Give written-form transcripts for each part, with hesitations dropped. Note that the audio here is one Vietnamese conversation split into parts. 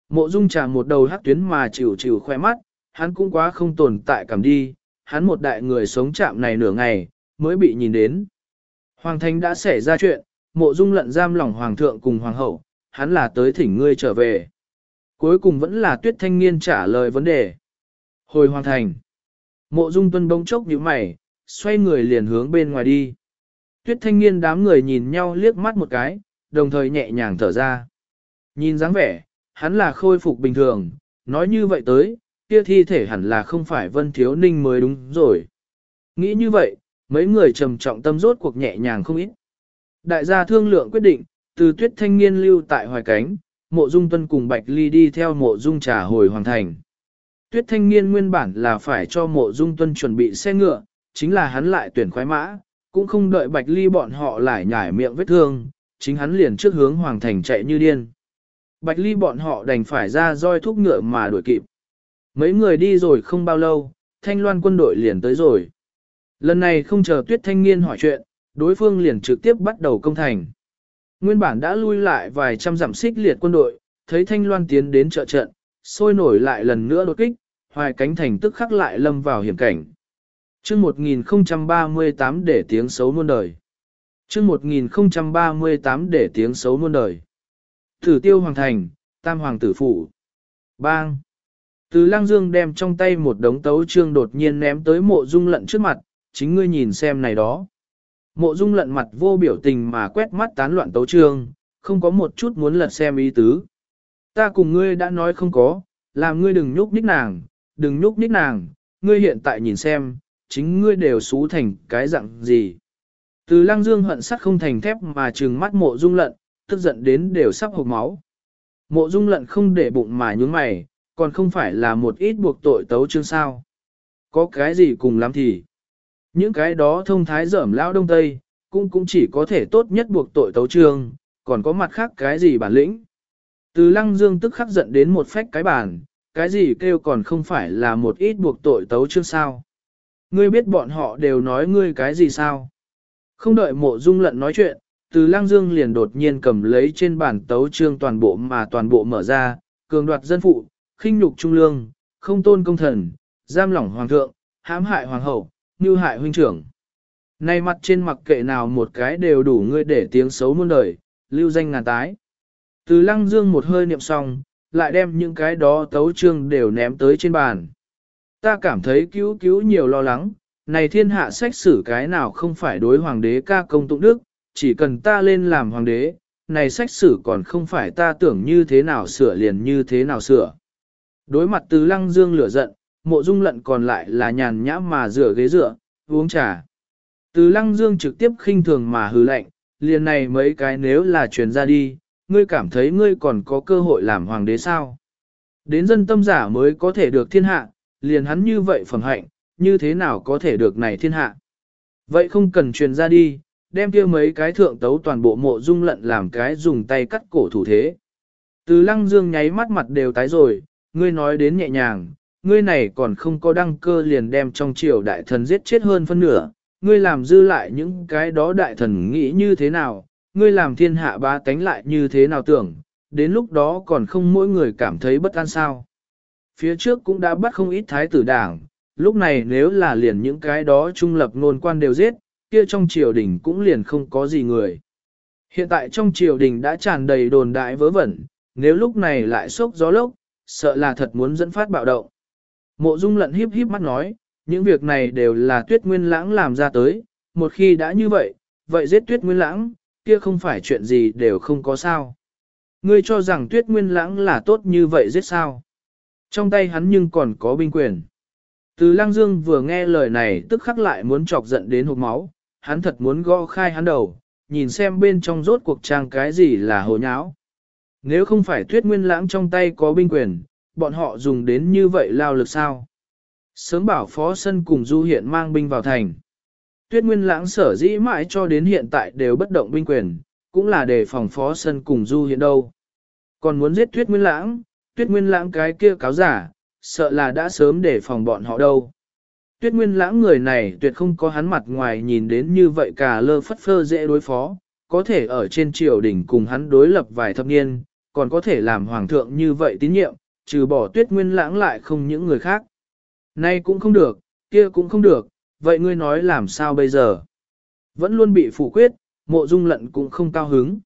Mộ Dung Trà một đầu hắc tuyến mà chịu chịu khoe mắt, hắn cũng quá không tồn tại cảm đi, hắn một đại người sống chạm này nửa ngày, mới bị nhìn đến. Hoàng thành đã xảy ra chuyện, Mộ Dung Lận giam lỏng hoàng thượng cùng hoàng hậu, hắn là tới thỉnh ngươi trở về. Cuối cùng vẫn là Tuyết Thanh Nghiên trả lời vấn đề. Hồi hoàng thành. Mộ Dung Tuân bỗng chốc nhíu mày, xoay người liền hướng bên ngoài đi. Tuyết Thanh Nghiên đám người nhìn nhau liếc mắt một cái, đồng thời nhẹ nhàng thở ra. Nhìn dáng vẻ, hắn là khôi phục bình thường, nói như vậy tới, kia thi thể hẳn là không phải Vân Thiếu Ninh mới đúng rồi. Nghĩ như vậy, mấy người trầm trọng tâm rốt cuộc nhẹ nhàng không ít. Đại gia thương lượng quyết định, từ Tuyết Thanh Nghiên lưu tại Hoài Cánh, Mộ Dung Tuân cùng Bạch Ly đi theo Mộ Dung Trà hồi hoàng thành. Tuyết Thanh Nghiên nguyên bản là phải cho Mộ Dung Tuân chuẩn bị xe ngựa, chính là hắn lại tuyển khoái mã, cũng không đợi Bạch Ly bọn họ lại nhảy miệng vết thương, chính hắn liền trước hướng hoàng thành chạy như điên. Bạch Ly bọn họ đành phải ra roi thúc ngựa mà đuổi kịp. Mấy người đi rồi không bao lâu, Thanh Loan quân đội liền tới rồi. Lần này không chờ Tuyết Thanh Nghiên hỏi chuyện, đối phương liền trực tiếp bắt đầu công thành. Nguyên bản đã lui lại vài trăm dặm xích liệt quân đội, thấy Thanh Loan tiến đến trợ trận, sôi nổi lại lần nữa đột kích, Hoài Cánh thành tức khắc lại lâm vào hiểm cảnh. Chương 1038 để tiếng xấu muôn đời. Chương 1038 để tiếng xấu muôn đời. Thử Tiêu hoàng thành, Tam hoàng tử phủ. Bang! Từ Lăng Dương đem trong tay một đống tấu chương đột nhiên ném tới Mộ Dung Lận trước mặt, chính ngươi nhìn xem này đó. Mộ Dung Lận mặt vô biểu tình mà quét mắt tán loạn tấu chương, không có một chút muốn lật xem ý tứ. Ta cùng ngươi đã nói không có, làm ngươi đừng nhúc nhích nàng, đừng nhúc nhích nàng, ngươi hiện tại nhìn xem, chính ngươi đều xú thành cái dạng gì. Từ Lăng Dương hận sắt không thành thép mà trừng mắt Mộ Dung Lận, tức giận đến đều sắp hộc máu. Mộ Dung Lận không để bụng mà nhướng mày, còn không phải là một ít buộc tội tấu chương sao. Có cái gì cùng lắm thì. Những cái đó thông thái dởm lão đông tây, cũng chỉ có thể tốt nhất buộc tội tấu chương, còn có mặt khác cái gì bản lĩnh. Từ Lăng Dương tức khắc giận đến một phách cái bản, cái gì kêu còn không phải là một ít buộc tội tấu chương sao. Ngươi biết bọn họ đều nói ngươi cái gì sao? Không đợi Mộ Dung Lận nói chuyện, Từ Lăng Dương liền đột nhiên cầm lấy trên bản tấu chương toàn bộ mở ra, cường đoạt dân phụ, khinh nhục trung lương, không tôn công thần, giam lỏng hoàng thượng, hãm hại hoàng hậu, như hại huynh trưởng. Nay mặt trên mặc kệ nào một cái đều đủ ngươi để tiếng xấu muôn đời, lưu danh ngàn tái. Từ Lăng Dương một hơi niệm xong, lại đem những cái đó tấu chương đều ném tới trên bàn. Ta cảm thấy cứu nhiều lo lắng, này thiên hạ sách sử cái nào không phải đối hoàng đế ca công tụng đức, chỉ cần ta lên làm hoàng đế, này sách sử còn không phải ta tưởng như thế nào sửa liền như thế nào sửa. Đối mặt Từ Lăng Dương lửa giận, Mộ Dung Lận còn lại là nhàn nhã mà rửa ghế dựa, uống trà. Từ Lăng Dương trực tiếp khinh thường mà hừ lạnh, liền này mấy cái nếu là truyền ra đi, ngươi cảm thấy ngươi còn có cơ hội làm hoàng đế sao? Đến dân tâm giả mới có thể được thiên hạ, liền hắn như vậy phẩm hạnh, như thế nào có thể được này thiên hạ? Vậy không cần truyền ra đi, đem kia mấy cái thượng tấu toàn bộ Mộ Dung Lận làm cái dùng tay cắt cổ thủ thế. Từ Lăng Dương nháy mắt mặt đều tái rồi, ngươi nói đến nhẹ nhàng, ngươi này còn không có đăng cơ liền đem trong triều đại thần giết chết hơn phân nửa, ngươi làm dư lại những cái đó đại thần nghĩ như thế nào, ngươi làm thiên hạ bá tánh lại như thế nào tưởng, đến lúc đó còn không mỗi người cảm thấy bất an sao. Phía trước cũng đã bắt không ít thái tử đảng, lúc này nếu là liền những cái đó trung lập ngôn quan đều giết, kia trong triều đình cũng liền không có gì người. Hiện tại trong triều đình đã tràn đầy đồn đại vớ vẩn, nếu lúc này lại sốc gió lốc, sợ là thật muốn dẫn phát bạo động. Mộ Dung Lận híp híp mắt nói, những việc này đều là Tuyết Nguyên Lãng làm ra tới, một khi đã như vậy, vậy giết Tuyết Nguyên Lãng, kia không phải chuyện gì đều không có sao. Ngươi cho rằng Tuyết Nguyên Lãng là tốt như vậy giết sao? Trong tay hắn nhưng còn có binh quyền. Từ Lăng Dương vừa nghe lời này tức khắc lại muốn chọc giận đến hộc máu, hắn thật muốn gõ khai hắn đầu, nhìn xem bên trong rốt cuộc trang cái gì là hồ nháo. Nếu không phải Tuyết Nguyên Lãng trong tay có binh quyền, bọn họ dùng đến như vậy lao lực sao? Sớm bảo Phó Sân cùng Du Hiện mang binh vào thành. Tuyết Nguyên Lãng sở dĩ mãi cho đến hiện tại đều bất động binh quyền, cũng là để phòng Phó Sân cùng Du Hiện đâu. Còn muốn giết Tuyết Nguyên Lãng cái kia cáo giả, sợ là đã sớm để phòng bọn họ đâu. Tuyết Nguyên Lãng người này tuyệt không có hắn mặt ngoài nhìn đến như vậy cả lơ phất phơ dễ đối phó, có thể ở trên triều đình cùng hắn đối lập vài thập niên, còn có thể làm hoàng thượng như vậy tín nhiệm, trừ bỏ Tuyết Nguyên Lãng lại không những người khác. Nay cũng không được, kia cũng không được, vậy ngươi nói làm sao bây giờ? Vẫn luôn bị phủ quyết, Mộ Dung Lận cũng không cao hứng.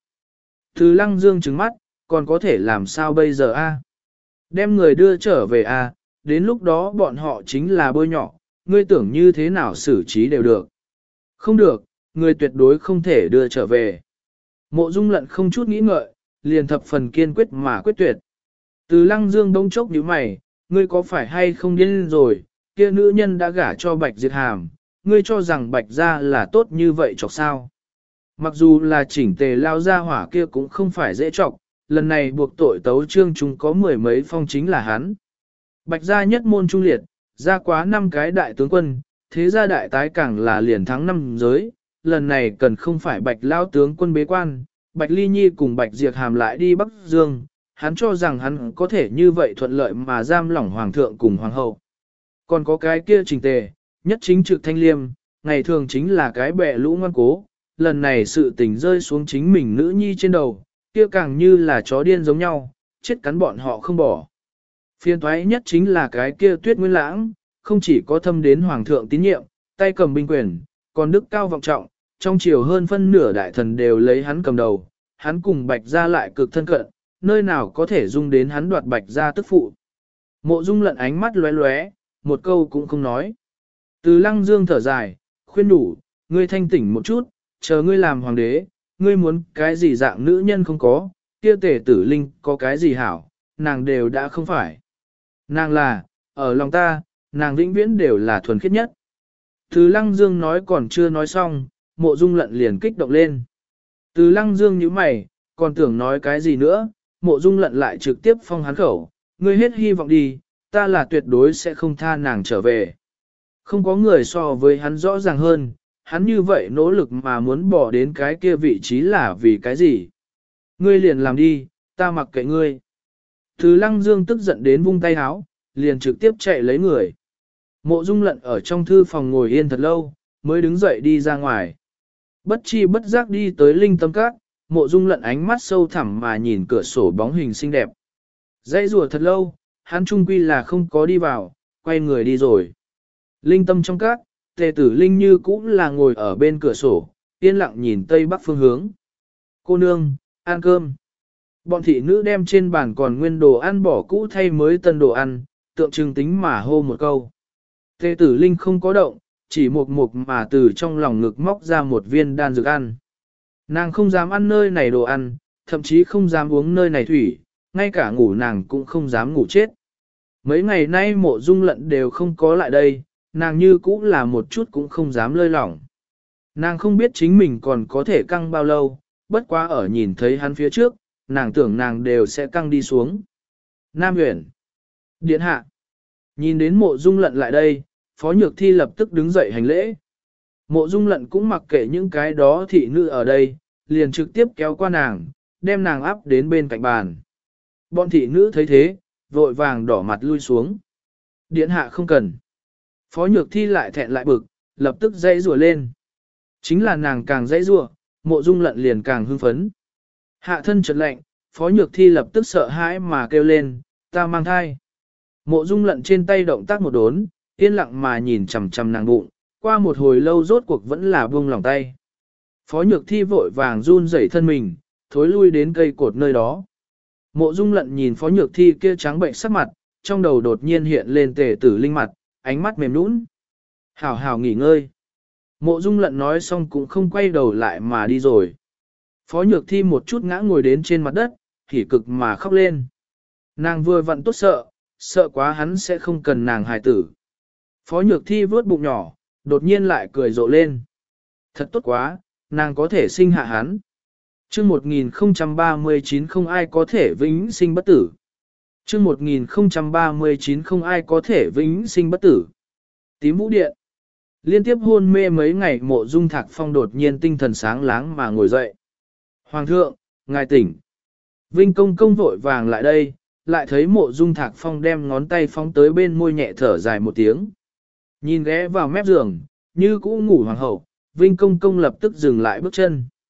Từ Lăng Dương trừng mắt, còn có thể làm sao bây giờ a? Đem người đưa trở về a, đến lúc đó bọn họ chính là bôi nhỏ, ngươi tưởng như thế nào xử trí đều được. Không được, người tuyệt đối không thể đưa trở về. Mộ Dung Lận không chút nghĩ ngợi, liền thập phần kiên quyết mà quyết tuyệt. Từ Lăng Dương đông chốc nhíu mày, ngươi có phải hay không điên rồi, kia nữ nhân đã gả cho Bạch Diệt Hàm, ngươi cho rằng Bạch gia là tốt như vậy chọc sao. Mặc dù là chỉnh tề lao ra hỏa kia cũng không phải dễ chọc, lần này buộc tội tấu trương chúng có mười mấy phong chính là hắn. Bạch gia nhất môn trung liệt, ra quá 5 cái đại tướng quân, thế gia đại tái càng là liền thắng 5 giới, lần này cần không phải Bạch lao tướng quân bế quan, Bạch Ly Nhi cùng Bạch Diệt Hàm lại đi Bắc Dương, hắn cho rằng hắn có thể như vậy thuận lợi mà giam lỏng hoàng thượng cùng hoàng hậu. Còn có cái kia trình tề, nhất chính trực thanh liêm, ngày thường chính là cái bệ lũ ngoan cố, lần này sự tình rơi xuống chính mình nữ nhi trên đầu, kia càng như là chó điên giống nhau, chết cắn bọn họ không bỏ. Phiên thoái nhất chính là cái kia Tuyết Nguyên Lãng, không chỉ có thâm đến hoàng thượng tín nhiệm, tay cầm binh quyền, còn đức cao vọng trọng, trong triều hơn phân nửa đại thần đều lấy hắn cầm đầu, hắn cùng Bạch gia lại cực thân cận, nơi nào có thể dung đến hắn đoạt Bạch gia tức phụ. Mộ Dung Lận ánh mắt lóe lóe, một câu cũng không nói. Từ Lăng Dương thở dài, khuyên đủ, ngươi thanh tỉnh một chút, chờ ngươi làm hoàng đế, ngươi muốn cái gì dạng nữ nhân không có, kia Tề Tử Linh có cái gì hảo, nàng đều đã không phải. Nàng là, ở lòng ta, nàng vĩnh viễn đều là thuần khiết nhất. Từ Lăng Dương nói còn chưa nói xong, Mộ Dung Lận liền kích động lên. Từ Lăng Dương nhíu mày, còn tưởng nói cái gì nữa, Mộ Dung Lận lại trực tiếp phong hắn khẩu, ngươi hết hy vọng đi, ta là tuyệt đối sẽ không tha nàng trở về. Không có người so với hắn rõ ràng hơn, hắn như vậy nỗ lực mà muốn bỏ đến cái kia vị trí là vì cái gì. Ngươi liền làm đi, ta mặc kệ ngươi. Từ Lăng Dương tức giận đến vung tay háo, liền trực tiếp chạy lấy người. Mộ Dung Lận ở trong thư phòng ngồi yên thật lâu, mới đứng dậy đi ra ngoài. Bất chi bất giác đi tới Linh Tâm Các, Mộ Dung Lận ánh mắt sâu thẳm mà nhìn cửa sổ bóng hình xinh đẹp. Dãy rùa thật lâu, hắn trung quy là không có đi vào, quay người đi rồi. Linh Tâm trong các, Tề Tử Linh như cũng là ngồi ở bên cửa sổ, yên lặng nhìn tây bắc phương hướng. Cô nương, ăn cơm. Bọn thị nữ đem trên bàn còn nguyên đồ ăn bỏ cũ thay mới tân đồ ăn, tượng trưng tính mà hô một câu. Tề Tử Linh không có động, chỉ một mục mà từ trong lòng ngực móc ra một viên đan dược ăn. Nàng không dám ăn nơi này đồ ăn, thậm chí không dám uống nơi này thủy, ngay cả ngủ nàng cũng không dám ngủ chết. Mấy ngày nay Mộ Dung Lận đều không có lại đây, nàng như cũ là một chút cũng không dám lơi lỏng. Nàng không biết chính mình còn có thể căng bao lâu, bất quá ở nhìn thấy hắn phía trước, nàng tưởng nàng đều sẽ căng đi xuống. Nam Uyển, điện hạ. Nhìn đến Mộ Dung Lận lại đây, Phó Nhược Thi lập tức đứng dậy hành lễ. Mộ Dung Lận cũng mặc kệ những cái đó thị nữ ở đây, liền trực tiếp kéo qua nàng, đem nàng áp đến bên cạnh bàn. Bọn thị nữ thấy thế, vội vàng đỏ mặt lui xuống. Điện hạ không cần. Phó Nhược Thi lại thẹn lại bực, lập tức dãy rủa lên. Chính là nàng càng dãy rủa, Mộ Dung Lận liền càng hưng phấn. Hạ thân chợt lạnh, Phó Nhược Thi lập tức sợ hãi mà kêu lên, ta mang thai. Mộ Dung Lận trên tay động tác một đốn, yên lặng mà nhìn chằm chằm nàng bụng, qua một hồi lâu rốt cuộc vẫn là buông lòng tay. Phó Nhược Thi vội vàng run rẩy thân mình, thối lui đến cây cột nơi đó. Mộ Dung Lận nhìn Phó Nhược Thi kia trắng bệnh sắc mặt, trong đầu đột nhiên hiện lên Tề Tử Linh mặt, ánh mắt mềm nũng. Hảo hảo nghỉ ngơi. Mộ Dung Lận nói xong cũng không quay đầu lại mà đi rồi. Phó Nhược Thi một chút ngã ngồi đến trên mặt đất, hỉ cực mà khóc lên. Nàng vừa vặn tốt sợ, sợ quá hắn sẽ không cần nàng hài tử. Phó Nhược Thi vớt bụng nhỏ, đột nhiên lại cười rộ lên. Thật tốt quá, nàng có thể sinh hạ hắn. Chương 1039 không ai có thể vĩnh sinh bất tử. Chương 1039 không ai có thể vĩnh sinh bất tử. Tím Vũ Điện. Liên tiếp hôn mê mấy ngày Mộ Dung Thạc Phong đột nhiên tinh thần sáng láng mà ngồi dậy. Hoàng thượng, ngài tỉnh. Vinh Công Công vội vàng lại đây, lại thấy Mộ Dung Thạc Phong đem ngón tay phóng tới bên môi nhẹ thở dài một tiếng. Nhìn ghé vào mép giường, như cũ ngủ hoàng hậu, Vinh Công Công lập tức dừng lại bước chân.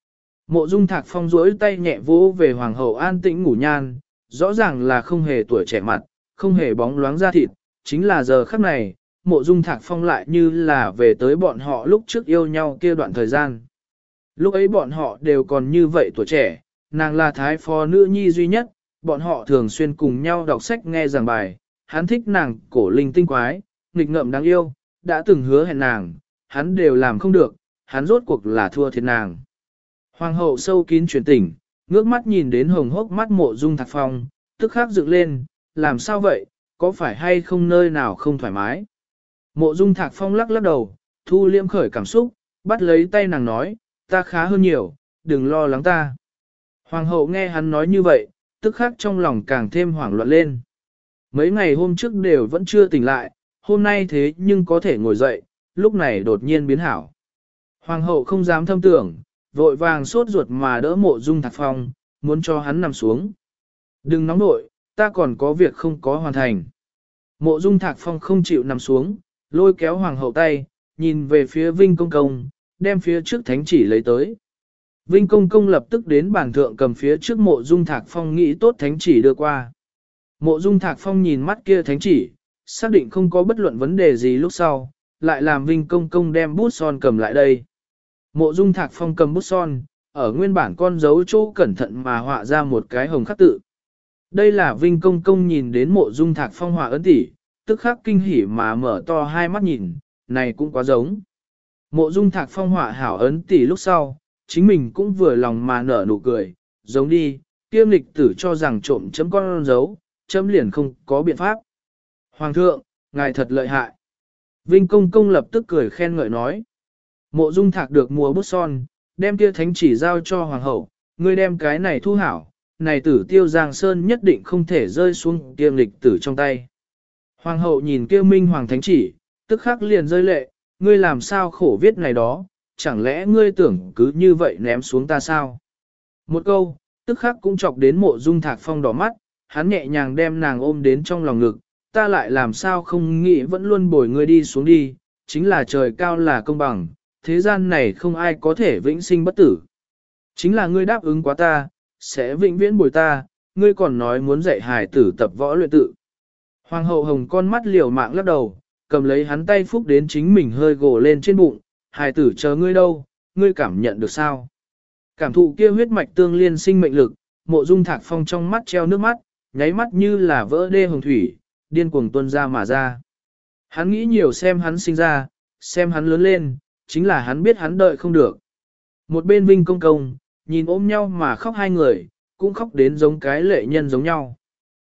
Mộ Dung Thạc Phong duỗi tay nhẹ vỗ về hoàng hậu an tĩnh ngủ nhan, rõ ràng là không hề tuổi trẻ mặt, không hề bóng loáng da thịt, chính là giờ khắc này, Mộ Dung Thạc Phong lại như là về tới bọn họ lúc trước yêu nhau kia đoạn thời gian. Lúc ấy bọn họ đều còn như vậy tuổi trẻ, nàng là thái phó nữ nhi duy nhất, bọn họ thường xuyên cùng nhau đọc sách nghe giảng bài, hắn thích nàng cổ linh tinh quái, nghịch ngợm đáng yêu, đã từng hứa hẹn nàng, hắn đều làm không được, hắn rốt cuộc là thua thiệt nàng. Hoàng hậu sâu kín chuyển tỉnh, ngước mắt nhìn đến hồng hốc mắt Mộ Dung Thạc Phong, tức khắc dựng lên, làm sao vậy, có phải hay không nơi nào không thoải mái. Mộ Dung Thạc Phong lắc lắc đầu, thu liêm khởi cảm xúc, bắt lấy tay nàng nói, ta khá hơn nhiều, đừng lo lắng ta. Hoàng hậu nghe hắn nói như vậy, tức khắc trong lòng càng thêm hoảng loạn lên. Mấy ngày hôm trước đều vẫn chưa tỉnh lại, hôm nay thế nhưng có thể ngồi dậy, lúc này đột nhiên biến hảo. Hoàng hậu không dám thâm tưởng, vội vàng sốt ruột mà đỡ Mộ Dung Thạc Phong, muốn cho hắn nằm xuống. Đừng nóng nội, ta còn có việc không có hoàn thành. Mộ Dung Thạc Phong không chịu nằm xuống, lôi kéo hoàng hậu tay, nhìn về phía Vinh Công Công, đem phía trước thánh chỉ lấy tới. Vinh Công Công lập tức đến bàn thượng cầm phía trước Mộ Dung Thạc Phong nghĩ tốt thánh chỉ đưa qua. Mộ Dung Thạc Phong nhìn mắt kia thánh chỉ, xác định không có bất luận vấn đề gì lúc sau, lại làm Vinh Công Công đem bút son cầm lại đây. Mộ Dung Thạc Phong cầm bút son, ở nguyên bản con dấu chỗ cẩn thận mà họa ra một cái hồng khắc tự. Đây là Vinh Công Công nhìn đến Mộ Dung Thạc Phong họa ấn tỷ, tức khắc kinh hỉ mà mở to hai mắt nhìn, này cũng quá giống. Mộ Dung Thạc Phong họa hảo ấn tỷ lúc sau, chính mình cũng vừa lòng mà nở nụ cười, giống đi, kiêm lịch tử cho rằng trộm chấm con dấu, chấm liền không có biện pháp. Hoàng thượng, ngài thật lợi hại. Vinh Công Công lập tức cười khen ngợi nói. Mộ Dung Thạc được mua bút son, đem kia thánh chỉ giao cho hoàng hậu, ngươi đem cái này thu hảo, này tử tiêu Giang Sơn nhất định không thể rơi xuống kiêm lịch tử trong tay. Hoàng hậu nhìn kia minh hoàng thánh chỉ, tức khắc liền rơi lệ, ngươi làm sao khổ viết này đó, chẳng lẽ ngươi tưởng cứ như vậy ném xuống ta sao? Một câu, tức khắc cũng chọc đến Mộ Dung Thạc Phong đỏ mắt, hắn nhẹ nhàng đem nàng ôm đến trong lòng ngực, ta lại làm sao không nghĩ vẫn luôn bồi ngươi đi xuống đi, chính là trời cao là công bằng, thế gian này không ai có thể vĩnh sinh bất tử. Chính là ngươi đáp ứng quá ta, sẽ vĩnh viễn bồi ta, ngươi còn nói muốn dạy hài tử tập võ luyện tự. Hoàng hậu hồng con mắt liều mạng lắc đầu, cầm lấy hắn tay phúc đến chính mình hơi gồ lên trên bụng, hài tử chờ ngươi đâu, ngươi cảm nhận được sao? Cảm thụ kia huyết mạch tương liên sinh mệnh lực, Mộ Dung Thạc Phong trong mắt treo nước mắt, nháy mắt như là vỡ đê hồng thủy, điên cuồng tuôn ra mà ra. Hắn nghĩ nhiều xem hắn sinh ra, xem hắn lớn lên, chính là hắn biết hắn đợi không được. Một bên Vinh Công Công, nhìn ôm nhau mà khóc hai người, cũng khóc đến giống cái lệ nhân giống nhau.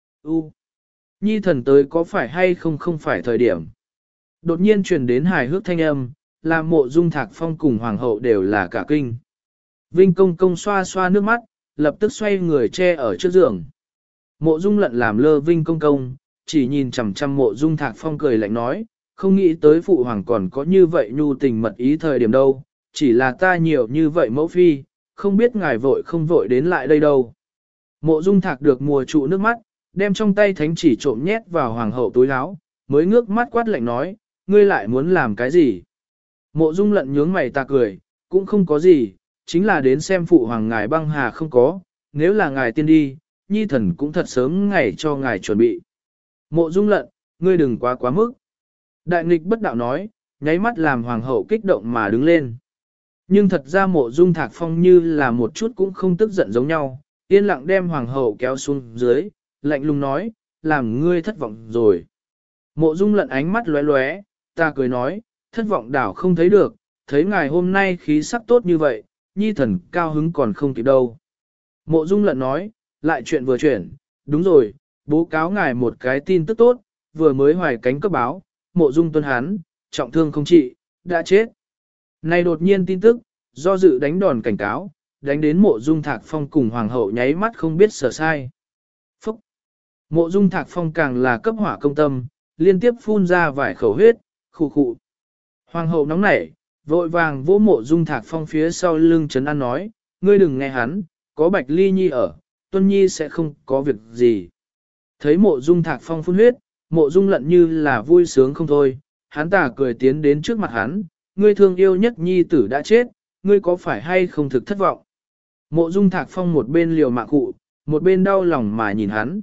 Nhi thần tới có phải hay không không phải thời điểm. Đột nhiên truyền đến hài hước thanh âm, làm Mộ Dung Thạc Phong cùng hoàng hậu đều là cả kinh. Vinh Công Công xoa xoa nước mắt, lập tức xoay người che ở trước giường. Mộ Dung Lận làm lơ Vinh Công Công, chỉ nhìn chằm chằm Mộ Dung Thạc Phong cười lạnh nói, không nghĩ tới phụ hoàng còn có như vậy nhu tình mật ý thời điểm đâu, chỉ là ta nhiều như vậy mẫu phi, không biết ngài vội không vội đến lại đây đâu. Mộ Dung Thạc được mùa trụ nước mắt, đem trong tay thánh chỉ trộm nhét vào hoàng hậu túi áo, mới ngước mắt quát lạnh nói, ngươi lại muốn làm cái gì? Mộ Dung Lận nhướng mày ta cười, cũng không có gì, chính là đến xem phụ hoàng ngài băng hà không có, nếu là ngài tiên đi, nhi thần cũng thật sớm ngày cho ngài chuẩn bị. Mộ Dung Lận, ngươi đừng quá mức. Đại nghịch bất đạo nói, nháy mắt làm hoàng hậu kích động mà đứng lên. Nhưng thật ra Mộ Dung Thạc Phong như là một chút cũng không tức giận giống nhau, yên lặng đem hoàng hậu kéo xuống dưới, lạnh lùng nói, làm ngươi thất vọng rồi. Mộ Dung Lận ánh mắt lóe lóe, ta cười nói, thất vọng đảo không thấy được, thấy ngài hôm nay khí sắc tốt như vậy, nhi thần cao hứng còn không kịp đâu. Mộ Dung Lận nói, lại chuyện vừa chuyển, đúng rồi, bố cáo ngài một cái tin tức tốt, vừa mới hoài cánh cấp báo, Mộ Dung Tuân Hán, trọng thương không trị, đã chết. Này đột nhiên tin tức, do dự đánh đòn cảnh cáo, đánh đến Mộ Dung Thạc Phong cùng hoàng hậu nháy mắt không biết sở sai. Phúc! Mộ Dung Thạc Phong càng là cấp hỏa công tâm, liên tiếp phun ra vài khẩu huyết, khụ khụ. Hoàng hậu nóng nảy, vội vàng vỗ Mộ Dung Thạc Phong phía sau lưng trấn an nói, ngươi đừng nghe hắn, có Bạch Ly Nhi ở, Tuân Nhi sẽ không có việc gì. Thấy Mộ Dung Thạc Phong phun huyết, Mộ Dung Lận như là vui sướng không thôi, hắn tà cười tiến đến trước mặt hắn, ngươi thương yêu nhất Nhi tử đã chết, ngươi có phải hay không thực thất vọng? Mộ Dung Thạc Phong một bên liều mạng cụ, một bên đau lòng mà nhìn hắn.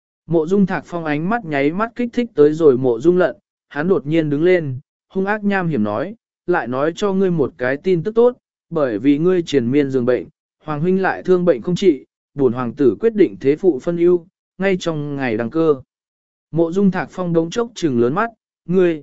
Mộ Dung Thạc Phong ánh mắt nháy mắt kích thích tới rồi Mộ Dung Lận, hắn đột nhiên đứng lên, hung ác nham hiểm nói, lại nói cho ngươi một cái tin tức tốt, bởi vì ngươi triền miên giường bệnh, Hoàng huynh lại thương bệnh không trị, bổn hoàng tử quyết định thế phụ phân ưu, ngay trong ngày đăng cơ. Mộ Dung Thạc Phong đống chốc trừng lớn mắt, ngươi,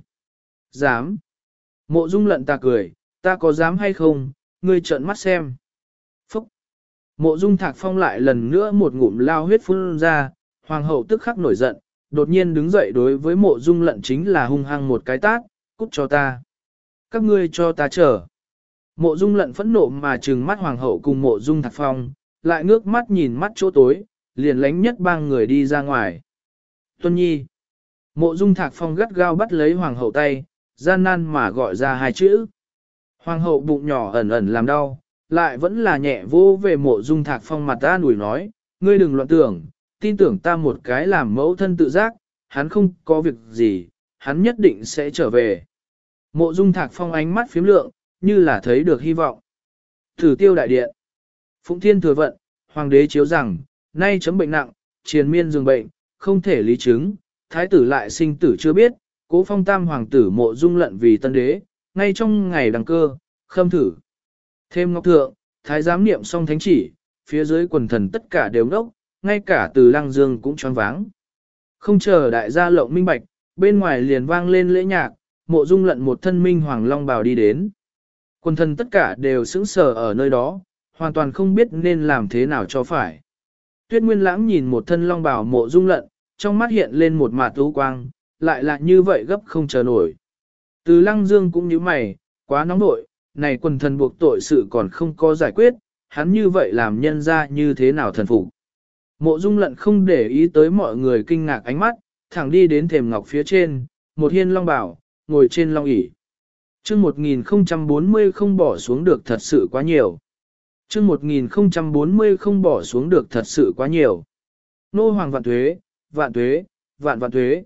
dám. Mộ Dung Lận ta cười, ta có dám hay không, ngươi trợn mắt xem. Phúc. Mộ Dung Thạc Phong lại lần nữa một ngụm lao huyết phun ra, hoàng hậu tức khắc nổi giận, đột nhiên đứng dậy đối với Mộ Dung Lận chính là hung hăng một cái tát, cút cho ta. Các ngươi cho ta chờ. Mộ Dung Lận phẫn nộ mà trừng mắt hoàng hậu cùng Mộ Dung Thạc Phong, lại ngước mắt nhìn mắt chỗ tối, liền lánh nhất bang người đi ra ngoài. Tuân Nhi. Mộ Dung Thạc Phong gắt gao bắt lấy hoàng hậu tay, gian nan mà gọi ra hai chữ. Hoàng hậu bụng nhỏ ẩn ẩn làm đau, lại vẫn là nhẹ vô về Mộ Dung Thạc Phong mặt ta nủi nói, ngươi đừng loạn tưởng, tin tưởng ta một cái làm mẫu thân tự giác, hắn không có việc gì, hắn nhất định sẽ trở về. Mộ Dung Thạc Phong ánh mắt phím lượng, như là thấy được hy vọng. Thử Tiêu đại điện. Phụng Thiên thừa vận, hoàng đế chiếu rằng, nay chấm bệnh nặng, triền miên giường bệnh, không thể lý chứng, thái tử lại sinh tử chưa biết, cố phong tam hoàng tử Mộ Dung Lận vì tân đế, ngay trong ngày đăng cơ, khâm thử. Thêm ngọc thượng, thái giám niệm xong thánh chỉ, phía dưới quần thần tất cả đều ngốc, ngay cả từ Lăng Dương cũng choáng váng. Không chờ đại gia lộng minh bạch, bên ngoài liền vang lên lễ nhạc, Mộ Dung Lận một thân minh hoàng long bào đi đến. Quần thần tất cả đều sững sờ ở nơi đó, hoàn toàn không biết nên làm thế nào cho phải. Tuyết Nguyên Lãng nhìn một thân long bào Mộ Dung Lận, trong mắt hiện lên một mạt u quang, lại là như vậy gấp không chờ nổi. Từ Lăng Dương cũng như mày, quá nóng nội, này quần thần buộc tội sự còn không có giải quyết, hắn như vậy làm nhân ra như thế nào thần phục. Mộ Dung Lận không để ý tới mọi người kinh ngạc ánh mắt, thẳng đi đến thềm ngọc phía trên, một hiên long bảo, ngồi trên long ỷ. Chương 1040 không bỏ xuống được thật sự quá nhiều. Chương 1040 không bỏ xuống được thật sự quá nhiều. Nô hoàng vạn tuế, vạn tuế, vạn vạn tuế.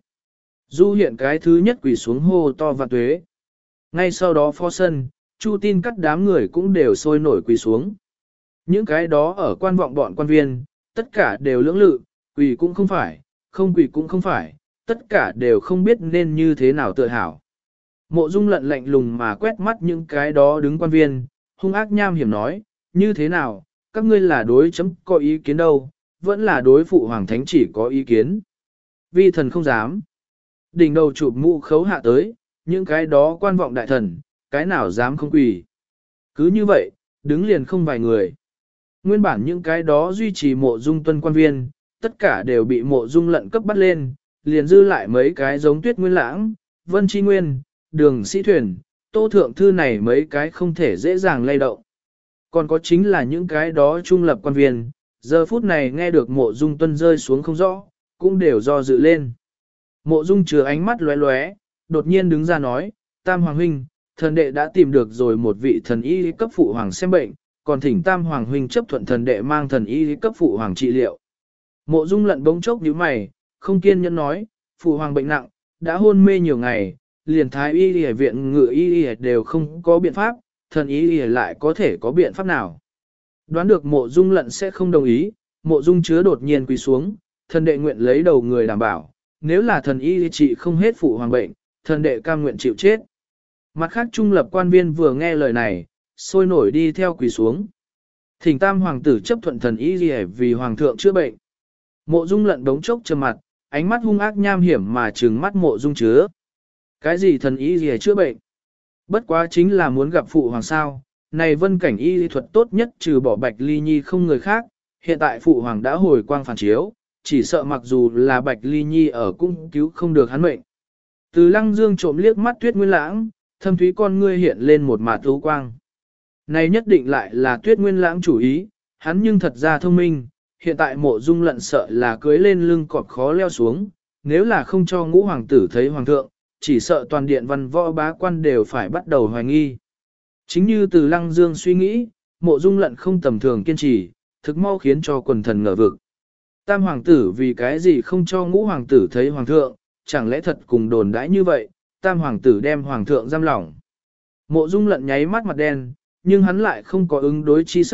Du hiện cái thứ nhất quỳ xuống hô to vạn tuế. Ngay sau đó phó sân, Chu Tin cắt đám người cũng đều sôi nổi quỳ xuống. Những cái đó ở quan vọng bọn quan viên, tất cả đều lưỡng lự, quỳ cũng không phải, không quỳ cũng không phải, tất cả đều không biết nên như thế nào tự hào. Mộ Dung Lận lạnh lùng mà quét mắt những cái đó đứng quan viên, hung ác nham hiểm nói, như thế nào, các ngươi là đối chấm có ý kiến đâu, vẫn là đối phụ hoàng thánh chỉ có ý kiến. Vi thần không dám. Đỉnh đầu chụp mũ khấu hạ tới, những cái đó quan vọng đại thần, cái nào dám không quỳ. Cứ như vậy, đứng liền không vài người. Nguyên bản những cái đó duy trì Mộ Dung tuân quan viên, tất cả đều bị Mộ Dung Lận cấp bắt lên, liền dư lại mấy cái giống Tuyết Nguyên Lãng, Vân Chi Nguyên, Đường Sĩ Thuyền, Tô Thượng Thư này mấy cái không thể dễ dàng lay động. Còn có chính là những cái đó trung lập quan viên, giờ phút này nghe được Mộ Dung tuân rơi xuống không rõ, cũng đều do dự lên. Mộ Dung chứa ánh mắt lóe lóe, đột nhiên đứng ra nói, Tam Hoàng Huynh, thần đệ đã tìm được rồi một vị thần y cấp phụ hoàng xem bệnh, còn thỉnh Tam Hoàng Huynh chấp thuận thần đệ mang thần y cấp phụ hoàng trị liệu. Mộ Dung Lận bỗng chốc nhíu mày, không kiên nhẫn nói, phụ hoàng bệnh nặng, đã hôn mê nhiều ngày, liền thái y y viện ngự y đều không có biện pháp, thần y lại có thể có biện pháp nào. Đoán được Mộ Dung Lận sẽ không đồng ý, Mộ Dung chứa đột nhiên quỳ xuống, thần đệ nguyện lấy đầu người đảm bảo, nếu là thần y trị không hết phụ hoàng bệnh, thần đệ cam nguyện chịu chết. Mặt khác trung lập quan viên vừa nghe lời này, sôi nổi đi theo quỳ xuống. Thỉnh Tam hoàng tử chấp thuận thần y vì hoàng thượng chữa bệnh. Mộ Dung Lận đống chốc trầm mặt, ánh mắt hung ác nham hiểm mà trừng mắt Mộ Dung chứa. Cái gì thần y chữa bệnh? Bất quá chính là muốn gặp phụ hoàng sao. Này vân cảnh y thuật tốt nhất trừ bỏ Bạch Ly Nhi không người khác, hiện tại phụ hoàng đã hồi quang phản chiếu, chỉ sợ mặc dù là Bạch Ly Nhi ở cũng cứu không được hắn mệnh. Từ Lăng Dương trộm liếc mắt Tuyết Nguyên Lãng, thâm thúy con ngươi hiện lên một mạt u quang. Này nhất định lại là Tuyết Nguyên Lãng chủ ý, hắn nhưng thật ra thông minh, hiện tại Mộ Dung Lận sợ là cưới lên lưng cọp khó leo xuống, nếu là không cho ngũ hoàng tử thấy hoàng thượng, chỉ sợ toàn điện văn võ bá quan đều phải bắt đầu hoài nghi. Chính như Từ Lăng Dương suy nghĩ, Mộ Dung Lận không tầm thường kiên trì, thực mau khiến cho quần thần ngờ vực. Tam hoàng tử vì cái gì không cho ngũ hoàng tử thấy hoàng thượng, chẳng lẽ thật cùng đồn đãi như vậy, tam hoàng tử đem hoàng thượng giam lỏng. Mộ Dung Lận nháy mắt mặt đen, nhưng hắn lại không có ứng đối chi sách,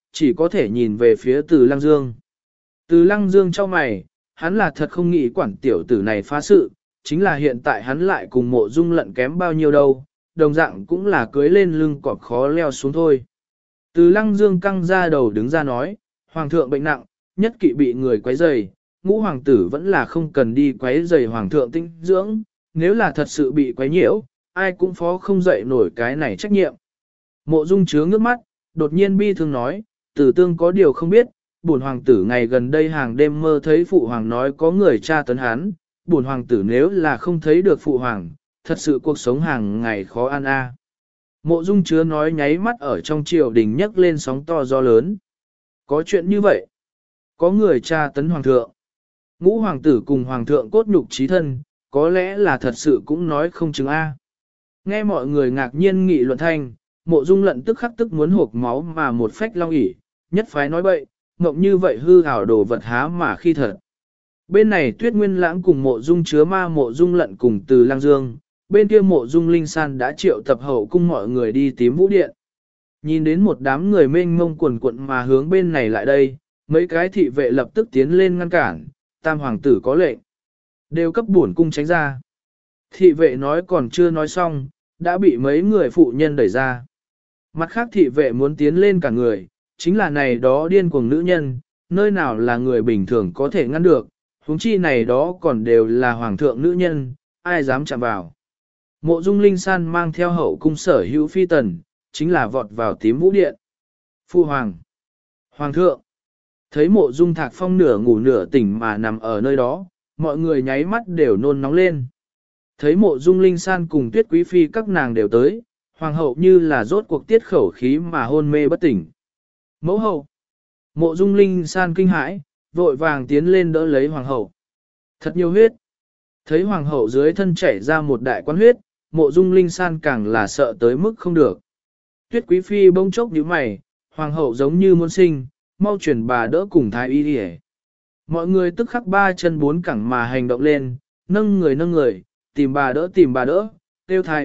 chỉ có thể nhìn về phía Từ Lăng Dương. Từ Lăng Dương cho mày, hắn là thật không nghĩ quản tiểu tử này phá sự, chính là hiện tại hắn lại cùng Mộ Dung Lận kém bao nhiêu đâu, đồng dạng cũng là cưới lên lưng cọp khó leo xuống thôi. Từ Lăng Dương căng ra đầu đứng ra nói, Hoàng thượng bệnh nặng, nhất kỵ bị người quấy rầy, ngũ hoàng tử vẫn là không cần đi quấy rầy Hoàng thượng tinh dưỡng, nếu là thật sự bị quấy nhiễu, ai cũng phó không dậy nổi cái này trách nhiệm. Mộ Dung chứa ngước mắt, đột nhiên bi thương nói, Tử Tương có điều không biết, bổn hoàng tử ngày gần đây hàng đêm mơ thấy phụ hoàng nói có người tra tấn hắn, bổn hoàng tử nếu là không thấy được phụ hoàng, thật sự cuộc sống hàng ngày khó ăn a. Mộ Dung chứa nói nháy mắt ở trong triều đình nhấc lên sóng to gió lớn. Có chuyện như vậy, có người tra tấn hoàng thượng. Ngũ hoàng tử cùng hoàng thượng cốt nhục chí thân, có lẽ là thật sự cũng nói không chứng a. Nghe mọi người ngạc nhiên nghị luận thanh, Mộ Dung Lận tức khắc tức muốn hộc máu mà một phách long ỉ, nhất phái nói bậy, mộng như vậy hư ảo đồ vật há mà khi thật. Bên này Tuyết Nguyên Lãng cùng Mộ Dung chứa ma Mộ Dung Lận cùng Từ Lang Dương, bên kia Mộ Dung Linh San đã triệu tập hậu cung mọi người đi tím vũ điện. Nhìn đến một đám người mênh mông quần quận mà hướng bên này lại đây, mấy cái thị vệ lập tức tiến lên ngăn cản, tam hoàng tử có lệnh. Đều cấp bổn cung tránh ra. Thị vệ nói còn chưa nói xong, đã bị mấy người phụ nhân đẩy ra. Mặt khác thị vệ muốn tiến lên cả người, chính là này đó điên cuồng nữ nhân, nơi nào là người bình thường có thể ngăn được, huống chi này đó còn đều là hoàng thượng nữ nhân, ai dám chạm vào. Mộ Dung Linh San mang theo hậu cung sở hữu phi tần, chính là vọt vào tím vũ điện. Phu hoàng, hoàng thượng, thấy Mộ Dung Thạc Phong nửa ngủ nửa tỉnh mà nằm ở nơi đó, mọi người nháy mắt đều nôn nóng lên. Thấy Mộ Dung Linh San cùng Tuyết Quý Phi các nàng đều tới, hoàng hậu như là rốt cuộc tiết khẩu khí mà hôn mê bất tỉnh. Mẫu hậu, Mộ Dung Linh San kinh hãi, vội vàng tiến lên đỡ lấy hoàng hậu. Thật nhiều huyết. Thấy hoàng hậu dưới thân chảy ra một đại quán huyết, Mộ Dung Linh San càng là sợ tới mức không được. Tuyết Quý Phi bỗng chốc nhíu mày, hoàng hậu giống như muốn sinh, mau chuyển bà đỡ cùng thái y đi. Mọi người tức khắc ba chân bốn cẳng mà hành động lên, nâng người, tìm bà đỡ, kêu thái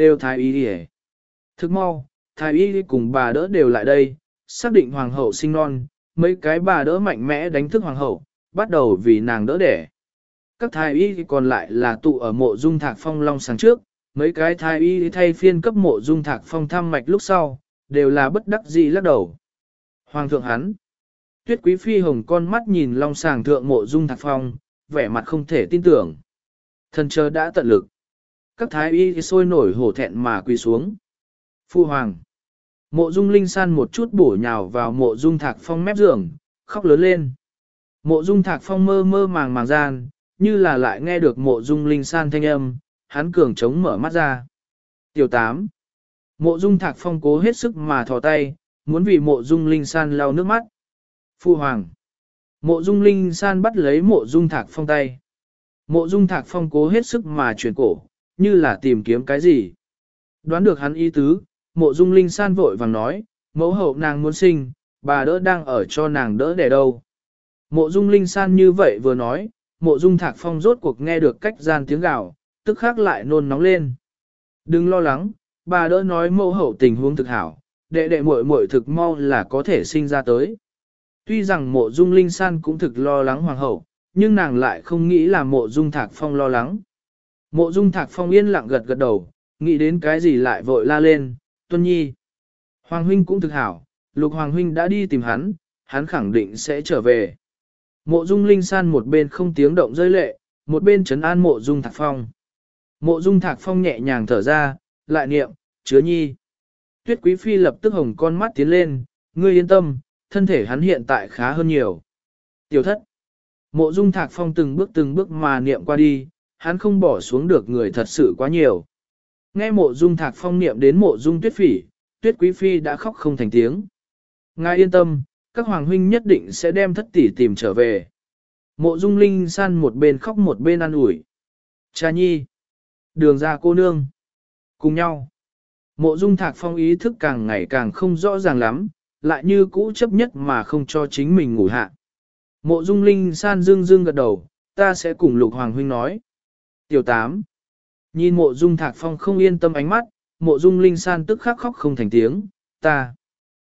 y đi. Thức mau, thái y cùng bà đỡ đều lại đây, xác định hoàng hậu sinh non, mấy cái bà đỡ mạnh mẽ đánh thức hoàng hậu, bắt đầu vì nàng đỡ đẻ. Các thái y còn lại là tụ ở Mộ Dung Thạc Phong long sáng trước, mấy cái thái y thay phiên cấp Mộ Dung Thạc Phong thăm mạch lúc sau, đều là bất đắc dĩ lắc đầu. Hoàng thượng hắn, Tuyết Quý Phi hồng con mắt nhìn long sàng thượng Mộ Dung Thạc Phong, vẻ mặt không thể tin tưởng. Thần chờ đã tận lực. Các thái y sôi nổi hổ thẹn mà quỳ xuống. Phu hoàng. Mộ Dung Linh San một chút bổ nhào vào Mộ Dung Thạc Phong mép giường, khóc lớn lên. Mộ Dung Thạc Phong mơ mơ màng gian, như là lại nghe được Mộ Dung Linh San thanh âm, hắn cường chống mở mắt ra. Tiểu 8. Mộ Dung Thạc Phong cố hết sức mà thò tay, muốn vì Mộ Dung Linh San lau nước mắt. Phu hoàng. Mộ Dung Linh San bắt lấy Mộ Dung Thạc Phong tay. Mộ Dung Thạc Phong cố hết sức mà chuyển cổ, như là tìm kiếm cái gì. Đoán được hắn ý tứ, Mộ Dung Linh San vội vàng nói, mẫu hậu nàng muốn sinh, bà đỡ đang ở cho nàng đỡ đẻ đâu. Mộ Dung Linh San như vậy vừa nói, Mộ Dung Thạc Phong rốt cuộc nghe được cách gian tiếng gào, tức khắc lại nôn nóng lên. Đừng lo lắng, bà đỡ nói mẫu hậu tình huống thực hảo, đệ muội muội thực mau là có thể sinh ra tới. Tuy rằng Mộ Dung Linh San cũng thực lo lắng hoàng hậu, nhưng nàng lại không nghĩ là Mộ Dung Thạc Phong lo lắng. Mộ Dung Thạc Phong yên lặng gật gật đầu, nghĩ đến cái gì lại vội la lên, Tuân Nhi. Hoàng huynh cũng thực hảo, Lục Hoàng huynh đã đi tìm hắn, hắn khẳng định sẽ trở về. Mộ Dung Linh San một bên không tiếng động rơi lệ, một bên trấn an Mộ Dung Thạc Phong. Mộ Dung Thạc Phong nhẹ nhàng thở ra, lại niệm, chứa nhi. Tuyết Quý Phi lập tức hồng con mắt tiến lên, ngươi yên tâm, thân thể hắn hiện tại khá hơn nhiều. Tiểu thất. Mộ Dung Thạc Phong từng bước mà niệm qua đi, hắn không bỏ xuống được người thật sự quá nhiều. Nghe Mộ Dung Thạc Phong niệm đến Mộ Dung Tuyết Phỉ, Tuyết Quý Phi đã khóc không thành tiếng. Ngài yên tâm, các hoàng huynh nhất định sẽ đem thất tỷ tìm trở về. Mộ Dung Linh San một bên khóc một bên an ủi. Cha nhi, đường ra cô nương, cùng nhau. Mộ Dung Thạc Phong ý thức càng ngày càng không rõ ràng lắm, lại như cũ chấp nhất mà không cho chính mình ngủ hạ. Mộ Dung Linh San dương gật đầu, ta sẽ cùng Lục Hoàng huynh nói. Tiểu 8. Nhìn Mộ Dung Thạc Phong không yên tâm ánh mắt, Mộ Dung Linh San tức khắc khóc không thành tiếng, ta.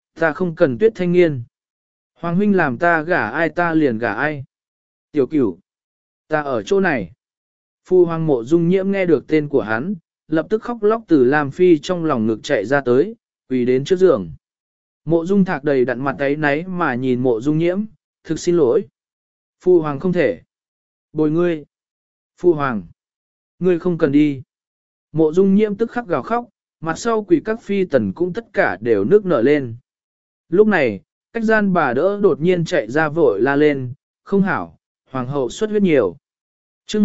Ta không cần Tuyết Thanh Nghiên. Hoàng huynh làm ta gả ai ta liền gả ai. Tiểu Cửu, ta ở chỗ này. Phu Hoàng Mộ Dung Nhiễm nghe được tên của hắn, lập tức khóc lóc từ Lam Phi trong lòng ngực chạy ra tới, quỳ đến trước giường. Mộ Dung Thạc đầy đặn mặt ấy náy mà nhìn Mộ Dung Nhiễm, thực xin lỗi. Phu Hoàng không thể. Bồi ngươi. Phu Hoàng, ngươi không cần đi. Mộ Dung Nhiễm tức khắc gào khóc, mặt sau quỳ các phi tần cũng tất cả đều nước nở lên. Lúc này, cách gian bà đỡ đột nhiên chạy ra vội la lên, không hảo, Hoàng hậu xuất huyết nhiều. Chương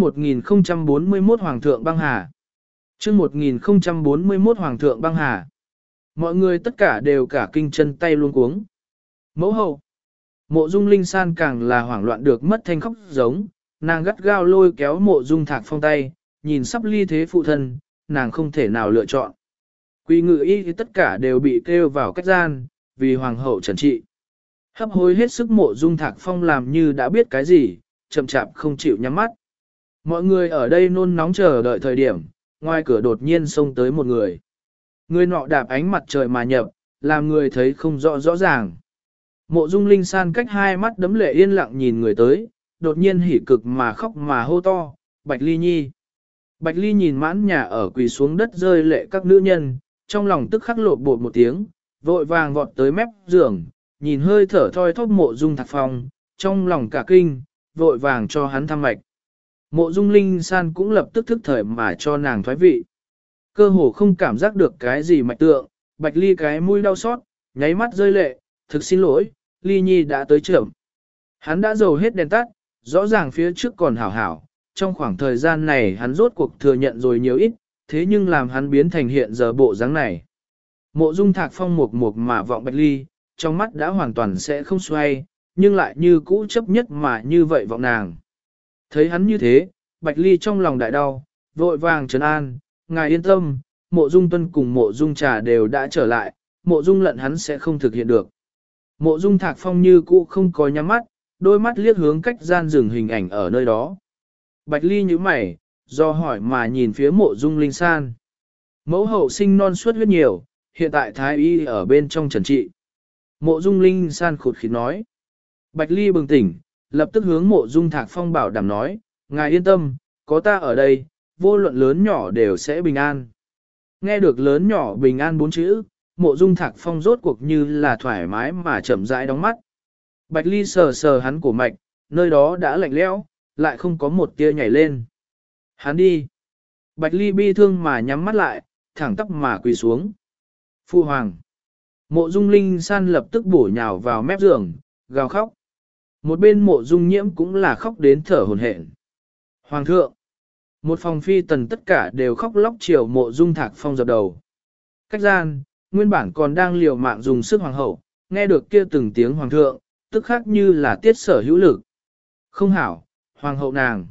1041 Hoàng thượng băng hà. Chương 1041 Hoàng thượng băng hà. Mọi người tất cả đều cả kinh chân tay luôn cuống. Mẫu hậu. Mộ Dung Linh San càng là hoảng loạn được mất thanh khóc giống, nàng gắt gao lôi kéo Mộ Dung Thạc Phong tay, nhìn sắp ly thế phụ thân, nàng không thể nào lựa chọn. Quỳ ngự y thì tất cả đều bị kêu vào cách gian, vì Hoàng hậu trần trị. Hấp hối hết sức Mộ Dung Thạc Phong làm như đã biết cái gì, chậm chạp không chịu nhắm mắt. Mọi người ở đây nôn nóng chờ đợi thời điểm, ngoài cửa đột nhiên xông tới một người. Người nọ đạp ánh mặt trời mà nhập, làm người thấy không rõ rõ ràng. Mộ Dung Linh San cách hai mắt đấm lệ yên lặng nhìn người tới, đột nhiên hỉ cực mà khóc mà hô to, Bạch Ly Nhi. Bạch Ly nhìn mãn nhà ở quỳ xuống đất rơi lệ các nữ nhân, trong lòng tức khắc lột bột một tiếng, vội vàng vọt tới mép giường, nhìn hơi thở thoi thóp Mộ Dung Thạc Phong, trong lòng cả kinh, vội vàng cho hắn thăm mạch. Mộ Dung Linh San cũng lập tức thức thời mà cho nàng thoái vị. Cơ hồ không cảm giác được cái gì mạch tượng, Bạch Ly cái mũi đau xót, nháy mắt rơi lệ, thực xin lỗi, Ly Nhi đã tới trưởng. Hắn đã dầu hết đèn tắt, rõ ràng phía trước còn hảo hảo, trong khoảng thời gian này hắn rốt cuộc thừa nhận rồi nhiều ít, thế nhưng làm hắn biến thành hiện giờ bộ dáng này. Mộ Dung Thạc Phong mục mục mà vọng Bạch Ly, trong mắt đã hoàn toàn sẽ không xoay, nhưng lại như cũ chấp nhất mà như vậy vọng nàng. Thấy hắn như thế, Bạch Ly trong lòng đại đau, vội vàng trấn an, ngài yên tâm, Mộ Dung Tuân cùng Mộ Dung Trà đều đã trở lại, Mộ Dung Lận hắn sẽ không thực hiện được. Mộ Dung Thạc Phong như cũ không có nhắm mắt, đôi mắt liếc hướng cách gian rừng hình ảnh ở nơi đó. Bạch Ly nhíu mày, do hỏi mà nhìn phía Mộ Dung Linh San. Mẫu hậu sinh non suất huyết nhiều, hiện tại thái y ở bên trong trần trị. Mộ Dung Linh San khụt khịt nói. Bạch Ly bừng tỉnh, lập tức hướng Mộ Dung Thạc Phong bảo đảm nói, ngài yên tâm, có ta ở đây, vô luận lớn nhỏ đều sẽ bình an. Nghe được lớn nhỏ bình an 4 chữ, Mộ Dung Thạc Phong rốt cuộc như là thoải mái mà chậm rãi đóng mắt. Bạch Ly sờ sờ hắn cổ mạch, nơi đó đã lạnh lẽo, lại không có một tia nhảy lên. Hắn đi. Bạch Ly bi thương mà nhắm mắt lại, thẳng tắp mà quỳ xuống. Phu Hoàng. Mộ Dung Linh San lập tức bổ nhào vào mép giường, gào khóc. Một bên Mộ Dung Nhiễm cũng là khóc đến thở hổn hển. Hoàng thượng. Một phòng phi tần tất cả đều khóc lóc chiều Mộ Dung Thạc Phong dập đầu. Cách gian, nguyên bản còn đang liều mạng dùng sức hoàng hậu, nghe được kia từng tiếng hoàng thượng, tức khác như là tiết sở hữu lực. Không hảo, hoàng hậu nàng.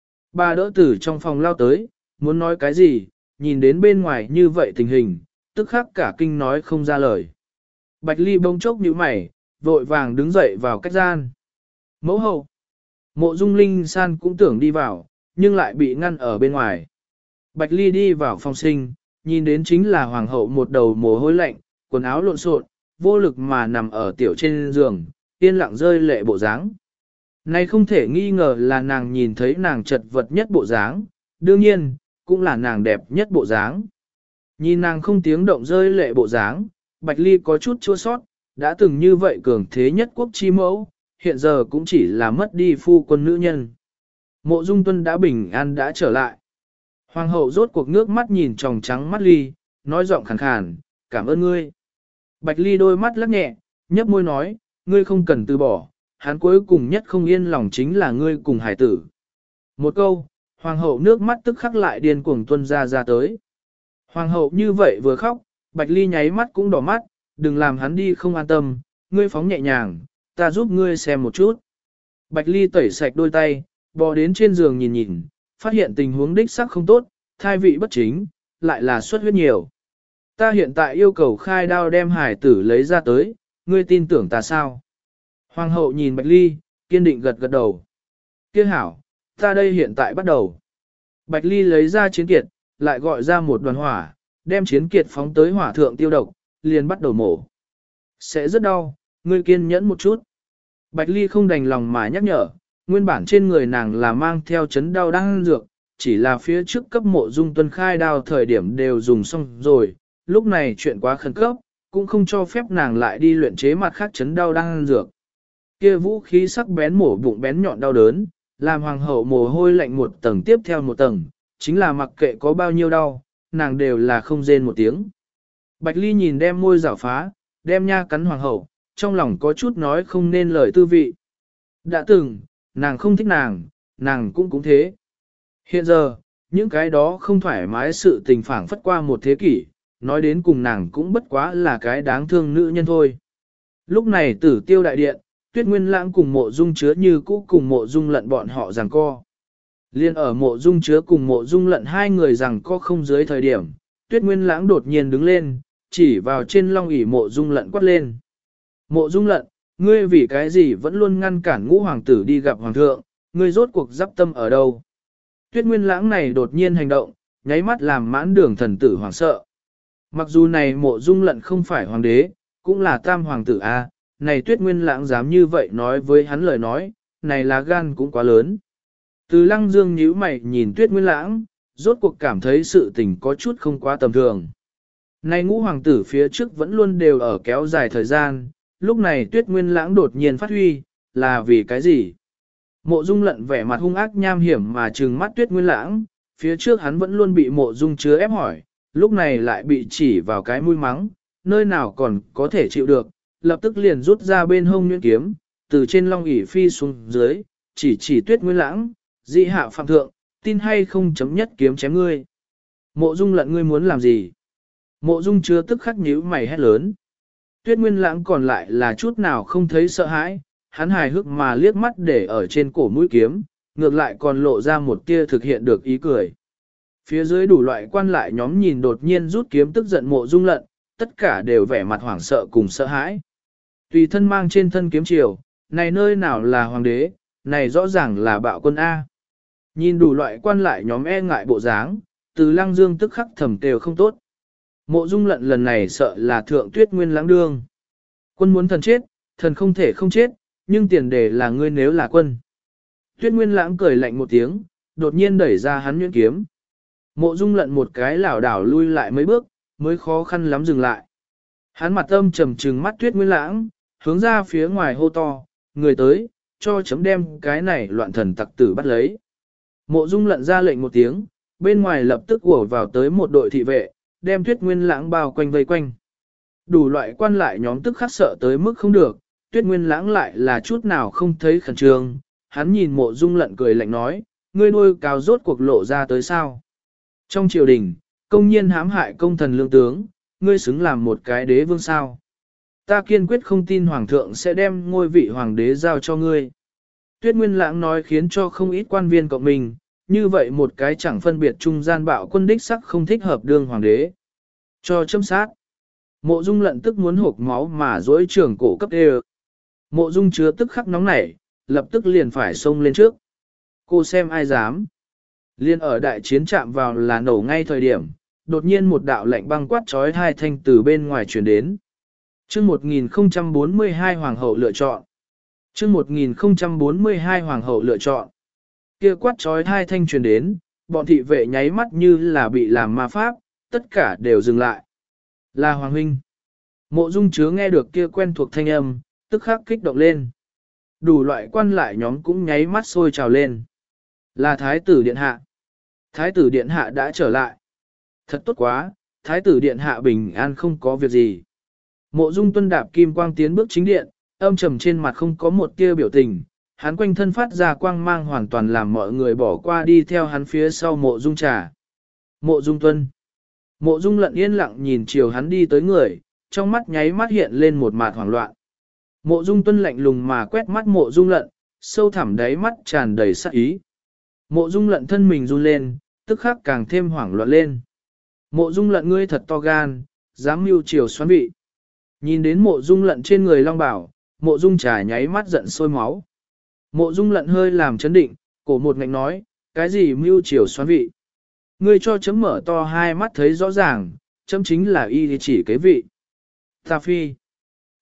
Bà đỡ tử trong phòng lao tới, muốn nói cái gì, nhìn đến bên ngoài như vậy tình hình, tức khắc cả kinh nói không ra lời. Bạch Ly bông chốc nhíu mày, vội vàng đứng dậy vào cách gian. Mẫu hậu. Mộ Dung Linh San cũng tưởng đi vào, nhưng lại bị ngăn ở bên ngoài. Bạch Ly đi vào phòng sinh, nhìn đến chính là hoàng hậu một đầu mồ hôi lạnh, quần áo lộn xộn, vô lực mà nằm ở tiểu trên giường, yên lặng rơi lệ bộ dáng. Này không thể nghi ngờ là nàng nhìn thấy nàng chật vật nhất bộ dáng, đương nhiên, cũng là nàng đẹp nhất bộ dáng. Nhìn nàng không tiếng động rơi lệ bộ dáng, Bạch Ly có chút chua sót, đã từng như vậy cường thế nhất quốc chi mẫu, hiện giờ cũng chỉ là mất đi phu quân nữ nhân. Mộ Dung Tuân đã bình an đã trở lại. Hoàng hậu rốt cuộc nước mắt nhìn tròng trắng mắt Ly, nói giọng khàn khàn, cảm ơn ngươi. Bạch Ly đôi mắt lắc nhẹ, nhấp môi nói, ngươi không cần từ bỏ, hắn cuối cùng nhất không yên lòng chính là ngươi cùng hải tử. Một câu, hoàng hậu nước mắt tức khắc lại điên cuồng tuôn ra tới. Hoàng hậu như vậy vừa khóc, Bạch Ly nháy mắt cũng đỏ mắt, đừng làm hắn đi không an tâm, ngươi phóng nhẹ nhàng, ta giúp ngươi xem một chút. Bạch Ly tẩy sạch đôi tay, bò đến trên giường nhìn nhìn, phát hiện tình huống đích xác không tốt, thai vị bất chính, lại là xuất huyết nhiều. Ta hiện tại yêu cầu khai đao đem hải tử lấy ra tới, ngươi tin tưởng ta sao? Hoàng hậu nhìn Bạch Ly, kiên định gật gật đầu. Kia hảo, ta đây hiện tại bắt đầu. Bạch Ly lấy ra chiến kiệt, lại gọi ra một đoàn hỏa, đem chiến kiệt phóng tới hỏa thượng tiêu độc, liền bắt đầu mổ. Sẽ rất đau, ngươi kiên nhẫn một chút. Bạch Ly không đành lòng mà nhắc nhở, nguyên bản trên người nàng là mang theo chấn đau đang dược, chỉ là phía trước cấp Mộ Dung Tuân khai đao thời điểm đều dùng xong rồi, lúc này chuyện quá khẩn cấp, cũng không cho phép nàng lại đi luyện chế mặt khác chấn đau đang dược. Kia vũ khí sắc bén mổ bụng bén nhọn đau đớn, làm hoàng hậu mồ hôi lạnh một tầng tiếp theo một tầng, chính là mặc kệ có bao nhiêu đau, nàng đều là không rên một tiếng. Bạch Ly nhìn đem môi rảo phá, đem nha cắn hoàng hậu, trong lòng có chút nói không nên lời tư vị. Đã từng, nàng không thích nàng cũng thế. Hiện giờ, những cái đó không thoải mái sự tình phảng phất qua một thế kỷ, nói đến cùng nàng cũng bất quá là cái đáng thương nữ nhân thôi. Lúc này Tử Tiêu đại điện, Tuyết Nguyên Lãng cùng Mộ Dung Chứa như cũ cùng Mộ Dung Lận bọn họ giằng co. Liên ở Mộ Dung Chứa cùng Mộ Dung Lận hai người giằng co không dưới thời điểm, Tuyết Nguyên Lãng đột nhiên đứng lên, chỉ vào trên long ỷ Mộ Dung Lận quát lên. Mộ Dung Lận, ngươi vì cái gì vẫn luôn ngăn cản ngũ hoàng tử đi gặp hoàng thượng, ngươi rốt cuộc giáp tâm ở đâu? Tuyết Nguyên Lãng này đột nhiên hành động, nháy mắt làm mãn đường thần tử hoảng sợ. Mặc dù này Mộ Dung Lận không phải hoàng đế, cũng là tam hoàng tử a, này Tuyết Nguyên Lãng dám như vậy nói với hắn lời nói, này lá gan cũng quá lớn. Từ Lăng Dương nhíu mày nhìn Tuyết Nguyên Lãng, rốt cuộc cảm thấy sự tình có chút không quá tầm thường. Này ngũ hoàng tử phía trước vẫn luôn đều ở kéo dài thời gian, lúc này Tuyết Nguyên Lãng đột nhiên phát huy, là vì cái gì? Mộ Dung Lận vẻ mặt hung ác nham hiểm mà trừng mắt Tuyết Nguyên Lãng, phía trước hắn vẫn luôn bị Mộ Dung Chứa ép hỏi, lúc này lại bị chỉ vào cái mũi mắng, nơi nào còn có thể chịu được, lập tức liền rút ra bên hông nhuyễn kiếm, từ trên long ỷ phi xuống dưới, chỉ Tuyết Nguyên Lãng, dị hạ phạm thượng, tin hay không chấm nhất kiếm chém ngươi. Mộ Dung Lận ngươi muốn làm gì? Mộ Dung Chứa tức khắc nhíu mày hét lớn. Tuyết Nguyên Lãng còn lại là chút nào không thấy sợ hãi, hắn hài hước mà liếc mắt để ở trên cổ mũi kiếm, ngược lại còn lộ ra một tia thực hiện được ý cười. Phía dưới đủ loại quan lại nhóm nhìn đột nhiên rút kiếm tức giận Mộ Dung Lận, tất cả đều vẻ mặt hoảng sợ cùng sợ hãi. Tùy thân mang trên thân kiếm triều, này nơi nào là hoàng đế, này rõ ràng là bạo quân A. Nhìn đủ loại quan lại nhóm e ngại bộ dáng, Từ Lăng Dương tức khắc thầm đều không tốt. Mộ Dung Lận lần này sợ là thượng Tuyết Nguyên Lãng đương. Quân muốn thần chết, thần không thể không chết, nhưng tiền đề là ngươi nếu là quân. Tuyết Nguyên Lãng cười lạnh một tiếng, đột nhiên đẩy ra hắn nhuyễn kiếm. Mộ Dung Lận một cái lảo đảo lui lại mấy bước, mới khó khăn lắm dừng lại. Hắn mặt âm trầm trừng mắt Tuyết Nguyên Lãng, hướng ra phía ngoài hô to, người tới, cho chấm đem cái này loạn thần tặc tử bắt lấy. Mộ Dung Lận ra lệnh một tiếng, bên ngoài lập tức ùa vào tới một đội thị vệ, đem Tuyết Nguyên Lãng bao quanh vây quanh. Đủ loại quan lại nhóm tức khắc sợ tới mức không được, Tuyết Nguyên Lãng lại là chút nào không thấy khẩn trương, hắn nhìn Mộ Dung Lận cười lạnh nói, ngươi nuôi cáo rốt cuộc lộ ra tới sao. Trong triều đình, công nhiên hãm hại công thần lương tướng, ngươi xứng làm một cái đế vương sao. Ta kiên quyết không tin hoàng thượng sẽ đem ngôi vị hoàng đế giao cho ngươi. Tuyết Nguyên Lãng nói khiến cho không ít quan viên cộng mình, như vậy một cái chẳng phân biệt trung gian bạo quân đích sắc không thích hợp đương hoàng đế. Cho châm sát. Mộ Dung Lận tức muốn hộp máu mà dối trưởng cổ cấp đê. Mộ Dung Chứa tức khắc nóng nảy, lập tức liền phải xông lên trước. Cô xem ai dám. Liên ở đại chiến chạm vào là nổ ngay thời điểm, đột nhiên một đạo lệnh băng quát trói hai thanh từ bên ngoài truyền đến. Chương 1042 Hoàng hậu lựa chọn. Chương 1042 Hoàng hậu lựa chọn. Kia quát trói hai thanh truyền đến, bọn thị vệ nháy mắt như là bị làm ma pháp, tất cả đều dừng lại. Là Hoàng huynh. Mộ Dung Chứa nghe được kia quen thuộc thanh âm, tức khắc kích động lên. Đủ loại quan lại nhóm cũng nháy mắt sôi trào lên. Là Thái tử Điện Hạ. Thái tử Điện Hạ đã trở lại. Thật tốt quá, Thái tử Điện Hạ bình an không có việc gì. Mộ Dung Tuân đạp kim quang tiến bước chính điện, âm trầm trên mặt không có một tia biểu tình. Hắn quanh thân phát ra quang mang hoàn toàn làm mọi người bỏ qua đi theo hắn phía sau Mộ Dung Trà. Mộ Dung Tuân. Mộ Dung Lận yên lặng nhìn chiều hắn đi tới người, trong mắt nháy mắt hiện lên một mạt hoảng loạn. Mộ Dung Tuân lạnh lùng mà quét mắt Mộ Dung Lận, sâu thẳm đáy mắt tràn đầy sát ý. Mộ Dung Lận thân mình run lên, tức khắc càng thêm hoảng loạn lên. Mộ Dung Lận ngươi thật to gan, dám mưu triều xoán vị. Nhìn đến Mộ Dung Lận trên người long bảo, Mộ Dung Trà nháy mắt giận sôi máu. Mộ Dung Lận hơi làm chấn định, cổ một ngạnh nói, cái gì mưu triều xoán vị? Ngươi cho chấm mở to hai mắt thấy rõ ràng, chấm chính là y chỉ kế vị. Ta phi.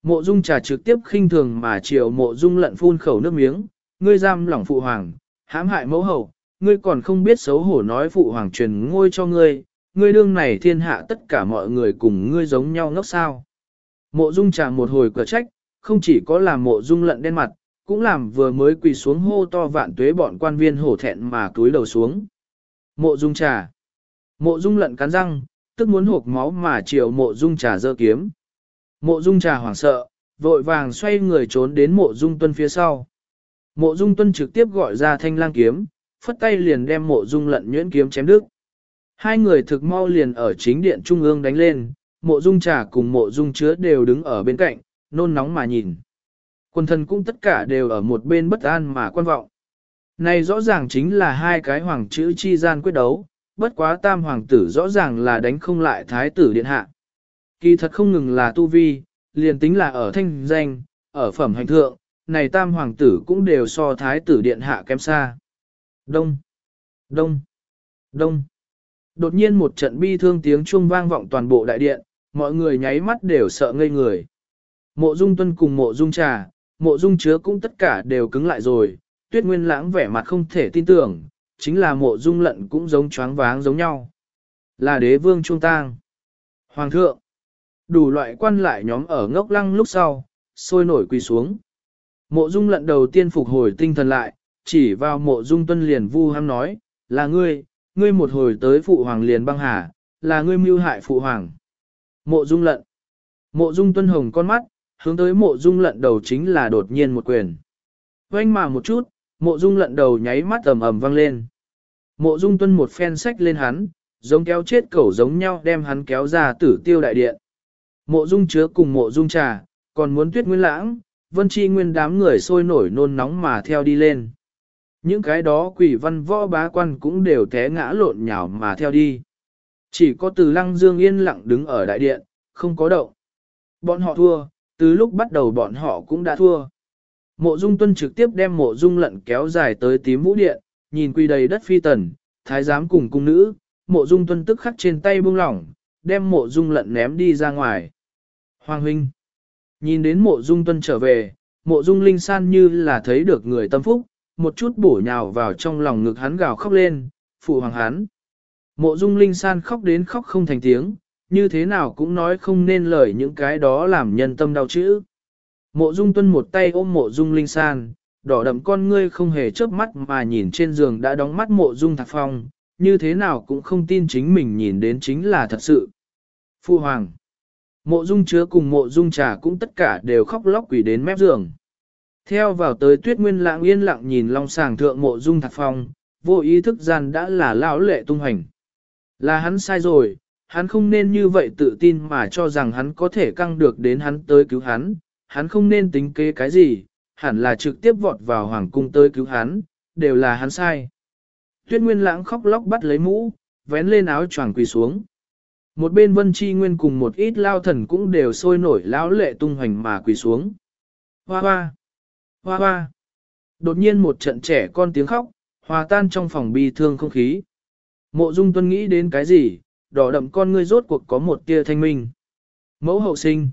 Mộ Dung Trà trực tiếp khinh thường mà chiều Mộ Dung Lận phun khẩu nước miếng, ngươi giam lỏng phụ hoàng, hãm hại mẫu hậu, ngươi còn không biết xấu hổ nói phụ hoàng truyền ngôi cho ngươi, ngươi đương này thiên hạ tất cả mọi người cùng ngươi giống nhau ngốc sao. Mộ Dung Trà một hồi cửa trách, không chỉ có làm Mộ Dung Lận đen mặt, cũng làm vừa mới quỳ xuống hô to vạn tuế bọn quan viên hổ thẹn mà cúi đầu xuống. Mộ Dung Trà. Mộ Dung Lận cắn răng, tức muốn hộc máu mà chiều Mộ Dung Trà giơ kiếm. Mộ Dung Trà hoảng sợ, vội vàng xoay người trốn đến Mộ Dung Tuân phía sau. Mộ Dung Tuân trực tiếp gọi ra thanh lang kiếm, phất tay liền đem Mộ Dung Lận nhuyễn kiếm chém đứt. Hai người thực mau liền ở chính điện trung ương đánh lên, Mộ Dung Trà cùng Mộ Dung Chứa đều đứng ở bên cạnh, nôn nóng mà nhìn. Quần thần cũng tất cả đều ở một bên bất an mà quan vọng. Này rõ ràng chính là hai cái hoàng chữ chi gian quyết đấu, bất quá tam hoàng tử rõ ràng là đánh không lại thái tử điện hạ. Kỳ thật không ngừng là tu vi, liền tính là ở thanh danh, ở phẩm hành thượng, này tam hoàng tử cũng đều so thái tử điện hạ kém xa. Đông, đông, đông. Đột nhiên một trận bi thương tiếng chuông vang vọng toàn bộ đại điện, mọi người nháy mắt đều sợ ngây người. Mộ Dung Tuân cùng Mộ Dung Trà, Mộ Dung Chứa cũng tất cả đều cứng lại rồi, Tuyết Nguyên Lãng vẻ mặt không thể tin tưởng, chính là Mộ Dung Lận cũng giống choáng váng giống nhau. Là đế vương trung tang. Hoàng thượng. Đủ loại quan lại nhóm ở ngốc lăng lúc sau, sôi nổi quỳ xuống. Mộ Dung Lận đầu tiên phục hồi tinh thần lại, chỉ vào Mộ Dung Tuân liền vu ham nói, là ngươi một hồi tới phụ hoàng liền băng hà, là ngươi mưu hại phụ hoàng. Mộ Dung Lận. Mộ Dung Tuân hồng con mắt, hướng tới Mộ Dung Lận đầu chính là đột nhiên một quyền. Oanh mà một chút, Mộ Dung Lận đầu nháy mắt ầm ầm vang lên. Mộ Dung Tuân một phen sách lên hắn, giống kéo chết cẩu giống nhau đem hắn kéo ra tử tiêu đại điện. Mộ Dung Chứa cùng Mộ Dung Trà, còn muốn Tuyết Nguyên Lãng, Vân Chi Nguyên đám người sôi nổi nôn nóng mà theo đi lên. Những cái đó quỷ văn võ bá quan cũng đều té ngã lộn nhào mà theo đi. Chỉ có Từ Lăng Dương yên lặng đứng ở đại điện, không có động. Bọn họ thua, từ lúc bắt đầu bọn họ cũng đã thua. Mộ Dung Tuân trực tiếp đem Mộ Dung Lận kéo dài tới tím vũ điện, nhìn quy đầy đất phi tần, thái giám cùng cung nữ, Mộ Dung Tuân tức khắc trên tay buông lỏng, đem Mộ Dung Lận ném đi ra ngoài. Hoàng huynh. Nhìn đến Mộ Dung Tuân trở về, Mộ Dung Linh San như là thấy được người tâm phúc, một chút bổ nhào vào trong lòng ngực hắn gào khóc lên, phụ hoàng hắn. Mộ Dung Linh San khóc đến khóc không thành tiếng, như thế nào cũng nói không nên lời những cái đó làm nhân tâm đau chữ. Mộ Dung Tuân một tay ôm Mộ Dung Linh San, đỏ đậm con ngươi không hề chớp mắt mà nhìn trên giường đã đóng mắt Mộ Dung Thạc Phong, như thế nào cũng không tin chính mình nhìn đến chính là thật sự. Phu hoàng. Mộ Dung Chứa cùng Mộ Dung Trà cũng tất cả đều khóc lóc quỳ đến mép giường. Theo vào tới Tuyết Nguyên Lãng yên lặng nhìn long sàng thượng Mộ Dung Thạc Phong, vô ý thức gian đã là lão lệ tung hành. Là hắn sai rồi, hắn không nên như vậy tự tin mà cho rằng hắn có thể căng được đến hắn tới cứu hắn không nên tính kế cái gì, hẳn là trực tiếp vọt vào hoàng cung tới cứu hắn, đều là hắn sai. Tuyết Nguyên Lãng khóc lóc bắt lấy mũ, vén lên áo choàng quỳ xuống. Một bên Vân Chi Nguyên cùng một ít lao thần cũng đều sôi nổi lão lệ tung hoành mà quỳ xuống. Hoa hoa, hoa hoa. Đột nhiên một trận trẻ con tiếng khóc, hòa tan trong phòng bi thương không khí. Mộ Dung Tuân nghĩ đến cái gì, đỏ đậm con ngươi rốt cuộc có một tia thanh minh. Mẫu hậu sinh.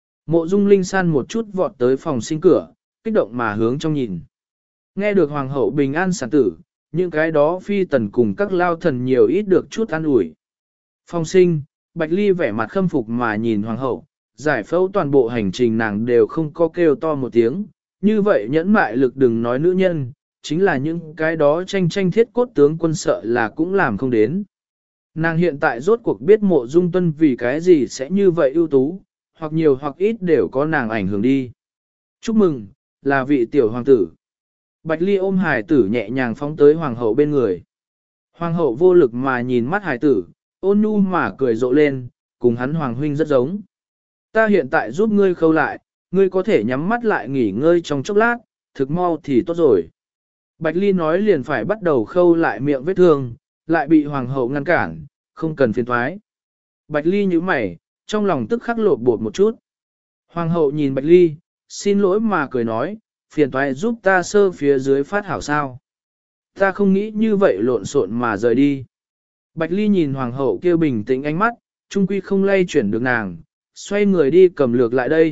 Mộ Dung Linh San một chút vọt tới phòng sinh cửa, kích động mà hướng trong nhìn. Nghe được hoàng hậu bình an sản tử, những cái đó phi tần cùng các lao thần nhiều ít được chút an ủi. Phòng sinh, Bạch Ly vẻ mặt khâm phục mà nhìn hoàng hậu, giải phẫu toàn bộ hành trình nàng đều không có kêu to một tiếng, như vậy nhẫn mại lực đừng nói nữ nhân, chính là những cái đó tranh tranh thiết cốt tướng quân sợ là cũng làm không đến. Nàng hiện tại rốt cuộc biết Mộ Dung Tuân vì cái gì sẽ như vậy ưu tú, hoặc nhiều hoặc ít đều có nàng ảnh hưởng đi. Chúc mừng, là vị tiểu hoàng tử. Bạch Ly ôm hài tử nhẹ nhàng phóng tới hoàng hậu bên người. Hoàng hậu vô lực mà nhìn mắt hài tử, ôn nhu mà cười rộ lên, cùng hắn hoàng huynh rất giống. Ta hiện tại giúp ngươi khâu lại, ngươi có thể nhắm mắt lại nghỉ ngơi trong chốc lát, thực mau thì tốt rồi. Bạch Ly nói liền phải bắt đầu khâu lại miệng vết thương, lại bị hoàng hậu ngăn cản, không cần phiền thoái. Bạch Ly nhíu mày, trong lòng tức khắc lột bột một chút. Hoàng hậu nhìn Bạch Ly, xin lỗi mà cười nói, phiền thoái giúp ta sơ phía dưới phát hảo sao. Ta không nghĩ như vậy lộn xộn mà rời đi. Bạch Ly nhìn hoàng hậu kêu bình tĩnh ánh mắt, trung quy không lay chuyển được nàng, xoay người đi cầm lược lại đây,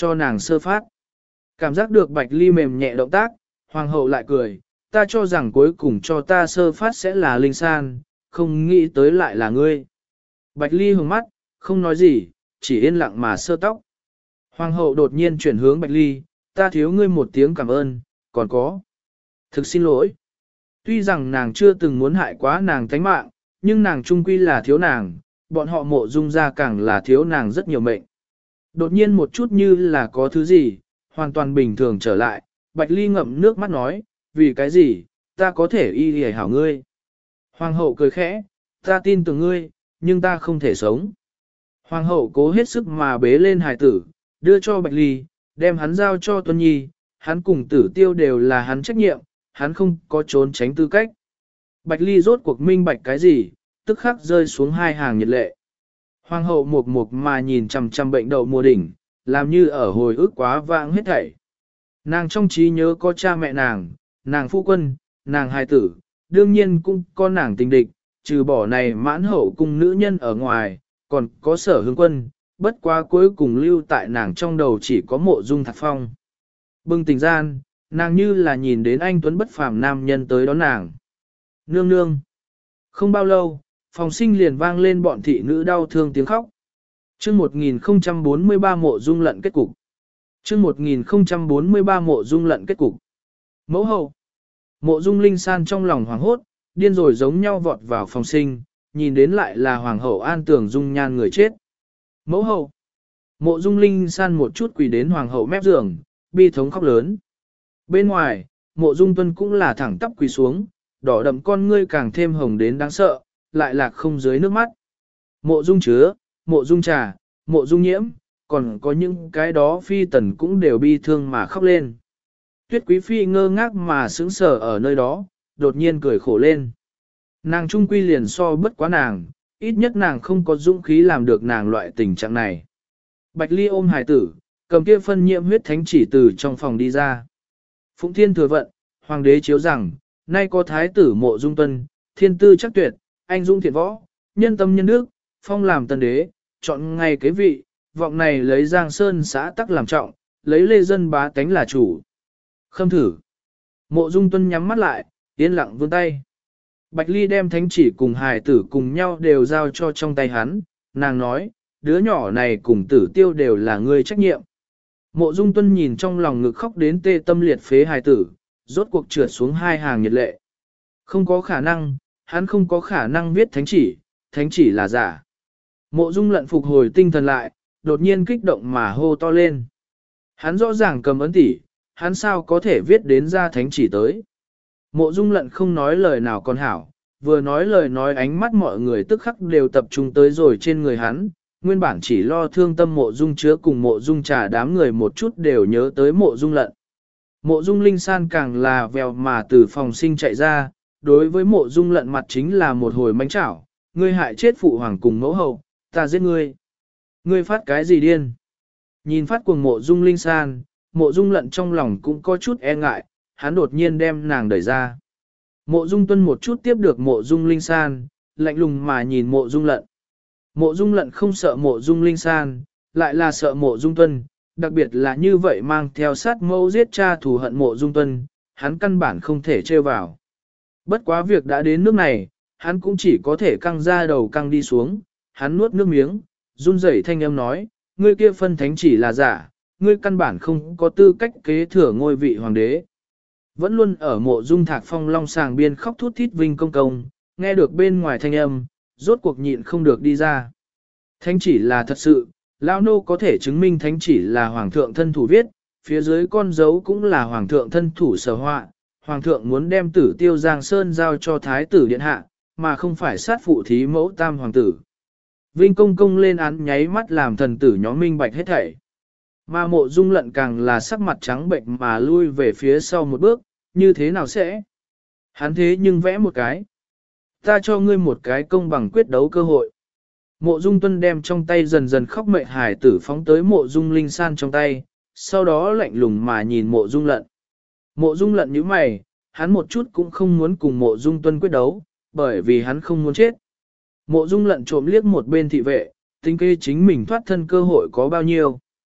cho nàng sơ phát. Cảm giác được Bạch Ly mềm nhẹ động tác, hoàng hậu lại cười, ta cho rằng cuối cùng cho ta sơ phát sẽ là Linh San, không nghĩ tới lại là ngươi. Bạch Ly hướng mắt, không nói gì, chỉ yên lặng mà sơ tóc. Hoàng hậu đột nhiên chuyển hướng Bạch Ly, ta thiếu ngươi một tiếng cảm ơn, còn có. Thực xin lỗi. Tuy rằng nàng chưa từng muốn hại quá nàng tánh mạng, nhưng nàng trung quy là thiếu nàng, bọn họ Mộ Dung ra càng là thiếu nàng rất nhiều mệnh. Đột nhiên một chút như là có thứ gì, hoàn toàn bình thường trở lại, Bạch Ly ngậm nước mắt nói, vì cái gì, ta có thể y hề hảo ngươi. Hoàng hậu cười khẽ, ta tin tưởng ngươi, nhưng ta không thể sống. Hoàng hậu cố hết sức mà bế lên hài tử, đưa cho Bạch Ly, đem hắn giao cho Tuân Nhi, hắn cùng Tử Tiêu đều là hắn trách nhiệm, hắn không có trốn tránh tư cách. Bạch Ly rốt cuộc minh bạch cái gì, tức khắc rơi xuống hai hàng nhiệt lệ. Hoàng hậu mục mục mà nhìn chằm chằm bệnh đậu mùa đỉnh, làm như ở hồi ức quá vãng hết thảy. Nàng trong trí nhớ có cha mẹ nàng phu quân, nàng hài tử, đương nhiên cũng có nàng tình địch, trừ bỏ này mãn hậu cung nữ nhân ở ngoài, còn có Sở Hương Quân, bất quá cuối cùng lưu tại nàng trong đầu chỉ có Mộ Dung Thạc Phong. Bừng tỉnh gian, nàng như là nhìn đến anh tuấn bất phàm nam nhân tới đón nàng. Nương nương. Không bao lâu, phòng sinh liền vang lên bọn thị nữ đau thương tiếng khóc. Chương 1043 Mộ Dung lận kết cục. Chương 1043 Mộ Dung lận kết cục. Mẫu hậu. Mộ Dung Linh San trong lòng hoảng hốt, điên rồi giống nhau vọt vào phòng sinh, nhìn đến lại là hoàng hậu An Tưởng dung nhan người chết. Mẫu hậu. Mộ Dung Linh San một chút quỳ đến hoàng hậu mép giường, bi thống khóc lớn. Bên ngoài, Mộ Dung Tuân cũng là thẳng tắp quỳ xuống, đỏ đậm con ngươi càng thêm hồng đến đáng sợ, lại lạc không dưới nước mắt. Mộ Dung Chứa, Mộ Dung Trà, Mộ Dung Nhiễm, còn có những cái đó phi tần cũng đều bi thương mà khóc lên. Tuyết Quý Phi ngơ ngác mà sững sờ ở nơi đó, đột nhiên cười khổ lên. Nàng trung quy liền so bất quá nàng, ít nhất nàng không có dũng khí làm được nàng loại tình trạng này. Bạch Ly ôm hài tử, cầm kia phân nhiễm huyết thánh chỉ từ trong phòng đi ra. Phụng Thiên thừa vận, hoàng đế chiếu rằng, nay có thái tử Mộ Dung Tuân, thiên tư chắc tuyệt, anh dũng thiện võ, nhân tâm nhân đức, phong làm tân đế, chọn ngày kế vị, vọng này lấy Giang Sơn xã tắc làm trọng, lấy lê dân bá tánh là chủ. Khâm thử. Mộ Dung Tuân nhắm mắt lại, yên lặng vươn tay. Bạch Ly đem thánh chỉ cùng hài tử cùng nhau đều giao cho trong tay hắn, nàng nói, đứa nhỏ này cùng Tử Tiêu đều là người trách nhiệm. Mộ Dung Tuân nhìn trong lòng ngực khóc đến tê tâm liệt phế hài tử, rốt cuộc trượt xuống hai hàng nhiệt lệ. Không có khả năng, hắn không có khả năng viết thánh chỉ là giả. Mộ Dung lận phục hồi tinh thần lại, đột nhiên kích động mà hô to lên. Hắn rõ ràng cầm ấn tỷ, hắn sao có thể viết đến ra thánh chỉ tới. Mộ Dung lận không nói lời nào còn hảo, vừa nói lời nói ánh mắt mọi người tức khắc đều tập trung tới rồi trên người hắn, nguyên bản chỉ lo thương tâm Mộ Dung Chứa cùng Mộ Dung Trà đám người một chút đều nhớ tới Mộ Dung lận. Mộ Dung Linh San càng là vèo mà từ phòng sinh chạy ra, đối với Mộ Dung lận mặt chính là một hồi mánh chảo, ngươi hại chết phụ hoàng cùng mẫu hậu, ta giết ngươi. Ngươi phát cái gì điên? Nhìn phát cuồng Mộ Dung Linh San, Mộ Dung lận trong lòng cũng có chút e ngại, hắn đột nhiên đem nàng đẩy ra. Mộ Dung Tuân một chút tiếp được Mộ Dung Linh San, lạnh lùng mà nhìn Mộ Dung lận. Mộ Dung lận không sợ Mộ Dung Linh San, lại là sợ Mộ Dung Tuân, đặc biệt là như vậy mang theo sát mẫu giết cha thù hận Mộ Dung Tuân, hắn căn bản không thể trêu vào. Bất quá việc đã đến nước này, hắn cũng chỉ có thể căng ra đầu căng đi xuống, hắn nuốt nước miếng, run rẩy thanh âm nói, ngươi kia phân thánh chỉ là giả, ngươi căn bản không có tư cách kế thừa ngôi vị hoàng đế. Vẫn luôn ở Mộ Dung Thạc Phong long sàng biên khóc thút thít Vinh công công, nghe được bên ngoài thanh âm, rốt cuộc nhịn không được đi ra. Thánh chỉ là thật sự, Lão nô có thể chứng minh thánh chỉ là hoàng thượng thân thủ viết, phía dưới con dấu cũng là hoàng thượng thân thủ sở họa. Hoàng thượng muốn đem Tử Tiêu Giang Sơn giao cho thái tử điện hạ, mà không phải sát phụ thí mẫu tam hoàng tử. Vinh công công lên án nháy mắt làm thần tử nhóm minh bạch hết thảy. Mà Mộ Dung lận càng là sắc mặt trắng bệnh mà lui về phía sau một bước, như thế nào sẽ? Hắn thế nhưng vẽ một cái. Ta cho ngươi một cái công bằng quyết đấu cơ hội. Mộ Dung Tuân đem trong tay dần dần khóc mệt hải tử phóng tới Mộ Dung Linh San trong tay, sau đó lạnh lùng mà nhìn Mộ Dung lận. Mộ Dung lận nhíu mày, hắn một chút cũng không muốn cùng Mộ Dung Tuân quyết đấu, bởi vì hắn không muốn chết. Mộ Dung lận trộm liếc một bên thị vệ, tính kế chính mình thoát thân cơ hội có bao nhiêu.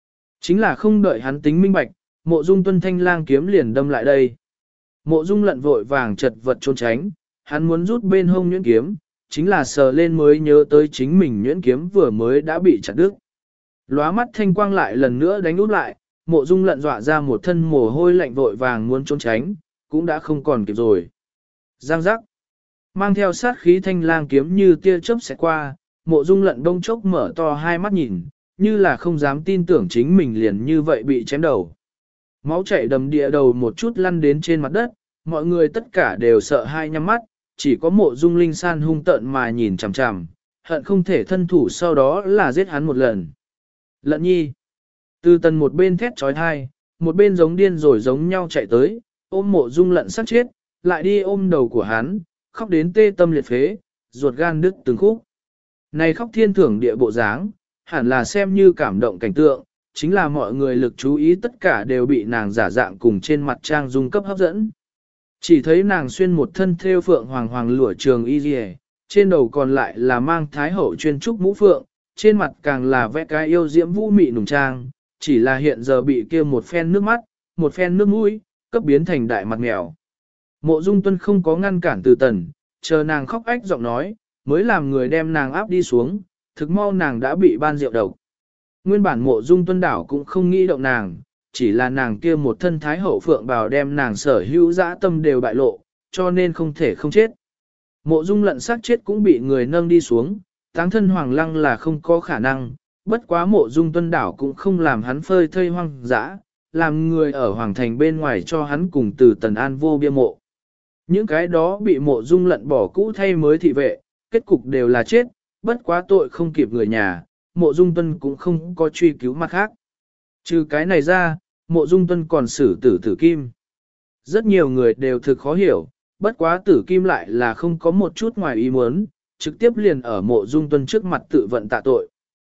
Chính là không đợi hắn tính minh bạch, mộ dung tuân thanh lang kiếm liền đâm lại đây. Mộ dung lận vội vàng chật vật trốn tránh, hắn muốn rút bên hông nhuyễn kiếm, chính là sờ lên mới nhớ tới chính mình nhuyễn kiếm vừa mới đã bị chặt đứt. Lóa mắt thanh quang lại lần nữa đánh úp lại, mộ dung lận dọa ra một thân mồ hôi lạnh vội vàng muốn trốn tránh, cũng đã không còn kịp rồi. Giang giác, mang theo sát khí thanh lang kiếm như tia chớp sẽ qua, mộ dung lận đông chốc mở to hai mắt nhìn, như là không dám tin tưởng chính mình liền như vậy bị chém đầu. Máu chảy đầm địa đầu một chút lăn đến trên mặt đất, mọi người tất cả đều sợ hai nhắm mắt, chỉ có mộ dung linh san hung tợn mà nhìn chằm chằm, hận không thể thân thủ sau đó là giết hắn một lần. Lận nhi, từ tần một bên thét trói thai, một bên giống điên rồi giống nhau chạy tới, ôm mộ dung lận sát chết, lại đi ôm đầu của hắn, khóc đến tê tâm liệt phế, ruột gan đứt từng khúc. Này khóc thiên thưởng địa bộ dáng, hẳn là xem như cảm động cảnh tượng, chính là mọi người lực chú ý tất cả đều bị nàng giả dạng cùng trên mặt trang dung cấp hấp dẫn. Chỉ thấy nàng xuyên một thân thêu phượng hoàng hoàng lụa trường y dì, trên đầu còn lại là mang thái hậu chuyên trúc mũ phượng, trên mặt càng là vẽ cái yêu diễm vũ mị nùng trang, chỉ là hiện giờ bị kia một phen nước mắt, một phen nước mũi, cấp biến thành đại mặt mèo. Mộ Dung Tuân không có ngăn cản Từ Tần, chờ nàng khóc ách giọng nói, mới làm người đem nàng áp đi xuống, thực mau nàng đã bị ban rượu độc. Nguyên bản Mộ Dung Tuân đảo cũng không nghĩ động nàng, chỉ là nàng kia một thân thái hậu phượng bào đem nàng sở hữu dã tâm đều bại lộ, cho nên không thể không chết. Mộ Dung lận xác chết cũng bị người nâng đi xuống, táng thân hoàng lăng là không có khả năng, bất quá Mộ Dung Tuân đảo cũng không làm hắn phơi thây hoang dã, làm người ở hoàng thành bên ngoài cho hắn cùng Từ Tần an vô bia mộ. Những cái đó bị Mộ Dung lận bỏ cũ thay mới thị vệ, kết cục đều là chết, bất quá tội không kịp người nhà, Mộ Dung Tuân cũng không có truy cứu mặt khác. Trừ cái này ra, Mộ Dung Tuân còn xử tử Tử Kim. Rất nhiều người đều thực khó hiểu, bất quá Tử Kim lại là không có một chút ngoài ý muốn, trực tiếp liền ở Mộ Dung Tuân trước mặt tự vận tạ tội.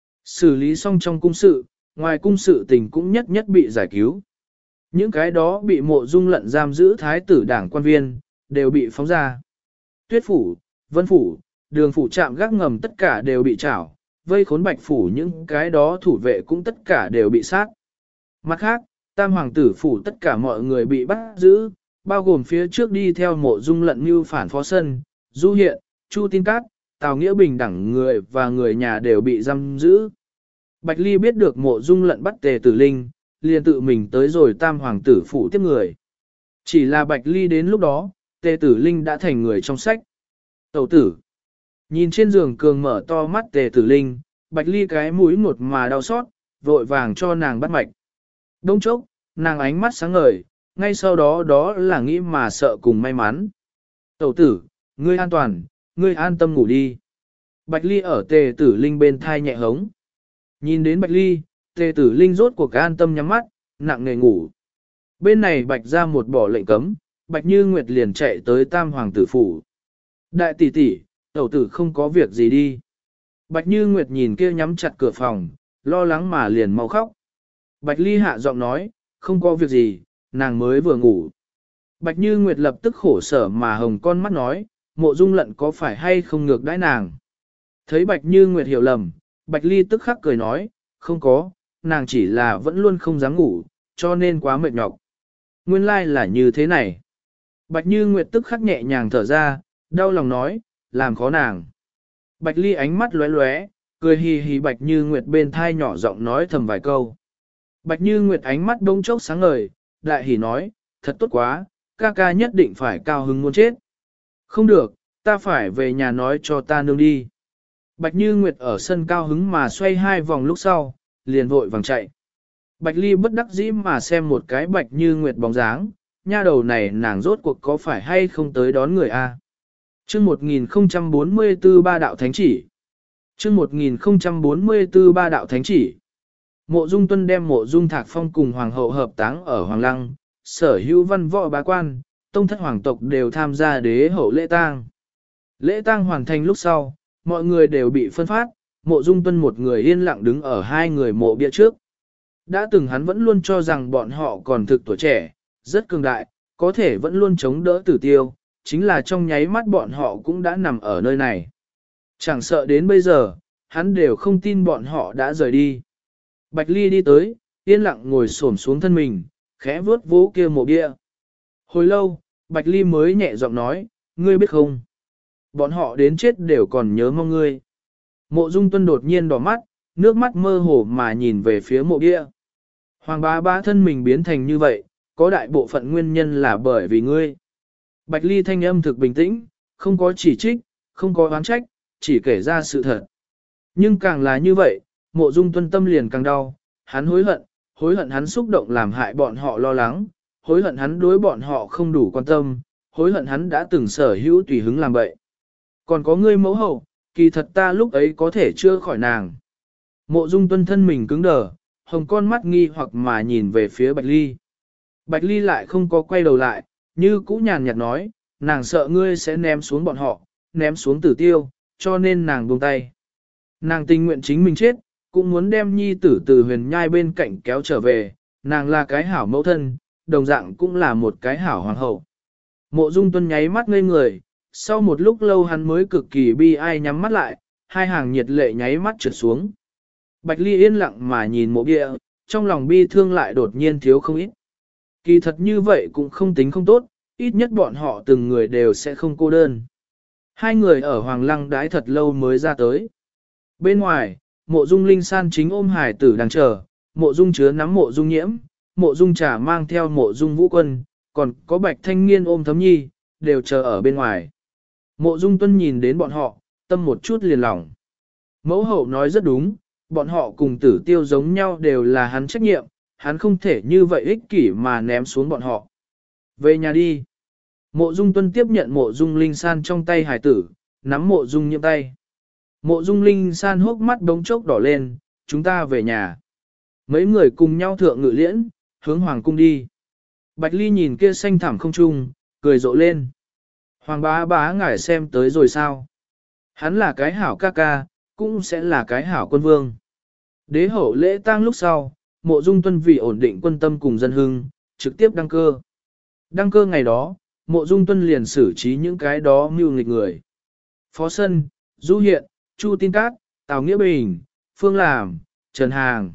Xử lý xong trong cung sự, ngoài cung sự tình cũng nhất nhất bị giải cứu. Những cái đó bị Mộ Dung lận giam giữ thái tử đảng quan viên, đều bị phóng ra. Tuyết phủ, Vân phủ, Đường phủ trạm gác ngầm tất cả đều bị trảo, vây khốn Bạch phủ những cái đó thủ vệ cũng tất cả đều bị sát. Mặt khác, Tam hoàng tử phủ tất cả mọi người bị bắt giữ, bao gồm phía trước đi theo Mộ Dung lận mưu phản phó sân, Du Hiện, Chu Tin Cát, Tào Nghĩa Bình đẳng người và người nhà đều bị giam giữ. Bạch Ly biết được Mộ Dung lận bắt Tề Tử Linh, liền tự mình tới rồi Tam hoàng tử phủ tiếp người. Chỉ là Bạch Ly đến lúc đó, Tề Tử Linh đã thành người trong sách. Tẩu tử. Nhìn trên giường cường mở to mắt Tề Tử Linh, Bạch Ly cái mũi ngột mà đau xót, vội vàng cho nàng bắt mạch. Đông chốc, nàng ánh mắt sáng ngời, ngay sau đó đó là nghĩ mà sợ cùng may mắn. Tẩu tử, ngươi an toàn, ngươi an tâm ngủ đi. Bạch Ly ở Tề Tử Linh bên thai nhẹ hống. Nhìn đến Bạch Ly, Tề Tử Linh rốt cuộc an tâm nhắm mắt, nặng nề ngủ. Bên này Bạch ra một bỏ lệnh cấm, Bạch Như Nguyệt liền chạy tới Tam hoàng tử phủ. Đại tỷ tỷ, tẩu tử không có việc gì đi. Bạch Như Nguyệt nhìn kia nhắm chặt cửa phòng, lo lắng mà liền mau khóc. Bạch Ly hạ giọng nói, không có việc gì, nàng mới vừa ngủ. Bạch Như Nguyệt lập tức khổ sở mà hồng con mắt nói, Mộ Dung lận có phải hay không ngược đãi nàng. Thấy Bạch Như Nguyệt hiểu lầm, Bạch Ly tức khắc cười nói, không có, nàng chỉ là vẫn luôn không dám ngủ, cho nên quá mệt nhọc. Nguyên lai là như thế này. Bạch Như Nguyệt tức khắc nhẹ nhàng thở ra, đau lòng nói, làm khó nàng. Bạch Ly ánh mắt lóe lóe, cười hì hì Bạch Như Nguyệt bên thai nhỏ giọng nói thầm vài câu. Bạch Như Nguyệt ánh mắt bỗng chốc sáng ngời, đại hỉ nói, thật tốt quá, ca ca nhất định phải cao hứng muốn chết. Không được, ta phải về nhà nói cho ta nương đi. Bạch Như Nguyệt ở sân cao hứng mà xoay hai vòng lúc sau, liền vội vàng chạy. Bạch Ly bất đắc dĩ mà xem một cái Bạch Như Nguyệt bóng dáng, nha đầu này nàng rốt cuộc có phải hay không tới đón người a? Chương 1044 ba đạo thánh chỉ. Chương 1044 ba đạo thánh chỉ. Mộ Dung Tuân đem Mộ Dung Thạc Phong cùng hoàng hậu hợp táng ở Hoàng Lăng, sở hữu văn võ bá quan, tông thất hoàng tộc đều tham gia đế hậu lễ tang. Lễ tang hoàn thành lúc sau, mọi người đều bị phân phát, Mộ Dung Tuân một người yên lặng đứng ở hai người mộ bia trước. Đã từng hắn vẫn luôn cho rằng bọn họ còn thực tuổi trẻ, rất cường đại, có thể vẫn luôn chống đỡ Tử Tiêu, chính là trong nháy mắt bọn họ cũng đã nằm ở nơi này. Chẳng sợ đến bây giờ, hắn đều không tin bọn họ đã rời đi. Bạch Ly đi tới, yên lặng ngồi xổm xuống thân mình, khẽ vuốt vỗ kia mộ bia. Hồi lâu, Bạch Ly mới nhẹ giọng nói, ngươi biết không? Bọn họ đến chết đều còn nhớ mong ngươi. Mộ Dung Tuân đột nhiên đỏ mắt, nước mắt mơ hồ mà nhìn về phía mộ bia. Hoàng bá bá thân mình biến thành như vậy, có đại bộ phận nguyên nhân là bởi vì ngươi. Bạch Ly thanh âm thực bình tĩnh, không có chỉ trích, không có oán trách, chỉ kể ra sự thật. Nhưng càng là như vậy, Mộ Dung Tuân tâm liền càng đau, hắn hối hận hắn xúc động làm hại bọn họ lo lắng, hối hận hắn đối bọn họ không đủ quan tâm, hối hận hắn đã từng sở hữu tùy hứng làm bậy. Còn có ngươi mẫu hậu, kỳ thật ta lúc ấy có thể chưa khỏi nàng. Mộ Dung Tuân thân mình cứng đờ, hồng con mắt nghi hoặc mà nhìn về phía Bạch Ly. Bạch Ly lại không có quay đầu lại, như cũ nhàn nhạt nói, nàng sợ ngươi sẽ ném xuống bọn họ, ném xuống Tử Tiêu, cho nên nàng buông tay. Nàng tình nguyện chính mình chết, cũng muốn đem nhi tử từ huyền nhai bên cạnh kéo trở về, nàng là cái hảo mẫu thân, đồng dạng cũng là một cái hảo hoàng hậu. Mộ Dung Tuân nháy mắt ngây người, sau một lúc lâu hắn mới cực kỳ bi ai nhắm mắt lại, hai hàng nhiệt lệ nháy mắt trượt xuống. Bạch Ly yên lặng mà nhìn mộ bia, trong lòng bi thương lại đột nhiên thiếu không ít. Kỳ thật như vậy cũng không tính không tốt, ít nhất bọn họ từng người đều sẽ không cô đơn. Hai người ở Hoàng Lăng đãi thật lâu mới ra tới. Bên ngoài, Mộ Dung Linh San chính ôm hải tử đang chờ, Mộ Dung Chứa nắm Mộ Dung Nhiễm, Mộ Dung Trà mang theo Mộ Dung Vũ Quân, còn có Bạch Thanh Niên ôm Thấm Nhi, đều chờ ở bên ngoài. Mộ Dung Tuân nhìn đến bọn họ, tâm một chút liền lỏng. Mẫu hậu nói rất đúng, bọn họ cùng Tử Tiêu giống nhau đều là hắn trách nhiệm, hắn không thể như vậy ích kỷ mà ném xuống bọn họ. Về nhà đi. Mộ Dung Tuân tiếp nhận Mộ Dung Linh San trong tay hải tử, nắm Mộ Dung Nhiễm tay. Mộ Dung Linh San hốc mắt đống chốc đỏ lên, chúng ta về nhà. Mấy người cùng nhau thượng ngự liễn, hướng hoàng cung đi. Bạch Ly nhìn kia xanh thẳm không trung, cười rộ lên. Hoàng bá bá ngài xem tới rồi sao? Hắn là cái hảo ca ca, cũng sẽ là cái hảo quân vương. Đế hậu lễ tang lúc sau, Mộ Dung Tuân vì ổn định quân tâm cùng dân hưng, trực tiếp đăng cơ. Đăng cơ ngày đó, Mộ Dung Tuân liền xử trí những cái đó mưu nghịch người. Phó Sân, Du Hiện, Chu Tin Cát, Tào Nghĩa Bình, Phương Làm, Trần Hàng.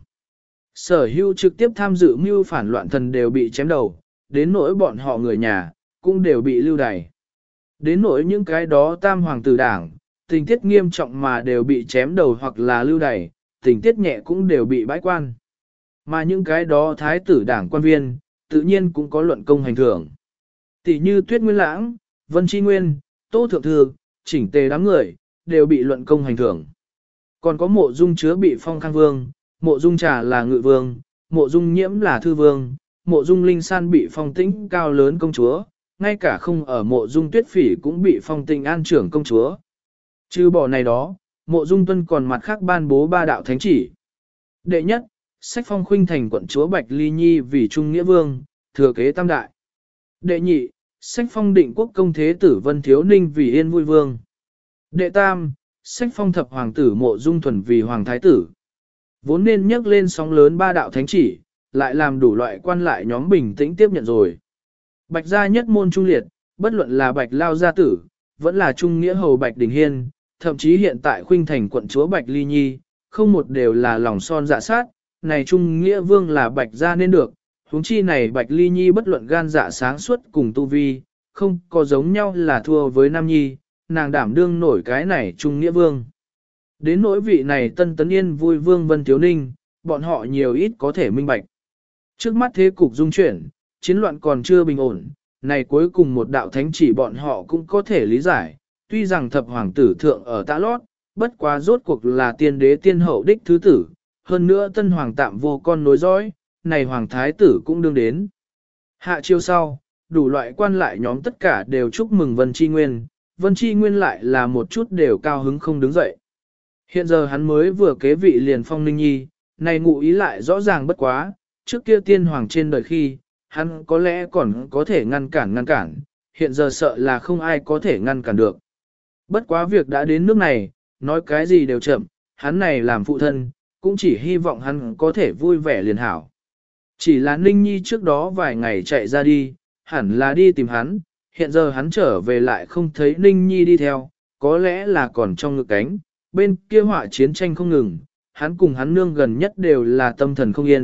Sở hữu trực tiếp tham dự mưu phản loạn thần đều bị chém đầu, đến nỗi bọn họ người nhà, cũng đều bị lưu đày. Đến nỗi những cái đó tam hoàng tử đảng, tình tiết nghiêm trọng mà đều bị chém đầu hoặc là lưu đày, tình tiết nhẹ cũng đều bị bãi quan. Mà những cái đó thái tử đảng quan viên, tự nhiên cũng có luận công hành thưởng. Tỷ như Tuyết Nguyên Lãng, Vân Chi Nguyên, Tô Thượng Thư, chỉnh tề đám người, đều bị luận công hành thưởng. Còn có Mộ Dung Chứa bị phong khang vương, Mộ Dung Trà là ngự vương, Mộ Dung Nhiễm là thư vương, Mộ Dung Linh San bị phong tĩnh cao lớn công chúa, ngay cả không ở Mộ Dung Tuyết Phỉ cũng bị phong tĩnh an trưởng công chúa. Trừ bỏ này đó, Mộ Dung Tuân còn mặt khác ban bố ba đạo thánh chỉ. Đệ nhất, sách phong khuynh thành quận chúa Bạch Ly Nhi vì trung nghĩa vương, thừa kế tam đại. Đệ nhị, sách phong định quốc công thế tử Vân Thiếu Ninh vì yên vui vương. Đệ tam, sách phong thập hoàng tử Mộ Dung Thuần vì hoàng thái tử. Vốn nên nhắc lên sóng lớn ba đạo thánh chỉ, lại làm đủ loại quan lại nhóm bình tĩnh tiếp nhận rồi. Bạch gia nhất môn trung liệt, bất luận là Bạch Lao gia tử, vẫn là trung nghĩa hầu Bạch Đình Hiên, thậm chí hiện tại khuynh thành quận chúa Bạch Ly Nhi, không một đều là lòng son dạ sát, này trung nghĩa vương là Bạch gia nên được, huống chi này Bạch Ly Nhi bất luận gan dạ sáng suốt cùng tu vi, không có giống nhau là thua với Nam Nhi, nàng đảm đương nổi cái này trung nghĩa vương. Đến nỗi vị này tân tấn yên vui vương Vân Thiếu Ninh, bọn họ nhiều ít có thể minh bạch. Trước mắt thế cục dung chuyển, chiến loạn còn chưa bình ổn, này cuối cùng một đạo thánh chỉ bọn họ cũng có thể lý giải, tuy rằng thập hoàng tử thượng ở tã lót, bất quá rốt cuộc là tiên đế tiên hậu đích thứ tử, hơn nữa tân hoàng tạm vô con nối dõi, này hoàng thái tử cũng đương đến. Hạ chiêu sau, đủ loại quan lại nhóm tất cả đều chúc mừng Vân Chi Nguyên, Vân Chi Nguyên lại là một chút đều cao hứng không đứng dậy. Hiện giờ hắn mới vừa kế vị liền phong Ninh Nhi, này ngụ ý lại rõ ràng bất quá, trước kia tiên hoàng trên đời khi, hắn có lẽ còn có thể ngăn cản, hiện giờ sợ là không ai có thể ngăn cản được. Bất quá việc đã đến nước này, nói cái gì đều chậm, hắn này làm phụ thân, cũng chỉ hy vọng hắn có thể vui vẻ liền hảo. Chỉ là Ninh Nhi trước đó vài ngày chạy ra đi, hẳn là đi tìm hắn, hiện giờ hắn trở về lại không thấy Ninh Nhi đi theo, có lẽ là còn trong ngực cánh, bên kia họa chiến tranh không ngừng, hắn cùng hắn nương gần nhất đều là tâm thần không yên,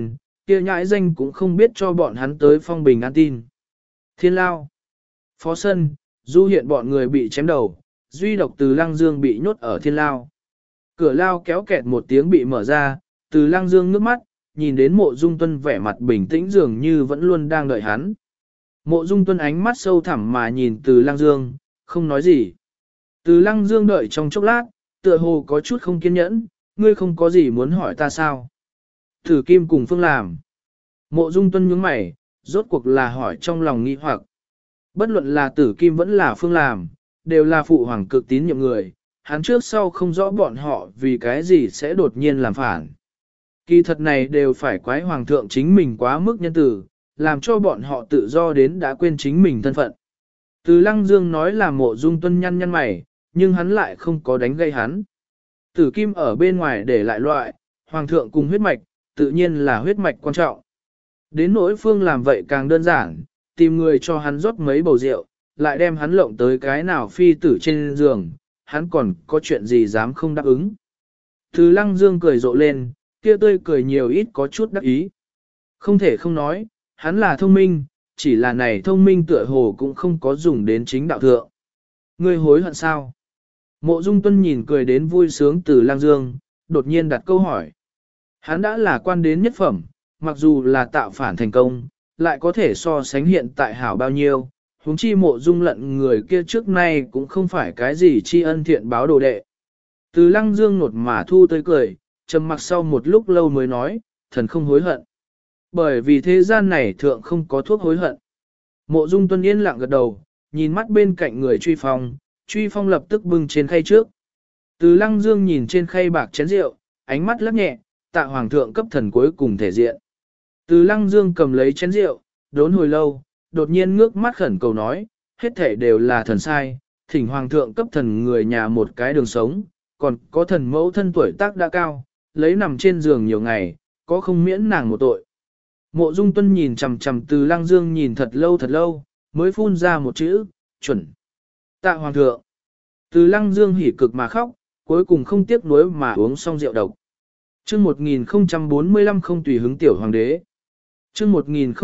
kia nhãi danh cũng không biết cho bọn hắn tới phong bình an tin. Thiên lao, phó sân, du hiện bọn người bị chém đầu, duy độc Từ Lăng Dương bị nhốt ở thiên lao. Cửa lao kéo kẹt một tiếng bị mở ra, Từ Lăng Dương ngước mắt, nhìn đến Mộ Dung Tuân vẻ mặt bình tĩnh dường như vẫn luôn đang đợi hắn. Mộ Dung Tuân ánh mắt sâu thẳm mà nhìn Từ Lăng Dương, không nói gì. Từ Lăng Dương đợi trong chốc lát, tựa hồ có chút không kiên nhẫn, ngươi không có gì muốn hỏi ta sao? Thử Kim cùng Phương làm. Mộ Dung Tuân nhướng mày, rốt cuộc là hỏi trong lòng nghi hoặc. Bất luận là Tử Kim vẫn là Phương làm, đều là phụ hoàng cực tín nhiệm người, hắn trước sau không rõ bọn họ vì cái gì sẽ đột nhiên làm phản. Kỳ thật này đều phải quái hoàng thượng chính mình quá mức nhân tử, làm cho bọn họ tự do đến đã quên chính mình thân phận. Từ Lăng Dương nói là Mộ Dung Tuân nhăn nhăn mày, nhưng hắn lại không có đánh gây hắn. Tử Kim ở bên ngoài để lại loại, hoàng thượng cùng huyết mạch, tự nhiên là huyết mạch quan trọng. Đến nỗi Phương làm vậy càng đơn giản, tìm người cho hắn rót mấy bầu rượu, lại đem hắn lộng tới cái nào phi tử trên giường, hắn còn có chuyện gì dám không đáp ứng. Từ Lăng Dương cười rộ lên, kia tươi cười nhiều ít có chút đắc ý. Không thể không nói, hắn là thông minh, chỉ là này thông minh tựa hồ cũng không có dùng đến chính đạo thượng. Ngươi hối hận sao? Mộ Dung Tuân nhìn cười đến vui sướng Từ Lăng Dương, đột nhiên đặt câu hỏi. Hắn đã là quan đến nhất phẩm, mặc dù là tạo phản thành công, lại có thể so sánh hiện tại hảo bao nhiêu, huống chi Mộ Dung lận người kia trước nay cũng không phải cái gì tri ân thiện báo đồ đệ. Từ Lăng Dương nột mà thu tới cười, trầm mặc sau một lúc lâu mới nói, thần không hối hận. Bởi vì thế gian này thượng không có thuốc hối hận. Mộ Dung Tuân yên lặng gật đầu, nhìn mắt bên cạnh người Truy Phong lập tức bưng trên khay trước. Từ Lăng Dương nhìn trên khay bạc chén rượu, ánh mắt lắc nhẹ, tạ hoàng thượng cấp thần cuối cùng thể diện. Từ Lăng Dương cầm lấy chén rượu, đốn hồi lâu, đột nhiên ngước mắt khẩn cầu nói, hết thể đều là thần sai, thỉnh hoàng thượng cấp thần người nhà một cái đường sống, còn có thần mẫu thân tuổi tác đã cao, lấy nằm trên giường nhiều ngày, có không miễn nàng một tội. Mộ Dung Tuân nhìn chằm chằm Từ Lăng Dương nhìn thật lâu, mới phun ra một chữ, chuẩn. Tạ hoàng thượng. Từ Lăng Dương hỉ cực mà khóc, cuối cùng không tiếc nuối mà uống xong rượu độc. Chương 1045 không tùy hứng tiểu hoàng đế. Chương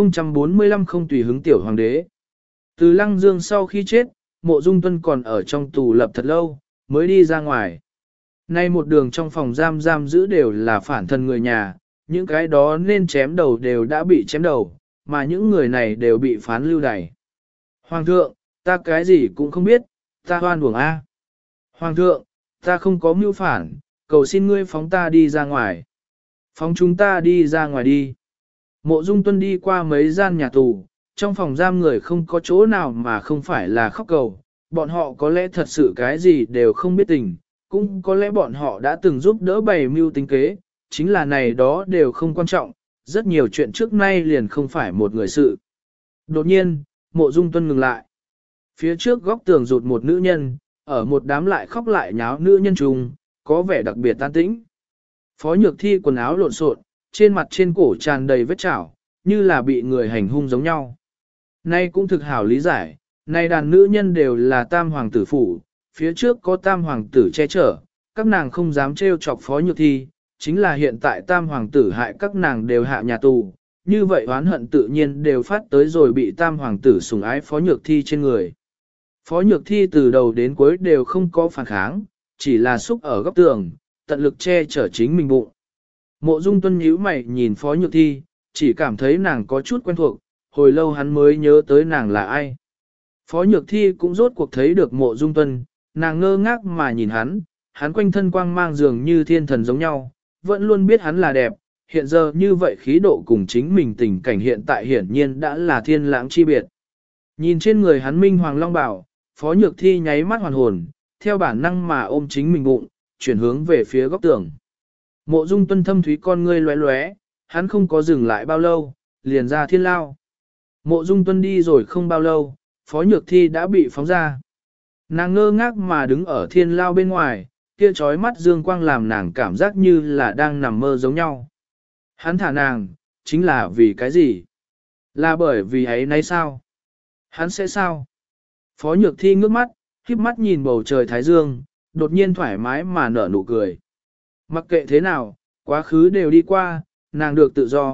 1045 không tùy hứng tiểu hoàng đế. Từ Lăng Dương sau khi chết, Mộ Dung Tuân còn ở trong tù lập thật lâu, mới đi ra ngoài. Nay một đường trong phòng giam giữ đều là phản thân người nhà, những cái đó nên chém đầu đều đã bị chém đầu, mà những người này đều bị phán lưu đày. Hoàng thượng, ta cái gì cũng không biết, ta hoan uổng A. Hoàng thượng, ta không có mưu phản, cầu xin ngươi phóng ta đi ra ngoài. Phóng chúng ta đi ra ngoài đi. Mộ Dung Tuân đi qua mấy gian nhà tù, trong phòng giam người không có chỗ nào mà không phải là khóc cầu, bọn họ có lẽ thật sự cái gì đều không biết tình, cũng có lẽ bọn họ đã từng giúp đỡ bày mưu tính kế, chính là này đó đều không quan trọng, rất nhiều chuyện trước nay liền không phải một người sự. Đột nhiên, Mộ Dung Tuân ngừng lại. Phía trước góc tường rụt một nữ nhân, ở một đám lại khóc lại nháo nữ nhân trùng, có vẻ đặc biệt tan tĩnh. Phó Nhược Thi quần áo lộn xộn, trên mặt trên cổ tràn đầy vết chảo, như là bị người hành hung giống nhau. Nay cũng thực hảo lý giải, nay đàn nữ nhân đều là tam hoàng tử phủ, phía trước có tam hoàng tử che chở, các nàng không dám trêu chọc Phó Nhược Thi, chính là hiện tại tam hoàng tử hại các nàng đều hạ nhà tù, như vậy oán hận tự nhiên đều phát tới rồi bị tam hoàng tử sủng ái Phó Nhược Thi trên người. Phó Nhược Thi từ đầu đến cuối đều không có phản kháng, chỉ là xúc ở góc tường, tận lực che chở chính mình bụng. Mộ Dung Tuân nhíu mày nhìn Phó Nhược Thi, chỉ cảm thấy nàng có chút quen thuộc, hồi lâu hắn mới nhớ tới nàng là ai. Phó Nhược Thi cũng rốt cuộc thấy được Mộ Dung Tuân, nàng ngơ ngác mà nhìn hắn quanh thân quang mang dường như thiên thần giống nhau, vẫn luôn biết hắn là đẹp, hiện giờ như vậy khí độ cùng chính mình tình cảnh hiện tại hiển nhiên đã là thiên lãng chi biệt. Nhìn trên người hắn minh hoàng long bảo, Phó Nhược Thi nháy mắt hoàn hồn, theo bản năng mà ôm chính mình bụng, chuyển hướng về phía góc tường. Mộ Dung Tuân thâm thúy con ngươi lóe lóe, hắn không có dừng lại bao lâu, liền ra thiên lao. Mộ Dung Tuân đi rồi không bao lâu, Phó Nhược Thi đã bị phóng ra. Nàng ngơ ngác mà đứng ở thiên lao bên ngoài, kia chói mắt dương quang làm nàng cảm giác như là đang nằm mơ giống nhau. Hắn thả nàng, chính là vì cái gì? Là bởi vì ấy nay sao? Hắn sẽ sao? Phó Nhược Thi ngước mắt, híp mắt nhìn bầu trời thái dương, đột nhiên thoải mái mà nở nụ cười. Mặc kệ thế nào, quá khứ đều đi qua, nàng được tự do,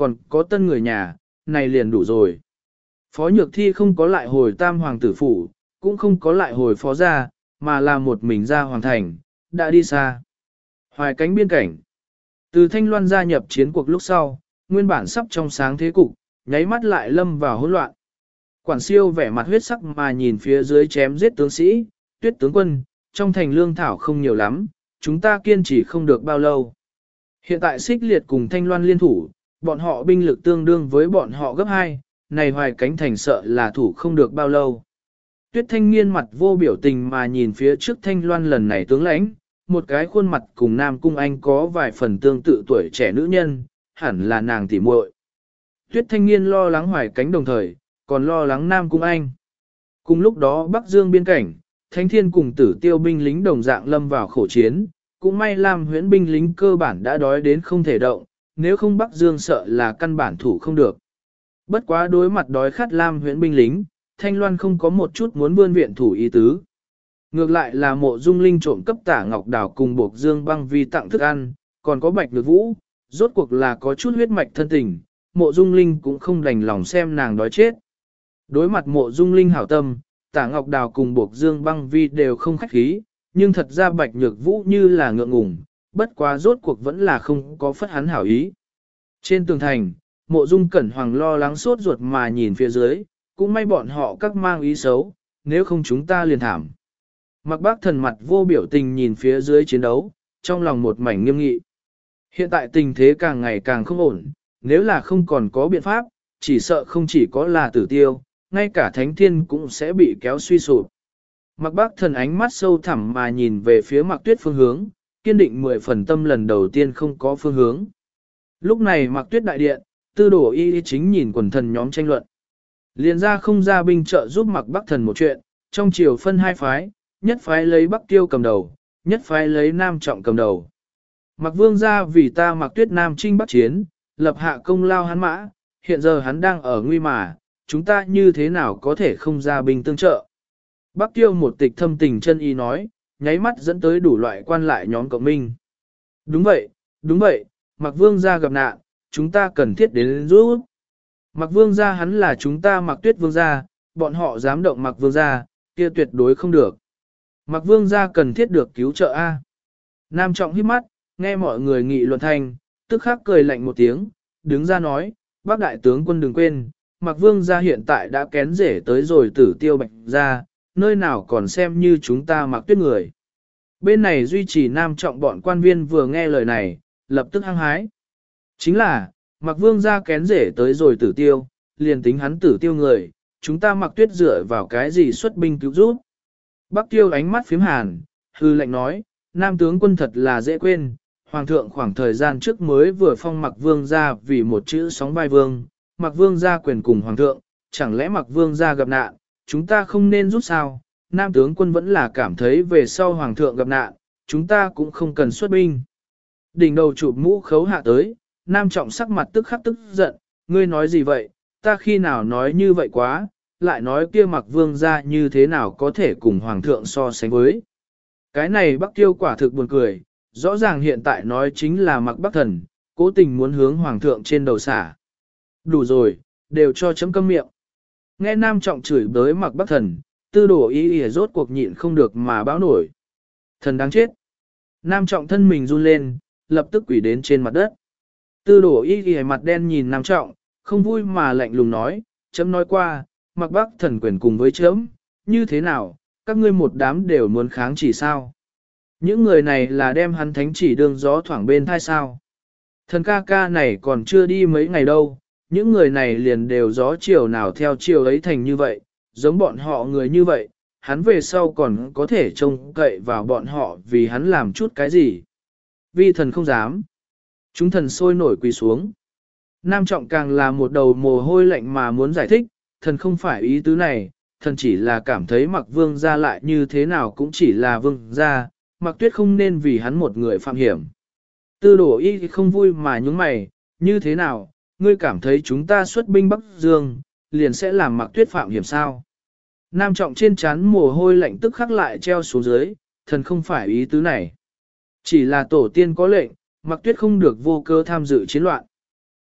còn có tân người nhà, này liền đủ rồi. Phó Nhược Thi không có lại hồi tam hoàng tử phủ, cũng không có lại hồi phó gia, mà là một mình ra hoàng thành, đã đi xa. Hoài cánh biên cảnh. Từ Thanh Loan gia nhập chiến cuộc lúc sau, nguyên bản sắp trong sáng thế cục, nháy mắt lại lâm vào hỗn loạn. Quản Siêu vẻ mặt huyết sắc mà nhìn phía dưới chém giết tướng sĩ, Tuyết tướng quân, trong thành lương thảo không nhiều lắm, chúng ta kiên trì không được bao lâu. Hiện tại Xích Liệt cùng Thanh Loan liên thủ, bọn họ binh lực tương đương với bọn họ gấp 2, này Hoài cánh thành sợ là thủ không được bao lâu. Tuyết Thanh Nghiên mặt vô biểu tình mà nhìn phía trước Thanh Loan lần này tướng lãnh, một cái khuôn mặt cùng Nam Cung Anh có vài phần tương tự tuổi trẻ nữ nhân, hẳn là nàng tỉ muội. Tuyết Thanh Nghiên lo lắng Hoài cánh đồng thời, còn lo lắng Nam Cung Anh. Cùng lúc đó Bắc Dương biên cảnh, Thánh Thiên cùng Tử Tiêu binh lính đồng dạng lâm vào khổ chiến, cũng may Lam Huyễn binh lính cơ bản đã đói đến không thể động, nếu không Bắc Dương sợ là căn bản thủ không được. Bất quá đối mặt đói khát Lam Huyễn binh lính, Thanh Loan không có một chút muốn vươn viện thủ ý tứ. Ngược lại là Mộ Dung Linh trộm cấp Tả Ngọc Đào cùng Bộc Dương Băng Vi tặng thức ăn, còn có Bạch Nhược Vũ, rốt cuộc là có chút huyết mạch thân tình, Mộ Dung Linh cũng không đành lòng xem nàng đói chết. Đối mặt Mộ Dung Linh hảo tâm, Tả Ngọc Đào cùng Bộc Dương Băng Vi đều không khách khí, nhưng thật ra Bạch Nhược Vũ như là ngượng ngùng, bất quá rốt cuộc vẫn là không có phất hắn hảo ý. Trên tường thành, Mộ Dung Cẩn Hoàng lo lắng sốt ruột mà nhìn phía dưới, cũng may bọn họ các mang ý xấu, nếu không chúng ta liền thảm. Mặc Bác Thần mặt vô biểu tình nhìn phía dưới chiến đấu, trong lòng một mảnh nghiêm nghị. Hiện tại tình thế càng ngày càng không ổn, nếu là không còn có biện pháp, chỉ sợ không chỉ có là Tử Tiêu, ngay cả Thánh Thiên cũng sẽ bị kéo suy sụp. Mặc Bác Thần ánh mắt sâu thẳm mà nhìn về phía Mạc Tuyết phương hướng, kiên định 10 phần tâm lần đầu tiên không có phương hướng. Lúc này Mạc Tuyết đại điện, Tư Đồ Y chính nhìn quần thần nhóm tranh luận. Liền ra không ra binh trợ giúp Mạc Bắc Thần một chuyện, trong triều phân hai phái, nhất phái lấy Bắc Tiêu cầm đầu, nhất phái lấy Nam Trọng cầm đầu. Mạc Vương gia vì ta Mạc Tuyết Nam chinh bắc chiến, lập hạ công lao hắn mã, hiện giờ hắn đang ở nguy mà, chúng ta như thế nào có thể không ra binh tương trợ. Bắc Tiêu một tịch thâm tình chân y nói, nháy mắt dẫn tới đủ loại quan lại nhóm cộng minh. Đúng vậy, Mạc Vương gia gặp nạn, chúng ta cần thiết đến giúp. Mạc Vương gia hắn là chúng ta Mạc Tuyết Vương gia, bọn họ dám động Mạc Vương gia, kia tuyệt đối không được. Mạc Vương gia cần thiết được cứu trợ A. Nam Trọng hít mắt, nghe mọi người nghị luận thanh, tức khắc cười lạnh một tiếng, đứng ra nói, bác đại tướng quân đừng quên, Mạc Vương gia hiện tại đã kén rể tới rồi Tử Tiêu Bạch gia, nơi nào còn xem như chúng ta Mạc Tuyết người. Bên này duy trì Nam Trọng bọn quan viên vừa nghe lời này, lập tức hăng hái. Chính là, Mạc Vương gia kén rể tới rồi Tử Tiêu, liền tính hắn Tử Tiêu người, chúng ta Mạc Tuyết dựa vào cái gì xuất binh cứu giúp. Bắc Tiêu ánh mắt phím hàn, hư lệnh nói, Nam tướng quân thật là dễ quên, Hoàng thượng khoảng thời gian trước mới vừa phong Mạc Vương gia vì một chữ sóng vai vương, Mạc Vương gia quyền cùng Hoàng thượng, chẳng lẽ Mạc Vương gia gặp nạn, chúng ta không nên giúp sao? Nam tướng quân vẫn là cảm thấy về sau Hoàng thượng gặp nạn, chúng ta cũng không cần xuất binh. Đỉnh đầu chụp mũ khấu hạ tới, Nam Trọng sắc mặt tức khắc tức giận, ngươi nói gì vậy, ta khi nào nói như vậy quá, lại nói kia Mạc Vương gia như thế nào có thể cùng Hoàng thượng so sánh với. Cái này Bắc Tiêu quả thực buồn cười, rõ ràng hiện tại nói chính là Mạc Bắc Thần, cố tình muốn hướng Hoàng thượng trên đầu xả. Đủ rồi, đều cho chấm câm miệng. Nghe Nam Trọng chửi bới Mạc Bắc Thần, Tư Đồ Y rốt cuộc nhịn không được mà báo nổi. Thần đáng chết. Nam Trọng thân mình run lên, lập tức quỳ đến trên mặt đất. Tư Đồ Y mặt đen nhìn Nam Trọng, không vui mà lạnh lùng nói, chấm nói qua, Mạc Bắc Thần quyền cùng với chấm, như thế nào, các ngươi một đám đều muốn kháng chỉ sao. Những người này là đem hắn thánh chỉ đương gió thoảng bên thai sao. Thần ca ca này còn chưa đi mấy ngày đâu, những người này liền đều gió chiều nào theo chiều ấy thành như vậy, giống bọn họ người như vậy, hắn về sau còn có thể trông cậy vào bọn họ vì hắn làm chút cái gì. Vi thần không dám. Chúng thần sôi nổi quỳ xuống. Nam Trọng càng là một đầu mồ hôi lạnh mà muốn giải thích, thần không phải ý tứ này, thần chỉ là cảm thấy Mạc Vương gia lại như thế nào cũng chỉ là Vương gia, Mạc Tuyết không nên vì hắn một người phạm hiểm. Tư Đồ Y không vui mà nhúng mày, như thế nào, ngươi cảm thấy chúng ta xuất binh Bắc Dương, liền sẽ làm Mạc Tuyết phạm hiểm sao? Nam Trọng trên trán mồ hôi lạnh tức khắc lại treo xuống dưới, thần không phải ý tứ này. Chỉ là tổ tiên có lệnh, Mạc Tuyết không được vô cơ tham dự chiến loạn.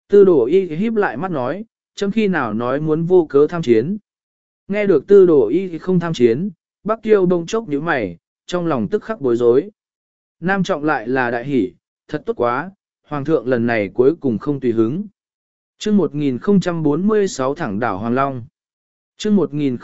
Tư đồ y híp lại mắt nói, chấm khi nào nói muốn vô cớ tham chiến. Nghe được tư đồ y không tham chiến, Bắc Tiêu bông chốc nhíu mày, trong lòng tức khắc bối rối. Nam Trọng lại là đại hỷ, thật tốt quá, Hoàng thượng lần này cuối cùng không tùy hứng. Chương 1046 thẳng đảo Hoàng Long. Chương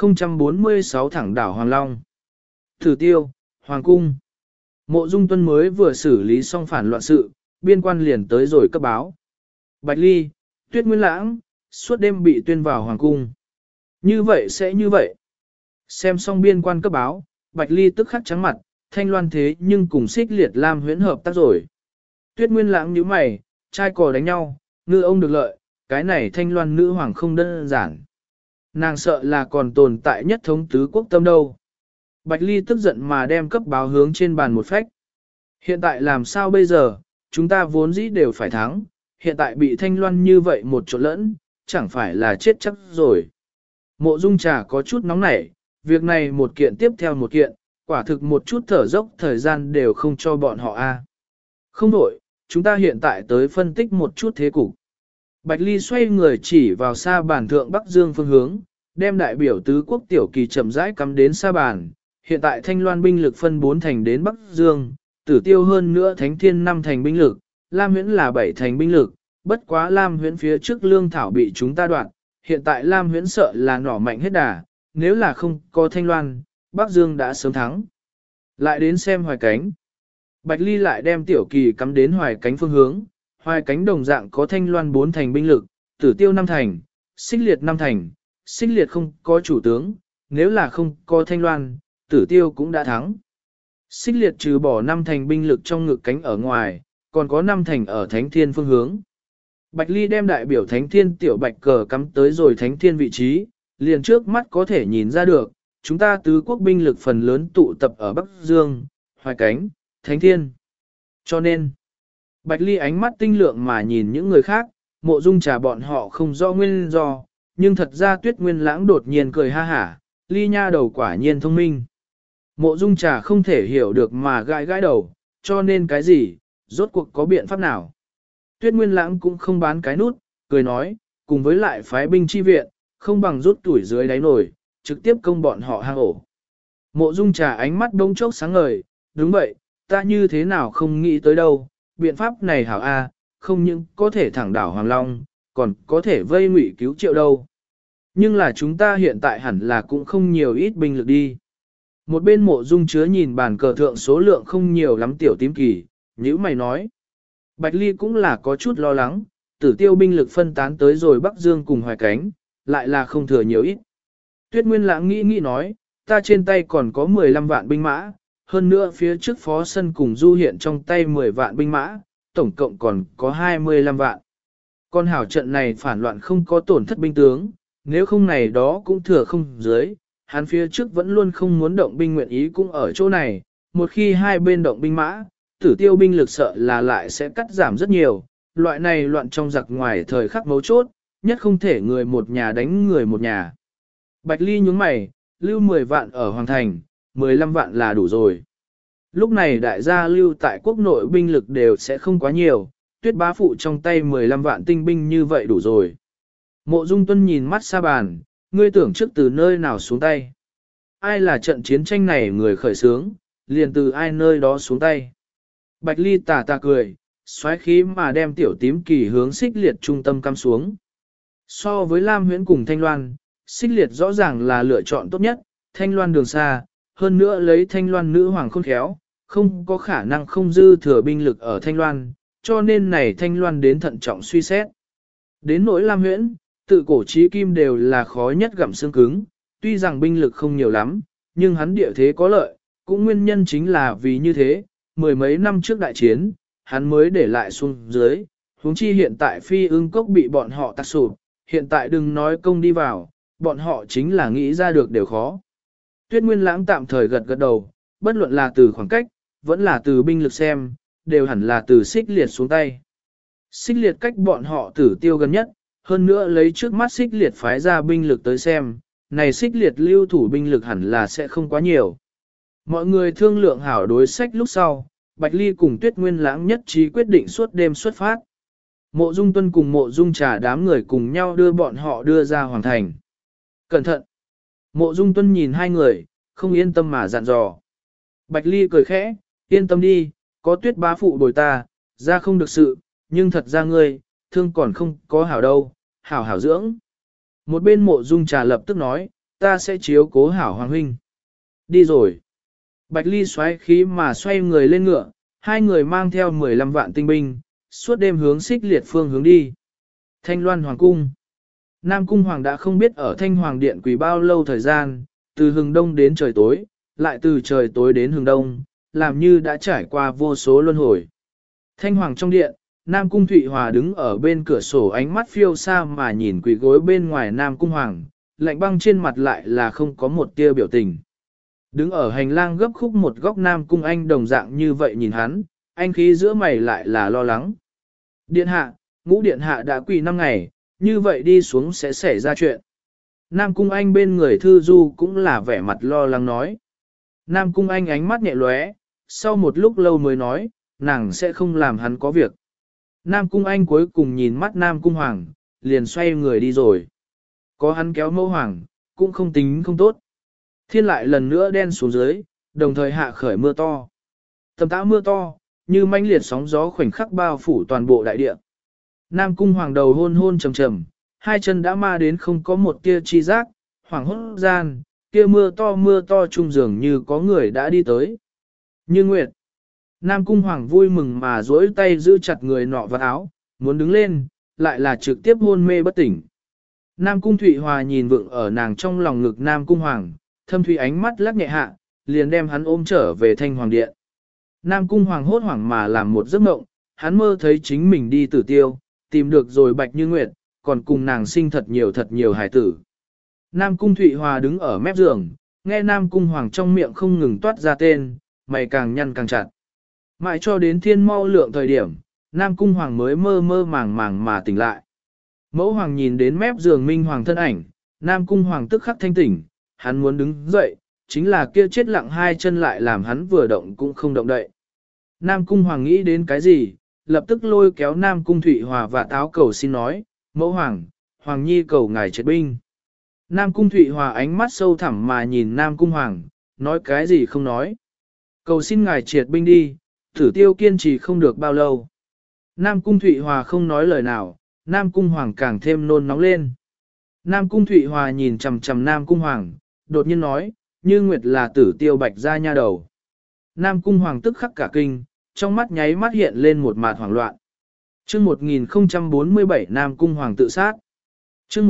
1046 thẳng đảo Hoàng Long. Thử Tiêu, Hoàng cung. Mộ Dung Tuân mới vừa xử lý xong phản loạn sự, biên quan liền tới rồi cấp báo. Bạch Ly, Tuyết Nguyên Lãng, suốt đêm bị tuyên vào Hoàng cung. Như vậy sẽ như vậy. Xem xong biên quan cấp báo, Bạch Ly tức khắc trắng mặt, Thanh Loan thế nhưng cùng Xích Liệt Lam huyễn hợp tác rồi. Tuyết Nguyên Lãng nhíu mày, trai cò đánh nhau, ngư ông được lợi, cái này Thanh Loan nữ hoàng không đơn giản. Nàng sợ là còn tồn tại nhất thống tứ quốc tâm đâu. Bạch Ly tức giận mà đem cấp báo hướng trên bàn một phách. Hiện tại làm sao bây giờ, chúng ta vốn dĩ đều phải thắng, hiện tại bị Thanh Loan như vậy một chỗ lẫn, chẳng phải là chết chắc rồi. Mộ Dung Trà có chút nóng nảy, việc này một kiện tiếp theo một kiện, quả thực một chút thở dốc thời gian đều không cho bọn họ a. Không đổi, chúng ta hiện tại tới phân tích một chút thế cục. Bạch Ly xoay người chỉ vào xa bàn thượng Bắc Dương phương hướng, đem đại biểu tứ quốc tiểu kỳ chậm rãi cắm đến xa bàn. Hiện tại Thanh Loan binh lực phân 4 thành đến Bắc Dương, Tử Tiêu hơn nữa Thánh Thiên 5 thành binh lực, Lam Huyễn là 7 thành binh lực, bất quá Lam Huyễn phía trước lương thảo bị chúng ta đoạt, hiện tại Lam Huyễn sợ là nỏ mạnh hết đà, nếu là không có Thanh Loan, Bắc Dương đã sớm thắng. Lại đến xem Hoài Cánh. Bạch Ly lại đem tiểu kỳ cắm đến Hoài Cánh phương hướng, Hoài Cánh đồng dạng có Thanh Loan 4 thành binh lực, Tử Tiêu 5 thành, Xích Liệt 5 thành, Xích Liệt không có chủ tướng, nếu là không có Thanh Loan, Tử Tiêu cũng đã thắng. Xích Liệt trừ bỏ 5 thành binh lực trong ngực cánh ở ngoài, còn có 5 thành ở Thánh Thiên phương hướng. Bạch Ly đem đại biểu Thánh Thiên tiểu bạch cờ cắm tới rồi Thánh Thiên vị trí, liền trước mắt có thể nhìn ra được, chúng ta tứ quốc binh lực phần lớn tụ tập ở Bắc Dương, Hoài Cánh, Thánh Thiên. Cho nên, Bạch Ly ánh mắt tinh lượng mà nhìn những người khác, Mộ Dung Trà bọn họ không rõ nguyên do, nhưng thật ra Tuyết Nguyên Lãng đột nhiên cười ha hả, Ly nha đầu quả nhiên thông minh. Mộ Dung Trà không thể hiểu được mà gãi gãi đầu, cho nên cái gì, rốt cuộc có biện pháp nào. Tuyết Nguyên Lãng cũng không bán cái nút, cười nói, cùng với lại phái binh chi viện, không bằng rút tuổi dưới đáy nổi, trực tiếp công bọn họ hang ổ. Mộ Dung Trà ánh mắt đông chốc sáng ngời, đúng vậy, ta như thế nào không nghĩ tới đâu, biện pháp này hảo a, không những có thể thẳng đảo Hoàng Long, còn có thể vây Ngụy cứu Triệu đâu. Nhưng là chúng ta hiện tại hẳn là cũng không nhiều ít binh lực đi. Một bên Mộ Dung Chứa nhìn bàn cờ thượng số lượng không nhiều lắm tiểu tím kỳ, nhữ mày nói. Bạch Ly cũng là có chút lo lắng, Tử Tiêu binh lực phân tán tới rồi Bắc Dương cùng Hoài Cánh, lại là không thừa nhiều ít. Tuyết Nguyên Lãng nghĩ nói, ta trên tay còn có 15 vạn binh mã, hơn nữa phía trước Phó Sân cùng Du hiện trong tay 10 vạn binh mã, tổng cộng còn có 25 vạn. Con hảo trận này phản loạn không có tổn thất binh tướng, nếu không này đó cũng thừa không dưới, hắn phía trước vẫn luôn không muốn động binh nguyện ý cũng ở chỗ này, một khi hai bên động binh mã, Tử Tiêu binh lực sợ là lại sẽ cắt giảm rất nhiều, loại này loạn trong giặc ngoài thời khắc mấu chốt, nhất không thể người một nhà đánh người một nhà. Bạch Ly nhúng mày, lưu 10 vạn ở Hoàng Thành, 15 vạn là đủ rồi. Lúc này đại gia lưu tại quốc nội binh lực đều sẽ không quá nhiều, Tuyết Bá Phụ trong tay 15 vạn tinh binh như vậy đủ rồi. Mộ Dung Tuân nhìn mắt xa bàn, ngươi tưởng trước từ nơi nào xuống tay. Ai là trận chiến tranh này người khởi xướng, liền từ ai nơi đó xuống tay. Bạch Ly tà tà cười, xoáy khí mà đem tiểu tím kỳ hướng Xích Liệt trung tâm cắm xuống. So với Lam Huyễn cùng Thanh Loan, Xích Liệt rõ ràng là lựa chọn tốt nhất, Thanh Loan đường xa, hơn nữa lấy Thanh Loan nữ hoàng khôn khéo, không có khả năng không dư thừa binh lực ở Thanh Loan, cho nên này Thanh Loan đến thận trọng suy xét. Đến nỗi Lam Huyễn, tự cổ chí kim đều là khó nhất gặm xương cứng, tuy rằng binh lực không nhiều lắm, nhưng hắn địa thế có lợi, cũng nguyên nhân chính là vì như thế, mười mấy năm trước đại chiến, hắn mới để lại xuống dưới, huống chi hiện tại Phi Ưng Cốc bị bọn họ tạc sụp, hiện tại đừng nói công đi vào, bọn họ chính là nghĩ ra được đều khó. Tuyết Nguyên Lãng tạm thời gật gật đầu, bất luận là từ khoảng cách, vẫn là từ binh lực xem, đều hẳn là từ Xích Liệt xuống tay. Xích Liệt cách bọn họ Tử Tiêu gần nhất, hơn nữa lấy trước mắt Xích Liệt phái ra binh lực tới xem, này Xích Liệt lưu thủ binh lực hẳn là sẽ không quá nhiều. Mọi người thương lượng hảo đối sách lúc sau, Bạch Ly cùng Tuyết Nguyên Lãng nhất trí quyết định suốt đêm xuất phát. Mộ Dung Tuân cùng Mộ Dung Trà đám người cùng nhau đưa bọn họ đưa ra hoàng thành. Cẩn thận! Mộ Dung Tuân nhìn hai người, không yên tâm mà dặn dò. Bạch Ly cười khẽ, yên tâm đi, có Tuyết bá phụ bồi ta, ra không được sự, nhưng thật ra ngươi, thương còn không có hảo đâu, hảo hảo dưỡng. Một bên Mộ Dung Trà lập tức nói, ta sẽ chiếu cố hảo hoàng huynh. Đi rồi. Bạch Ly xoáy khí mà xoay người lên ngựa, hai người mang theo 15 vạn tinh binh, suốt đêm hướng Xích Liệt phương hướng đi. Thanh Loan Hoàng Cung. Nam Cung Hoàng đã không biết ở Thanh Hoàng Điện quỳ bao lâu thời gian, từ hừng đông đến trời tối, lại từ trời tối đến hừng đông, làm như đã trải qua vô số luân hồi. Thanh Hoàng trong điện, Nam Cung Thụy Hòa đứng ở bên cửa sổ ánh mắt phiêu xa mà nhìn quỳ gối bên ngoài Nam Cung Hoàng, lạnh băng trên mặt lại là không có một tia biểu tình. Đứng ở hành lang gấp khúc một góc Nam Cung Anh đồng dạng như vậy nhìn hắn, anh khí giữa mày lại là lo lắng. Điện hạ, ngũ điện hạ đã quỳ 5 ngày, như vậy đi xuống sẽ xảy ra chuyện. Nam Cung Anh bên người Thư Du cũng là vẻ mặt lo lắng nói. Nam Cung Anh ánh mắt nhẹ lóe, sau một lúc lâu mới nói, nàng sẽ không làm hắn có việc. Nam Cung Anh cuối cùng nhìn mắt Nam Cung Hoàng, liền xoay người đi rồi. Có hắn kéo mẫu hoàng, cũng không tính không tốt. Thiên lại lần nữa đen xuống dưới, đồng thời hạ khởi mưa to. Tầm tã mưa to, như manh liệt sóng gió khoảnh khắc bao phủ toàn bộ đại địa. Nam Cung Hoàng đầu hôn hôn trầm trầm, hai chân đã ma đến không có một tia chi giác, hoàng hốt gian, kia mưa to trung dường như có người đã đi tới. Như Nguyệt. Nam Cung Hoàng vui mừng mà duỗi tay giữ chặt người nọ vào áo, muốn đứng lên, lại là trực tiếp hôn mê bất tỉnh. Nam Cung Thụy Hòa nhìn vượng ở nàng trong lòng ngực Nam Cung Hoàng, thâm thủy ánh mắt lắc nhẹ hạ, liền đem hắn ôm trở về Thanh Hoàng Điện. Nam Cung Hoàng hốt hoảng mà làm một giấc mộng, hắn mơ thấy chính mình đi Tử Tiêu, tìm được rồi Bạch Như Nguyệt, còn cùng nàng sinh thật nhiều hài tử. Nam Cung Thụy Hòa đứng ở mép giường, nghe Nam Cung Hoàng trong miệng không ngừng toát ra tên, mày càng nhăn càng chặt. Mãi cho đến thiên mau lượng thời điểm, Nam Cung Hoàng mới mơ mơ màng màng mà tỉnh lại. Mẫu Hoàng nhìn đến mép giường Minh Hoàng thân ảnh, Nam Cung Hoàng tức khắc thanh tỉnh, hắn muốn đứng dậy, chính là kia chết lặng hai chân lại làm hắn vừa động cũng không động đậy. Nam Cung Hoàng nghĩ đến cái gì, lập tức lôi kéo Nam Cung Thụy Hòa và táo cầu xin nói, mẫu Hoàng, Hoàng Nhi cầu ngài triệt binh. Nam Cung Thụy Hòa ánh mắt sâu thẳm mà nhìn Nam Cung Hoàng, nói cái gì không nói. Cầu xin ngài triệt binh đi, Tử Tiêu kiên trì không được bao lâu. Nam Cung Thụy Hòa không nói lời nào, Nam Cung Hoàng càng thêm nôn nóng lên. Nam Cung Thụy Hòa nhìn chằm chằm Nam Cung Hoàng, đột nhiên nói, Như Nguyệt là Tử Tiêu Bạch gia nha đầu. Nam Cung Hoàng tức khắc cả kinh, trong mắt nháy mắt hiện lên một mạt hoảng loạn. Chương 1047 Nam Cung Hoàng tự sát. Chương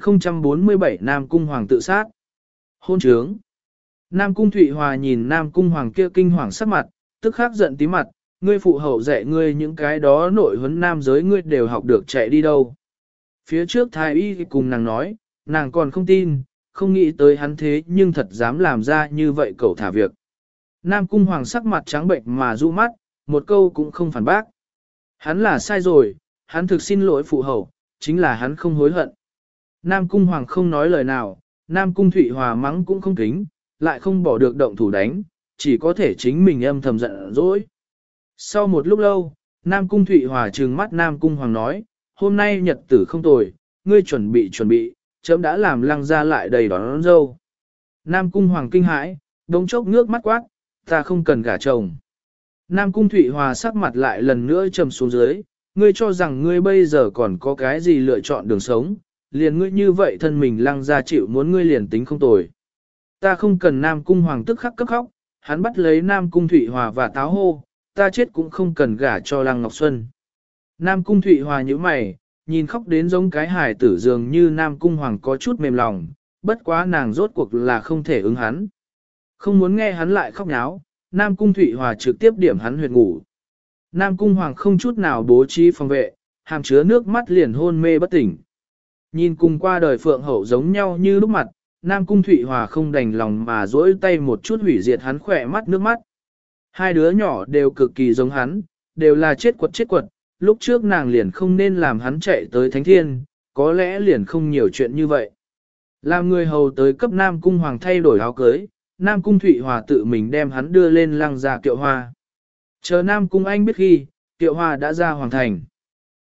1047 Nam Cung Hoàng tự sát. Hôn trướng. Nam Cung Thụy Hòa nhìn Nam Cung Hoàng kia kinh hoàng sắc mặt, tức khắc giận tí mặt, ngươi phụ hậu dạy ngươi những cái đó nội huấn nam giới ngươi đều học được chạy đi đâu. Phía trước thái y cùng nàng nói, nàng còn không tin, không nghĩ tới hắn thế nhưng thật dám làm ra như vậy cậu thả việc. Nam Cung Hoàng sắc mặt trắng bệnh mà rụ mắt, một câu cũng không phản bác. Hắn là sai rồi, hắn thực xin lỗi phụ hậu, chính là hắn không hối hận. Nam Cung Hoàng không nói lời nào, Nam Cung Thụy Hòa mắng cũng không kính, lại không bỏ được động thủ đánh, chỉ có thể chính mình âm thầm giận dỗi. Sau một lúc lâu, Nam Cung Thụy Hòa trừng mắt Nam Cung Hoàng nói, hôm nay nhật tử không tồi, ngươi chuẩn bị, chấm đã làm lăng ra lại đầy đón dâu. Nam Cung Hoàng kinh hãi, đống chốc ngước mắt quát, ta không cần gả chồng. Nam Cung Thụy Hòa sắc mặt lại lần nữa trầm xuống dưới, ngươi cho rằng ngươi bây giờ còn có cái gì lựa chọn đường sống, liền ngươi như vậy thân mình lăng ra chịu muốn ngươi liền tính không tồi. Ta không cần Nam Cung Hoàng tức khắc cấp khóc, hắn bắt lấy Nam Cung Thụy Hòa và táo hô, ta chết cũng không cần gả cho Lăng Ngọc Xuân. Nam Cung Thụy Hòa như mày, nhìn khóc đến giống cái hài tử dường như Nam Cung Hoàng có chút mềm lòng, bất quá nàng rốt cuộc là không thể ứng hắn. Không muốn nghe hắn lại khóc náo, Nam Cung Thụy Hòa trực tiếp điểm hắn huyệt ngủ. Nam Cung Hoàng không chút nào bố trí phòng vệ, hàm chứa nước mắt liền hôn mê bất tỉnh. Nhìn cùng qua đời phượng hậu giống nhau như lúc mặt, Nam Cung Thụy Hòa không đành lòng mà dỗi tay một chút hủy diệt hắn khỏe mắt nước mắt. Hai đứa nhỏ đều cực kỳ giống hắn, đều là chết quật, lúc trước nàng liền không nên làm hắn chạy tới Thánh Thiên, có lẽ liền không nhiều chuyện như vậy. Làm người hầu tới cấp Nam Cung Hoàng thay đổi áo cưới, Nam Cung Thụy Hòa tự mình đem hắn đưa lên lăng ra Kiệu Hoa. Chờ Nam Cung Anh biết khi, Kiệu Hoa đã ra hoàng thành.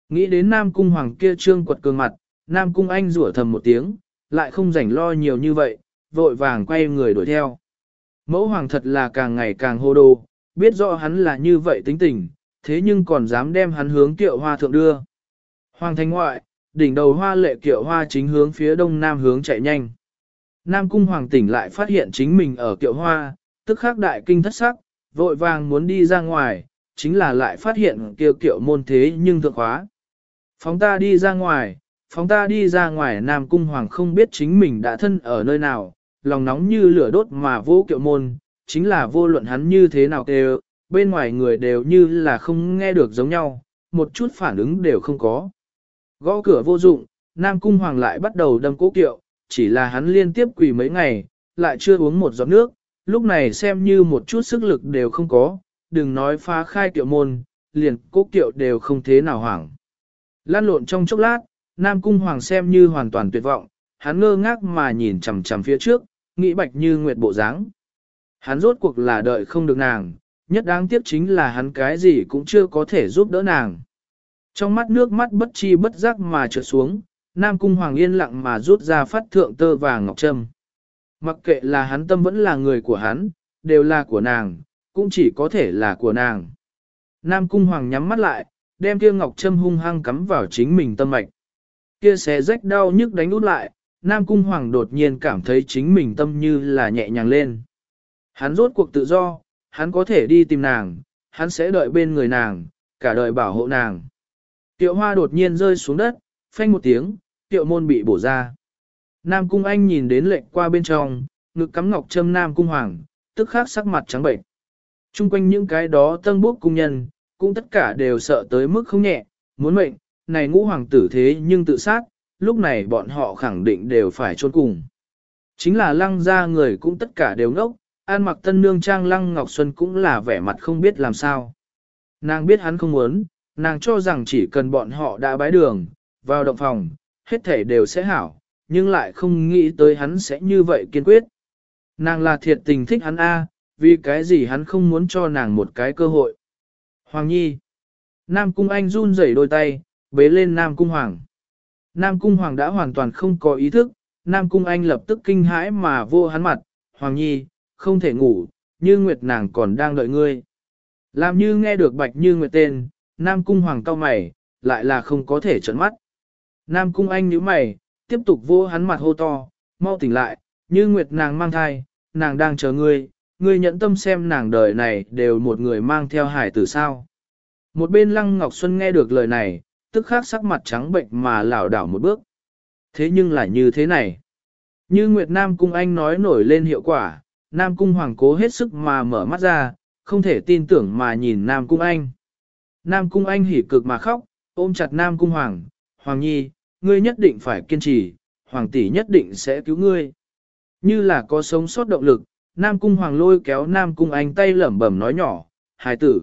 Nghĩ đến Nam Cung Hoàng kia trương quật cường mặt, Nam Cung Anh rủa thầm một tiếng, lại không rảnh lo nhiều như vậy, vội vàng quay người đuổi theo. Mẫu Hoàng thật là càng ngày càng hô đồ, biết rõ hắn là như vậy tính tình, thế nhưng còn dám đem hắn hướng Kiệu Hoa thượng đưa. Hoàng thành ngoại, đỉnh đầu hoa lệ Kiệu Hoa chính hướng phía đông nam hướng chạy nhanh. Nam Cung Hoàng tỉnh lại phát hiện chính mình ở Kiệu Hoa, tức khắc đại kinh thất sắc, vội vàng muốn đi ra ngoài, chính là lại phát hiện Kiệu môn thế nhưng thượng khóa. Phóng ta đi ra ngoài, phóng ta đi ra ngoài. Nam Cung Hoàng không biết chính mình đã thân ở nơi nào, lòng nóng như lửa đốt mà vô Kiệu môn, chính là vô luận hắn như thế nào kêu, bên ngoài người đều như là không nghe được giống nhau, một chút phản ứng đều không có. Gõ cửa vô dụng, Nam Cung Hoàng lại bắt đầu đâm cố Kiệu, chỉ là hắn liên tiếp quỳ mấy ngày, lại chưa uống một giọt nước, lúc này xem như một chút sức lực đều không có, đừng nói phá khai Kiệu môn, liền cố Kiệu đều không thế nào hoảng. Lan lộn trong chốc lát, Nam Cung Hoàng xem như hoàn toàn tuyệt vọng, hắn ngơ ngác mà nhìn chằm chằm phía trước, nghĩ Bạch Như Nguyệt bộ dáng. Hắn rốt cuộc là đợi không được nàng, nhất đáng tiếc chính là hắn cái gì cũng chưa có thể giúp đỡ nàng. Trong mắt nước mắt bất chi bất giác mà trượt xuống, Nam Cung Hoàng yên lặng mà rút ra phát thượng tơ vàng ngọc trâm. Mặc kệ là hắn tâm vẫn là người của hắn, đều là của nàng, cũng chỉ có thể là của nàng. Nam Cung Hoàng nhắm mắt lại, đem kia ngọc trâm hung hăng cắm vào chính mình tâm mạch. Kia xé rách đau nhức đánh út lại, Nam Cung Hoàng đột nhiên cảm thấy chính mình tâm như là nhẹ nhàng lên. Hắn rốt cuộc tự do, hắn có thể đi tìm nàng, hắn sẽ đợi bên người nàng, cả đời bảo hộ nàng. Kiệu Hoa đột nhiên rơi xuống đất, phanh một tiếng, Kiệu môn bị bổ ra. Nam Cung Anh nhìn đến lệnh qua bên trong, ngực cắm ngọc trâm Nam Cung Hoàng, tức khắc sắc mặt trắng bệnh. Trung quanh những cái đó tân bốc cung nhân, cũng tất cả đều sợ tới mức không nhẹ, muốn mệnh, này ngũ hoàng tử thế nhưng tự sát, lúc này bọn họ khẳng định đều phải chôn cùng. Chính là lăng ra người cũng tất cả đều ngốc, an mặc tân nương trang Lăng Ngọc Xuân cũng là vẻ mặt không biết làm sao. Nàng biết hắn không muốn, nàng cho rằng chỉ cần bọn họ đã bái đường, vào động phòng, hết thể đều sẽ hảo, nhưng lại không nghĩ tới hắn sẽ như vậy kiên quyết. Nàng là thiệt tình thích hắn a, vì cái gì hắn không muốn cho nàng một cái cơ hội. Hoàng Nhi. Nam Cung Anh run rẩy đôi tay, bế lên Nam Cung Hoàng. Nam Cung Hoàng đã hoàn toàn không có ý thức, Nam Cung Anh lập tức kinh hãi mà vô hắn mặt, Hoàng Nhi, không thể ngủ, Như Nguyệt nàng còn đang đợi ngươi. Làm như nghe được Bạch Như Nguyệt tên, Nam Cung Hoàng cau mày, lại là không có thể trợn mắt. Nam Cung Anh nhíu mày, tiếp tục vô hắn mặt hô to, mau tỉnh lại, Như Nguyệt nàng mang thai, nàng đang chờ ngươi, ngươi nhẫn tâm xem nàng đời này đều một người mang theo hải tử sao. Một bên Lăng Ngọc Xuân nghe được lời này, tức khắc sắc mặt trắng bệnh mà lảo đảo một bước. Thế nhưng là như thế này. Như Nguyệt Nam Cung Anh nói nổi lên hiệu quả, Nam Cung Hoàng cố hết sức mà mở mắt ra, không thể tin tưởng mà nhìn Nam Cung Anh. Nam Cung Anh hỉ cực mà khóc, ôm chặt Nam Cung Hoàng, Hoàng Nhi, ngươi nhất định phải kiên trì, Hoàng tỷ nhất định sẽ cứu ngươi. Như là có sống sót động lực, Nam Cung Hoàng lôi kéo Nam Cung Anh tay lẩm bẩm nói nhỏ, hài tử.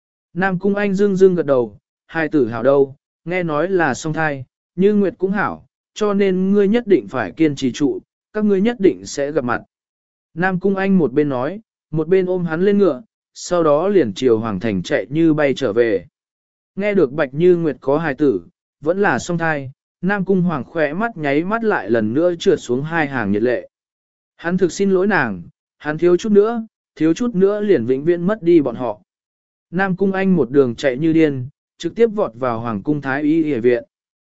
Nam Cung Anh dương dương gật đầu, hài tử hảo đâu, nghe nói là song thai, Như Nguyệt cũng hảo, cho nên ngươi nhất định phải kiên trì trụ, các ngươi nhất định sẽ gặp mặt. Nam Cung Anh một bên nói, một bên ôm hắn lên ngựa, sau đó liền chiều Hoàng Thành chạy như bay trở về. Nghe được Bạch Như Nguyệt có hài tử, vẫn là song thai, Nam Cung Hoàng khỏe mắt nháy mắt lại lần nữa trượt xuống hai hàng nhiệt lệ. Hắn thực xin lỗi nàng, hắn thiếu chút nữa liền vĩnh viễn mất đi bọn họ. Nam Cung Anh một đường chạy như điên, trực tiếp vọt vào Hoàng Cung Thái Y Y viện.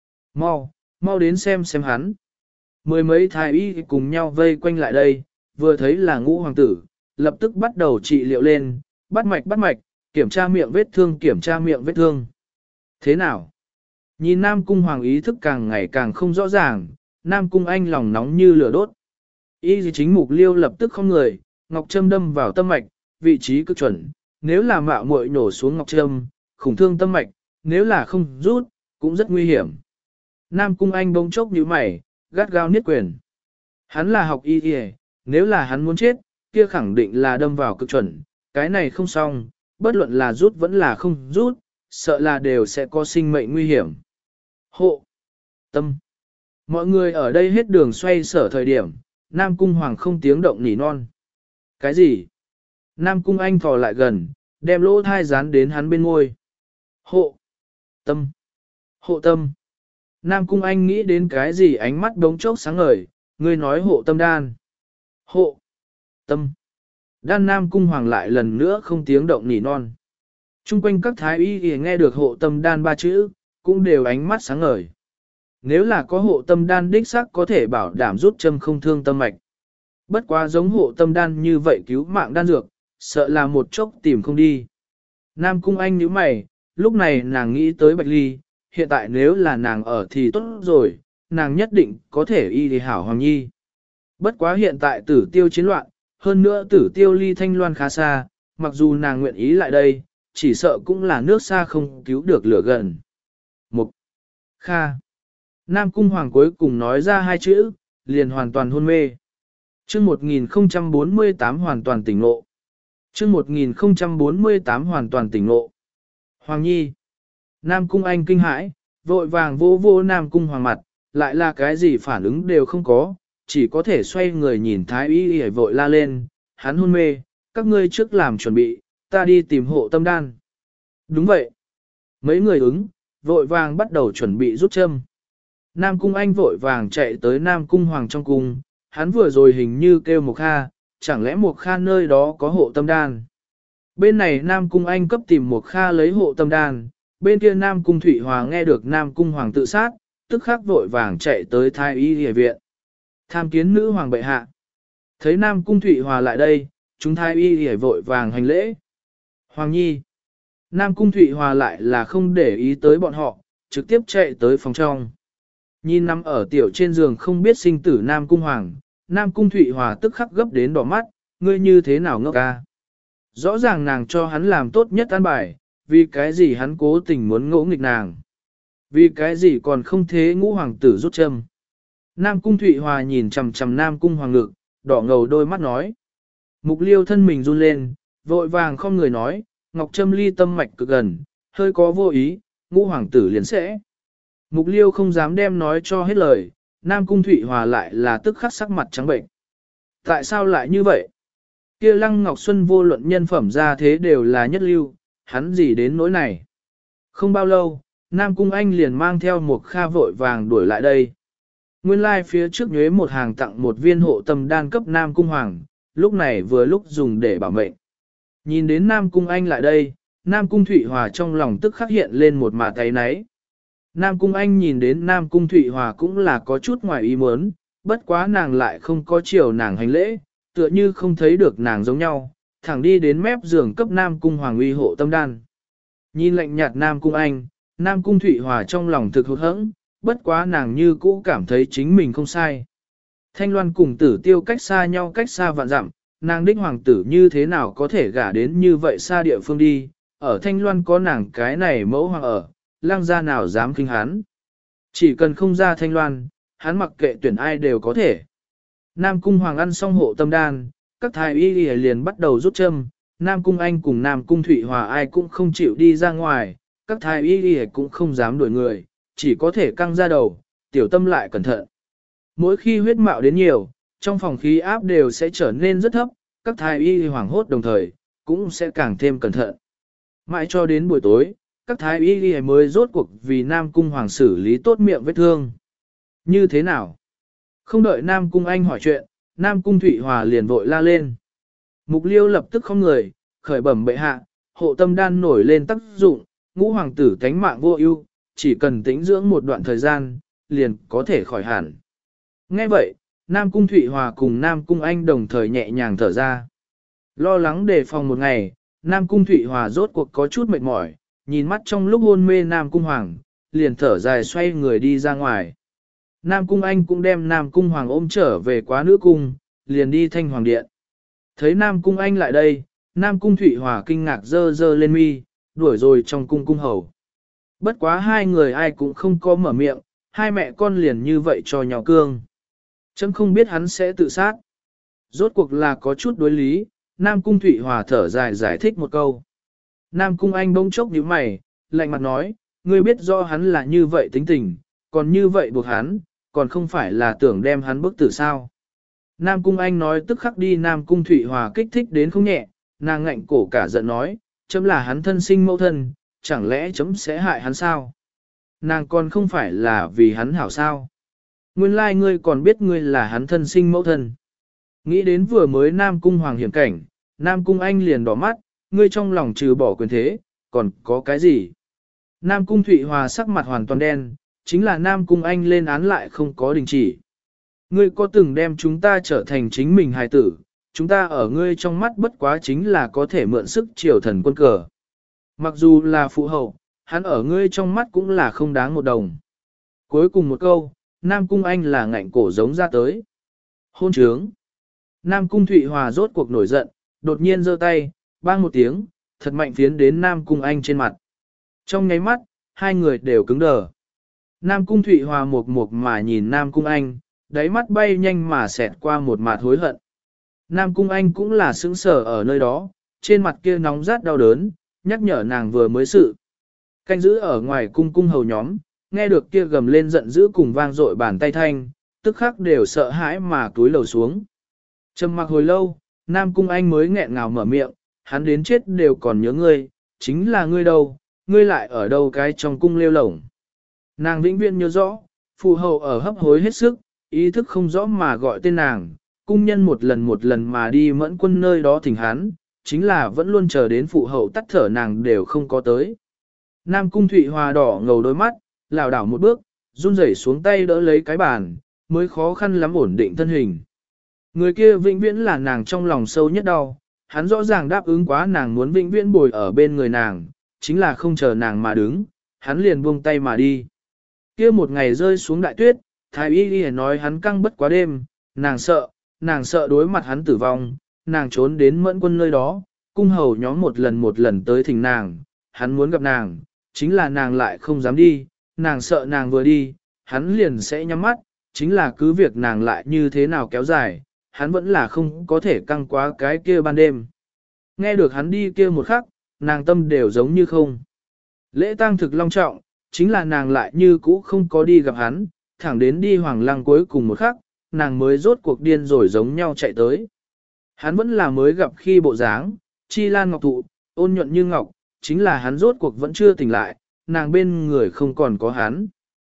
Mau đến xem hắn. Mười mấy Thái Y cùng nhau vây quanh lại đây, vừa thấy là ngũ hoàng tử, lập tức bắt đầu trị liệu lên, bắt mạch, kiểm tra miệng vết thương. Thế nào? Nhìn Nam Cung Hoàng ý thức càng ngày càng không rõ ràng, Nam Cung Anh lòng nóng như lửa đốt. Y chính mục liêu lập tức không người, ngọc châm đâm vào tâm mạch, vị trí cực chuẩn, nếu là mạo muội nổ xuống ngọc châm, khủng thương tâm mạch, nếu là không rút, cũng rất nguy hiểm. Nam Cung Anh bỗng chốc nhíu mày, gắt gao niết quyền. Hắn là học y, nếu là hắn muốn chết, kia khẳng định là đâm vào cực chuẩn, cái này không xong, bất luận là rút vẫn là không rút, sợ là đều sẽ có sinh mệnh nguy hiểm. Hộ! Tâm! Mọi người ở đây hết đường xoay sở thời điểm, Nam Cung Hoàng không tiếng động nỉ non. Cái gì? Nam Cung Anh thò lại gần, đem lỗ thai dán đến hắn bên môi. Hộ! Tâm! Hộ tâm. Nam Cung Anh nghĩ đến cái gì ánh mắt đống chốc sáng ngời, ngươi nói hộ tâm đan. Hộ tâm. Đan Nam Cung Hoàng lại lần nữa không tiếng động nỉ non. Trung quanh các thái y thì nghe được hộ tâm đan ba chữ, cũng đều ánh mắt sáng ngời. Nếu là có hộ tâm đan đích xác có thể bảo đảm rút châm không thương tâm mạch. Bất quá giống hộ tâm đan như vậy cứu mạng đan dược, sợ là một chốc tìm không đi. Nam Cung Anh nhíu mày, lúc này nàng nghĩ tới Bạch Ly, hiện tại nếu là nàng ở thì tốt rồi, nàng nhất định có thể y thì hảo Hoàng Nhi. Bất quá hiện tại Tử Tiêu chiến loạn, hơn nữa Tử Tiêu ly Thanh Loan khá xa, mặc dù nàng nguyện ý lại đây, chỉ sợ cũng là nước xa không cứu được lửa gần. Mục Kha. Nam Cung Hoàng cuối cùng nói ra hai chữ, liền hoàn toàn hôn mê. Chương 1048 hoàn toàn tỉnh ngộ. Chương 1048 hoàn toàn tỉnh ngộ. Hoàng Nhi. Nam Cung Anh kinh hãi, vội vàng vô vô Nam Cung Hoàng mặt, lại là cái gì phản ứng đều không có, chỉ có thể xoay người nhìn Thái Y Y vội la lên, hắn hôn mê, các ngươi trước làm chuẩn bị, ta đi tìm hộ tâm đan. Đúng vậy. Mấy người ứng, vội vàng bắt đầu chuẩn bị rút châm. Nam Cung Anh vội vàng chạy tới Nam Cung Hoàng trong cung, hắn vừa rồi hình như kêu Mộc Kha, chẳng lẽ Mộc Kha nơi đó có hộ tâm đan. Bên này Nam Cung Anh cấp tìm Mộc Kha lấy hộ tâm đan, bên kia Nam Cung Thụy Hòa nghe được Nam Cung Hoàng tự sát, tức khắc vội vàng chạy tới Thái Y Y viện. Tham kiến nữ hoàng bệ hạ. Thấy Nam Cung Thụy Hòa lại đây, chúng Thái Y Y vội vàng hành lễ. Hoàng Nhi. Nam Cung Thụy Hòa lại là không để ý tới bọn họ, trực tiếp chạy tới phòng trong. Nhìn nằm ở tiểu trên giường không biết sinh tử Nam Cung Hoàng, Nam Cung Thụy Hòa tức khắc gấp đến đỏ mắt, ngươi như thế nào ngốc ca. Rõ ràng nàng cho hắn làm tốt nhất an bài, vì cái gì hắn cố tình muốn ngỗ nghịch nàng. Vì cái gì còn không thế ngũ hoàng tử rút châm. Nam Cung Thụy Hòa nhìn chằm chằm Nam Cung Hoàng ngực, đỏ ngầu đôi mắt nói. Mục Liêu thân mình run lên, vội vàng không người nói, ngọc châm ly tâm mạch cực gần, hơi có vô ý, ngũ hoàng tử liền sẽ. Mục Liêu không dám đem nói cho hết lời, Nam Cung Thụy Hòa lại là tức khắc sắc mặt trắng bệnh. Tại sao lại như vậy? Kia Lăng Ngọc Xuân vô luận nhân phẩm ra thế đều là nhất lưu, hắn gì đến nỗi này? Không bao lâu, Nam Cung Anh liền mang theo một Kha vội vàng đuổi lại đây. Nguyên lai phía trước nhuế một hàng tặng một viên hộ tâm đan cấp Nam Cung Hoàng, lúc này vừa lúc dùng để bảo mệnh. Nhìn đến Nam Cung Anh lại đây, Nam Cung Thụy Hòa trong lòng tức khắc hiện lên một mả tay náy. Nam Cung Anh nhìn đến Nam Cung Thụy Hòa cũng là có chút ngoài ý muốn, bất quá nàng lại không có chiều nàng hành lễ, tựa như không thấy được nàng giống nhau, thẳng đi đến mép giường cấp Nam Cung Hoàng uy hộ tâm đan. Nhìn lạnh nhạt Nam Cung Anh, Nam Cung Thụy Hòa trong lòng thực hụt hẫng, bất quá nàng như cũ cảm thấy chính mình không sai. Thanh Loan cùng Tử Tiêu cách xa nhau cách xa vạn dặm, nàng đích hoàng tử như thế nào có thể gả đến như vậy xa địa phương đi, ở Thanh Loan có nàng cái này mẫu hoàng ở, Lăng gia nào dám khinh hắn. Chỉ cần không ra Thanh Loan, hắn mặc kệ tuyển ai đều có thể. Nam Cung Hoàng ăn xong hộ tâm đan, các thái y liền bắt đầu rút châm, Nam Cung Anh cùng Nam Cung Thụy Hòa ai cũng không chịu đi ra ngoài, các thái y cũng không dám đuổi người, chỉ có thể căng ra đầu, tiểu tâm lại cẩn thận. Mỗi khi huyết mạo đến nhiều, trong phòng khí áp đều sẽ trở nên rất thấp, các thái y hoảng hốt đồng thời, cũng sẽ càng thêm cẩn thận. Mãi cho đến buổi tối, các thái y mới rốt cuộc vì Nam Cung Hoàng xử lý tốt miệng vết thương. Như thế nào? Không đợi Nam Cung Anh hỏi chuyện, Nam Cung Thụy Hòa liền vội la lên. Mục Liêu lập tức không người, khởi bẩm bệ hạ, hộ tâm đan nổi lên tác dụng, ngũ hoàng tử tánh mạng vô ưu, chỉ cần tĩnh dưỡng một đoạn thời gian, liền có thể khỏi hẳn. Nghe vậy, Nam Cung Thụy Hòa cùng Nam Cung Anh đồng thời nhẹ nhàng thở ra. Lo lắng đề phòng một ngày, Nam Cung Thụy Hòa rốt cuộc có chút mệt mỏi, nhìn mắt trong lúc hôn mê Nam Cung Hoàng, liền thở dài xoay người đi ra ngoài. Nam Cung Anh cũng đem Nam Cung Hoàng ôm trở về quá nữ cung, liền đi Thanh Hoàng Điện. Thấy Nam Cung Anh lại đây, Nam Cung Thụy Hòa kinh ngạc dơ dơ lên mi, đuổi rồi trong cung cung hầu. Bất quá hai người ai cũng không có mở miệng, hai mẹ con liền như vậy cho nhau cương. Chấm không biết hắn sẽ tự sát. Rốt cuộc là có chút đối lý, Nam Cung Thụy Hòa thở dài giải thích một câu. Nam Cung Anh bỗng chốc nhíu mày, lạnh mặt nói, ngươi biết do hắn là như vậy tính tình, còn như vậy buộc hắn, còn không phải là tưởng đem hắn bức tử sao. Nam Cung Anh nói tức khắc đi Nam Cung Thụy Hòa kích thích đến không nhẹ, nàng ngạnh cổ cả giận nói, chấm là hắn thân sinh mẫu thân, chẳng lẽ chấm sẽ hại hắn sao? Nàng còn không phải là vì hắn hảo sao. Nguyên lai ngươi còn biết ngươi là hắn thân sinh mẫu thân. Nghĩ đến vừa mới Nam Cung Hoàng hiểm cảnh, Nam Cung Anh liền đỏ mắt, ngươi trong lòng trừ bỏ quyền thế, còn có cái gì? Nam Cung Thụy Hòa sắc mặt hoàn toàn đen, chính là Nam Cung Anh lên án lại không có đình chỉ. Ngươi có từng đem chúng ta trở thành chính mình hài tử, chúng ta ở ngươi trong mắt bất quá chính là có thể mượn sức triều thần quân cờ. Mặc dù là phụ hậu, hắn ở ngươi trong mắt cũng là không đáng một đồng. Cuối cùng một câu, Nam Cung Anh là ngạnh cổ giống ra tới. Hôn trướng. Nam Cung Thụy Hòa rốt cuộc nổi giận, đột nhiên giơ tay, bang một tiếng, thật mạnh phiến đến Nam Cung Anh trên mặt. Trong nháy mắt, hai người đều cứng đờ. Nam Cung Thụy Hòa mộc mộc mà nhìn Nam Cung Anh, đáy mắt bay nhanh mà xẹt qua một mặt hối hận. Nam Cung Anh cũng là sững sờ ở nơi đó, trên mặt kia nóng rát đau đớn, nhắc nhở nàng vừa mới sự. Canh giữ ở ngoài cung cung hầu nhóm, nghe được kia gầm lên giận dữ cùng vang dội bàn tay thanh, tức khắc đều sợ hãi mà túi lầu xuống. Trầm mặc hồi lâu, Nam Cung Anh mới nghẹn ngào mở miệng, hắn đến chết đều còn nhớ ngươi, chính là ngươi đâu, ngươi lại ở đâu cái trong cung lêu lổng. Nàng vĩnh viễn nhớ rõ, phụ hậu ở hấp hối hết sức, ý thức không rõ mà gọi tên nàng, cung nhân một lần mà đi mẫn quân nơi đó thỉnh hắn, chính là vẫn luôn chờ đến phụ hậu tắt thở nàng đều không có tới. Nam Cung Thụy Hòa đỏ ngầu đôi mắt, lảo đảo một bước, run rẩy xuống tay đỡ lấy cái bàn, mới khó khăn lắm ổn định thân hình. Người kia vĩnh viễn là nàng trong lòng sâu nhất đau, hắn rõ ràng đáp ứng quá nàng muốn vĩnh viễn bồi ở bên người nàng, chính là không chờ nàng mà đứng, hắn liền buông tay mà đi. Kia một ngày rơi xuống đại tuyết, Thái Y Y nói hắn căng bất quá đêm, nàng sợ đối mặt hắn tử vong, nàng trốn đến mẫn quân nơi đó, cung hầu nhóm một lần tới thỉnh nàng, hắn muốn gặp nàng, chính là nàng lại không dám đi, nàng sợ nàng vừa đi, hắn liền sẽ nhắm mắt, chính là cứ việc nàng lại như thế nào kéo dài, hắn vẫn là không có thể căng quá cái kia ban đêm. Nghe được hắn đi kia một khắc, nàng tâm đều giống như không. Lễ tang thực long trọng, chính là nàng lại như cũ không có đi gặp hắn, thẳng đến đi Hoàng Lăng cuối cùng một khắc, nàng mới rốt cuộc điên rồi giống nhau chạy tới. Hắn vẫn là mới gặp khi bộ dáng, chi lan ngọc thụ, ôn nhuận như ngọc, chính là hắn rốt cuộc vẫn chưa tỉnh lại, nàng bên người không còn có hắn.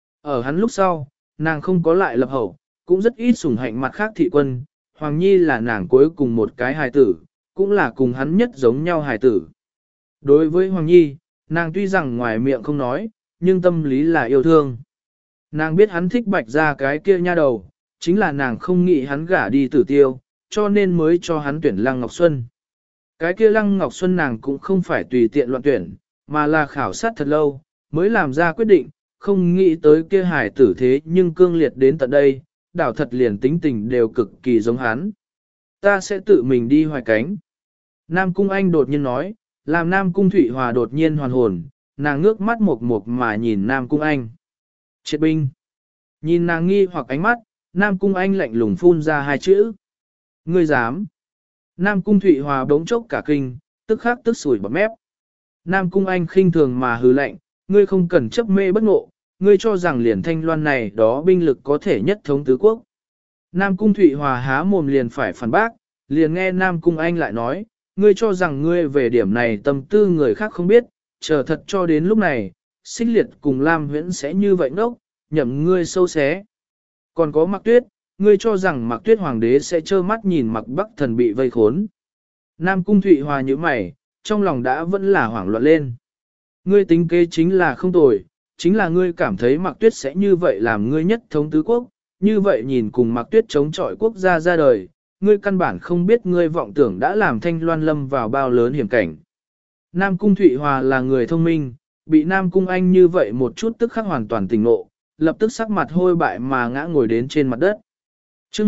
Ở hắn lúc sau, nàng không có lại lập hậu, cũng rất ít sủng hạnh mặt khác thị quân, Hoàng Nhi là nàng cuối cùng một cái hài tử, cũng là cùng hắn nhất giống nhau hài tử. Đối với Hoàng Nhi, nàng tuy rằng ngoài miệng không nói, nhưng tâm lý là yêu thương. Nàng biết hắn thích bạch ra cái kia nha đầu, chính là nàng không nghĩ hắn gả đi Tử Tiêu, cho nên mới cho hắn tuyển Lăng Ngọc Xuân. Cái kia Lăng Ngọc Xuân nàng cũng không phải tùy tiện loạn tuyển, mà là khảo sát thật lâu, mới làm ra quyết định, không nghĩ tới kia hài tử thế nhưng cương liệt đến tận đây, đảo thật liền tính tình đều cực kỳ giống hắn. Ta sẽ tự mình đi Hoài Cánh. Nam Cung Anh đột nhiên nói, làm Nam Cung Thụy Hòa đột nhiên hoàn hồn, nàng ngước mắt mộc mộc mà nhìn Nam Cung Anh. Triệt binh. Nhìn nàng nghi hoặc ánh mắt, Nam Cung Anh lạnh lùng phun ra hai chữ. Ngươi dám. Nam Cung Thụy Hòa bỗng chốc cả kinh, tức khắc tức sủi bọt mép. Nam Cung Anh khinh thường mà hừ lạnh, ngươi không cần chấp mê bất ngộ, ngươi cho rằng liền Thanh Loan này đó binh lực có thể nhất thống tứ quốc. Nam Cung Thụy Hòa há mồm liền phải phản bác, liền nghe Nam Cung Anh lại nói, ngươi cho rằng ngươi về điểm này tâm tư người khác không biết, chờ thật cho đến lúc này, Xích Liệt cùng Lam Huyễn sẽ như vậy ngốc, nhậm ngươi sâu xé. Còn có Mạc Tuyết, ngươi cho rằng Mạc Tuyết Hoàng đế sẽ trơ mắt nhìn Mạc Bắc Thần bị vây khốn. Nam Cung Thụy Hòa như mày, trong lòng đã vẫn là hoảng loạn lên. Ngươi tính kế chính là không tồi, chính là ngươi cảm thấy Mạc Tuyết sẽ như vậy làm ngươi nhất thống tứ quốc, như vậy nhìn cùng Mạc Tuyết chống chọi quốc gia ra đời, ngươi căn bản không biết ngươi vọng tưởng đã làm Thanh Loan lâm vào bao lớn hiểm cảnh. Nam Cung Thụy Hòa là người thông minh, bị Nam Cung Anh như vậy một chút tức khắc hoàn toàn tỉnh ngộ, lập tức sắc mặt hôi bại mà ngã ngồi đến trên mặt đất. Chương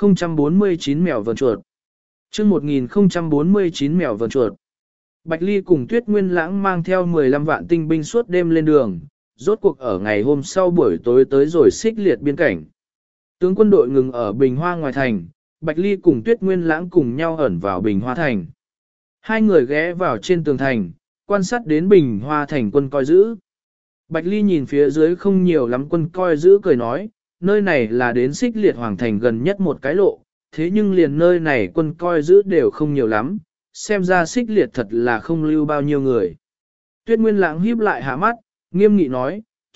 1049 mèo vờn chuột. Chương 1049 mèo vờn chuột. Bạch Ly cùng Tuyết Nguyên Lãng mang theo 15 vạn tinh binh suốt đêm lên đường, rốt cuộc ở ngày hôm sau buổi tối tới rồi Xích Liệt biên cảnh. Tướng quân đội ngừng ở Bình Hoa ngoài thành, Bạch Ly cùng Tuyết Nguyên Lãng cùng nhau ẩn vào Bình Hoa thành. Hai người ghé vào trên tường thành, quan sát đến Bình Hoa thành quân coi giữ. Bạch Ly nhìn phía dưới không nhiều lắm quân coi giữ cười nói, nơi này là đến Xích Liệt Hoàng thành gần nhất một cái lộ, thế nhưng liền nơi này quân coi giữ đều không nhiều lắm, xem ra Xích Liệt thật là không lưu bao nhiêu người. Tuyết Nguyên Lãng híp lại hạ mắt, nghiêm nghị nói,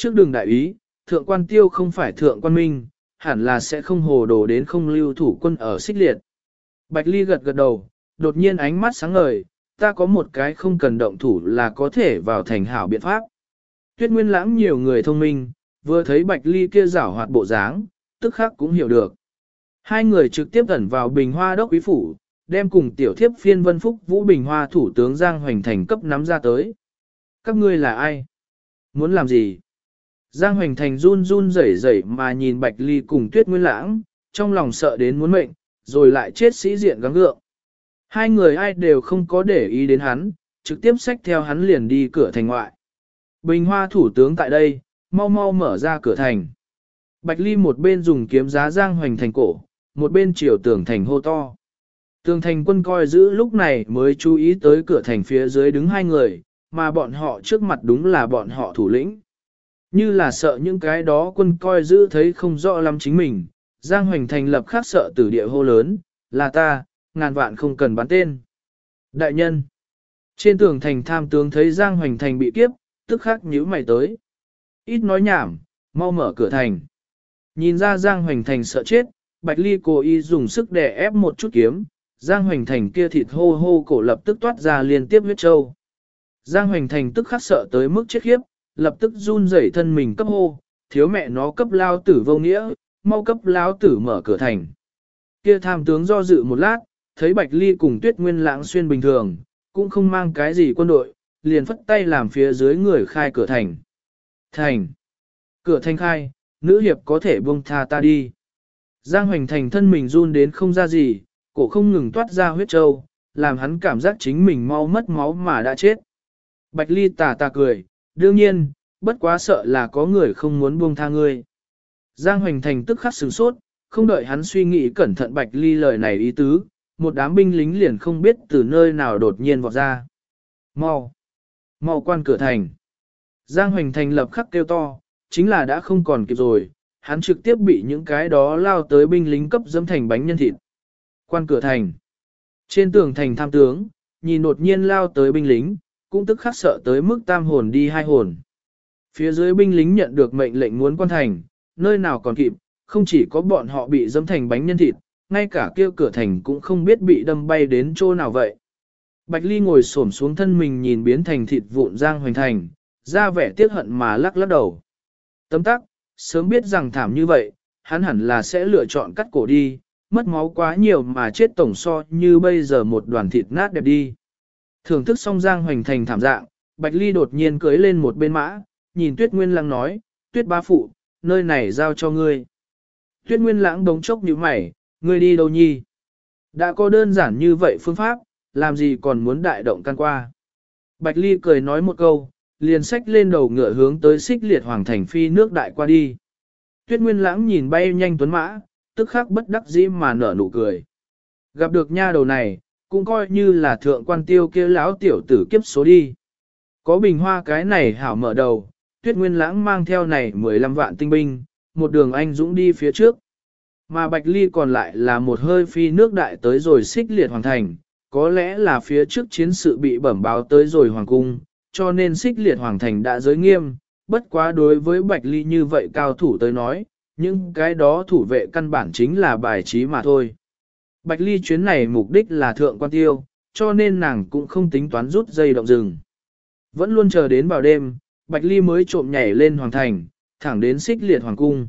Trước đường đại ý, thượng quan tiêu không phải thượng quan minh, hẳn là sẽ không hồ đồ đến không lưu thủ quân ở xích liệt. Bạch Ly gật gật đầu, đột nhiên ánh mắt sáng ngời, ta có một cái không cần động thủ là có thể vào thành hảo biện pháp. Tuyết Nguyên Lãng nhiều người thông minh, vừa thấy Bạch Ly kia giảo hoạt bộ dáng, tức khắc cũng hiểu được. Hai người trực tiếp ẩn vào Bình Hoa đốc quý phủ, đem cùng tiểu thiếp phiên Vân Phúc Vũ Bình Hoa thủ tướng Giang Hoành Thành cấp nắm ra tới. Các ngươi là ai? Muốn làm gì? Giang Hoành Thành run run rẩy rẩy mà nhìn Bạch Ly cùng Tuyết Nguyên Lãng, trong lòng sợ đến muốn mệnh, rồi lại chết sĩ diện gắng gượng. Hai người ai đều không có để ý đến hắn, trực tiếp xách theo hắn liền đi cửa thành ngoại. Bình Hoa thủ tướng tại đây, mau mau mở ra cửa thành. Bạch Ly một bên dùng kiếm giá Giang Hoành Thành cổ, một bên chiều tường thành hô to. Tường thành quân coi giữ lúc này mới chú ý tới cửa thành phía dưới đứng hai người, mà bọn họ trước mặt đúng là bọn họ thủ lĩnh. Như là sợ những cái đó quân coi giữ thấy không rõ lắm chính mình, Giang Hoành Thành lập khắc sợ tử địa hô lớn, là ta, ngàn vạn không cần bắn tên. Đại nhân, trên tường thành tham tướng thấy Giang Hoành Thành bị kiếp, tức khắc nhíu mày tới. Ít nói nhảm, mau mở cửa thành. Nhìn ra Giang Hoành Thành sợ chết, Bạch Ly cố ý dùng sức đè ép một chút kiếm, Giang Hoành Thành kia thịt hô hô cổ lập tức toát ra liên tiếp huyết trâu. Giang Hoành Thành tức khắc sợ tới mức chết khiếp, lập tức run rẩy thân mình cấp hô, thiếu mẹ nó cấp lao tử vô nghĩa, mau cấp lao tử mở cửa thành. Kia tham tướng do dự một lát, thấy Bạch Ly cùng Tuyết Nguyên Lãng xuyên bình thường, cũng không mang cái gì quân đội, liền phất tay làm phía dưới người khai cửa thành. Thành! Cửa thành khai, nữ hiệp có thể buông tha ta đi. Giang Hoành Thành thân mình run đến không ra gì, cổ không ngừng toát ra huyết trâu, làm hắn cảm giác chính mình mau mất máu mà đã chết. Bạch Ly tà tà cười, đương nhiên, bất quá sợ là có người không muốn buông tha ngươi. Giang Hoành Thành tức khắc sửng sốt, không đợi hắn suy nghĩ cẩn thận Bạch Ly lời này ý tứ, một đám binh lính liền không biết từ nơi nào đột nhiên vọt ra. Mau! Mau quan cửa thành! Giang Hoành Thành lập khắc kêu to, chính là đã không còn kịp rồi, hắn trực tiếp bị những cái đó lao tới binh lính cấp dẫm thành bánh nhân thịt. Quan cửa thành! Trên tường thành tham tướng, nhìn đột nhiên lao tới binh lính, cũng tức khắc sợ tới mức tam hồn đi hai hồn. Phía dưới binh lính nhận được mệnh lệnh muốn quan thành, nơi nào còn kịp, không chỉ có bọn họ bị dẫm thành bánh nhân thịt, ngay cả kia cửa thành cũng không biết bị đâm bay đến chỗ nào vậy. Bạch Ly ngồi xổm xuống thân mình nhìn biến thành thịt vụn Giang Hoành Thành, ra vẻ tiếc hận mà lắc lắc đầu. Tấm tắc, sớm biết rằng thảm như vậy, hắn hẳn là sẽ lựa chọn cắt cổ đi, mất máu quá nhiều mà chết tổng so như bây giờ một đoàn thịt nát đẹp đi. Thưởng thức xong Giang Hoành Thành thảm dạng, Bạch Ly đột nhiên cưỡi lên một bên mã, nhìn Tuyết Nguyên Lãng nói, Tuyết bá phụ, nơi này giao cho ngươi. Tuyết Nguyên Lãng đống chốc nhíu mày, ngươi đi đâu nhi? Đã có đơn giản như vậy phương pháp, làm gì còn muốn đại động can qua. Bạch Ly cười nói một câu, liền xách lên đầu ngựa hướng tới xích liệt hoàng thành phi nước đại qua đi. Tuyết Nguyên Lãng nhìn bay nhanh tuấn mã, tức khắc bất đắc dĩ mà nở nụ cười. Gặp được nha đầu này, cũng coi như là thượng quan tiêu kia lão tiểu tử kiếp số đi. Có Bình Hoa cái này hảo mở đầu, Tuyết Nguyên Lãng mang theo này 15 vạn tinh binh, một đường anh dũng đi phía trước. Mà Bạch Ly còn lại là một hơi phi nước đại tới rồi xích liệt hoàng thành, có lẽ là phía trước chiến sự bị bẩm báo tới rồi hoàng cung, cho nên xích liệt hoàng thành đã giới nghiêm, bất quá đối với Bạch Ly như vậy cao thủ tới nói, những cái đó thủ vệ căn bản chính là bài trí mà thôi. Bạch Ly chuyến này mục đích là thượng quan tiêu, cho nên nàng cũng không tính toán rút dây động rừng. Vẫn luôn chờ đến vào đêm, Bạch Ly mới trộm nhảy lên hoàng thành, thẳng đến xích liệt hoàng cung.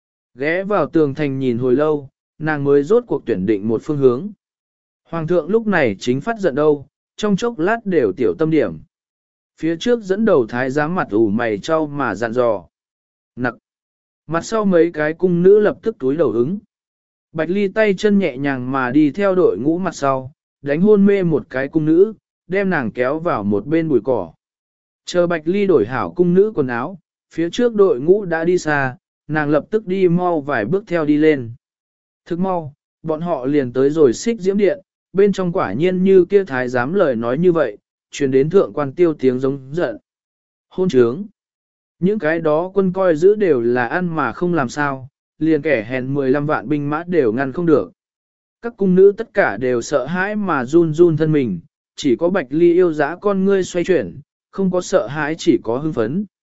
Ghé vào tường thành nhìn hồi lâu, nàng mới rốt cuộc tuyển định một phương hướng. Hoàng thượng lúc này chính phát giận đâu, trong chốc lát đều tiểu tâm điểm. Phía trước dẫn đầu thái giám mặt ủ mày trao mà dặn dò. Nặc. Mặt sau mấy cái cung nữ lập tức túi đầu ứng. Bạch Ly tay chân nhẹ nhàng mà đi theo đội ngũ mặt sau, đánh hôn mê một cái cung nữ, đem nàng kéo vào một bên bụi cỏ. Chờ Bạch Ly đổi hảo cung nữ quần áo, phía trước đội ngũ đã đi xa, nàng lập tức đi mau vài bước theo đi lên. Thức mau, bọn họ liền tới rồi xích diễm điện, bên trong quả nhiên như kia thái giám lời nói như vậy, truyền đến thượng quan tiêu tiếng giống giận. Hôn trướng! Những cái đó quân coi giữ đều là ăn mà không làm sao, liền kẻ hèn 15 vạn binh mã đều ngăn không được. Các cung nữ tất cả đều sợ hãi mà run run thân mình, chỉ có Bạch Ly yêu dã con ngươi xoay chuyển, không có sợ hãi chỉ có hưng phấn.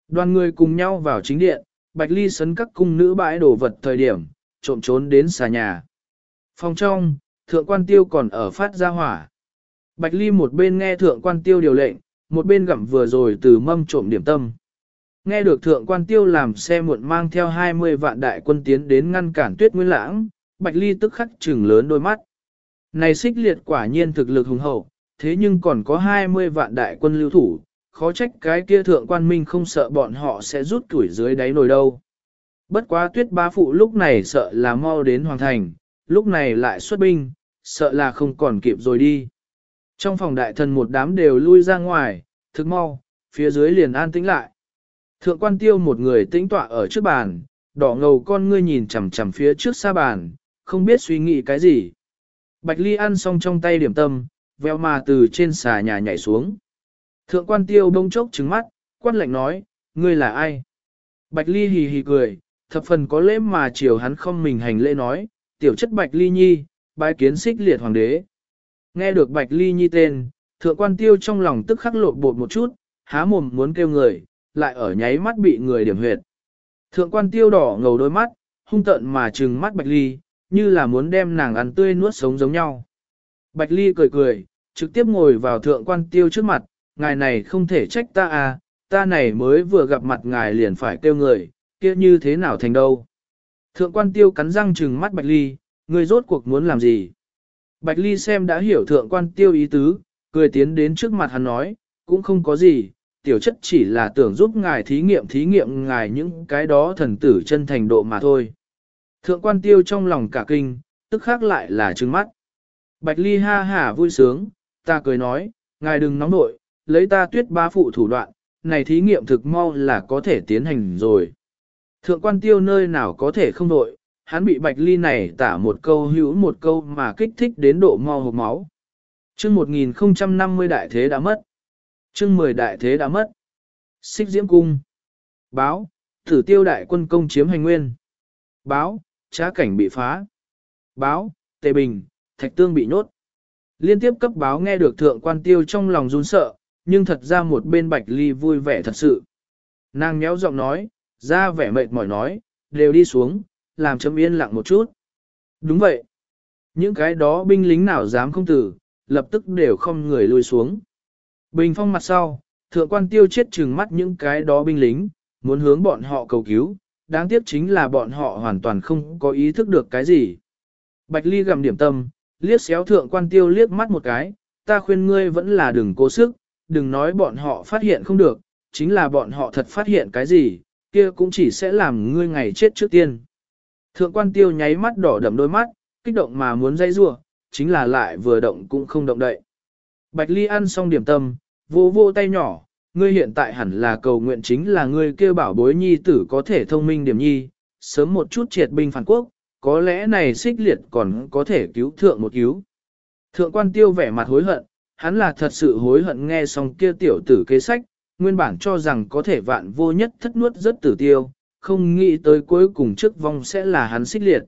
Đoàn người cùng nhau vào chính điện, Bạch Ly sấn các cung nữ bãi đổ vật thời điểm, trộm trốn đến xà nhà. Phòng trong, thượng quan tiêu còn ở phát ra hỏa. Bạch Ly một bên nghe thượng quan tiêu điều lệnh, một bên gặm vừa rồi từ mâm trộm điểm tâm. Nghe được thượng quan tiêu làm xe muộn mang theo 20 vạn đại quân tiến đến ngăn cản Tuyết Nguyên Lãng, Bạch Ly tức khắc trừng lớn đôi mắt. Này Xích Liệt quả nhiên thực lực hùng hậu, thế nhưng còn có 20 vạn đại quân lưu thủ, khó trách cái kia thượng quan minh không sợ bọn họ sẽ rút tuổi dưới đáy nồi đâu. Bất quá Tuyết bá phụ lúc này sợ là mau đến hoàng thành, lúc này lại xuất binh, sợ là không còn kịp rồi đi. Trong phòng đại thần một đám đều lui ra ngoài, thực mau, phía dưới liền an tĩnh lại. Thượng quan tiêu một người tĩnh tọa ở trước bàn, đỏ ngầu con ngươi nhìn chằm chằm phía trước xa bàn, không biết suy nghĩ cái gì. Bạch Ly ăn xong trong tay điểm tâm, veo mà từ trên xà nhà nhảy xuống. Thượng quan tiêu đông chốc trứng mắt, quát lạnh nói, ngươi là ai? Bạch Ly hì hì cười, thập phần có lễ mà chiều hắn không mình hành lễ nói, tiểu chất Bạch Ly Nhi, bái kiến Xích Liệt hoàng đế. Nghe được Bạch Ly Nhi tên, thượng quan tiêu trong lòng tức khắc lộn bột một chút, há mồm muốn kêu người, lại ở nháy mắt bị người điểm huyệt. Thượng quan tiêu đỏ ngầu đôi mắt, hung tợn mà trừng mắt Bạch Ly, như là muốn đem nàng ăn tươi nuốt sống giống nhau. Bạch Ly cười cười, trực tiếp ngồi vào thượng quan tiêu trước mặt, ngài này không thể trách ta à, ta này mới vừa gặp mặt ngài liền phải kêu người, kia như thế nào thành đâu. Thượng quan tiêu cắn răng trừng mắt Bạch Ly, người rốt cuộc muốn làm gì. Bạch Ly xem đã hiểu thượng quan tiêu ý tứ, cười tiến đến trước mặt hắn nói, cũng không có gì, tiểu chất chỉ là tưởng giúp ngài thí nghiệm ngài những cái đó thần tử chân thành độ mà thôi. Thượng quan tiêu trong lòng cả kinh, tức khác lại là trừng mắt. Bạch Ly ha hả vui sướng, ta cười nói, ngài đừng nóng nội, lấy ta Tuyết bá phụ thủ đoạn, này thí nghiệm thực mau là có thể tiến hành rồi. Thượng quan tiêu nơi nào có thể không nội, hắn bị Bạch Ly này tả một câu hữu một câu mà kích thích đến độ mau hộp máu. Chương 1050 đại thế đã mất. Chương 10 đại thế đã mất. Xích Diễm Cung. Báo, Tử Tiêu đại quân công chiếm hành nguyên. Báo, trá cảnh bị phá. Báo, Tề Bình, Thạch Tương bị nhốt. Liên tiếp cấp báo nghe được thượng quan tiêu trong lòng run sợ, nhưng thật ra một bên Bạch Ly vui vẻ thật sự. Nàng nhéo giọng nói, ra vẻ mệt mỏi nói, đều đi xuống, làm chấm yên lặng một chút. Đúng vậy. Những cái đó binh lính nào dám không tử, lập tức đều không người lui xuống. Bình phong mặt sau, thượng quan tiêu chết trừng mắt những cái đó binh lính, muốn hướng bọn họ cầu cứu, đáng tiếc chính là bọn họ hoàn toàn không có ý thức được cái gì. Bạch Ly gầm điểm tâm, liếc xéo thượng quan tiêu liếc mắt một cái, ta khuyên ngươi vẫn là đừng cố sức, đừng nói bọn họ phát hiện không được, chính là bọn họ thật phát hiện cái gì, kia cũng chỉ sẽ làm ngươi ngày chết trước tiên. Thượng quan tiêu nháy mắt đỏ đậm đôi mắt, kích động mà muốn dây rua, chính là lại vừa động cũng không động đậy. Bạch Ly ăn xong điểm tâm, vô vô tay nhỏ, ngươi hiện tại hẳn là cầu nguyện chính là ngươi kêu bảo bối nhi tử có thể thông minh điểm nhi, sớm một chút triệt binh phản quốc, có lẽ này Xích Liệt còn có thể cứu thượng một cứu. Thượng quan tiêu vẻ mặt hối hận, hắn là thật sự hối hận nghe xong kia tiểu tử kế sách, nguyên bản cho rằng có thể vạn vô nhất thất nuốt rất tử tiêu, không nghĩ tới cuối cùng trước vong sẽ là hắn Xích Liệt.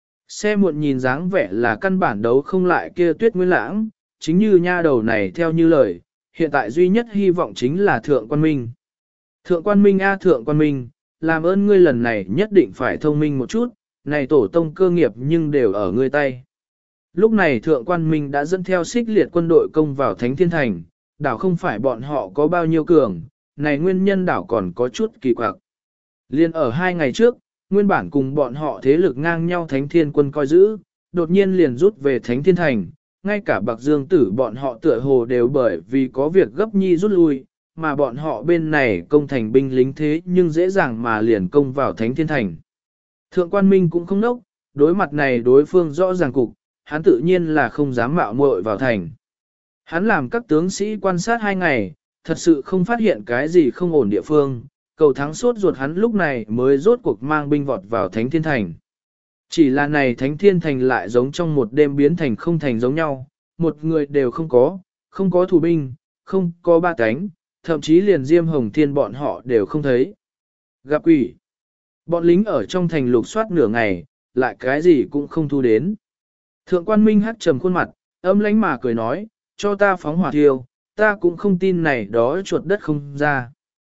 Xe muộn nhìn dáng vẻ là căn bản đấu không lại kia Tuyết Nguyên Lãng, chính như nha đầu này theo như lời, hiện tại duy nhất hy vọng chính là Thượng Quan Minh. Thượng Quan Minh a Thượng Quan Minh, làm ơn ngươi lần này nhất định phải thông minh một chút, này tổ tông cơ nghiệp nhưng đều ở ngươi tay. Lúc này Thượng Quan Minh đã dẫn theo Xích Liệt quân đội công vào Thánh Thiên Thành, đảo không phải bọn họ có bao nhiêu cường, này nguyên nhân đảo còn có chút kỳ quặc. Liên ở 2 ngày trước, nguyên bản cùng bọn họ thế lực ngang nhau Thánh Thiên quân coi giữ, đột nhiên liền rút về Thánh Thiên Thành, ngay cả Bạc Dương Tử bọn họ tựa hồ đều bởi vì có việc gấp nhi rút lui, mà bọn họ bên này công thành binh lính thế nhưng dễ dàng mà liền công vào Thánh Thiên Thành. Thượng Quan Minh cũng không nốc, đối mặt này đối phương rõ ràng cục, hắn tự nhiên là không dám mạo muội vào thành. Hắn làm các tướng sĩ quan sát 2 ngày, thật sự không phát hiện cái gì không ổn địa phương, cầu thắng sốt ruột hắn lúc này mới rốt cuộc mang binh vọt vào Thánh Thiên Thành. Chỉ là này Thánh Thiên Thành lại giống trong một đêm biến thành không thành giống nhau, một người đều không có thủ binh, không có ba cánh, thậm chí liền Diêm Hồng Thiên bọn họ đều không thấy. Gặp quỷ. Bọn lính ở trong thành lục soát nửa ngày, lại cái gì cũng không thu đến. Thượng Quan Minh hắt trầm khuôn mặt, âm lãnh mà cười nói, cho ta phóng hỏa thiêu, ta cũng không tin này đó chuột đất không ra.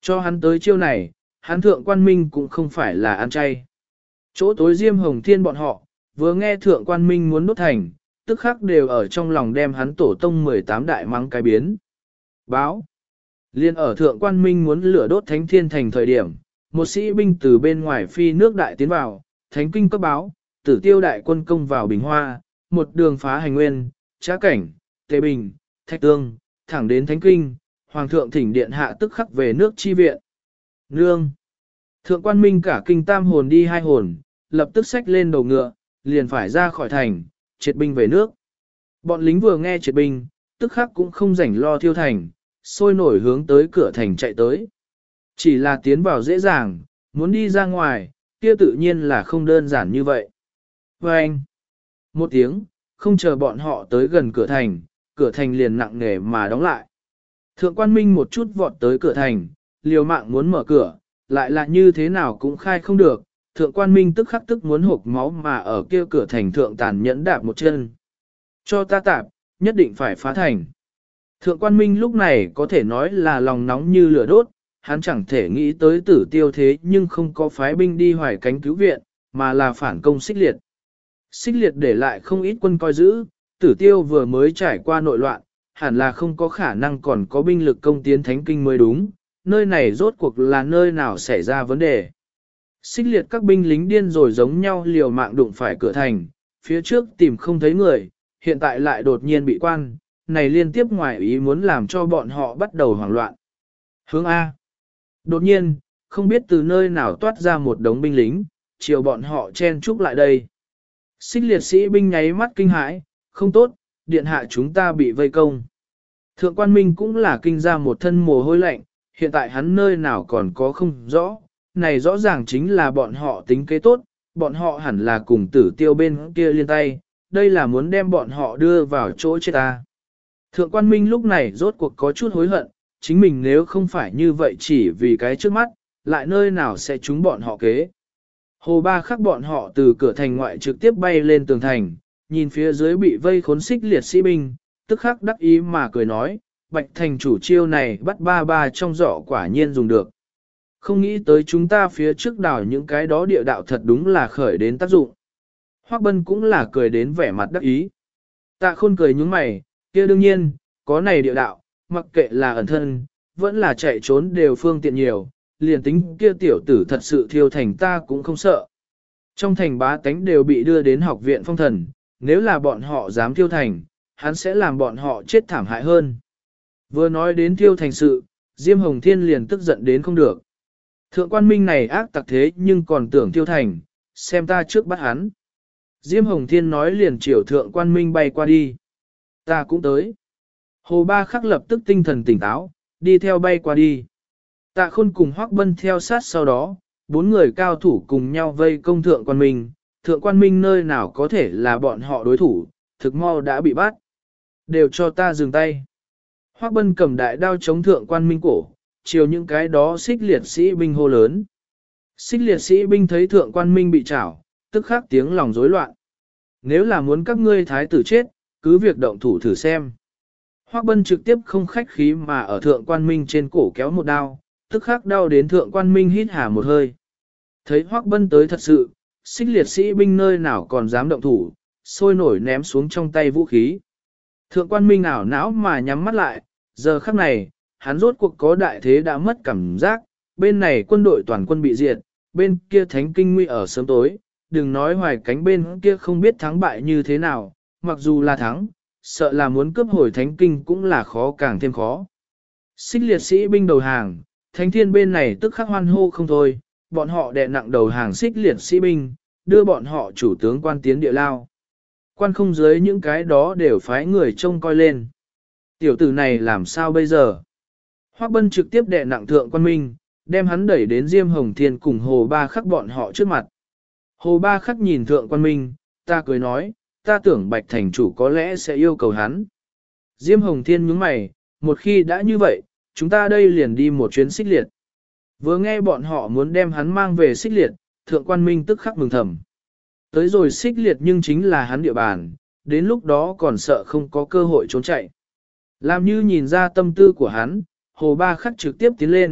Cho hắn tới chiêu này, hắn thượng quan minh cũng không phải là ăn chay. Chỗ tối Diêm Hồng Thiên bọn họ, vừa nghe thượng quan minh muốn đốt thành, tức khắc đều ở trong lòng đem hắn tổ tông 18 đại mắng cái biến. Báo. Liên ở thượng quan minh muốn lửa đốt thánh thiên thành thời điểm, một sĩ binh từ bên ngoài phi nước đại tiến vào, thánh kinh cấp báo, Tử Tiêu đại quân công vào Bình Hoa, một đường phá hành nguyên, Trá Cảnh, Tề Bình, Thạch Tương, thẳng đến thánh kinh, hoàng thượng thỉnh điện hạ tức khắc về nước chi viện. Nương. Thượng quan minh cả kinh tam hồn đi hai hồn, lập tức xách lên đầu ngựa, liền phải ra khỏi thành, triệt binh về nước. Bọn lính vừa nghe triệt binh, tức khắc cũng không rảnh lo thiêu thành, sôi nổi hướng tới cửa thành chạy tới. Chỉ là tiến vào dễ dàng, muốn đi ra ngoài, kia tự nhiên là không đơn giản như vậy. Và anh, một tiếng, không chờ bọn họ tới gần cửa thành liền nặng nề mà đóng lại. Thượng quan minh một chút vọt tới cửa thành, liều mạng muốn mở cửa, lại là như thế nào cũng khai không được. Thượng quan minh tức khắc tức muốn hộc máu mà ở kia cửa thành thượng tàn nhẫn đạp một chân. Cho ta tạp, nhất định phải phá thành. Thượng quan minh lúc này có thể nói là lòng nóng như lửa đốt, hắn chẳng thể nghĩ tới Tử Tiêu thế nhưng không có phái binh đi hoài cánh cứu viện, mà là phản công Xích Liệt. Xích Liệt để lại không ít quân coi giữ, Tử Tiêu vừa mới trải qua nội loạn, hẳn là không có khả năng còn có binh lực công tiến thánh kinh mới đúng, nơi này rốt cuộc là nơi nào xảy ra vấn đề. Xích Liệt các binh lính điên rồi giống nhau liều mạng đụng phải cửa thành, phía trước tìm không thấy người, hiện tại lại đột nhiên bị quan, này liên tiếp ngoài ý muốn làm cho bọn họ bắt đầu hoảng loạn. Hướng A. Đột nhiên, không biết từ nơi nào toát ra một đống binh lính, chiều bọn họ chen chúc lại đây. Xích Liệt sĩ binh nháy mắt kinh hãi, không tốt, điện hạ chúng ta bị vây công. Thượng quan minh cũng là kinh ra một thân mồ hôi lạnh, hiện tại hắn nơi nào còn có không rõ, này rõ ràng chính là bọn họ tính kế tốt, bọn họ hẳn là cùng Tử Tiêu bên kia liên tay, đây là muốn đem bọn họ đưa vào chỗ chết ta. Thượng quan minh lúc này rốt cuộc có chút hối hận, chính mình nếu không phải như vậy chỉ vì cái trước mắt, lại nơi nào sẽ trúng bọn họ kế. Hồ Ba Khắc bọn họ từ cửa thành ngoại trực tiếp bay lên tường thành, nhìn phía dưới bị vây khốn Xích Liệt sĩ binh, tức khắc đắc ý mà cười nói, Bạch thành chủ chiêu này bắt ba ba trong giỏ quả nhiên dùng được. Không nghĩ tới chúng ta phía trước đảo những cái đó địa đạo thật đúng là khởi đến tác dụng. Hoắc Bân cũng là cười đến vẻ mặt đắc ý. Tạ Khôn cười nhướng mày, kia đương nhiên, có này địa đạo, mặc kệ là ẩn thân, vẫn là chạy trốn đều phương tiện nhiều, liền tính kia tiểu tử thật sự thiêu thành ta cũng không sợ. Trong thành bá tánh đều bị đưa đến học viện phong thần, nếu là bọn họ dám thiêu thành, hắn sẽ làm bọn họ chết thảm hại hơn. Vừa nói đến thiêu thành sự, Diêm Hồng Thiên liền tức giận đến không được. Thượng quan minh này ác tặc thế nhưng còn tưởng thiêu thành, xem ta trước bắt hắn. Diêm Hồng Thiên nói liền chiều thượng quan minh bay qua đi. Ta cũng tới. Hồ Ba Khắc lập tức tinh thần tỉnh táo, đi theo bay qua đi. Tạ Khôn cùng Hoắc Bân theo sát sau đó, bốn người cao thủ cùng nhau vây công thượng quan minh. Thượng quan minh nơi nào có thể là bọn họ đối thủ, thực mau đã bị bắt. Đều cho ta dừng tay. Hoắc Bân cầm đại đao chống thượng quan minh cổ, chiều những cái đó Xích Liệt sĩ binh hô lớn. Xích Liệt sĩ binh thấy thượng quan minh bị trảo, tức khắc tiếng lòng rối loạn. Nếu là muốn các ngươi thái tử chết, cứ việc động thủ thử xem. Hoắc Bân trực tiếp không khách khí mà ở thượng quan minh trên cổ kéo một đao, tức khắc đau đến thượng quan minh hít hà một hơi. Thấy Hoắc Bân tới thật sự, Xích Liệt sĩ binh nơi nào còn dám động thủ, sôi nổi ném xuống trong tay vũ khí. Thượng quan minh ảo não mà nhắm mắt lại, giờ khắc này, hắn rốt cuộc có đại thế đã mất cảm giác, bên này quân đội toàn quân bị diệt, bên kia thánh kinh nguy ở sớm tối, đừng nói hoài cánh bên kia không biết thắng bại như thế nào, mặc dù là thắng, sợ là muốn cướp hồi thánh kinh cũng là khó càng thêm khó. Xích Liệt sĩ binh đầu hàng, thánh thiên bên này tức khắc hoan hô không thôi, bọn họ đè nặng đầu hàng Xích Liệt sĩ binh, đưa bọn họ chủ tướng quan tiến địa lao. Quan không dưới những cái đó đều phái người trông coi lên. Tiểu tử này làm sao bây giờ? Hoắc Bân trực tiếp đè nặng thượng quan minh, đem hắn đẩy đến Diêm Hồng Thiên cùng Hồ Ba Khắc bọn họ trước mặt. Hồ Ba Khắc nhìn thượng quan minh, ta cười nói, ta tưởng Bạch thành chủ có lẽ sẽ yêu cầu hắn. Diêm Hồng Thiên nhướng mày, một khi đã như vậy, chúng ta đây liền đi một chuyến Xích Liệt. Vừa nghe bọn họ muốn đem hắn mang về Xích Liệt, thượng quan minh tức khắc mừng thầm. Tới rồi Xích Liệt nhưng chính là hắn địa bàn, đến lúc đó còn sợ không có cơ hội trốn chạy. Làm như nhìn ra tâm tư của hắn, Hồ Ba Khắc trực tiếp tiến lên,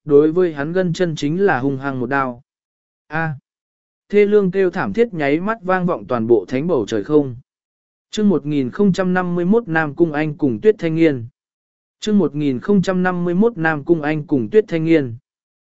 đối với hắn gân chân chính là hung hăng một đao. A. Thê lương kêu thảm thiết nháy mắt vang vọng toàn bộ thánh bầu trời không. Chương 1051 Nam Cung Anh cùng Tuyết Thanh Nghiên. Chương 1051 Nam Cung Anh cùng Tuyết Thanh Nghiên.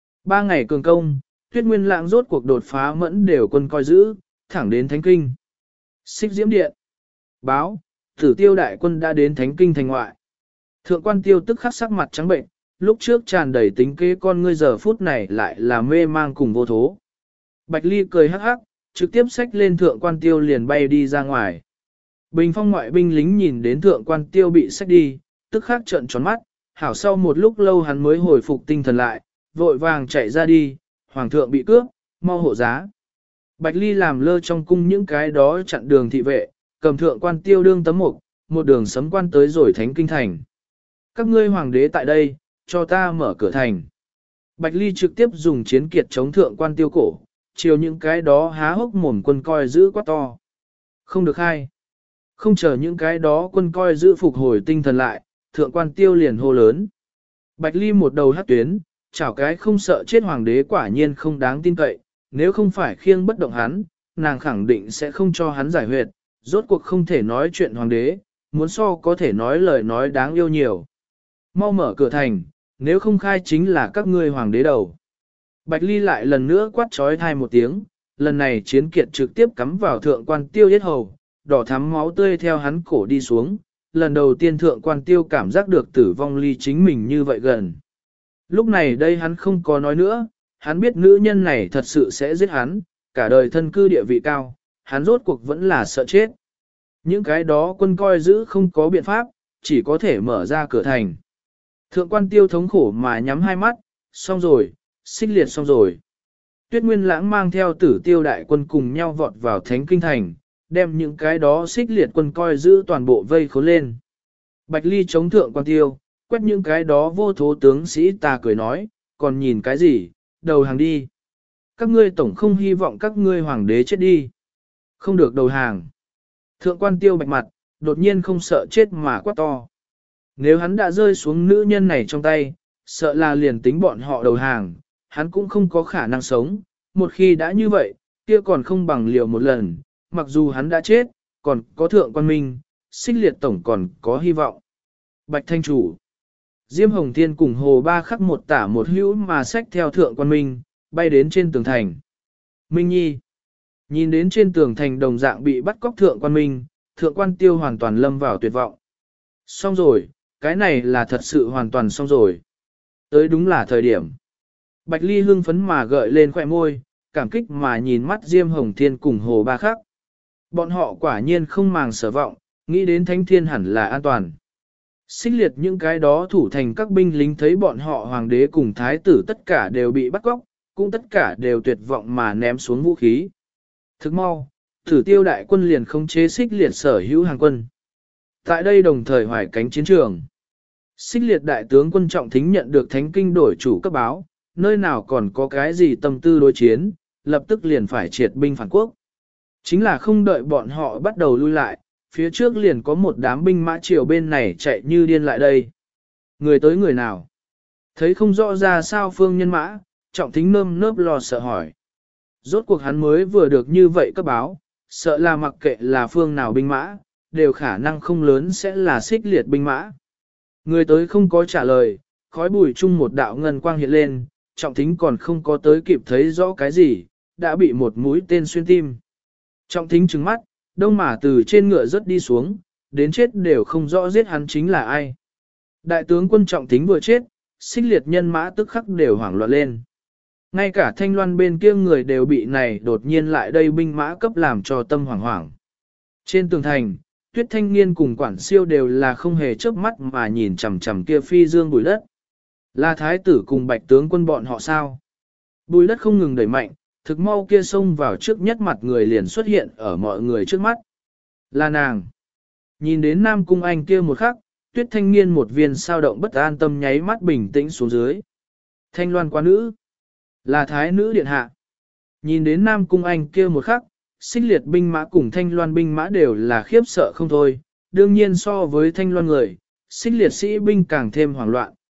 3 ngày cường công, Tuyết Nguyên Lãng rốt cuộc đột phá mẫn đều quân coi giữ, thẳng đến Thánh Kinh. Xích Diễm Điện. Báo, Tử Tiêu đại quân đã đến Thánh Kinh thành ngoại. Thượng quan Tiêu tức khắc sắc mặt trắng bệnh, lúc trước tràn đầy tính kế con ngươi giờ phút này lại là mê mang cùng vô thố. Bạch Ly cười hắc hắc, trực tiếp xách lên Thượng quan Tiêu liền bay đi ra ngoài. Bình phong ngoại binh lính nhìn đến Thượng quan Tiêu bị xách đi, tức khắc trợn tròn mắt, hảo sau một lúc lâu hắn mới hồi phục tinh thần lại, vội vàng chạy ra đi, hoàng thượng bị cướp, mau hộ giá. Bạch Ly làm lơ trong cung những cái đó chặn đường thị vệ, cầm Thượng quan Tiêu đương tấm mục, một đường sấm quan tới rồi Thánh Kinh thành. Các ngươi hoàng đế tại đây, cho ta mở cửa thành. Bạch Ly trực tiếp dùng chiến kiệt chống Thượng quan Tiêu cổ, chiều những cái đó há hốc mồm quân coi giữ quá to. Không được hay. Không chờ những cái đó quân coi giữ phục hồi tinh thần lại, Thượng quan Tiêu liền hô lớn. Bạch Ly một đầu hất tuyến, chảo cái không sợ chết hoàng đế quả nhiên không đáng tin cậy, nếu không phải khiêng bất động hắn, nàng khẳng định sẽ không cho hắn giải huyệt, rốt cuộc không thể nói chuyện hoàng đế, muốn so có thể nói lời nói đáng yêu nhiều. Mau mở cửa thành, nếu không khai chính là các ngươi hoàng đế đầu. Bạch Ly lại lần nữa quát trói thai một tiếng, lần này chiến kiệt trực tiếp cắm vào Thượng quan Tiêu yết hầu, đỏ thắm máu tươi theo hắn cổ đi xuống, lần đầu tiên Thượng quan Tiêu cảm giác được tử vong ly chính mình như vậy gần. Lúc này đây hắn không có nói nữa, hắn biết nữ nhân này thật sự sẽ giết hắn, cả đời thân cư địa vị cao, hắn rốt cuộc vẫn là sợ chết. Những cái đó quân coi giữ không có biện pháp, chỉ có thể mở ra cửa thành. Thượng quan Tiêu thống khổ mà nhắm hai mắt, xong rồi, xích liệt xong rồi. Tuyết Nguyên Lãng mang theo Tử Tiêu đại quân cùng nhau vọt vào Thánh Kinh thành, đem những cái đó xích liệt quân coi giữ toàn bộ vây khốn lên. Bạch Ly chống Thượng quan Tiêu, quét những cái đó vô thố tướng sĩ ta cười nói, còn nhìn cái gì, đầu hàng đi. Các ngươi tổng không hy vọng các ngươi hoàng đế chết đi. Không được đầu hàng. Thượng quan Tiêu bạch mặt, đột nhiên không sợ chết mà quát to. Nếu hắn đã rơi xuống nữ nhân này trong tay, sợ là liền tính bọn họ đầu hàng, hắn cũng không có khả năng sống. Một khi đã như vậy, kia còn không bằng liều một lần, mặc dù hắn đã chết, còn có Thượng quan Minh, xích liệt tổng còn có hy vọng. Bạch Thanh Chủ. Diêm Hồng Thiên cùng Hồ Ba Khắc một tả một hữu mà xách theo Thượng quan Minh, bay đến trên tường thành. Minh Nhi. Nhìn đến trên tường thành đồng dạng bị bắt cóc Thượng quan Minh, Thượng quan Tiêu hoàn toàn lâm vào tuyệt vọng. Xong rồi, cái này là thật sự hoàn toàn xong rồi. Tới đúng là thời điểm. Bạch Ly hưng phấn mà gợi lên khỏe môi, cảm kích mà nhìn mắt Diêm Hồng Thiên cùng Hồ Ba Khắc. Bọn họ quả nhiên không màng sở vọng, nghĩ đến Thánh Thiên hẳn là an toàn. Xích liệt những cái đó thủ thành các binh lính thấy bọn họ hoàng đế cùng thái tử tất cả đều bị bắt cóc, cũng tất cả đều tuyệt vọng mà ném xuống vũ khí. Thức mau, Tử Tiêu đại quân liền không chế xích liệt sở hữu hàng quân. Tại đây đồng thời hoài cánh chiến trường. Xích liệt đại tướng quân Trọng Thính nhận được Thánh Kinh đổi chủ cấp báo, nơi nào còn có cái gì tâm tư đối chiến, lập tức liền phải triệt binh phản quốc. Chính là không đợi bọn họ bắt đầu lui lại, phía trước liền có một đám binh mã triều bên này chạy như điên lại đây. Người tới người nào? Thấy không rõ ra sao phương nhân mã, Trọng Thính nơm nớp lo sợ hỏi. Rốt cuộc hắn mới vừa được như vậy cấp báo, sợ là mặc kệ là phương nào binh mã, đều khả năng không lớn sẽ là xích liệt binh mã. Người tới không có trả lời, khói bụi chung một đạo ngân quang hiện lên, Trọng Thính còn không có tới kịp thấy rõ cái gì, đã bị một mũi tên xuyên tim. Trọng Thính trừng mắt, đông mà từ trên ngựa rớt đi xuống, đến chết đều không rõ giết hắn chính là ai. Đại tướng quân Trọng Thính vừa chết, xích liệt nhân mã tức khắc đều hoảng loạn lên. Ngay cả Thanh Loan bên kia người đều bị này đột nhiên lại đây binh mã cấp làm cho tâm hoảng hoảng. Trên tường thành, Tuyết Thanh Niên cùng Quản Siêu đều là không hề chớp mắt mà nhìn chằm chằm kia phi dương bùi đất. Là thái tử cùng bạch tướng quân bọn họ sao? Bùi đất không ngừng đẩy mạnh, thực mau kia xông vào trước nhất mặt người liền xuất hiện ở mọi người trước mắt. Là nàng. Nhìn đến Nam Cung Anh kia một khắc, Tuyết Thanh Niên một viên sao động bất an tâm nháy mắt bình tĩnh xuống dưới. Thanh Loan quá nữ. Là thái nữ điện hạ. Nhìn đến Nam Cung Anh kia một khắc, xích liệt binh mã cùng Thanh Loan binh mã đều là khiếp sợ không thôi. Đương nhiên so với Thanh Loan người, xích liệt sĩ binh càng thêm hoảng loạn,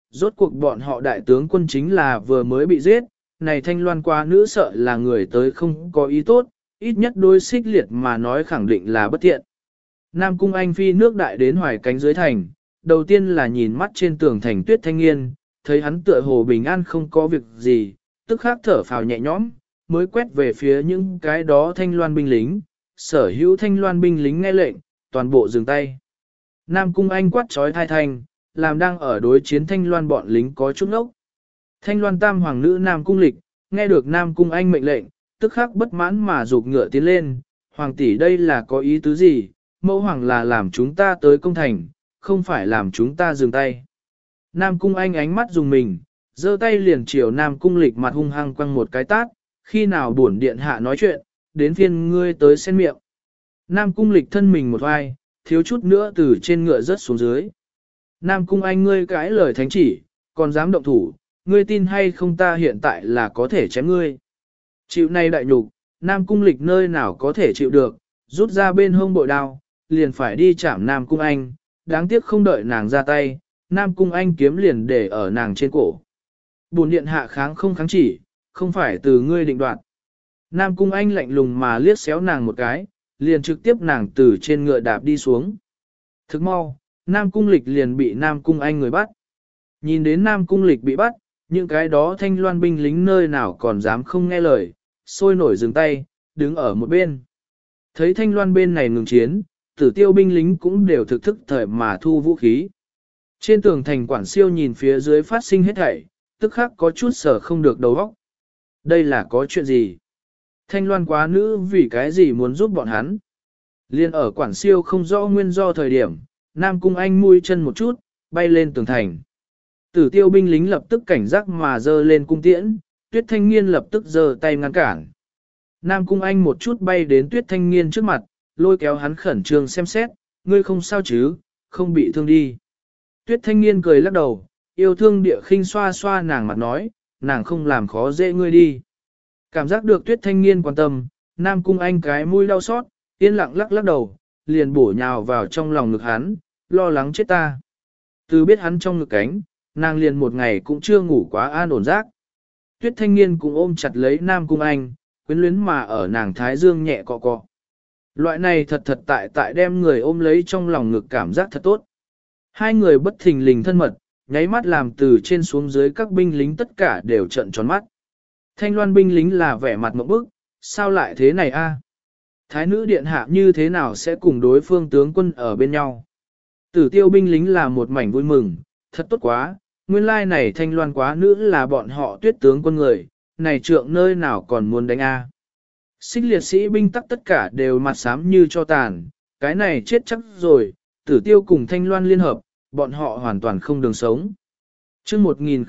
rốt cuộc bọn họ đại tướng quân chính là vừa mới bị giết, này Thanh Loan quá nữ sợ là người tới không có ý tốt, ít nhất đối xích liệt mà nói khẳng định là bất thiện. Nam Cung Anh phi nước đại đến hoài cánh dưới thành, đầu tiên là nhìn mắt trên tường thành Tuyết Thanh Nghiên, thấy hắn tựa hồ bình an không có việc gì, tức khắc thở phào nhẹ nhõm, mới quét về phía những cái đó Thanh Loan binh lính, sở hữu Thanh Loan binh lính nghe lệnh, toàn bộ dừng tay. Nam Cung Anh quát trói thai thành, làm đang ở đối chiến Thanh Loan bọn lính có chút ngốc. Thanh Loan tam hoàng nữ Nam Cung Lịch, nghe được Nam Cung Anh mệnh lệnh, tức khắc bất mãn mà rụt ngựa tiến lên, hoàng tỷ đây là có ý tứ gì, mẫu hoàng là làm chúng ta tới công thành, không phải làm chúng ta dừng tay. Nam Cung Anh ánh mắt dùng mình, giơ tay liền chiều Nam Cung Lịch mặt hung hăng quăng một cái tát, khi nào bổn điện hạ nói chuyện, đến phiên ngươi tới xen miệng. Nam Cung Lịch thân mình một vai, thiếu chút nữa từ trên ngựa rớt xuống dưới. Nam Cung Anh ngươi cãi lời thánh chỉ, còn dám động thủ, ngươi tin hay không ta hiện tại là có thể chém ngươi. Chịu này đại nhục, Nam Cung Lịch nơi nào có thể chịu được, rút ra bên hông bội đao, liền phải đi chạm Nam Cung Anh, đáng tiếc không đợi nàng ra tay, Nam Cung Anh kiếm liền để ở nàng trên cổ. Bổn điện hạ kháng không kháng chỉ, không phải từ ngươi định đoạt. Nam Cung Anh lạnh lùng mà liếc xéo nàng một cái, liền trực tiếp nàng từ trên ngựa đạp đi xuống. Thức mau, Nam Cung Lịch liền bị Nam Cung Anh người bắt. Nhìn đến Nam Cung Lịch bị bắt, những cái đó Thanh Loan binh lính nơi nào còn dám không nghe lời, sôi nổi dừng tay, đứng ở một bên. Thấy Thanh Loan bên này ngừng chiến, Tử Tiêu binh lính cũng đều thực thức thời mà thu vũ khí. Trên tường thành Quản Siêu nhìn phía dưới phát sinh hết thảy, tức khắc có chút sở không được đầu óc. Đây là có chuyện gì? Thanh Loan quá nữ vì cái gì muốn giúp bọn hắn? Liên ở Quản Siêu không rõ nguyên do thời điểm, Nam Cung Anh mũi chân một chút, bay lên tường thành. Tử Tiêu binh lính lập tức cảnh giác mà giơ lên cung tiễn, Tuyết Thanh Nghiên lập tức giơ tay ngăn cản. Nam Cung Anh một chút bay đến Tuyết Thanh Nghiên trước mặt, lôi kéo hắn khẩn trương xem xét, ngươi không sao chứ, không bị thương đi. Tuyết Thanh Nghiên cười lắc đầu, yêu thương địa khinh xoa xoa nàng mặt nói, nàng không làm khó dễ ngươi đi. Cảm giác được Tuyết Thanh Nghiên quan tâm, Nam Cung Anh cái mũi đau xót, yên lặng lắc lắc đầu, liền bổ nhào vào trong lòng ngực hắn, lo lắng chết ta. Từ biết hắn trong ngực cánh, nàng liền một ngày cũng chưa ngủ quá an ổn giấc. Tuyết Thanh Nghiên cũng ôm chặt lấy Nam Cung Anh, quyến luyến mà ở nàng thái dương nhẹ cọ cọ. Loại này thật thật tại đem người ôm lấy trong lòng ngực cảm giác thật tốt. Hai người bất thình lình thân mật, nháy mắt làm từ trên xuống dưới các binh lính tất cả đều trợn tròn mắt. Thanh Loan binh lính là vẻ mặt mộng bức, sao lại thế này a? Thái nữ điện hạ như thế nào sẽ cùng đối phương tướng quân ở bên nhau? Tử Tiêu binh lính là một mảnh vui mừng, thật tốt quá, nguyên lai này Thanh Loan quá nữ là bọn họ Tuyết tướng quân người, này trượng nơi nào còn muốn đánh a? Xích liệt sĩ binh tắc tất cả đều mặt xám như cho tàn, cái này chết chắc rồi, Tử Tiêu cùng Thanh Loan liên hợp, bọn họ hoàn toàn không đường sống. Chương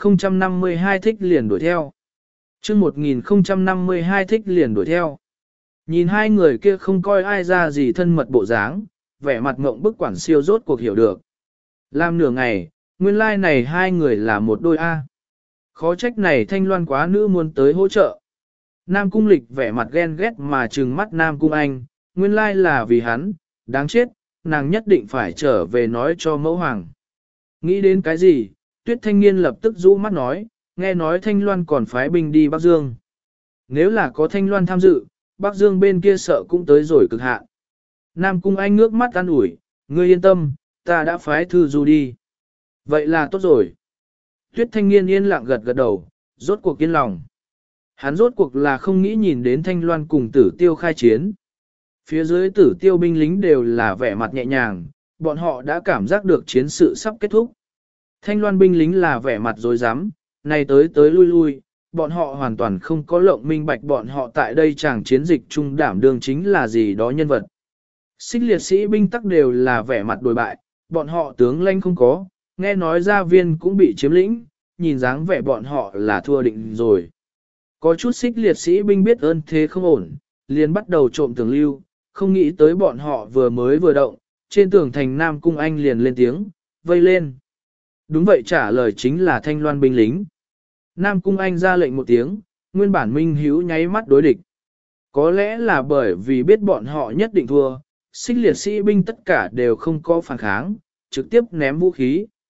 1052 thích liền đuổi theo. Chương 1052 thích liền đuổi theo. Nhìn hai người kia không coi ai ra gì thân mật bộ dáng, vẻ mặt ngộng bức Quản Siêu rốt cuộc hiểu được. Làm nửa ngày, nguyên lai này hai người là một đôi A. Khó trách này Thanh Loan quá nữ muốn tới hỗ trợ. Nam Cung Lịch vẻ mặt ghen ghét mà trừng mắt Nam Cung Anh, nguyên lai là vì hắn, đáng chết, nàng nhất định phải trở về nói cho mẫu hoàng. Nghĩ đến cái gì, Tuyết Thanh Nghiên lập tức rũ mắt nói, nghe nói Thanh Loan còn phái binh đi Bắc Dương. Nếu là có Thanh Loan tham dự, Bắc Dương bên kia sợ cũng tới rồi cực hạn. Nam Cung Anh ngước mắt an ủi, ngươi yên tâm, ta đã phái thư du đi. Vậy là tốt rồi. Tuyết Thanh Nghiên yên lặng gật gật đầu, rốt cuộc yên lòng. Hắn rốt cuộc là không nghĩ nhìn đến Thanh Loan cùng Tử Tiêu khai chiến. Phía dưới Tử Tiêu binh lính đều là vẻ mặt nhẹ nhàng, bọn họ đã cảm giác được chiến sự sắp kết thúc. Thanh Loan binh lính là vẻ mặt rối rắm, này tới tới lui lui, bọn họ hoàn toàn không có lộng minh bạch bọn họ tại đây chàng chiến dịch trung đảm đương chính là gì đó nhân vật. Xích liệt sĩ binh tắc đều là vẻ mặt đổi bại, bọn họ tướng lãnh không có, nghe nói gia viên cũng bị chiếm lĩnh, nhìn dáng vẻ bọn họ là thua định rồi. Có chút xích liệt sĩ binh biết ơn thế không ổn, liền bắt đầu trộm tường lưu, không nghĩ tới bọn họ vừa mới vừa động, trên tường thành Nam Cung Anh liền lên tiếng, vây lên. Đúng vậy, trả lời chính là Thanh Loan binh lính. Nam Cung Anh ra lệnh một tiếng, nguyên bản Minh Hữu nháy mắt đối địch. Có lẽ là bởi vì biết bọn họ nhất định thua, xích liệt sĩ binh tất cả đều không có phản kháng, trực tiếp ném vũ khí,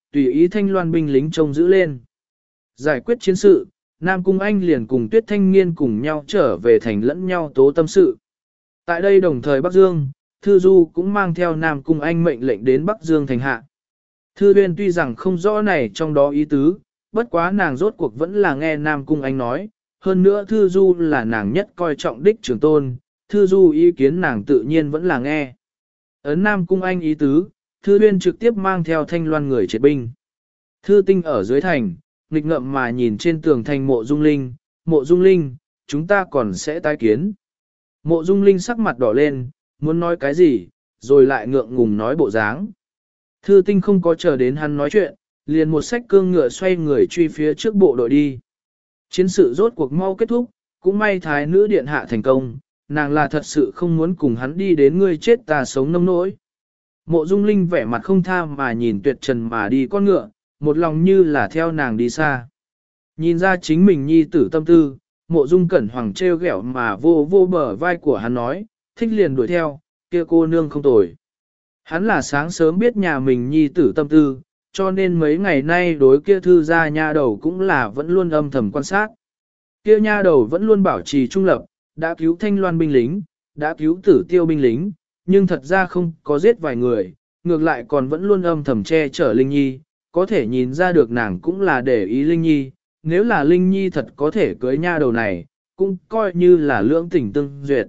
tùy ý Thanh Loan binh lính trông giữ lên. Giải quyết chiến sự, Nam Cung Anh liền cùng Tuyết Thanh Niên cùng nhau trở về thành lẫn nhau tố tâm sự. Tại đây đồng thời Bắc Dương, Thư Du cũng mang theo Nam Cung Anh mệnh lệnh đến Bắc Dương thành hạ. Thư Uyên tuy rằng không rõ này trong đó ý tứ, bất quá nàng rốt cuộc vẫn là nghe Nam Cung Anh nói, hơn nữa Thư Du là nàng nhất coi trọng đích trưởng tôn, Thư Du ý kiến nàng tự nhiên vẫn là nghe. Ấn Nam Cung Anh ý tứ, Thư Uyên trực tiếp mang theo Thanh Loan người triệt binh. Thư Tinh ở dưới thành, nghịch ngợm mà nhìn trên tường thành Mộ Dung Linh, chúng ta còn sẽ tái kiến. Mộ Dung Linh sắc mặt đỏ lên, muốn nói cái gì, rồi lại ngượng ngùng nói bộ dáng. Thư Tinh không có chờ đến hắn nói chuyện, liền một xách cương ngựa xoay người truy phía trước bộ đội đi. Chiến sự rốt cuộc mau kết thúc, cũng may thái nữ điện hạ thành công, nàng là thật sự không muốn cùng hắn đi đến ngươi chết ta sống nông nỗi. Mộ Dung Linh vẻ mặt không tha mà nhìn Tuyệt Trần mà đi con ngựa, một lòng như là theo nàng đi xa. Nhìn ra chính mình nhi tử tâm tư, Mộ Dung Cẩn Hoàng trêu ghẹo mà vô bờ vai của hắn nói, thích liền đuổi theo, kia cô nương không tồi. Hắn là sáng sớm biết nhà mình nhi tử tâm tư, cho nên mấy ngày nay đối kia thư gia nha đầu cũng là vẫn luôn âm thầm quan sát. Kia nha đầu vẫn luôn bảo trì trung lập, đã cứu Thanh Loan binh lính, đã cứu Tử Tiêu binh lính, nhưng thật ra không có giết vài người, ngược lại còn vẫn luôn âm thầm che chở Linh Nhi, có thể nhìn ra được nàng cũng là để ý Linh Nhi, nếu là Linh Nhi thật có thể cưới nha đầu này, cũng coi như là lưỡng tình tương duyệt.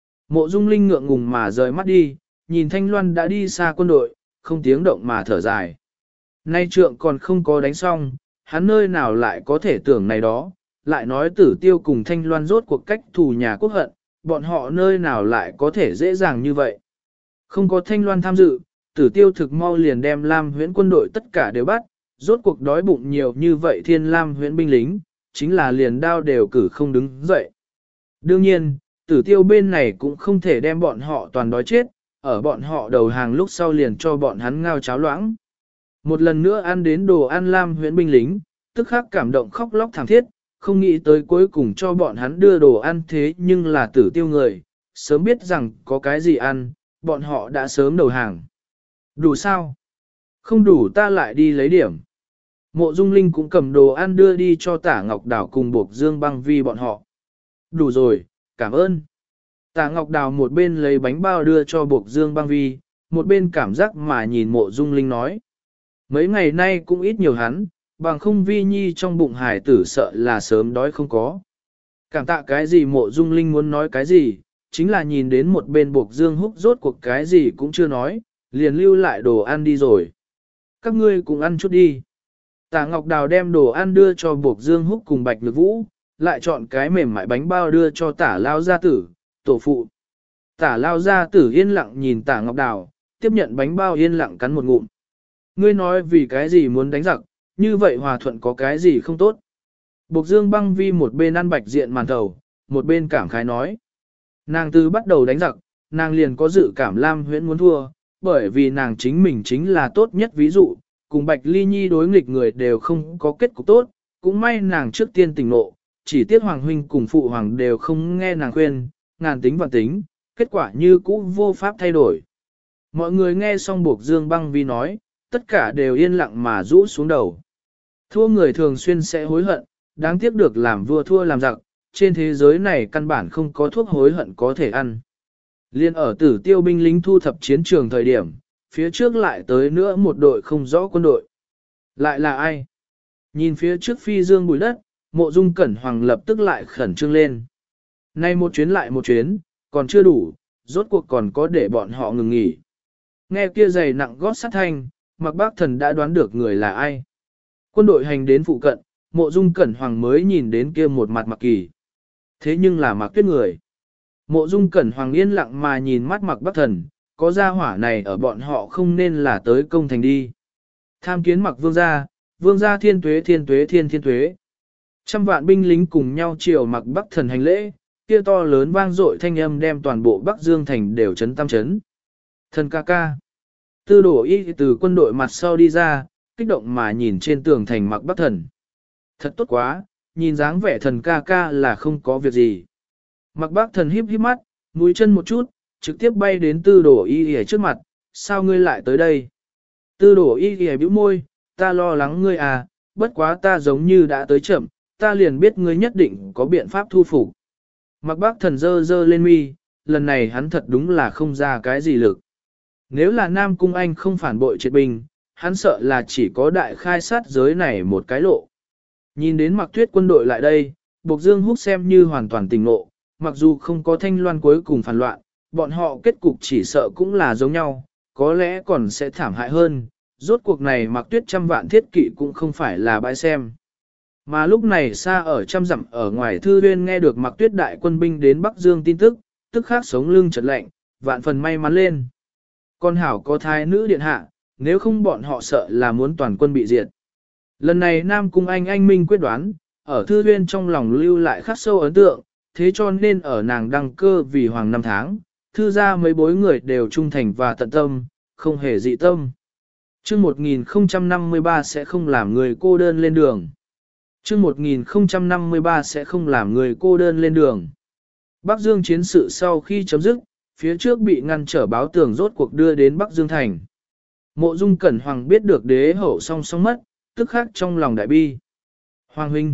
Mộ Dung Linh ngượng ngùng mà rời mắt đi, nhìn Thanh Loan đã đi xa quân đội, không tiếng động mà thở dài. Nay trượng còn không có đánh xong, hắn nơi nào lại có thể tưởng này đó, lại nói Tử Tiêu cùng Thanh Loan rốt cuộc cách thù nhà quốc hận, bọn họ nơi nào lại có thể dễ dàng như vậy. Không có Thanh Loan tham dự, Tử Tiêu thực mau liền đem Lam Huyễn quân đội tất cả đều bắt, rốt cuộc đói bụng nhiều như vậy Thiên Lam Huyễn binh lính, chính là liền đao đều cử không đứng dậy. Đương nhiên, Tử Tiêu bên này cũng không thể đem bọn họ toàn đói chết, ở bọn họ đầu hàng lúc sau liền cho bọn hắn ngao cháo loãng. Một lần nữa ăn đến đồ ăn Lam Huyễn binh lính, tức khắc cảm động khóc lóc thảm thiết, không nghĩ tới cuối cùng cho bọn hắn đưa đồ ăn thế nhưng là Tử Tiêu người, sớm biết rằng có cái gì ăn, bọn họ đã sớm đầu hàng. Đủ sao? Không đủ ta lại đi lấy điểm. Mộ Dung Linh cũng cầm đồ ăn đưa đi cho Tả Ngọc Đào cùng Bộc Dương Băng Vi bọn họ. Đủ rồi, cảm ơn. Tả Ngọc Đào một bên lấy bánh bao đưa cho Bộc Dương Băng Vi, một bên cảm giác mà nhìn Mộ Dung Linh nói. Mấy ngày nay cũng ít nhiều hắn, bằng không Vi Nhi trong bụng hải tử sợ là sớm đói không có. Cảm tạ cái gì Mộ Dung Linh muốn nói cái gì, chính là nhìn đến một bên Bộc Dương Húc rốt cuộc cái gì cũng chưa nói, liền lưu lại đồ ăn đi rồi. Các ngươi cùng ăn chút đi. Tả Ngọc Đào đem đồ ăn đưa cho Bộc Dương Húc cùng Bạch Nhược Vũ, lại chọn cái mềm mại bánh bao đưa cho Tả Lao Gia Tử, tổ phụ. Tả Lao Gia Tử yên lặng nhìn Tả Ngọc Đào, tiếp nhận bánh bao yên lặng cắn một ngụm. Ngươi nói vì cái gì muốn đánh giặc, như vậy hòa thuận có cái gì không tốt. Bộc Dương Băng Vi một bên ăn bạch diện màn thầu, một bên cảm khái nói. Nàng từ bắt đầu đánh giặc, nàng liền có dự cảm Lam Huyễn muốn thua, bởi vì nàng chính mình chính là tốt nhất ví dụ, cùng Bạch Ly Nhi đối nghịch người đều không có kết cục tốt, cũng may nàng trước tiên tỉnh ngộ, chỉ tiếc Hoàng Huynh cùng Phụ Hoàng đều không nghe nàng khuyên, ngàn tính và tính, kết quả như cũ vô pháp thay đổi. Mọi người nghe xong Bộc Dương Băng Vi nói, tất cả đều yên lặng mà rũ xuống đầu. Thua người thường xuyên sẽ hối hận, đáng tiếc được làm vua thua làm giặc, trên thế giới này căn bản không có thuốc hối hận có thể ăn. Liên ở Tử Tiêu binh lính thu thập chiến trường thời điểm, phía trước lại tới nữa một đội không rõ quân đội. Lại là ai? Nhìn phía trước phi dương bụi đất, Mộ Dung Cẩn Hoàng lập tức lại khẩn trương lên. Nay một chuyến lại một chuyến, còn chưa đủ, rốt cuộc còn có để bọn họ ngừng nghỉ. Nghe kia giày nặng gót sắt thanh, Mạc Bác Thần đã đoán được người là ai. Quân đội hành đến phụ cận, Mộ Dung Cẩn Hoàng mới nhìn đến kia một mặt Mạc Kỳ. Thế nhưng là Mạc Tuyết người. Mộ Dung Cẩn Hoàng yên lặng mà nhìn mắt Mạc Bác Thần, có gia hỏa này ở bọn họ không nên là tới công thành đi. Tham kiến Mạc Vương gia thiên tuế thiên tuế thiên thiên tuế. Trăm vạn binh lính cùng nhau chiều Mạc Bác Thần hành lễ, kia to lớn vang dội thanh âm đem toàn bộ Bắc Dương thành đều chấn tam chấn. Thần ca ca. Tư Đổ Y từ quân đội mặt sau đi ra, kích động mà nhìn trên tường thành Mạc Bác Thần. Thật tốt quá, nhìn dáng vẻ thần ca ca là không có việc gì. Mạc Bác Thần híp híp mắt, mũi chân một chút, trực tiếp bay đến Tư Đổ Y ở trước mặt, sao ngươi lại tới đây? Tư Đổ Y bĩu môi, ta lo lắng ngươi à, bất quá ta giống như đã tới chậm, ta liền biết ngươi nhất định có biện pháp thu phục. Mặc bác thần dơ dơ lên mi, lần này hắn thật đúng là không ra cái gì lực. Nếu là Nam Cung Anh không phản bội triệt binh, hắn sợ là chỉ có đại khai sát giới này một cái lộ. Nhìn đến Mặc Tuyết quân đội lại đây, Bộc Dương Húc xem như hoàn toàn tỉnh ngộ, mặc dù không có Thanh Loan cuối cùng phản loạn, bọn họ kết cục chỉ sợ cũng là giống nhau, có lẽ còn sẽ thảm hại hơn. Rốt cuộc này Mặc Tuyết trăm vạn thiết kỵ cũng không phải là bãi xem. Mà lúc này xa ở trăm dặm ở ngoài Thư Uyên nghe được Mặc Tuyết đại quân binh đến Bắc Dương tin tức, tức khắc sống lưng chợt lạnh, vạn phần may mắn lên. Con hảo có thái nữ điện hạ, nếu không bọn họ sợ là muốn toàn quân bị diệt. Lần này Nam Cung Anh minh quyết đoán, ở Thư Uyên trong lòng lưu lại khắc sâu ấn tượng, thế cho nên ở nàng đăng cơ vì hoàng năm tháng, thư gia mấy bối người đều trung thành và tận tâm, không hề dị tâm. Chương 1053 sẽ không làm người cô đơn lên đường. Chương 1053 sẽ không làm người cô đơn lên đường. Bắc Dương chiến sự sau khi chấm dứt, phía trước bị ngăn trở báo tường rốt cuộc đưa đến Bắc Dương thành. Mộ Dung Cẩn Hoàng biết được đế hậu song song mất, tức khắc trong lòng đại bi. Hoàng huynh.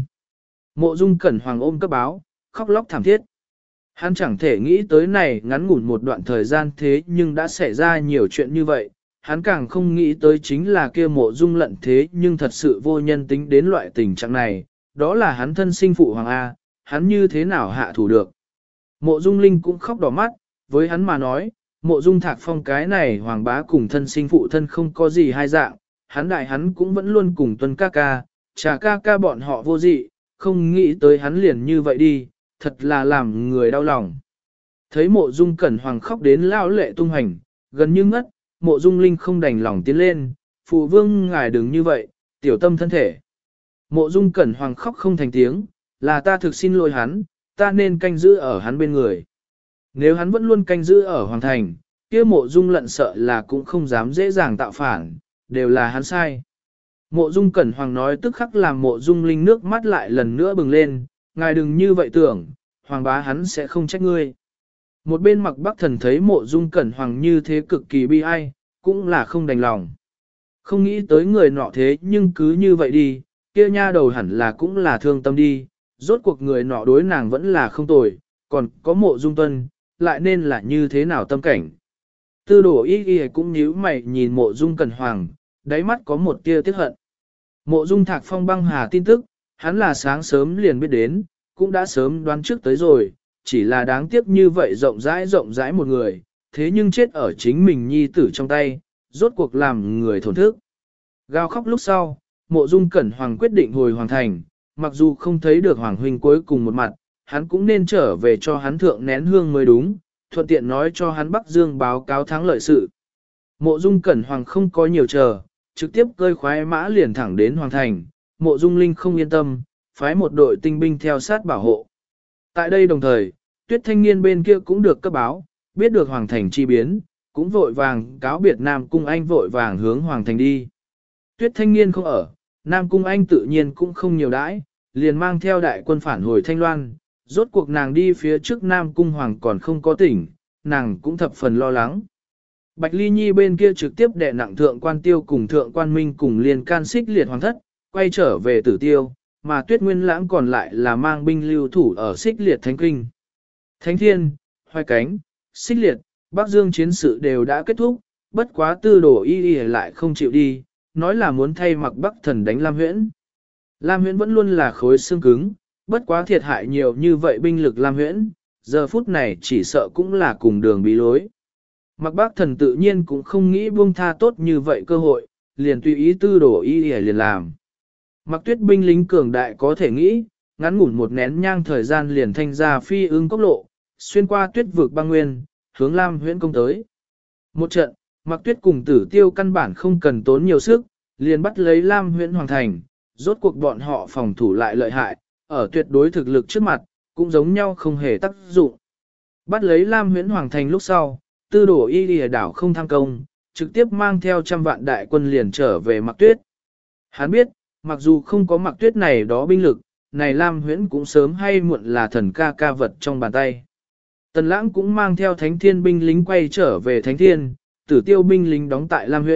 Mộ Dung Cẩn Hoàng ôm cấp báo, khóc lóc thảm thiết. Hắn chẳng thể nghĩ tới này ngắn ngủn một đoạn thời gian thế nhưng đã xảy ra nhiều chuyện như vậy. Hắn càng không nghĩ tới chính là kia Mộ Dung Lận thế nhưng thật sự vô nhân tính đến loại tình trạng này. Đó là hắn thân sinh phụ hoàng A, hắn như thế nào hạ thủ được. Mộ Dung Linh cũng khóc đỏ mắt, với hắn mà nói, Mộ Dung Thạc Phong cái này hoàng bá cùng thân sinh phụ thân không có gì hai dạng, hắn cũng vẫn luôn cùng Tuân ca ca, Trà ca ca bọn họ vô dị, không nghĩ tới hắn liền như vậy đi, thật là làm người đau lòng. Thấy Mộ Dung Cẩn Hoàng khóc đến lao lệ tung hành, gần như ngất, Mộ Dung Linh không đành lòng tiến lên, phụ vương ngài đừng như vậy, tiểu tâm thân thể. Mộ Dung Cẩn Hoàng khóc không thành tiếng, là ta thực xin lỗi hắn, ta nên canh giữ ở hắn bên người. Nếu hắn vẫn luôn canh giữ ở Hoàng Thành, kia Mộ Dung Lận sợ là cũng không dám dễ dàng tạo phản, đều là hắn sai. Mộ Dung Cẩn Hoàng nói tức khắc làm Mộ Dung Linh nước mắt lại lần nữa bừng lên, ngài đừng như vậy tưởng, Hoàng bá hắn sẽ không trách ngươi. Một bên Mặc Bắc Thần thấy Mộ Dung Cẩn Hoàng như thế cực kỳ bi ai, cũng là không đành lòng. Không nghĩ tới người nọ thế nhưng cứ như vậy đi, kia nha đầu hẳn là cũng là thương tâm đi, rốt cuộc người nọ đối nàng vẫn là không tồi, còn có Mộ Dung Tuân, lại nên là như thế nào tâm cảnh. Tư Đồ Y Y cũng nhíu mày nhìn Mộ Dung Cẩn Hoàng, đáy mắt có một tia tiếc hận. Mộ Dung Thạc Phong băng hà tin tức, hắn là sáng sớm liền biết đến, cũng đã sớm đoán trước tới rồi, chỉ là đáng tiếc như vậy rộng rãi một người, thế nhưng chết ở chính mình nhi tử trong tay, rốt cuộc làm người thổn thức. Gào khóc lúc sau, Mộ Dung Cẩn Hoàng quyết định hồi Hoàng Thành, mặc dù không thấy được Hoàng huynh cuối cùng một mặt, hắn cũng nên trở về cho hắn thượng nén hương mới đúng, thuận tiện nói cho hắn Bắc Dương báo cáo thắng lợi sự. Mộ Dung Cẩn Hoàng không có nhiều chờ, trực tiếp cơi khoái mã liền thẳng đến Hoàng Thành, Mộ Dung Linh không yên tâm, phái một đội tinh binh theo sát bảo hộ. Tại đây đồng thời, Tuyết Thanh Niên bên kia cũng được cấp báo, biết được Hoàng Thành chi biến, cũng vội vàng cáo biệt Nam Cung Anh vội vàng hướng Hoàng Thành đi. Tuyết Thanh Niên không ở, Nam Cung Anh tự nhiên cũng không nhiều đãi, liền mang theo đại quân phản hồi Thanh Loan, rốt cuộc nàng đi phía trước Nam Cung Hoàng còn không có tỉnh, nàng cũng thập phần lo lắng. Bạch Ly Nhi bên kia trực tiếp đè nặng thượng quan tiêu cùng thượng quan minh cùng liền can xích liệt hoàng thất, quay trở về Tử Tiêu, mà Tuyết Nguyên Lãng còn lại là mang binh lưu thủ ở xích liệt Thánh Kinh. Thánh Thiên, Hoài Cánh, xích liệt, Bắc Dương chiến sự đều đã kết thúc, bất quá Tư Đồ Y Y lại không chịu đi, nói là muốn thay Mặc Bắc Thần đánh Lam Huyễn. Lam Huyễn vẫn luôn là khối xương cứng, bất quá thiệt hại nhiều như vậy binh lực Lam Huyễn, giờ phút này chỉ sợ cũng là cùng đường bí lối. Mặc Bắc Thần tự nhiên cũng không nghĩ buông tha tốt như vậy cơ hội, liền tùy ý Tư Đồ Y Y liền làm. Mặc Tuyết binh lính cường đại có thể nghĩ, ngắn ngủn một nén nhang thời gian liền thanh ra phi ưng cốc lộ, xuyên qua tuyết vực băng nguyên, hướng Lam Huyễn công tới. Một trận, Mặc Tuyết cùng Tử Tiêu căn bản không cần tốn nhiều sức, liền bắt lấy Lam Huyễn hoàn thành, rốt cuộc bọn họ phòng thủ lại lợi hại, ở tuyệt đối thực lực trước mặt, cũng giống nhau không hề tác dụng. Bắt lấy Lam Huyễn Hoàng Thành lúc sau, Tư Đồ Y Lìa đảo không tham công, trực tiếp mang theo 100 vạn đại quân liền trở về Mặc Tuyết. Hắn biết, mặc dù không có Mặc Tuyết này đó binh lực, này Lam Huyễn cũng sớm hay muộn là thần ca ca vật trong bàn tay. Tần Lãng cũng mang theo Thánh Thiên binh lính quay trở về Thánh Thiên, Tử Tiêu binh lính đóng tại Lam Huyễn,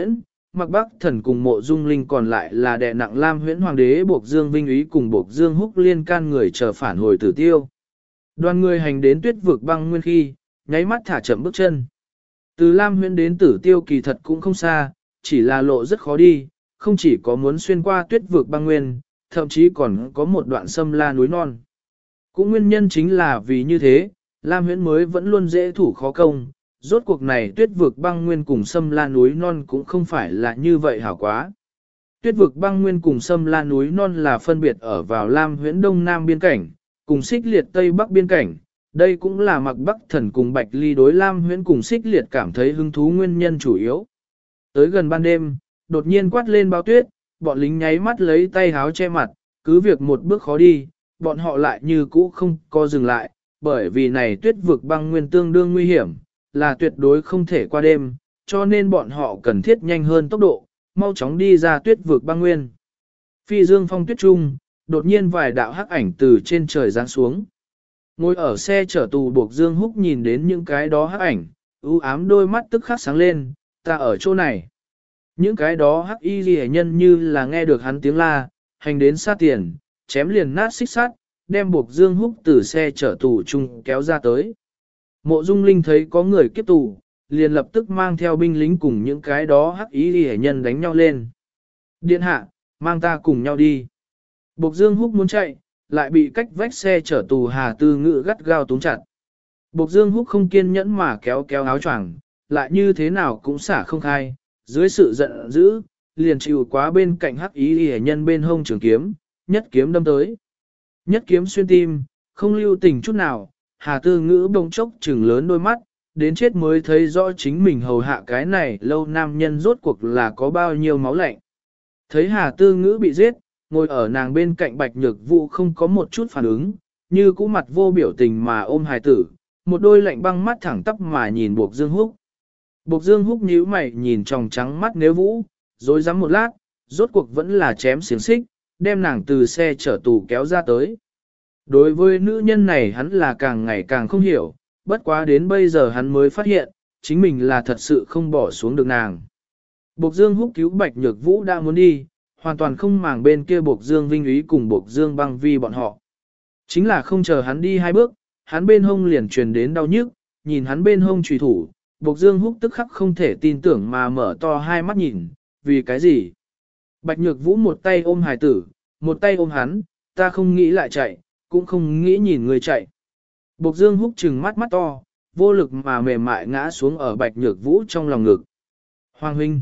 Mạc Bắc Thần cùng Mộ Dung Linh còn lại là đè nặng Lam Huyễn Hoàng đế buộc Dương Vinh Úy cùng buộc Dương Húc liên can người chờ phản hồi Tử Tiêu. Đoàn người hành đến Tuyết vực băng nguyên khi, nháy mắt thả chậm bước chân. Từ Lam Huyễn đến Tử Tiêu kỳ thật cũng không xa, chỉ là lộ rất khó đi, không chỉ có muốn xuyên qua Tuyết vực băng nguyên, thậm chí còn có một đoạn sâm la núi non. Cũng nguyên nhân chính là vì như thế, Lam Huyễn mới vẫn luôn dễ thủ khó công, rốt cuộc này Tuyết vực băng nguyên cùng sâm la núi non cũng không phải là như vậy hảo quá. Tuyết vực băng nguyên cùng sâm la núi non là phân biệt ở vào Lam Huyễn đông nam biên cảnh, cùng xích liệt tây bắc biên cảnh. Đây cũng là Mạc Bắc Thần cùng Bạch Ly đối Lam Huyễn cùng xích liệt cảm thấy hứng thú nguyên nhân chủ yếu. Tới gần ban đêm, đột nhiên quát lên bao tuyết, bọn lính nháy mắt lấy tay háo che mặt, cứ việc một bước khó đi, bọn họ lại như cũ không có dừng lại, bởi vì này tuyết vực băng nguyên tương đương nguy hiểm, là tuyệt đối không thể qua đêm, cho nên bọn họ cần thiết nhanh hơn tốc độ, mau chóng đi ra tuyết vực băng nguyên. Phi dương phong tuyết trung, đột nhiên vài đạo hắc ảnh từ trên trời giáng xuống. Ngồi ở xe chở tù buộc Dương Húc nhìn đến những cái đó hắc ảnh, u ám đôi mắt tức khắc sáng lên, ta ở chỗ này. Những cái đó hắc y ghi nhân như là nghe được hắn tiếng la, hành đến sát tiền, chém liền nát xích sắt, đem buộc Dương Húc từ xe chở tù chung kéo ra tới. Mộ Dung Linh thấy có người kiếp tù, liền lập tức mang theo binh lính cùng những cái đó hắc y ghi nhân đánh nhau lên. Điện hạ, mang ta cùng nhau đi. Buộc Dương Húc muốn chạy, lại bị cách vách xe chở tù Hà Tư Ngữ gắt gao túm chặt. Buộc Dương Húc không kiên nhẫn mà kéo kéo áo choàng, lại như thế nào cũng xả không khai, dưới sự giận dữ, liền chịu quá bên cạnh hắc ý hề nhân bên hông trường kiếm, nhất kiếm đâm tới. Nhất kiếm xuyên tim, không lưu tình chút nào, Hà Tư Ngữ bỗng chốc trừng lớn đôi mắt, đến chết mới thấy rõ chính mình hầu hạ cái này lâu nam nhân rốt cuộc là có bao nhiêu máu lạnh. Thấy Hà Tư Ngữ bị giết, ngồi ở nàng bên cạnh Bạch Nhược Vũ không có một chút phản ứng, như cũ mặt vô biểu tình mà ôm hài tử, một đôi lạnh băng mắt thẳng tắp mà nhìn Buộc Dương Húc. Buộc Dương Húc nhíu mày nhìn tròng trắng mắt Nếu Vũ, rồi dám một lát, rốt cuộc vẫn là chém xiềng xích, đem nàng từ xe chở tù kéo ra tới. Đối với nữ nhân này hắn là càng ngày càng không hiểu, bất quá đến bây giờ hắn mới phát hiện, chính mình là thật sự không bỏ xuống được nàng. Buộc Dương Húc cứu Bạch Nhược Vũ đã muốn đi, hoàn toàn không màng bên kia Buộc Dương Vinh Úy cùng Buộc Dương Băng Vi bọn họ. Chính là không chờ hắn đi hai bước, hắn bên hông liền truyền đến đau nhức, nhìn hắn bên hông trùy thủ, Buộc Dương Húc tức khắc không thể tin tưởng mà mở to hai mắt nhìn, vì cái gì? Bạch Nhược Vũ một tay ôm hài tử, một tay ôm hắn, ta không nghĩ lại chạy, cũng không nghĩ nhìn người chạy. Buộc Dương Húc trừng mắt mắt to, vô lực mà mềm mại ngã xuống ở Bạch Nhược Vũ trong lòng ngực. Hoàng huynh.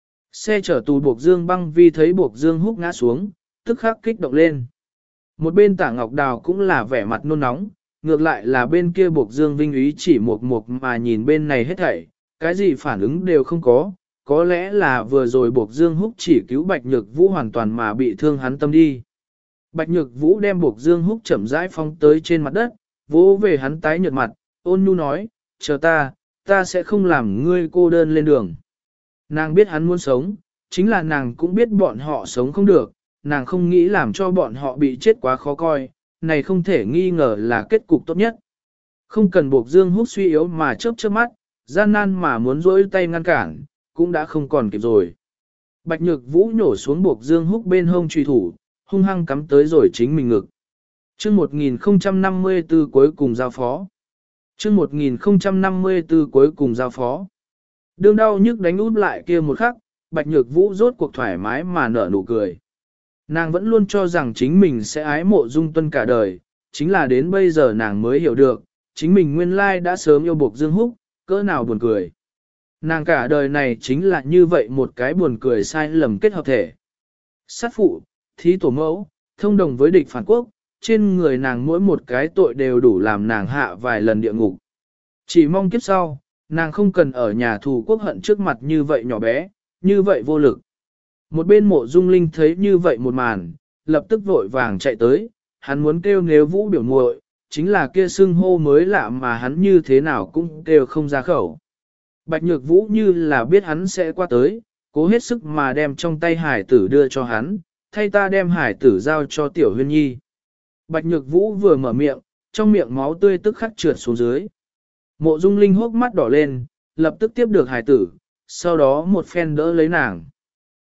Xe chở tù Buộc Dương Băng Vi thấy Buộc Dương Húc ngã xuống, tức khắc kích động lên. Một bên Tả Ngọc Đào cũng là vẻ mặt nôn nóng, ngược lại là bên kia Buộc Dương Vinh Úy chỉ một mà nhìn bên này hết thảy, cái gì phản ứng đều không có lẽ là vừa rồi Buộc Dương Húc chỉ cứu Bạch Nhược Vũ hoàn toàn mà bị thương hắn tâm đi. Bạch Nhược Vũ đem Buộc Dương Húc chậm rãi phóng tới trên mặt đất, vỗ về hắn tái nhợt mặt, ôn nhu nói, chờ ta sẽ không làm ngươi cô đơn lên đường. Nàng biết hắn muốn sống, chính là nàng cũng biết bọn họ sống không được, nàng không nghĩ làm cho bọn họ bị chết quá khó coi, này không thể nghi ngờ là kết cục tốt nhất. Không cần Buộc Dương Húc suy yếu mà chớp mắt, gian nan mà muốn rỗi tay ngăn cản, cũng đã không còn kịp rồi. Bạch Nhược Vũ nhổ xuống Buộc Dương Húc bên hông truy thủ, hung hăng cắm tới rồi chính mình ngực. Chương 1054 cuối cùng giao phó. Chương 1054 cuối cùng giao phó. Đương đau nhức đánh út lại kia một khắc, Bạch Nhược Vũ rốt cuộc thoải mái mà nở nụ cười. Nàng vẫn luôn cho rằng chính mình sẽ ái Mộ Dung Tuân cả đời, chính là đến bây giờ nàng mới hiểu được, chính mình nguyên lai đã sớm yêu Buộc Dương Húc, cỡ nào buồn cười. Nàng cả đời này chính là như vậy một cái buồn cười sai lầm kết hợp thể. Sát phụ, thí tổ mẫu, thông đồng với địch phản quốc, trên người nàng mỗi một cái tội đều đủ làm nàng hạ vài lần địa ngục. Chỉ mong kiếp sau, nàng không cần ở nhà thù quốc hận trước mặt như vậy nhỏ bé, như vậy vô lực. Một bên Mộ Dung Linh thấy như vậy một màn, lập tức vội vàng chạy tới, hắn muốn kêu Nếu Vũ biểu muội, chính là kia xưng hô mới lạ mà hắn như thế nào cũng kêu không ra khẩu. Bạch Nhược Vũ như là biết hắn sẽ qua tới, cố hết sức mà đem trong tay hải tử đưa cho hắn, thay ta đem hải tử giao cho Tiểu Huyên Nhi. Bạch Nhược Vũ vừa mở miệng, trong miệng máu tươi tức khắc trượt xuống dưới. Mộ Dung Linh hốc mắt đỏ lên, lập tức tiếp được hải tử, sau đó một phen đỡ lấy nàng.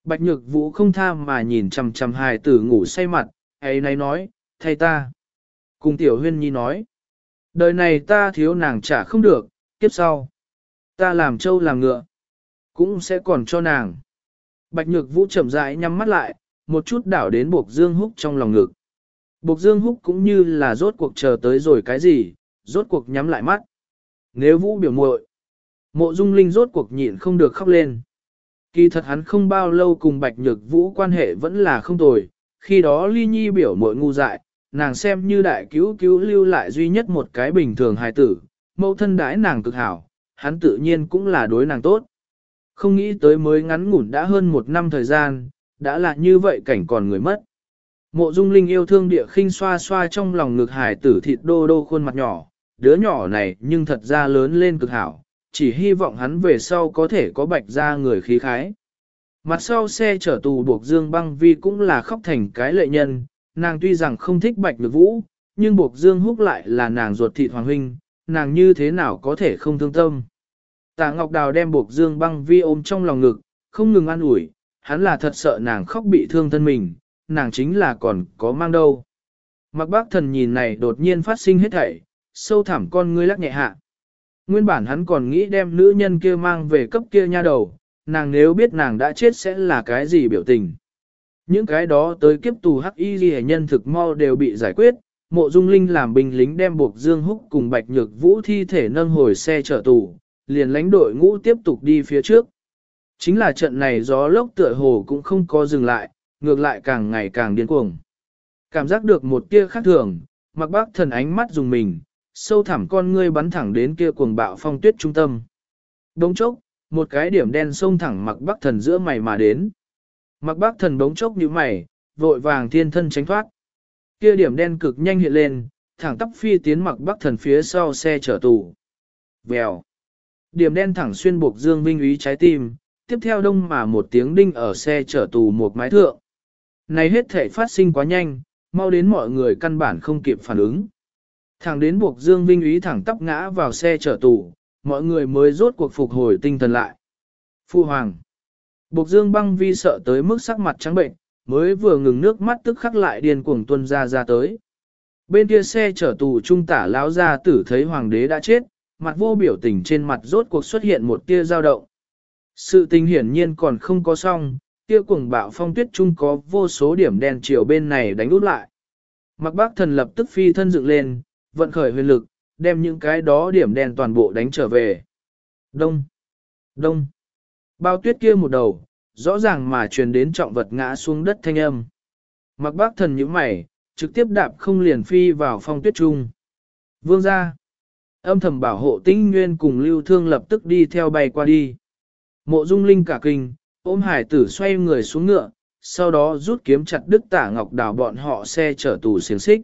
Bạch Nhược Vũ không tha mà nhìn chằm chằm hài tử ngủ say mặt, ấy nấy nói, thay ta. Cùng Tiểu Huyên Nhi nói, đời này ta thiếu nàng trả không được, kiếp sau. Ta làm trâu làm ngựa, cũng sẽ còn cho nàng. Bạch Nhược Vũ chậm rãi nhắm mắt lại, một chút đảo đến Bộc Dương Húc trong lòng ngực. Bộc Dương Húc cũng như là rốt cuộc chờ tới rồi cái gì, rốt cuộc nhắm lại mắt. Nếu Vũ biểu muội, Mộ Dung Linh rốt cuộc nhịn không được khóc lên. Kỳ thật hắn không bao lâu cùng Bạch Nhược Vũ quan hệ vẫn là không tồi, khi đó Ly Nhi biểu muội ngu dại, nàng xem như đại cứu cứu lưu lại duy nhất một cái bình thường hài tử, mẫu thân đãi nàng cực hảo, hắn tự nhiên cũng là đối nàng tốt. Không nghĩ tới mới ngắn ngủn đã hơn một năm thời gian, đã là như vậy cảnh còn người mất. Mộ Dung Linh yêu thương địa khinh xoa xoa trong lòng ngực hài tử thịt đô đô khuôn mặt nhỏ, đứa nhỏ này nhưng thật ra lớn lên cực hảo, chỉ hy vọng hắn về sau có thể có Bạch ra người khí khái. Mặt sau xe chở tù buộc Dương Băng Vi cũng là khóc thành cái lệ nhân, nàng tuy rằng không thích Bạch Nhược Vũ, nhưng buộc Dương Húc lại là nàng ruột thịt hoàng huynh, nàng như thế nào có thể không thương tâm. Tạ Ngọc Đào đem buộc Dương Băng Vi ôm trong lòng ngực, không ngừng an ủi, hắn là thật sợ nàng khóc bị thương thân mình, nàng chính là còn có mang đâu. Mặc Bác Thần nhìn này đột nhiên phát sinh hết thảy, sâu thẳm con ngươi lắc nhẹ hạ. Nguyên bản hắn còn nghĩ đem nữ nhân kia mang về cấp kia nha đầu, nàng nếu biết nàng đã chết sẽ là cái gì biểu tình. Những cái đó tới kiếp tù hắc y ghi nhân thực mau đều bị giải quyết, Mộ Dung Linh làm binh lính đem buộc Dương Húc cùng Bạch Nhược Vũ thi thể nâng hồi xe chở tù, liền lãnh đội ngũ tiếp tục đi phía trước. Chính là trận này gió lốc tựa hồ cũng không có dừng lại, ngược lại càng ngày càng điên cuồng. Cảm giác được một tia khác thường, Mặc Bác Thần ánh mắt dùng mình, sâu thẳm con ngươi bắn thẳng đến kia cuồng bạo phong tuyết trung tâm. Đống chốc, một cái điểm đen xông thẳng Mặc Bác Thần giữa mày mà đến. Mặc Bác Thần đống chốc như mày, vội vàng thiên thân tránh thoát. Kia điểm đen cực nhanh hiện lên, thẳng tắp phi tiến Mặc Bác Thần phía sau xe chở tù. Vèo. Điểm đen thẳng xuyên buộc Dương Vinh Úy trái tim, tiếp theo đông mà một tiếng đinh ở xe chở tù một mái thượng. Này hết thể phát sinh quá nhanh, mau đến mọi người căn bản không kịp phản ứng. Thẳng đến buộc Dương Vinh Úy thẳng tắp ngã vào xe chở tù, mọi người mới rốt cuộc phục hồi tinh thần lại. Phu Hoàng. Buộc Dương Băng Vi sợ tới mức sắc mặt trắng bệnh, mới vừa ngừng nước mắt tức khắc lại điên cuồng tuôn ra tới. Bên kia xe chở tù trung tả lão gia tử thấy hoàng đế đã chết, mặt vô biểu tình trên mặt rốt cuộc xuất hiện một tia dao động. Sự tình hiển nhiên còn không có xong, kia cuồng bạo phong tuyết trung có vô số điểm đen chiều bên này đánh út lại. Mặc Bác Thần lập tức phi thân dựng lên, vận khởi huyền lực, đem những cái đó điểm đen toàn bộ đánh trở về. Đông, đông, bao tuyết kia một đầu, rõ ràng mà truyền đến trọng vật ngã xuống đất thanh âm. Mặc Bác Thần nhíu mày, trực tiếp đạp không liền phi vào phong tuyết trung. Vương gia, âm thầm bảo hộ Tĩnh Nguyên cùng Lưu Thương lập tức đi theo bay qua đi. Mộ Dung Linh cả kinh, ôm hải tử xoay người xuống ngựa, sau đó rút kiếm chặt đứt Tả Ngọc Đào bọn họ xe chở tù xiềng xích.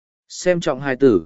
Xem trọng hải tử.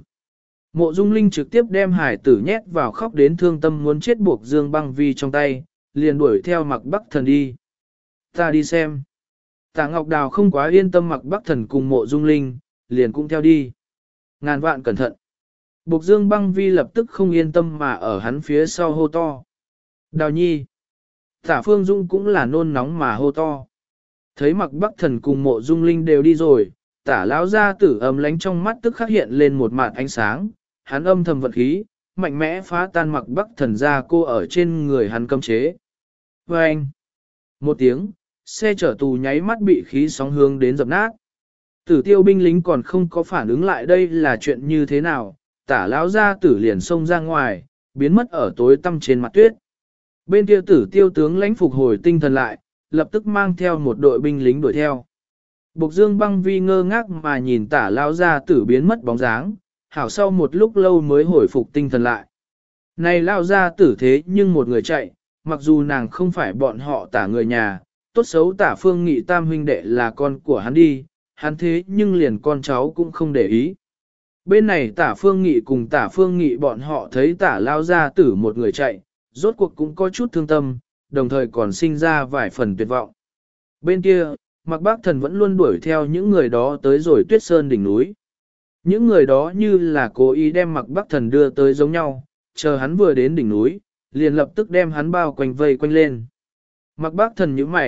Mộ Dung Linh trực tiếp đem hải tử nhét vào khóc đến thương tâm muốn chết buộc Dương Băng Vi trong tay, liền đuổi theo Mặc Bắc Thần đi. Ta đi xem. Tả Ngọc Đào không quá yên tâm Mặc Bắc Thần cùng Mộ Dung Linh, liền cũng theo đi. Ngàn vạn cẩn thận. Buộc Dương Băng Vi lập tức không yên tâm mà ở hắn phía sau hô to. Đào Nhi. Tả Phương Dung cũng là nôn nóng mà hô to. Thấy Mặc Bắc Thần cùng Mộ Dung Linh đều đi rồi, Tả lão gia tử ấm lánh trong mắt tức khắc hiện lên một mạt ánh sáng, hắn âm thầm vận khí, mạnh mẽ phá tan Mặc Bắc Thần ra cô ở trên người hắn cấm chế. Và anh, một tiếng, xe chở tù nháy mắt bị khí sóng hướng đến dập nát. Tử Tiêu binh lính còn không có phản ứng lại đây là chuyện như thế nào, Tả lão gia tử liền xông ra ngoài, biến mất ở tối tăm trên mặt tuyết. Bên kia Tử Tiêu tướng lãnh phục hồi tinh thần lại, lập tức mang theo một đội binh lính đuổi theo. Bộc Dương Băng Vi ngơ ngác mà nhìn Tả lão gia tử biến mất bóng dáng, hảo sau một lúc lâu mới hồi phục tinh thần lại. Này lão gia tử thế nhưng một người chạy, mặc dù nàng không phải bọn họ Tả người nhà, tốt xấu Tả Phương Nghị tam huynh đệ là con của hắn đi, hắn thế nhưng liền con cháu cũng không để ý. Bên này Tả Phương Nghị cùng Tả Phương Nghị bọn họ thấy Tả lão gia tử một người chạy, rốt cuộc cũng có chút thương tâm, đồng thời còn sinh ra vài phần tuyệt vọng. Bên kia, Mặc Bác Thần vẫn luôn đuổi theo những người đó tới rồi Tuyết Sơn đỉnh núi. Những người đó như là cố ý đem Mặc Bác Thần đưa tới giống nhau, chờ hắn vừa đến đỉnh núi, liền lập tức đem hắn bao quanh vây quanh lên. Mặc Bác Thần nhíu mày,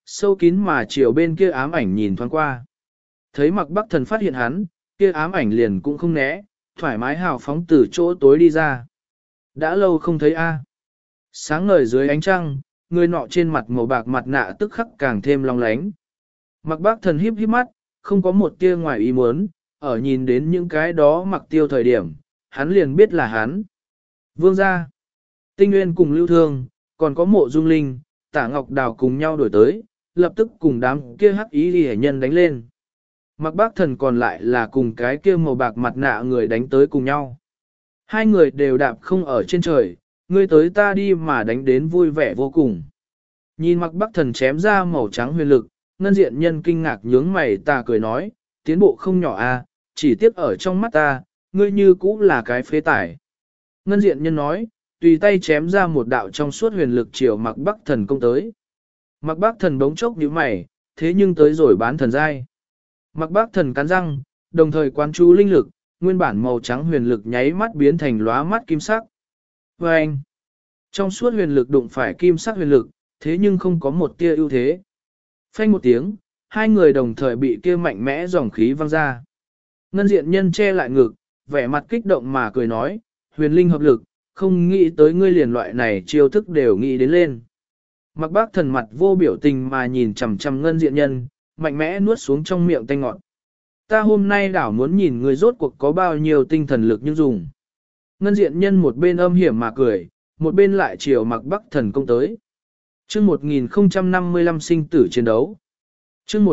sâu kín mà chiều bên kia ám ảnh nhìn thoáng qua. Thấy Mạc Bắc Thần phát hiện hắn, kia ám ảnh liền cũng không né, thoải mái hào phóng từ chỗ tối đi ra. Đã lâu không thấy a. Sáng ngời dưới ánh trăng, người nọ trên mặt màu bạc mặt nạ tức khắc càng thêm long lánh. Mạc Bắc Thần híp híp mắt, không có một tia ngoài ý muốn, ở nhìn đến những cái đó Mặc Tiêu thời điểm, hắn liền biết là hắn. Vương gia, Tinh Nguyên cùng Lưu Thương, còn có Mộ Dung Linh, Tả Ngọc Đào cùng nhau đổi tới, lập tức cùng đám kia hắc ý liễu nhân đánh lên. Mạc Bắc Thần còn lại là cùng cái kia màu bạc mặt nạ người đánh tới cùng nhau. Hai người đều đạp không ở trên trời, ngươi tới ta đi mà đánh đến vui vẻ vô cùng. Nhìn Mạc Bắc Thần chém ra màu trắng huyền lực, ngân diện nhân kinh ngạc nhướng mày ta cười nói, tiến bộ không nhỏ a, chỉ tiếc ở trong mắt ta, ngươi như cũ là cái phế tải. Ngân diện nhân nói, tùy tay chém ra một đạo trong suốt huyền lực chiều Mạc Bắc Thần công tới. Mạc Bắc Thần bỗng chốc nhíu mày, thế nhưng tới rồi bán thần giai. Mạc Bắc Thần cắn răng, đồng thời quán chú linh lực, nguyên bản màu trắng huyền lực nháy mắt biến thành lóa mắt kim sắc. Và anh, trong suốt huyền lực đụng phải kim sắc huyền lực, thế nhưng không có một tia ưu thế. Phanh một tiếng, hai người đồng thời bị kia mạnh mẽ dòng khí văng ra. Ngân diện nhân che lại ngực, vẻ mặt kích động mà cười nói, huyền linh hợp lực, không nghĩ tới ngươi liền loại này chiêu thức đều nghĩ đến lên. Mạc Bắc Thần mặt vô biểu tình mà nhìn chằm chằm ngân diện nhân, mạnh mẽ nuốt xuống trong miệng tanh ngọt. Ta hôm nay đảo muốn nhìn ngươi rốt cuộc có bao nhiêu tinh thần lực nhưng dùng. Ngân diện nhân một bên âm hiểm mà cười, một bên lại chiều Mạc Bắc Thần công tới. Chương 1055 sinh tử chiến đấu. Chương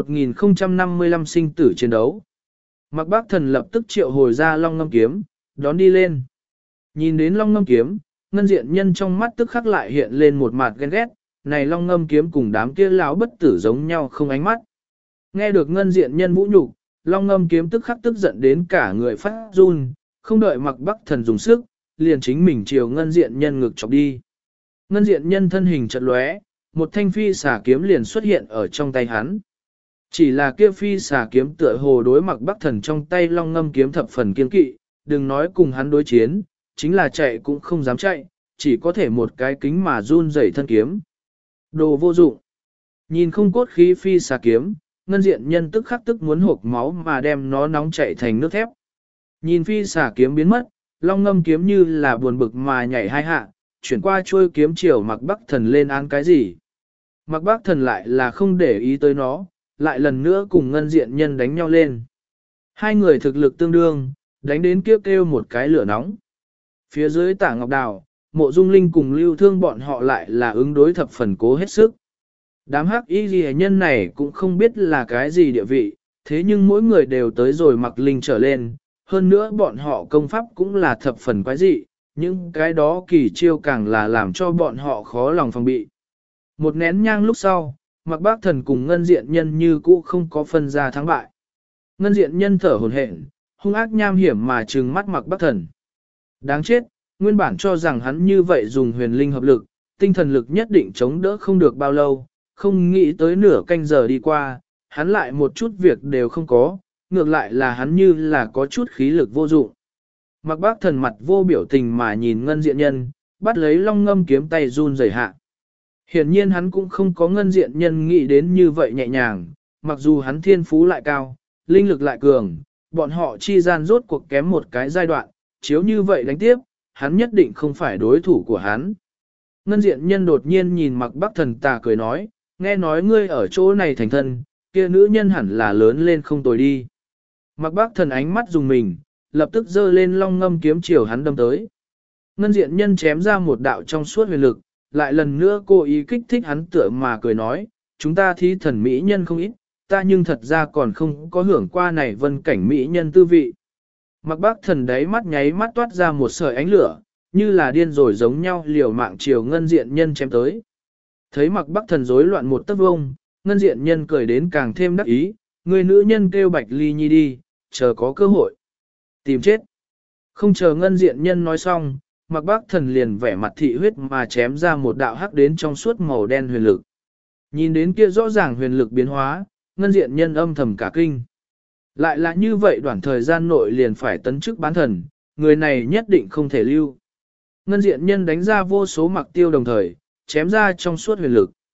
1055 sinh tử chiến đấu. Mạc Bắc Thần lập tức triệu hồi ra Long Ngâm kiếm, đón đi lên. Nhìn đến Long Ngâm kiếm, ngân diện nhân trong mắt tức khắc lại hiện lên một mặt ghen ghét, này Long Ngâm kiếm cùng đám kia lão bất tử giống nhau không ánh mắt. Nghe được ngân diện nhân vũ nhục, Long Ngâm kiếm tức khắc tức giận đến cả người phát run, không đợi Mạc Bắc Thần dùng sức, liền chính mình chiều ngân diện nhân ngực chọc đi. Ngân diện nhân thân hình chợt lóe, một thanh phi xà kiếm liền xuất hiện ở trong tay hắn. Chỉ là kia phi xà kiếm tựa hồ đối Mạc Bắc Thần trong tay Long Ngâm kiếm thập phần kiên kỵ, đừng nói cùng hắn đối chiến, chính là chạy cũng không dám chạy, chỉ có thể một cái kính mà run rẩy thân kiếm. Đồ vô dụng. Nhìn không cốt khí phi xà kiếm, ngân diện nhân tức khắc tức muốn hộc máu mà đem nó nóng chạy thành nước thép. Nhìn phi xà kiếm biến mất, Long Ngâm kiếm như là buồn bực mà nhảy hai hạ, chuyển qua chuôi kiếm chiều Mạc Bắc Thần lên án cái gì. Mạc Bắc Thần lại là không để ý tới nó, lại lần nữa cùng ngân diện nhân đánh nhau lên. Hai người thực lực tương đương, đánh đến kêu kêu một cái lửa nóng. Phía dưới Tả Ngọc Đào, Mộ Dung Linh cùng Lưu Thương bọn họ lại là ứng đối thập phần cố hết sức. Đám hắc y ghi nhân này cũng không biết là cái gì địa vị, thế nhưng mỗi người đều tới rồi mặc linh trở lên, hơn nữa bọn họ công pháp cũng là thập phần quái dị, những cái đó kỳ chiêu càng là làm cho bọn họ khó lòng phòng bị. Một nén nhang lúc sau, Mạc Bắc Thần cùng ngân diện nhân như cũ không có phân ra thắng bại. Ngân diện nhân thở hổn hển, hung ác nham hiểm mà trừng mắt Mạc Bắc Thần. Đáng chết, nguyên bản cho rằng hắn như vậy dùng huyền linh hợp lực, tinh thần lực nhất định chống đỡ không được bao lâu, không nghĩ tới nửa canh giờ đi qua, hắn lại một chút việc đều không có, ngược lại là hắn như là có chút khí lực vô dụng. Mạc Bắc Thần mặt vô biểu tình mà nhìn ngân diện nhân, bắt lấy Long Ngâm kiếm tay run rẩy hạ. Hiển nhiên hắn cũng không có ngân diện nhân nghĩ đến như vậy nhẹ nhàng, mặc dù hắn thiên phú lại cao, linh lực lại cường, bọn họ chi gian rốt cuộc kém một cái giai đoạn, chiếu như vậy đánh tiếp, hắn nhất định không phải đối thủ của hắn. Ngân diện nhân đột nhiên nhìn Mạc Bắc Thần tà cười nói, nghe nói ngươi ở chỗ này thành thân, kia nữ nhân hẳn là lớn lên không tồi đi. Mạc Bắc Thần ánh mắt dùng mình, lập tức giơ lên Long Ngâm kiếm chiều hắn đâm tới. Ngân diện nhân chém ra một đạo trong suốt huyền lực, lại lần nữa cố ý kích thích hắn tựa mà cười nói, chúng ta thí thần mỹ nhân không ít, ta nhưng thật ra còn không có hưởng qua này vân cảnh mỹ nhân tư vị. Mạc Bắc Thần đáy mắt nháy mắt toát ra một sợi ánh lửa, như là điên rồi giống nhau liều mạng chiều ngân diện nhân chém tới. Thấy Mạc Bắc Thần rối loạn một tấc vông, ngân diện nhân cười đến càng thêm đắc ý, người nữ nhân kêu Bạch Ly Nhi đi, chờ có cơ hội. Tìm chết. Không chờ ngân diện nhân nói xong, Mạc Bắc Thần liền vẻ mặt thị huyết mà chém ra một đạo hắc đến trong suốt màu đen huyền lực. Nhìn đến kia rõ ràng huyền lực biến hóa, ngân diện nhân âm thầm cả kinh. Lại là như vậy đoạn thời gian nội liền phải tấn chức bán thần, người này nhất định không thể lưu. Ngân diện nhân đánh ra vô số mặc tiêu đồng thời, chém ra trong suốt huyền lực.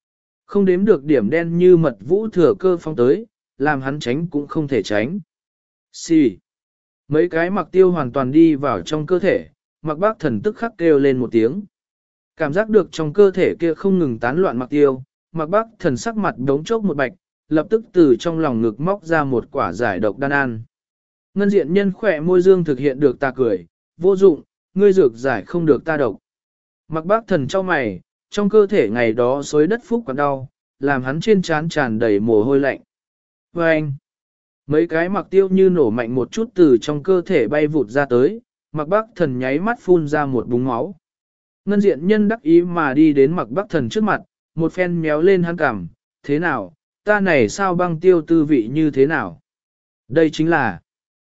Không đếm được điểm đen như mật vũ thừa cơ phong tới, làm hắn tránh cũng không thể tránh. Xì. Mấy cái mặc tiêu hoàn toàn đi vào trong cơ thể, mặc bác thần tức khắc kêu lên một tiếng. Cảm giác được trong cơ thể kia không ngừng tán loạn mặc tiêu, mặc bác thần sắc mặt đống chốc một bạch, lập tức từ trong lòng ngực móc ra một quả giải độc đan ăn. Ngân diện nhân khỏe môi dương thực hiện được ta cười, vô dụng, ngươi dược giải không được ta độc. Mặc bác thần cho mày, trong cơ thể ngày đó xối đất phúc còn đau, làm hắn trên trán tràn đầy mồ hôi lạnh. Và anh, mấy cái mặc tiêu như nổ mạnh một chút từ trong cơ thể bay vụt ra tới, mặc bác thần nháy mắt phun ra một búng máu. Ngân diện nhân đắc ý mà đi đến mặc bác thần trước mặt, một phen méo lên hắn cằm, thế nào, ta này sao băng tiêu tư vị như thế nào? Đây chính là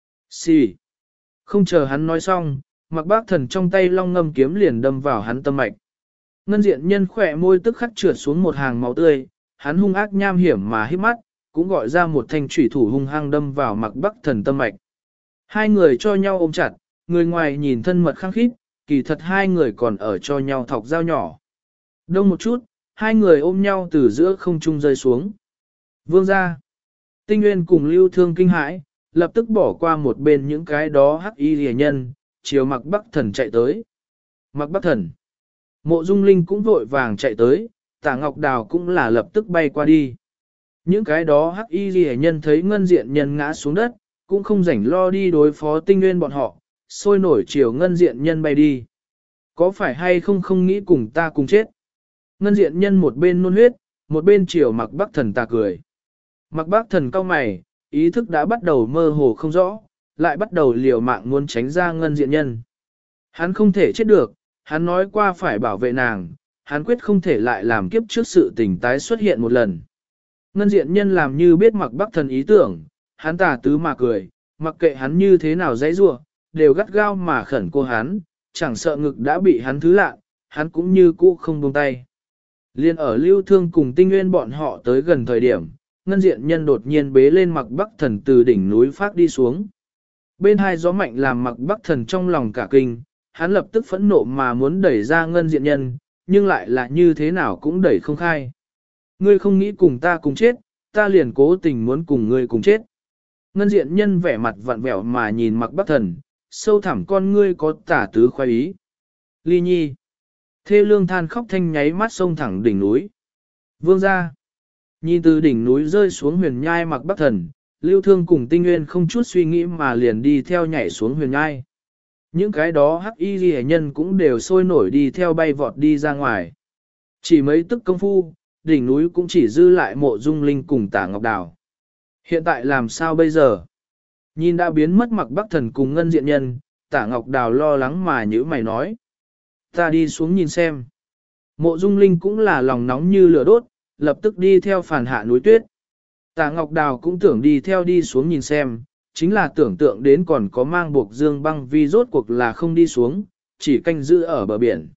xì. Không chờ hắn nói xong, mặc bác thần trong tay long ngâm kiếm liền đâm vào hắn tâm mạch. Ngân diện nhân khỏe môi tức khắc trượt xuống một hàng máu tươi, hắn hung ác nham hiểm mà hít mắt, cũng gọi ra một thanh chủy thủ hung hăng đâm vào mặc bác thần tâm mạch. Hai người cho nhau ôm chặt, người ngoài nhìn thân mật khăng khít, kỳ thật hai người còn ở cho nhau thọc dao nhỏ. Đông một chút, hai người ôm nhau từ giữa không trung rơi xuống. Vương ra. Tinh Nguyên cùng Lưu Thương kinh hãi, lập tức bỏ qua một bên những cái đó hắc y rìa nhân, chiều mặc bắc thần chạy tới. Mặc bắc thần. Mộ Dung Linh cũng vội vàng chạy tới, Tả Ngọc Đào cũng là lập tức bay qua đi. Những cái đó hắc y rìa nhân thấy ngân diện nhân ngã xuống đất, cũng không rảnh lo đi đối phó Tinh Nguyên bọn họ, sôi nổi chiều ngân diện nhân bay đi. Có phải hay không không nghĩ cùng ta cùng chết? Ngân diện nhân một bên nôn huyết, một bên chiều mặc bắc thần ta cười. Mặc bác thần cau mày, ý thức đã bắt đầu mơ hồ không rõ, lại bắt đầu liều mạng muốn tránh ra ngân diện nhân. Hắn không thể chết được, hắn nói qua phải bảo vệ nàng, hắn quyết không thể lại làm kiếp trước sự tình tái xuất hiện một lần. Ngân diện nhân làm như biết mặc bác thần ý tưởng, hắn tà tứ mà cười, mặc kệ hắn như thế nào dãy rua, đều gắt gao mà khẩn cô hắn, chẳng sợ ngực đã bị hắn thứ lạ, hắn cũng như cũ không buông tay. Liên ở Lưu Thương cùng Tinh Nguyên bọn họ tới gần thời điểm, ngân diện nhân đột nhiên bế lên mặc bắc thần từ đỉnh núi phát đi xuống. Bên hai gió mạnh làm mặc bắc thần trong lòng cả kinh, hắn lập tức phẫn nộ mà muốn đẩy ra ngân diện nhân, nhưng lại là như thế nào cũng đẩy không khai. Ngươi không nghĩ cùng ta cùng chết, ta liền cố tình muốn cùng ngươi cùng chết. Ngân diện nhân vẻ mặt vặn vẹo mà nhìn mặc bắc thần, sâu thẳm con ngươi có tả tứ khoái ý. Ly nhi. Thê lương than khóc thanh nháy mắt sông thẳng đỉnh núi. Vương ra. Nhìn từ đỉnh núi rơi xuống huyền nhai mặc bắc thần, Lưu Thương cùng Tinh Nguyên không chút suy nghĩ mà liền đi theo nhảy xuống huyền nhai. Những cái đó hắc y ghi nhân cũng đều sôi nổi đi theo bay vọt đi ra ngoài. Chỉ mấy tức công phu, đỉnh núi cũng chỉ dư lại Mộ Dung Linh cùng Tả Ngọc Đào. Hiện tại làm sao bây giờ? Nhìn đã biến mất mặc bắc thần cùng ngân diện nhân, Tả Ngọc Đào lo lắng mà nhữ mày nói. Ta đi xuống nhìn xem. Mộ Dung Linh cũng là lòng nóng như lửa đốt, lập tức đi theo phản hạ núi tuyết. Tả Ngọc Đào cũng tưởng đi theo đi xuống nhìn xem, chính là tưởng tượng đến còn có mang buộc dương băng vi rốt cuộc là không đi xuống, chỉ canh giữ ở bờ biển.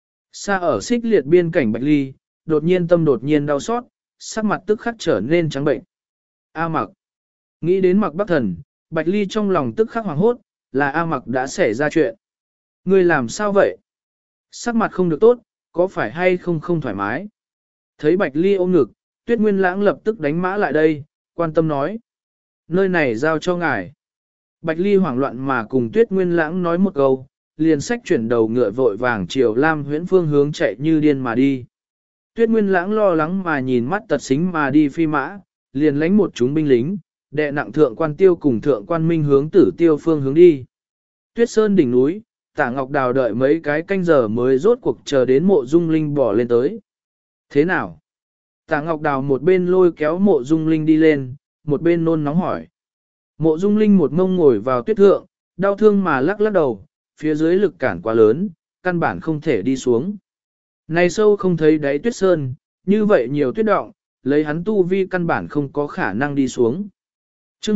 Xa ở xích liệt biên cảnh Bạch Ly, đột nhiên tâm đột nhiên đau xót, sắc mặt tức khắc trở nên trắng bệnh. A Mặc. Nghĩ đến Mặc Bắc Thần, Bạch Ly trong lòng tức khắc hoảng hốt, là A Mặc đã xảy ra chuyện. Ngươi làm sao vậy? Sắc mặt không được tốt, có phải hay không thoải mái? Thấy Bạch Ly ôm ngực, Tuyết Nguyên Lãng lập tức đánh mã lại đây, quan tâm nói. Nơi này giao cho ngài. Bạch Ly hoảng loạn mà cùng Tuyết Nguyên Lãng nói một câu, liền sách chuyển đầu ngựa vội vàng chiều Lam Huyễn phương hướng chạy như điên mà đi. Tuyết Nguyên Lãng lo lắng mà nhìn mắt tật xính mà đi phi mã, liền lánh một chúng binh lính, đệ nặng thượng quan tiêu cùng thượng quan minh hướng tử tiêu phương hướng đi. Tuyết Sơn đỉnh núi, Tả Ngọc Đào đợi mấy cái canh giờ mới rốt cuộc chờ đến Mộ Dung Linh bỏ lên tới. Thế nào? Tả Ngọc Đào một bên lôi kéo Mộ Dung Linh đi lên, một bên nôn nóng hỏi. Mộ Dung Linh một ngông ngồi vào tuyết thượng, đau thương mà lắc lắc đầu, phía dưới lực cản quá lớn, căn bản không thể đi xuống. Này sâu không thấy đáy tuyết sơn, như vậy nhiều tuyết động, lấy hắn tu vi căn bản không có khả năng đi xuống. Chương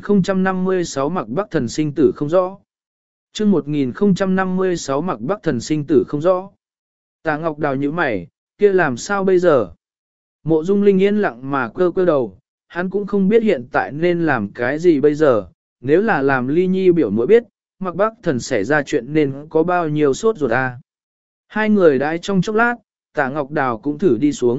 1056 Mặc Bắc Thần sinh tử không rõ. Chương 1056 Mặc Bắc Thần sinh tử không rõ. Tả Ngọc Đào nhíu mày, kia làm sao bây giờ? Mộ Dung Linh yên lặng mà cơ đầu, hắn cũng không biết hiện tại nên làm cái gì bây giờ, nếu là làm Ly Nhi biểu muội biết, Mặc Bắc Thần xảy ra chuyện nên có bao nhiêu sốt ruột à. Hai người đãi trong chốc lát, Tả Ngọc Đào cũng thử đi xuống,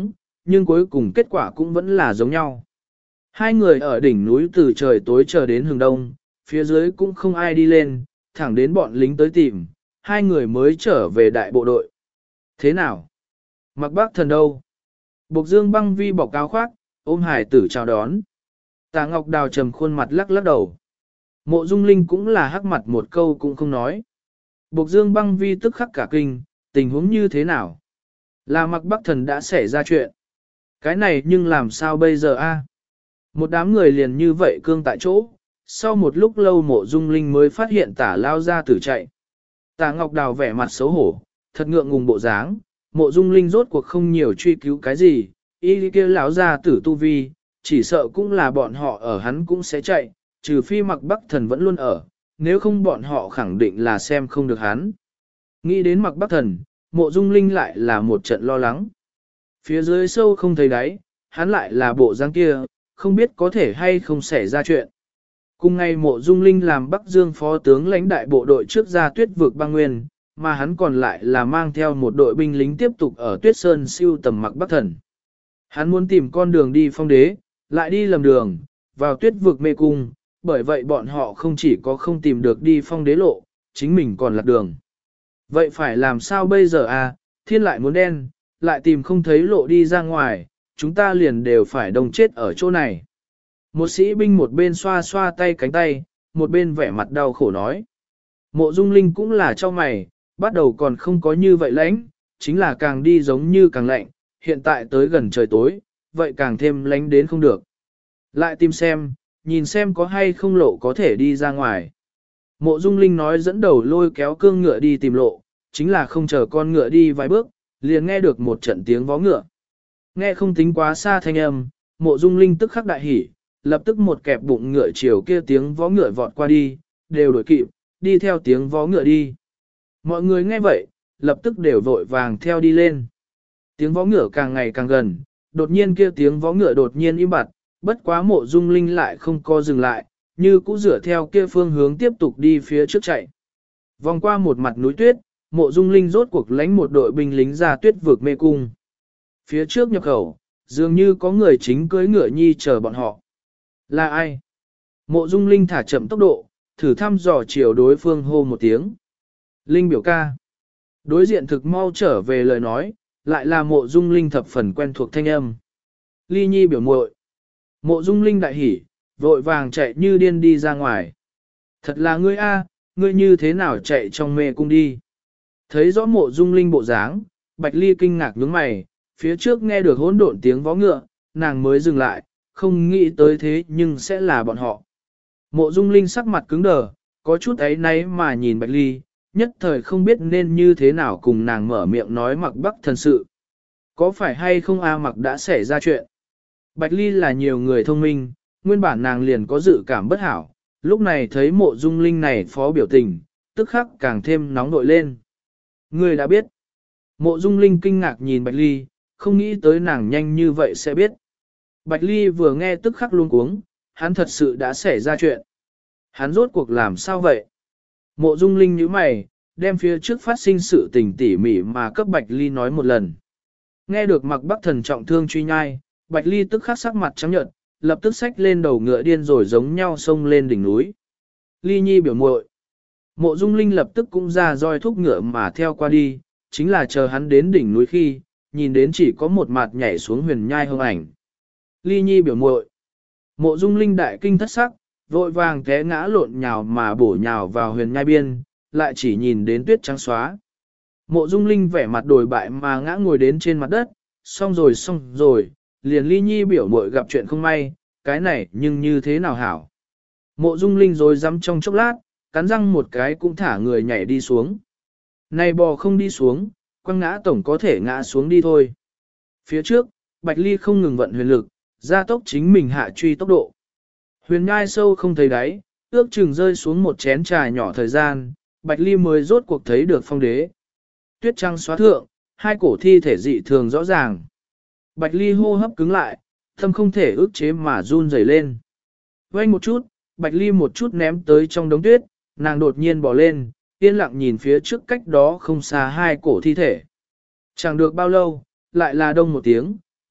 nhưng cuối cùng kết quả cũng vẫn là giống nhau. Hai người ở đỉnh núi từ trời tối chờ đến hừng đông, phía dưới cũng không ai đi lên, thẳng đến bọn lính tới tìm, hai người mới trở về đại bộ đội. Thế nào? Mặc Bác Thần đâu? Bộc Dương Băng Vi bọc áo khoác, ôm hải tử chào đón. Tạ Ngọc Đào trầm khuôn mặt lắc lắc đầu. Mộ Dung Linh cũng là hắc mặt một câu cũng không nói. Bộc Dương Băng Vi tức khắc cả kinh, tình huống như thế nào? Là Mặc Bắc Thần đã xảy ra chuyện. Cái này nhưng làm sao bây giờ a? Một đám người liền như vậy cương tại chỗ, sau một lúc lâu Mộ Dung Linh mới phát hiện Tả lao ra tử chạy. Tả Ngọc Đào vẻ mặt xấu hổ, thật ngượng ngùng bộ dáng, Mộ Dung Linh rốt cuộc không nhiều truy cứu cái gì, y kia lão ra tử tu vi, chỉ sợ cũng là bọn họ ở hắn cũng sẽ chạy, trừ phi Mặc Bắc Thần vẫn luôn ở, nếu không bọn họ khẳng định là xem không được hắn. Nghĩ đến Mặc Bắc Thần, Mộ Dung Linh lại là một trận lo lắng. Phía dưới sâu không thấy đáy, hắn lại là bộ dáng kia, không biết có thể hay không xảy ra chuyện. Cùng ngày Mộ Dung Linh làm Bắc Dương phó tướng lãnh đại bộ đội trước ra tuyết vực băng nguyên, mà hắn còn lại là mang theo một đội binh lính tiếp tục ở Tuyết Sơn siêu tầm Mặc Bắc Thần. Hắn muốn tìm con đường đi phong đế, lại đi lầm đường, vào tuyết vực mê cung, bởi vậy bọn họ không chỉ có không tìm được đi phong đế lộ, chính mình còn lạc đường. Vậy phải làm sao bây giờ à, thiên lại muốn đen, lại tìm không thấy lộ đi ra ngoài, chúng ta liền đều phải đồng chết ở chỗ này. Một sĩ binh một bên xoa xoa tay cánh tay, một bên vẻ mặt đau khổ nói. Mộ Dung Linh cũng là cho mày, bắt đầu còn không có như vậy lãnh, chính là càng đi giống như càng lạnh, hiện tại tới gần trời tối, vậy càng thêm lánh đến không được. Lại tìm xem, nhìn xem có hay không lộ có thể đi ra ngoài. Mộ Dung Linh nói dẫn đầu lôi kéo cương ngựa đi tìm lộ, chính là không chờ con ngựa đi vài bước, liền nghe được một trận tiếng vó ngựa. Nghe không tính quá xa thanh âm, Mộ Dung Linh tức khắc đại hỉ, lập tức một kẹp bụng ngựa chiều kia tiếng vó ngựa vọt qua đi, đều đuổi kịp, đi theo tiếng vó ngựa đi. Mọi người nghe vậy, lập tức đều vội vàng theo đi lên. Tiếng vó ngựa càng ngày càng gần, đột nhiên kia tiếng vó ngựa đột nhiên im bặt, bất quá Mộ Dung Linh lại không co dừng lại, như cũ dựa theo kia phương hướng tiếp tục đi phía trước chạy. Vòng qua một mặt núi tuyết, Mộ Dung Linh rốt cuộc lãnh một đội binh lính ra tuyết vực mê cung. Phía trước nhập khẩu, dường như có người chính cưỡi ngựa nhi chờ bọn họ. Là ai? Mộ Dung Linh thả chậm tốc độ, thử thăm dò chiều đối phương hô một tiếng. Linh biểu ca. Đối diện thực mau trở về lời nói, lại là Mộ Dung Linh thập phần quen thuộc thanh âm. Ly Nhi biểu muội. Mộ Dung Linh đại hỉ, vội vàng chạy như điên đi ra ngoài. Thật là ngươi a, ngươi như thế nào chạy trong mê cung đi? Thấy rõ Mộ Dung Linh bộ dáng, Bạch Ly kinh ngạc nhướng mày, phía trước nghe được hỗn độn tiếng vó ngựa, nàng mới dừng lại, không nghĩ tới thế nhưng sẽ là bọn họ. Mộ Dung Linh sắc mặt cứng đờ, có chút ấy náy mà nhìn Bạch Ly, nhất thời không biết nên như thế nào cùng nàng mở miệng nói Mặc Bắc Thần sự. Có phải hay không a Mặc đã xảy ra chuyện? Bạch Ly là nhiều người thông minh, nguyên bản nàng liền có dự cảm bất hảo, lúc này thấy Mộ Dung Linh này phó biểu tình, tức khắc càng thêm nóng nội lên. Người đã biết. Mộ Dung Linh kinh ngạc nhìn Bạch Ly, không nghĩ tới nàng nhanh như vậy sẽ biết. Bạch Ly vừa nghe tức khắc luống cuống, hắn thật sự đã xảy ra chuyện. Hắn rốt cuộc làm sao vậy? Mộ Dung Linh nhíu mày, đem phía trước phát sinh sự tình tỉ mỉ mà cấp Bạch Ly nói một lần. Nghe được Mặc Bắc Thần trọng thương truy nhai, Bạch Ly tức khắc sắc mặt trắng nhợt, lập tức xách lên đầu ngựa điên rồi giống nhau xông lên đỉnh núi. Ly Nhi biểu muội. Mộ Dung Linh lập tức cũng ra roi thúc ngựa mà theo qua đi, chính là chờ hắn đến đỉnh núi khi, nhìn đến chỉ có một mặt nhảy xuống huyền nhai hông ảnh. Ly Nhi biểu muội. Mộ Dung Linh đại kinh thất sắc, vội vàng té ngã lộn nhào mà bổ nhào vào huyền nhai biên, lại chỉ nhìn đến tuyết trắng xóa. Mộ Dung Linh vẻ mặt đổi bại mà ngã ngồi đến trên mặt đất, xong rồi, liền Ly Nhi biểu muội gặp chuyện không may, cái này nhưng như thế nào hảo. Mộ Dung Linh rồi dám trong chốc lát, cắn răng một cái cũng thả người nhảy đi xuống. Này bò không đi xuống, quăng ngã tổng có thể ngã xuống đi thôi. Phía trước, Bạch Ly không ngừng vận huyền lực, gia tốc chính mình hạ truy tốc độ. Huyền nhai sâu không thấy đáy, ước chừng rơi xuống một chén trà nhỏ thời gian, Bạch Ly mới rốt cuộc thấy được phong đế. Tuyết trăng xóa thượng, hai cổ thi thể dị thường rõ ràng. Bạch Ly hô hấp cứng lại, thâm không thể ức chế mà run rẩy lên. Quay một chút, Bạch Ly một chút ném tới trong đống tuyết, nàng đột nhiên bỏ lên, yên lặng nhìn phía trước cách đó không xa hai cổ thi thể. Chẳng được bao lâu, lại là đông một tiếng,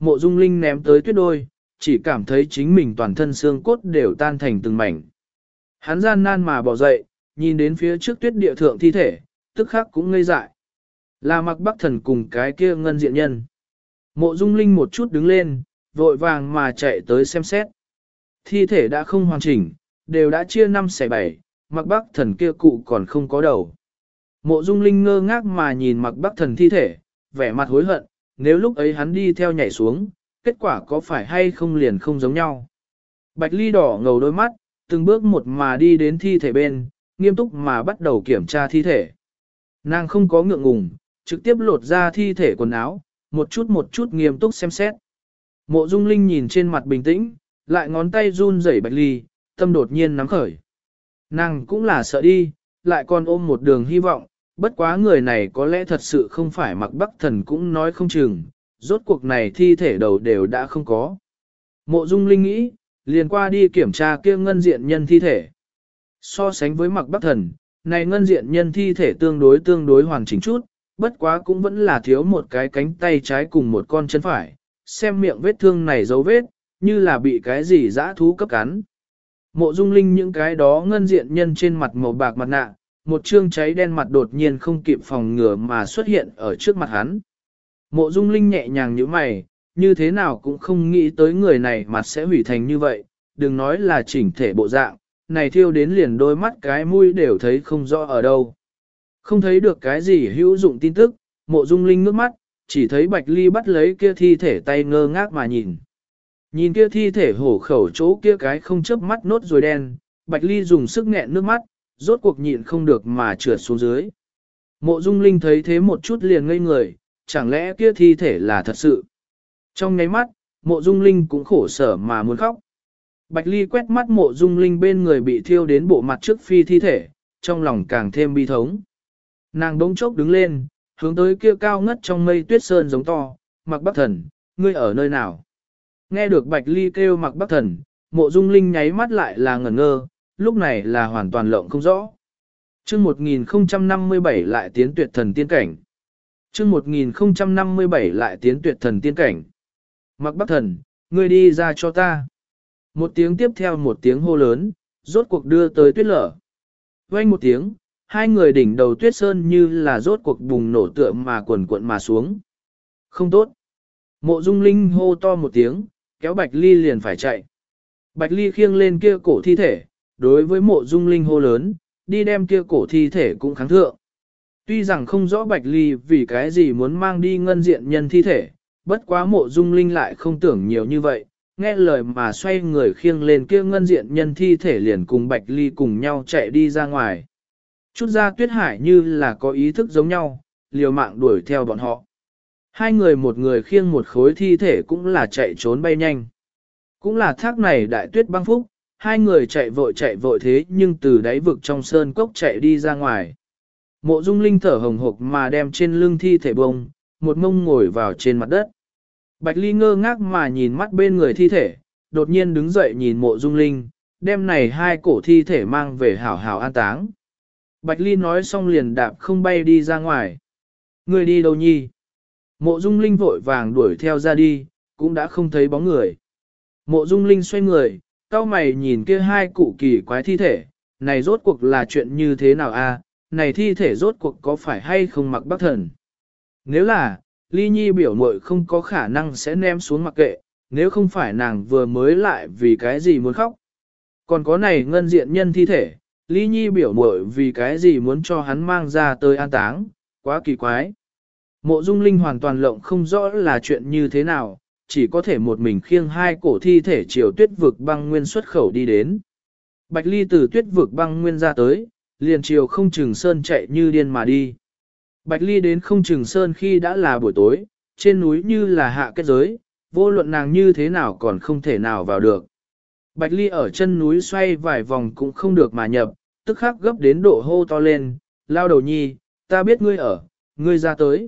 Mộ Dung Linh ném tới tuyết đôi, chỉ cảm thấy chính mình toàn thân xương cốt đều tan thành từng mảnh. Hắn gian nan mà bỏ dậy, nhìn đến phía trước tuyết địa thượng thi thể, tức khắc cũng ngây dại. Là Mặc Bắc Thần cùng cái kia ngân diện nhân. Mộ Dung Linh một chút đứng lên, vội vàng mà chạy tới xem xét. Thi thể đã không hoàn chỉnh, đều đã chia 5/7, Mặc Bắc Thần kia cụ còn không có đầu. Mộ Dung Linh ngơ ngác mà nhìn Mặc Bắc Thần thi thể, vẻ mặt hối hận, nếu lúc ấy hắn đi theo nhảy xuống, kết quả có phải hay không liền không giống nhau. Bạch Ly đỏ ngầu đôi mắt, từng bước một mà đi đến thi thể bên, nghiêm túc mà bắt đầu kiểm tra thi thể. Nàng không có ngượng ngùng, trực tiếp lột ra thi thể quần áo, một chút nghiêm túc xem xét. Mộ Dung Linh nhìn trên mặt bình tĩnh, lại ngón tay run rẩy Bạch Ly, tâm đột nhiên nắm khởi. Nàng cũng là sợ đi, lại còn ôm một đường hy vọng, bất quá người này có lẽ thật sự không phải Mặc Bắc Thần cũng nói không chừng, rốt cuộc này thi thể đầu đều đã không có. Mộ Dung Linh nghĩ, liền qua đi kiểm tra kia ngân diện nhân thi thể. So sánh với Mặc Bắc Thần, này ngân diện nhân thi thể tương đối hoàn chỉnh chút, bất quá cũng vẫn là thiếu một cái cánh tay trái cùng một con chân phải, xem miệng vết thương này dấu vết, như là bị cái gì dã thú cấp cắn. Mộ Dung Linh những cái đó ngân diện nhân trên mặt màu bạc mặt nạ, một trương cháy đen mặt đột nhiên không kịp phòng ngừa mà xuất hiện ở trước mặt hắn. Mộ Dung Linh nhẹ nhàng nhíu mày, như thế nào cũng không nghĩ tới người này mặt sẽ hủy thành như vậy, đừng nói là chỉnh thể bộ dạng, này thiêu đến liền đôi mắt cái mũi đều thấy không rõ ở đâu. Không thấy được cái gì hữu dụng tin tức, Mộ Dung Linh ngước mắt, chỉ thấy Bạch Ly bắt lấy kia thi thể tay ngơ ngác mà nhìn. Nhìn kia thi thể hổ khẩu chỗ kia cái không chớp mắt nốt rồi đen, Bạch Ly dùng sức nghẹn nước mắt, rốt cuộc nhịn không được mà trượt xuống dưới. Mộ Dung Linh thấy thế một chút liền ngây người, chẳng lẽ kia thi thể là thật sự. Trong nháy mắt, Mộ Dung Linh cũng khổ sở mà muốn khóc. Bạch Ly quét mắt Mộ Dung Linh bên người bị thiêu đến bộ mặt trước phi thi thể, trong lòng càng thêm bi thống. Nàng đống chốc đứng lên, hướng tới kia cao ngất trong mây tuyết sơn giống to, Mặc Bắc Thần, ngươi ở nơi nào? Nghe được Bạch Ly kêu Mặc Bắc Thần, Mộ Dung Linh nháy mắt lại là ngẩn ngơ, lúc này là hoàn toàn lộng không rõ. Chương 1057 lại tiến tuyệt thần tiên cảnh. Chương 1057 lại tiến tuyệt thần tiên cảnh. Mặc Bắc Thần, ngươi đi ra cho ta. Một tiếng tiếp theo một tiếng hô lớn, rốt cuộc đưa tới tuyết lở. Vang một tiếng, hai người đỉnh đầu tuyết sơn như là rốt cuộc bùng nổ tựa mà quần cuộn mà xuống. Không tốt. Mộ Dung Linh hô to một tiếng, kéo Bạch Ly liền phải chạy. Bạch Ly khiêng lên kia cổ thi thể, đối với Mộ Dung Linh hô lớn, đi đem kia cổ thi thể cũng kháng thượng. Tuy rằng không rõ Bạch Ly vì cái gì muốn mang đi ngân diện nhân thi thể, bất quá Mộ Dung Linh lại không tưởng nhiều như vậy, nghe lời mà xoay người khiêng lên kia ngân diện nhân thi thể liền cùng Bạch Ly cùng nhau chạy đi ra ngoài. Chút ra tuyết hải như là có ý thức giống nhau, liều mạng đuổi theo bọn họ. Hai người một người khiêng một khối thi thể cũng là chạy trốn bay nhanh. Cũng là thác này đại tuyết băng phúc, hai người chạy vội thế nhưng từ đáy vực trong sơn cốc chạy đi ra ngoài. Mộ Dung Linh thở hồng hộc mà đem trên lưng thi thể bông, một mông ngồi vào trên mặt đất. Bạch Ly ngơ ngác mà nhìn mắt bên người thi thể, đột nhiên đứng dậy nhìn Mộ Dung Linh, đem này hai cổ thi thể mang về hảo hảo an táng. Bạch Ly nói xong liền đạp không bay đi ra ngoài. Người đi đâu nhi? Mộ Dung Linh vội vàng đuổi theo ra đi, cũng đã không thấy bóng người. Mộ Dung Linh xoay người, cau mày nhìn kia hai cụ kỳ quái thi thể, này rốt cuộc là chuyện như thế nào a? Này thi thể rốt cuộc có phải hay không Mặc Bắc Thần? Nếu là, Ly Nhi biểu muội không có khả năng sẽ ném xuống mặc kệ, nếu không phải nàng vừa mới lại vì cái gì muốn khóc. Còn có này ngân diện nhân thi thể, Ly Nhi biểu muội vì cái gì muốn cho hắn mang ra tới an táng, quá kỳ quái. Mộ Dung Linh hoàn toàn lộng không rõ là chuyện như thế nào, chỉ có thể một mình khiêng hai cổ thi thể chiều tuyết vực băng nguyên xuất khẩu đi đến. Bạch Ly từ tuyết vực băng nguyên ra tới, liền chiều không chừng sơn chạy như điên mà đi. Bạch Ly đến không chừng sơn khi đã là buổi tối, trên núi như là hạ kết giới, vô luận nàng như thế nào còn không thể nào vào được. Bạch Ly ở chân núi xoay vài vòng cũng không được mà nhập, tức khắc gấp đến độ hô to lên, lao đầu nhi, ta biết ngươi ở, ngươi ra tới.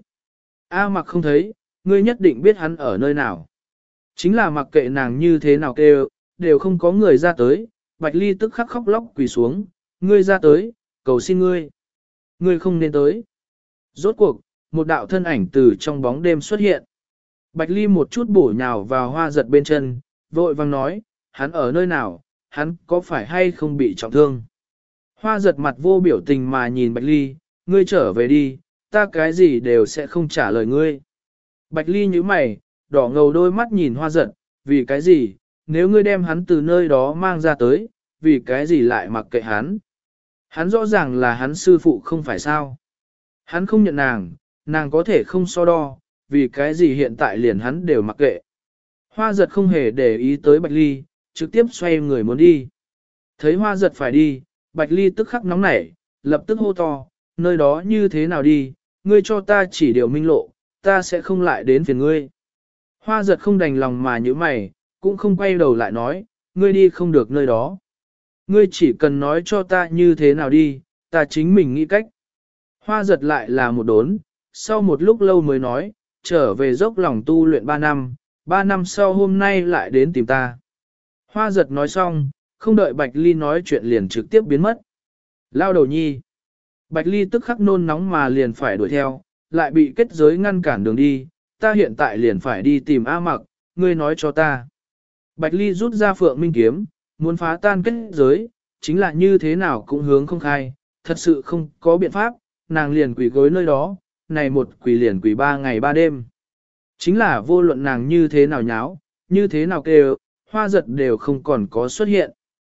A Mặc không thấy, ngươi nhất định biết hắn ở nơi nào. Chính là mặc kệ nàng như thế nào kêu, đều không có người ra tới, Bạch Ly tức khắc khóc lóc quỳ xuống, ngươi ra tới, cầu xin ngươi. Ngươi không nên tới. Rốt cuộc, một đạo thân ảnh từ trong bóng đêm xuất hiện. Bạch Ly một chút bổ nhào vào Hoa Giật bên chân, vội vang nói, hắn ở nơi nào, hắn có phải hay không bị trọng thương. Hoa Giật mặt vô biểu tình mà nhìn Bạch Ly, ngươi trở về đi, ta cái gì đều sẽ không trả lời ngươi. Bạch Ly nhíu mày, đỏ ngầu đôi mắt nhìn Hoa Giật, vì cái gì, nếu ngươi đem hắn từ nơi đó mang ra tới, vì cái gì lại mặc kệ hắn. Hắn rõ ràng là hắn sư phụ không phải sao. Hắn không nhận nàng, nàng có thể không so đo, vì cái gì hiện tại liền hắn đều mặc kệ. Hoa Giật không hề để ý tới Bạch Ly, trực tiếp xoay người muốn đi. Thấy Hoa Giật phải đi, Bạch Ly tức khắc nóng nảy, lập tức hô to, nơi đó như thế nào đi, ngươi cho ta chỉ điều minh lộ, ta sẽ không lại đến phiền ngươi. Hoa Giật không đành lòng mà như mày, cũng không quay đầu lại nói, ngươi đi không được nơi đó. Ngươi chỉ cần nói cho ta như thế nào đi, ta chính mình nghĩ cách. Hoa Giật lại là một đốn, sau một lúc lâu mới nói, trở về dốc lòng tu luyện 3 năm, 3 năm sau hôm nay lại đến tìm ta. Hoa Giật nói xong, không đợi Bạch Ly nói chuyện liền trực tiếp biến mất. Lao đầu nhi. Bạch Ly tức khắc nôn nóng mà liền phải đuổi theo, lại bị kết giới ngăn cản đường đi, ta hiện tại liền phải đi tìm A Mặc, ngươi nói cho ta. Bạch Ly rút ra Phượng Minh kiếm, muốn phá tan kết giới, chính là như thế nào cũng hướng không khai, thật sự không có biện pháp, nàng liền quỳ gối nơi đó, này một quỳ liền quỳ 3 ngày 3 đêm. Chính là vô luận nàng như thế nào nháo, như thế nào kêu, Hoa Giật đều không còn có xuất hiện.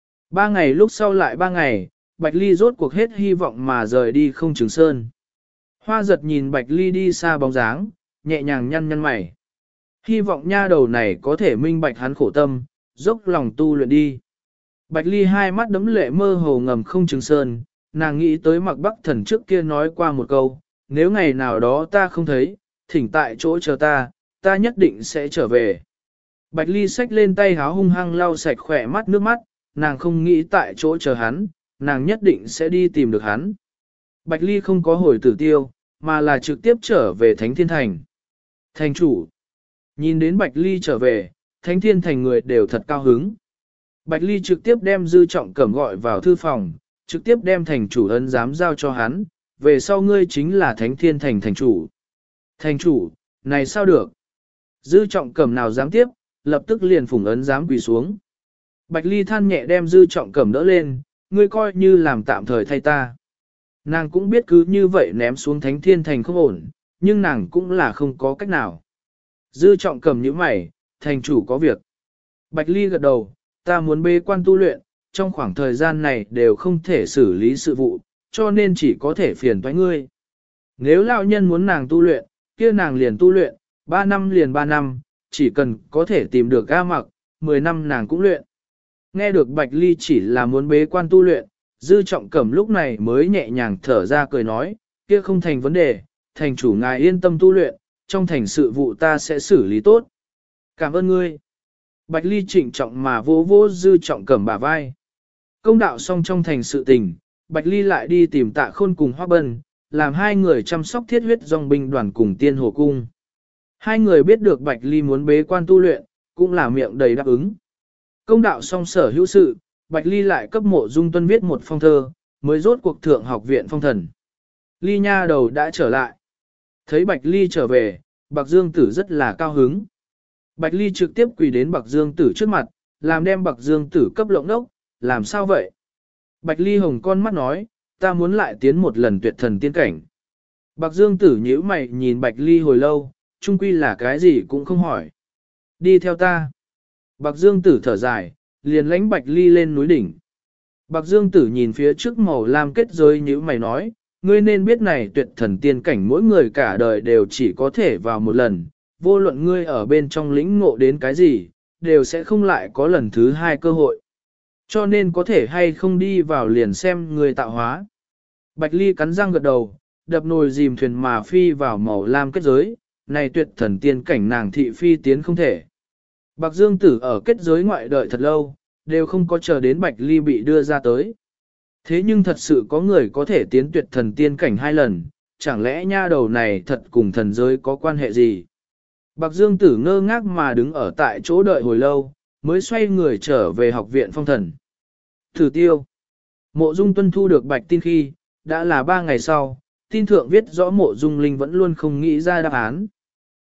3 ngày lúc sau lại 3 ngày, Bạch Ly rốt cuộc hết hy vọng mà rời đi không Trường Sơn. Hoa Giật nhìn Bạch Ly đi xa bóng dáng, nhẹ nhàng nhăn nhăn mày. Hy vọng nha đầu này có thể minh bạch hắn khổ tâm, dốc lòng tu luyện đi. Bạch Ly hai mắt đấm lệ mơ hồ ngầm không Trường Sơn, nàng nghĩ tới Mặc Bắc Thần trước kia nói qua một câu, nếu ngày nào đó ta không thấy, thỉnh tại chỗ chờ ta nhất định sẽ trở về. Bạch Ly xách lên tay háo hung hăng lau sạch khỏe mắt nước mắt, nàng không nghĩ tại chỗ chờ hắn, nàng nhất định sẽ đi tìm được hắn. Bạch Ly không có hồi Tử Tiêu, mà là trực tiếp trở về Thánh Thiên Thành. Thành chủ, nhìn đến Bạch Ly trở về, Thánh Thiên Thành người đều thật cao hứng. Bạch Ly trực tiếp đem Dư Trọng Cẩm gọi vào thư phòng, trực tiếp đem thành chủ ấn giám giao cho hắn, về sau ngươi chính là Thánh Thiên Thành thành chủ. Thành chủ, này sao được? Dư Trọng Cẩm nào dám tiếp, lập tức liền phủng ấn giám quỳ xuống. Bạch Ly than nhẹ đem Dư Trọng Cẩm đỡ lên, ngươi coi như làm tạm thời thay ta. Nàng cũng biết cứ như vậy ném xuống Thánh Thiên Thành không ổn, nhưng nàng cũng là không có cách nào. Dư Trọng Cẩm nhíu mày, thành chủ có việc. Bạch Ly gật đầu, ta muốn bế quan tu luyện, trong khoảng thời gian này đều không thể xử lý sự vụ, cho nên chỉ có thể phiền toái ngươi. Nếu lão nhân muốn nàng tu luyện, kia nàng liền tu luyện, 3 năm liền 3 năm, chỉ cần có thể tìm được A Mặc, 10 năm nàng cũng luyện. Nghe được Bạch Ly chỉ là muốn bế quan tu luyện, Dư Trọng Cẩm lúc này mới nhẹ nhàng thở ra cười nói, kia không thành vấn đề, thành chủ ngài yên tâm tu luyện, trong thành sự vụ ta sẽ xử lý tốt. Cảm ơn ngươi. Bạch Ly trịnh trọng mà vô vô Dư Trọng Cẩm bả vai. Công đạo xong trong thành sự tình, Bạch Ly lại đi tìm Tạ Khôn cùng Hoắc Bân, làm hai người chăm sóc thiết huyết dòng binh đoàn cùng Tiên Hồ Cung. Hai người biết được Bạch Ly muốn bế quan tu luyện, cũng là miệng đầy đáp ứng. Công đạo xong sở hữu sự, Bạch Ly lại cấp Mộ Dung Tuân viết một phong thơ, mới rốt cuộc thượng học viện phong thần. Ly nha đầu đã trở lại. Thấy Bạch Ly trở về, Bạc Dương Tử rất là cao hứng. Bạch Ly trực tiếp quỳ đến Bạc Dương Tử trước mặt, làm đem Bạc Dương Tử cấp lộng đốc, làm sao vậy? Bạch Ly hồng con mắt nói, ta muốn lại tiến một lần tuyệt thần tiên cảnh. Bạc Dương Tử nhíu mày nhìn Bạch Ly hồi lâu, chung quy là cái gì cũng không hỏi. Đi theo ta. Bạc Dương Tử thở dài, liền lãnh Bạch Ly lên núi đỉnh. Bạc Dương Tử nhìn phía trước màu lam kết giới nhíu mày nói, ngươi nên biết này tuyệt thần tiên cảnh mỗi người cả đời đều chỉ có thể vào một lần, vô luận ngươi ở bên trong lĩnh ngộ đến cái gì, đều sẽ không lại có lần thứ hai cơ hội. Cho nên có thể hay không đi vào liền xem người tạo hóa. Bạch Ly cắn răng gật đầu, đập nồi dìm thuyền mà phi vào màu lam kết giới, này tuyệt thần tiên cảnh nàng thị phi tiến không thể. Bạc Dương Tử ở kết giới ngoại đợi thật lâu, đều không có chờ đến Bạch Ly bị đưa ra tới. Thế nhưng thật sự có người có thể tiến tuyệt thần tiên cảnh 2 lần, chẳng lẽ nha đầu này thật cùng thần giới có quan hệ gì? Bạc Dương Tử ngơ ngác mà đứng ở tại chỗ đợi hồi lâu, mới xoay người trở về học viện phong thần. Thử tiêu. Mộ Dung Tuân thu được bạch tin khi, đã là 3 ngày sau, tin thượng viết rõ Mộ Dung Linh vẫn luôn không nghĩ ra đáp án.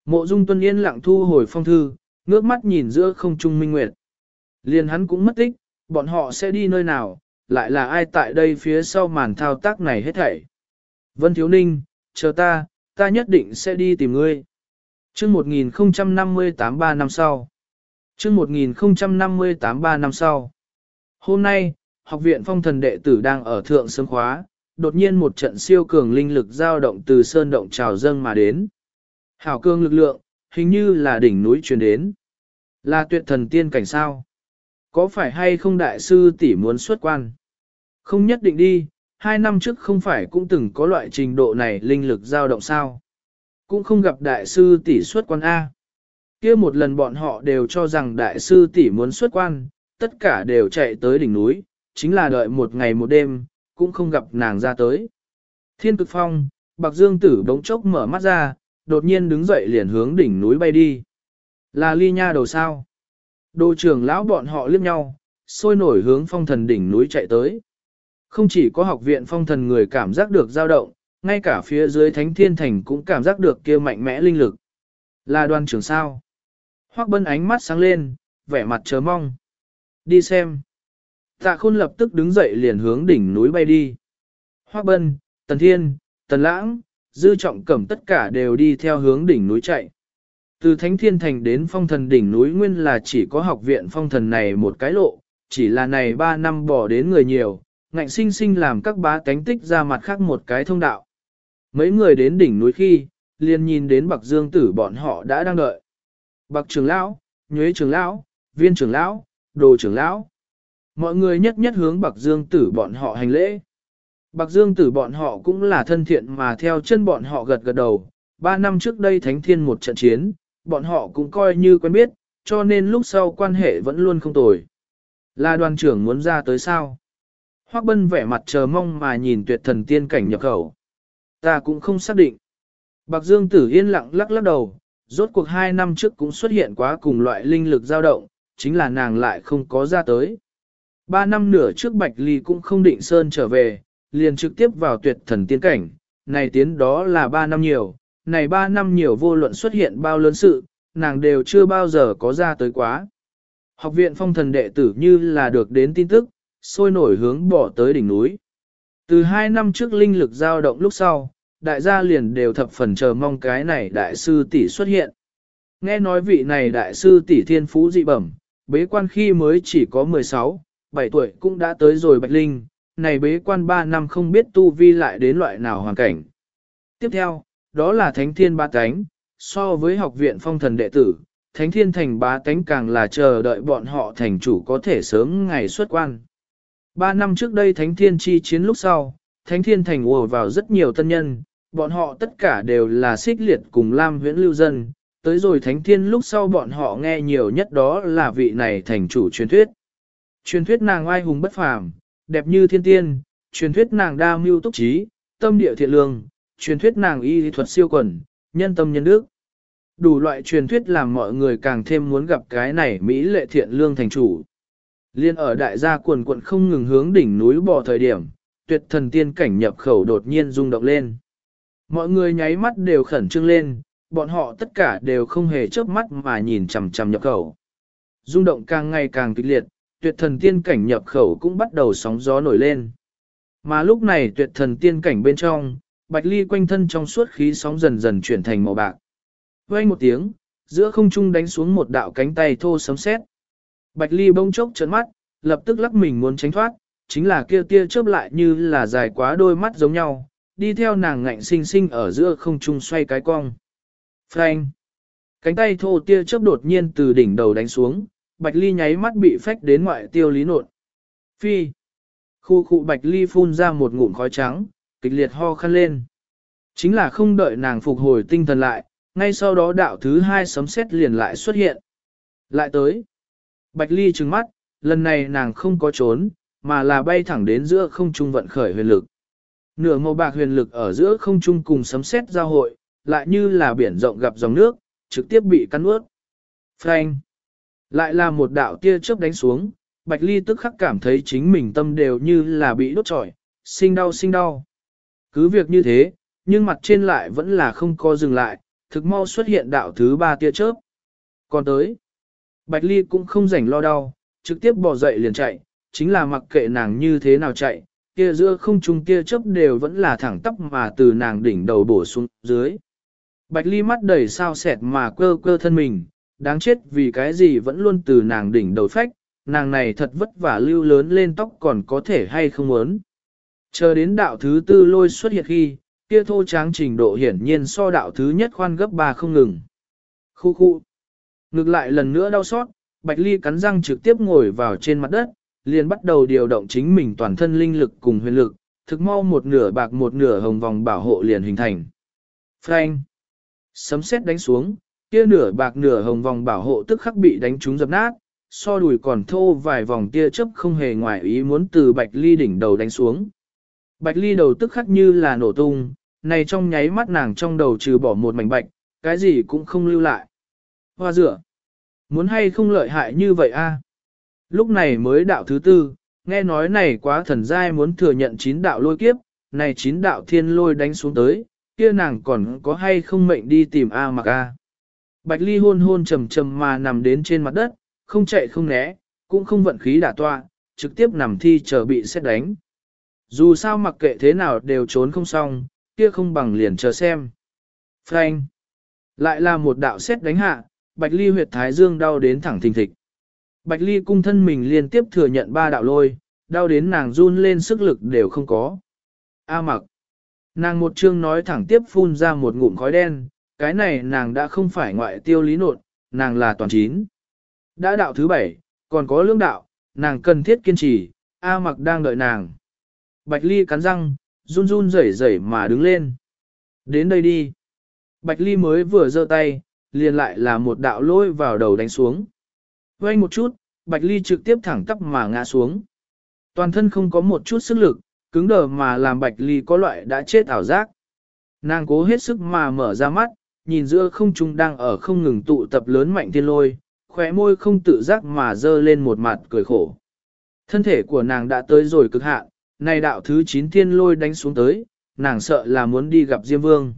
Mộ Dung Tuân yên lặng thu hồi phong thư, ngước mắt nhìn giữa không trung minh nguyệt. Liền hắn cũng mất tích, bọn họ sẽ đi nơi nào, lại là ai tại đây phía sau màn thao tác này hết thảy. Vân Thiếu Ninh, chờ ta nhất định sẽ đi tìm ngươi. Chương 1058 3 năm sau. Chương 1058 3 năm sau. Hôm nay, học viện phong thần đệ tử đang ở thượng sớm khóa, đột nhiên một trận siêu cường linh lực dao động từ sơn động trào dâng mà đến. Hảo cương lực lượng, hình như là đỉnh núi truyền đến. Là tuyệt thần tiên cảnh sao? Có phải hay không đại sư tỷ muốn xuất quan? Không nhất định đi, 2 năm trước không phải cũng từng có loại trình độ này linh lực dao động sao? Cũng không gặp đại sư tỷ xuất quan A. Kia một lần bọn họ đều cho rằng đại sư tỷ muốn xuất quan, tất cả đều chạy tới đỉnh núi, chính là đợi một ngày một đêm, cũng không gặp nàng ra tới. Thiên cực phong, Bạc Dương Tử bỗng chốc mở mắt ra, đột nhiên đứng dậy liền hướng đỉnh núi bay đi. Là ly nha đầu sao? Đồ trưởng lão bọn họ liếc nhau, sôi nổi hướng phong thần đỉnh núi chạy tới. Không chỉ có học viện phong thần người cảm giác được dao động, ngay cả phía dưới Thánh Thiên Thành cũng cảm giác được kia mạnh mẽ linh lực. Là đoàn trưởng sao? Hoắc Bân ánh mắt sáng lên, vẻ mặt chờ mong. Đi xem. Tạ Khôn lập tức đứng dậy liền hướng đỉnh núi bay đi. Hoắc Bân, Tần Thiên, Tần Lãng, Dư Trọng Cẩm tất cả đều đi theo hướng đỉnh núi chạy. Từ Thánh Thiên Thành đến phong thần đỉnh núi nguyên là chỉ có học viện phong thần này một cái lộ, chỉ là này 3 năm bỏ đến người nhiều, ngạnh sinh sinh làm các bá cánh tích ra mặt khác một cái thông đạo. Mấy người đến đỉnh núi khi, liền nhìn đến Bạc Dương Tử bọn họ đã đang đợi. Bạc trưởng lão, Nhuế trưởng lão, Viên trưởng lão, Đồ trưởng lão. Mọi người nhất nhất hướng Bạc Dương Tử bọn họ hành lễ. Bạc Dương Tử bọn họ cũng là thân thiện mà theo chân bọn họ gật gật đầu. 3 năm trước đây Thánh Thiên một trận chiến, bọn họ cũng coi như quen biết, cho nên lúc sau quan hệ vẫn luôn không tồi. Là đoàn trưởng muốn ra tới sao? Hoắc Bân vẻ mặt chờ mong mà nhìn tuyệt thần tiên cảnh nhập khẩu. Ta cũng không xác định. Bạc Dương Tử yên lặng lắc lắc đầu, rốt cuộc 2 năm trước cũng xuất hiện quá cùng loại linh lực dao động, chính là nàng lại không có ra tới. 3 năm nửa trước Bạch Ly cũng không định sơn trở về, liền trực tiếp vào tuyệt thần tiên cảnh, này tiến đó là 3 năm nhiều, này 3 năm nhiều vô luận xuất hiện bao lớn sự, nàng đều chưa bao giờ có ra tới quá. Học viện phong thần đệ tử như là được đến tin tức, sôi nổi hướng bỏ tới đỉnh núi. Từ 2 năm trước linh lực dao động lúc sau, đại gia liền đều thập phần chờ mong cái này đại sư tỷ xuất hiện. Nghe nói vị này đại sư tỷ thiên phú dị bẩm, bế quan khi mới chỉ có 16, 7 tuổi cũng đã tới rồi Bạch Linh, này bế quan 3 năm không biết tu vi lại đến loại nào hoàn cảnh. Tiếp theo, đó là Thánh Thiên Bá Tánh, so với học viện phong thần đệ tử, Thánh Thiên Thành Bá Tánh càng là chờ đợi bọn họ thành chủ có thể sớm ngày xuất quan. 3 năm trước đây Thánh Thiên chi chiến lúc sau, Thánh Thiên Thành ùa vào rất nhiều tân nhân, bọn họ tất cả đều là xích liệt cùng Lam Huyễn lưu dân, tới rồi Thánh Thiên lúc sau bọn họ nghe nhiều nhất đó là vị này thành chủ truyền thuyết. Truyền thuyết nàng oai hùng bất phàm, đẹp như thiên tiên, truyền thuyết nàng đa mưu túc trí, tâm địa thiện lương, truyền thuyết nàng y lý thuật siêu quần, nhân tâm nhân đức. Đủ loại truyền thuyết làm mọi người càng thêm muốn gặp cái này mỹ lệ thiện lương thành chủ. Liên ở đại gia quần quận không ngừng hướng đỉnh núi bò thời điểm, tuyệt thần tiên cảnh nhập khẩu đột nhiên rung động lên. Mọi người nháy mắt đều khẩn trương lên, bọn họ tất cả đều không hề chớp mắt mà nhìn chằm chằm nhập khẩu. Rung động càng ngày càng kịch liệt, tuyệt thần tiên cảnh nhập khẩu cũng bắt đầu sóng gió nổi lên. Mà lúc này tuyệt thần tiên cảnh bên trong, Bạch Ly quanh thân trong suốt khí sóng dần dần chuyển thành màu bạc. Vang một tiếng, giữa không trung đánh xuống một đạo cánh tay thô sấm sét. Bạch Ly bỗng chốc trợn mắt, lập tức lắc mình muốn tránh thoát, chính là kia tia chớp lại như là dài quá đôi mắt giống nhau, đi theo nàng ngạnh sinh sinh ở giữa không trung xoay cái cong. Phanh! Cánh tay thô tia chớp đột nhiên từ đỉnh đầu đánh xuống, Bạch Ly nháy mắt bị phách đến ngoại tiêu lý nột. Phi! Khu khu Bạch Ly phun ra một ngụm khói trắng, kịch liệt ho khăn lên. Chính là không đợi nàng phục hồi tinh thần lại, ngay sau đó đạo thứ 2 sấm sét liền lại xuất hiện. Lại tới. Bạch Ly trừng mắt, lần này nàng không có trốn, mà là bay thẳng đến giữa không trung vận khởi huyền lực. Nửa màu bạc huyền lực ở giữa không trung cùng sấm sét giao hội, lại như là biển rộng gặp dòng nước, trực tiếp bị cắn ướt. Phanh. Lại là một đạo tia chớp đánh xuống, Bạch Ly tức khắc cảm thấy chính mình tâm đều như là bị đốt trọi, sinh đau sinh đau. Cứ việc như thế, nhưng mặt trên lại vẫn là không co dừng lại, thực mau xuất hiện đạo thứ 3 tia chớp. Còn tới, Bạch Ly cũng không rảnh lo đau, trực tiếp bò dậy liền chạy, chính là mặc kệ nàng như thế nào chạy, kia giữa không trung tia chớp đều vẫn là thẳng tắp mà từ nàng đỉnh đầu bổ xuống dưới. Bạch Ly mắt đầy sao sẹt mà quơ quơ thân mình, đáng chết vì cái gì vẫn luôn từ nàng đỉnh đầu phách, nàng này thật vất vả lưu lớn lên tóc còn có thể hay không muốn. Chờ đến đạo thứ 4 lôi xuất hiện khi, kia thô tráng trình độ hiển nhiên so đạo thứ nhất khoan gấp 3 không ngừng. Khu khu. Ngược lại lần nữa đau xót, Bạch Ly cắn răng trực tiếp ngồi vào trên mặt đất, liền bắt đầu điều động chính mình toàn thân linh lực cùng huyền lực, thực mau một nửa bạc một nửa hồng vòng bảo hộ liền hình thành. Phanh. Sấm sét đánh xuống, kia nửa bạc nửa hồng vòng bảo hộ tức khắc bị đánh trúng dập nát, so đùi còn thô vài vòng tia chớp không hề ngoài ý muốn từ Bạch Ly đỉnh đầu đánh xuống. Bạch Ly đầu tức khắc như là nổ tung, này trong nháy mắt nàng trong đầu trừ bỏ một mảnh bạch, cái gì cũng không lưu lại. Hoa rửa. Muốn hay không lợi hại như vậy a? Lúc này mới đạo thứ 4, nghe nói này quá thần giai muốn thừa nhận 9 đạo lôi kiếp, này 9 đạo thiên lôi đánh xuống tới, kia nàng còn có hay không mệnh đi tìm A mặc A. Bạch Ly hôn hôn trầm trầm mà nằm đến trên mặt đất, không chạy không né, cũng không vận khí đả toa, trực tiếp nằm thi chờ bị xét đánh. Dù sao mặc kệ thế nào đều trốn không xong, kia không bằng liền chờ xem. Phanh. Lại là một đạo xét đánh hạ, Bạch Ly huyệt thái dương đau đến thẳng thình thịch. Bạch Ly cung thân mình liên tiếp thừa nhận 3 đạo lôi, đau đến nàng run lên sức lực đều không có. A mặc. Nàng một chương nói thẳng tiếp phun ra một ngụm khói đen, cái này nàng đã không phải ngoại tiêu lý nột, nàng là toàn chín. Đã đạo thứ 7, còn có lưỡng đạo, nàng cần thiết kiên trì, A mặc đang đợi nàng. Bạch Ly cắn răng, run run rẩy rẩy mà đứng lên. Đến đây đi. Bạch Ly mới vừa giơ tay, liền lại là một đạo lôi vào đầu đánh xuống. Quanh một chút, Bạch Ly trực tiếp thẳng tắp mà ngã xuống. Toàn thân không có một chút sức lực, cứng đờ mà làm Bạch Ly có loại đã chết ảo giác. Nàng cố hết sức mà mở ra mắt, nhìn giữa không trung đang ở không ngừng tụ tập lớn mạnh thiên lôi, khóe môi không tự giác mà dơ lên một mặt cười khổ. Thân thể của nàng đã tới rồi cực hạn, này đạo thứ 9 thiên lôi đánh xuống tới, nàng sợ là muốn đi gặp Diêm Vương.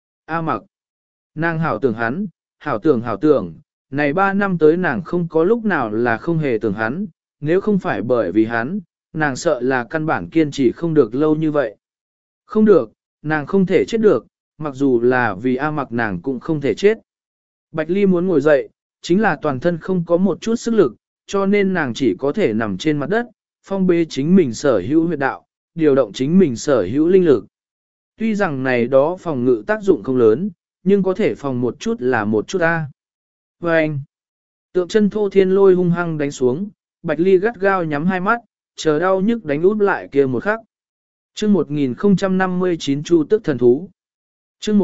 A mặc. Nàng hảo tưởng hắn, hảo tưởng, này 3 năm tới nàng không có lúc nào là không hề tưởng hắn, nếu không phải bởi vì hắn, nàng sợ là căn bản kiên trì không được lâu như vậy. Không được, nàng không thể chết được, mặc dù là vì A mặc nàng cũng không thể chết. Bạch Ly muốn ngồi dậy, chính là toàn thân không có một chút sức lực, cho nên nàng chỉ có thể nằm trên mặt đất, phong bế chính mình sở hữu huyệt đạo, điều động chính mình sở hữu linh lực. Tuy rằng này đó phòng ngự tác dụng không lớn, nhưng có thể phòng một chút là một chút A. Và anh, tượng chân thô thiên lôi hung hăng đánh xuống, Bạch Ly gắt gao nhắm hai mắt, chờ đau nhức đánh út lại kia một khắc. Chương 1059 Chu Tức Thần Thú. Chương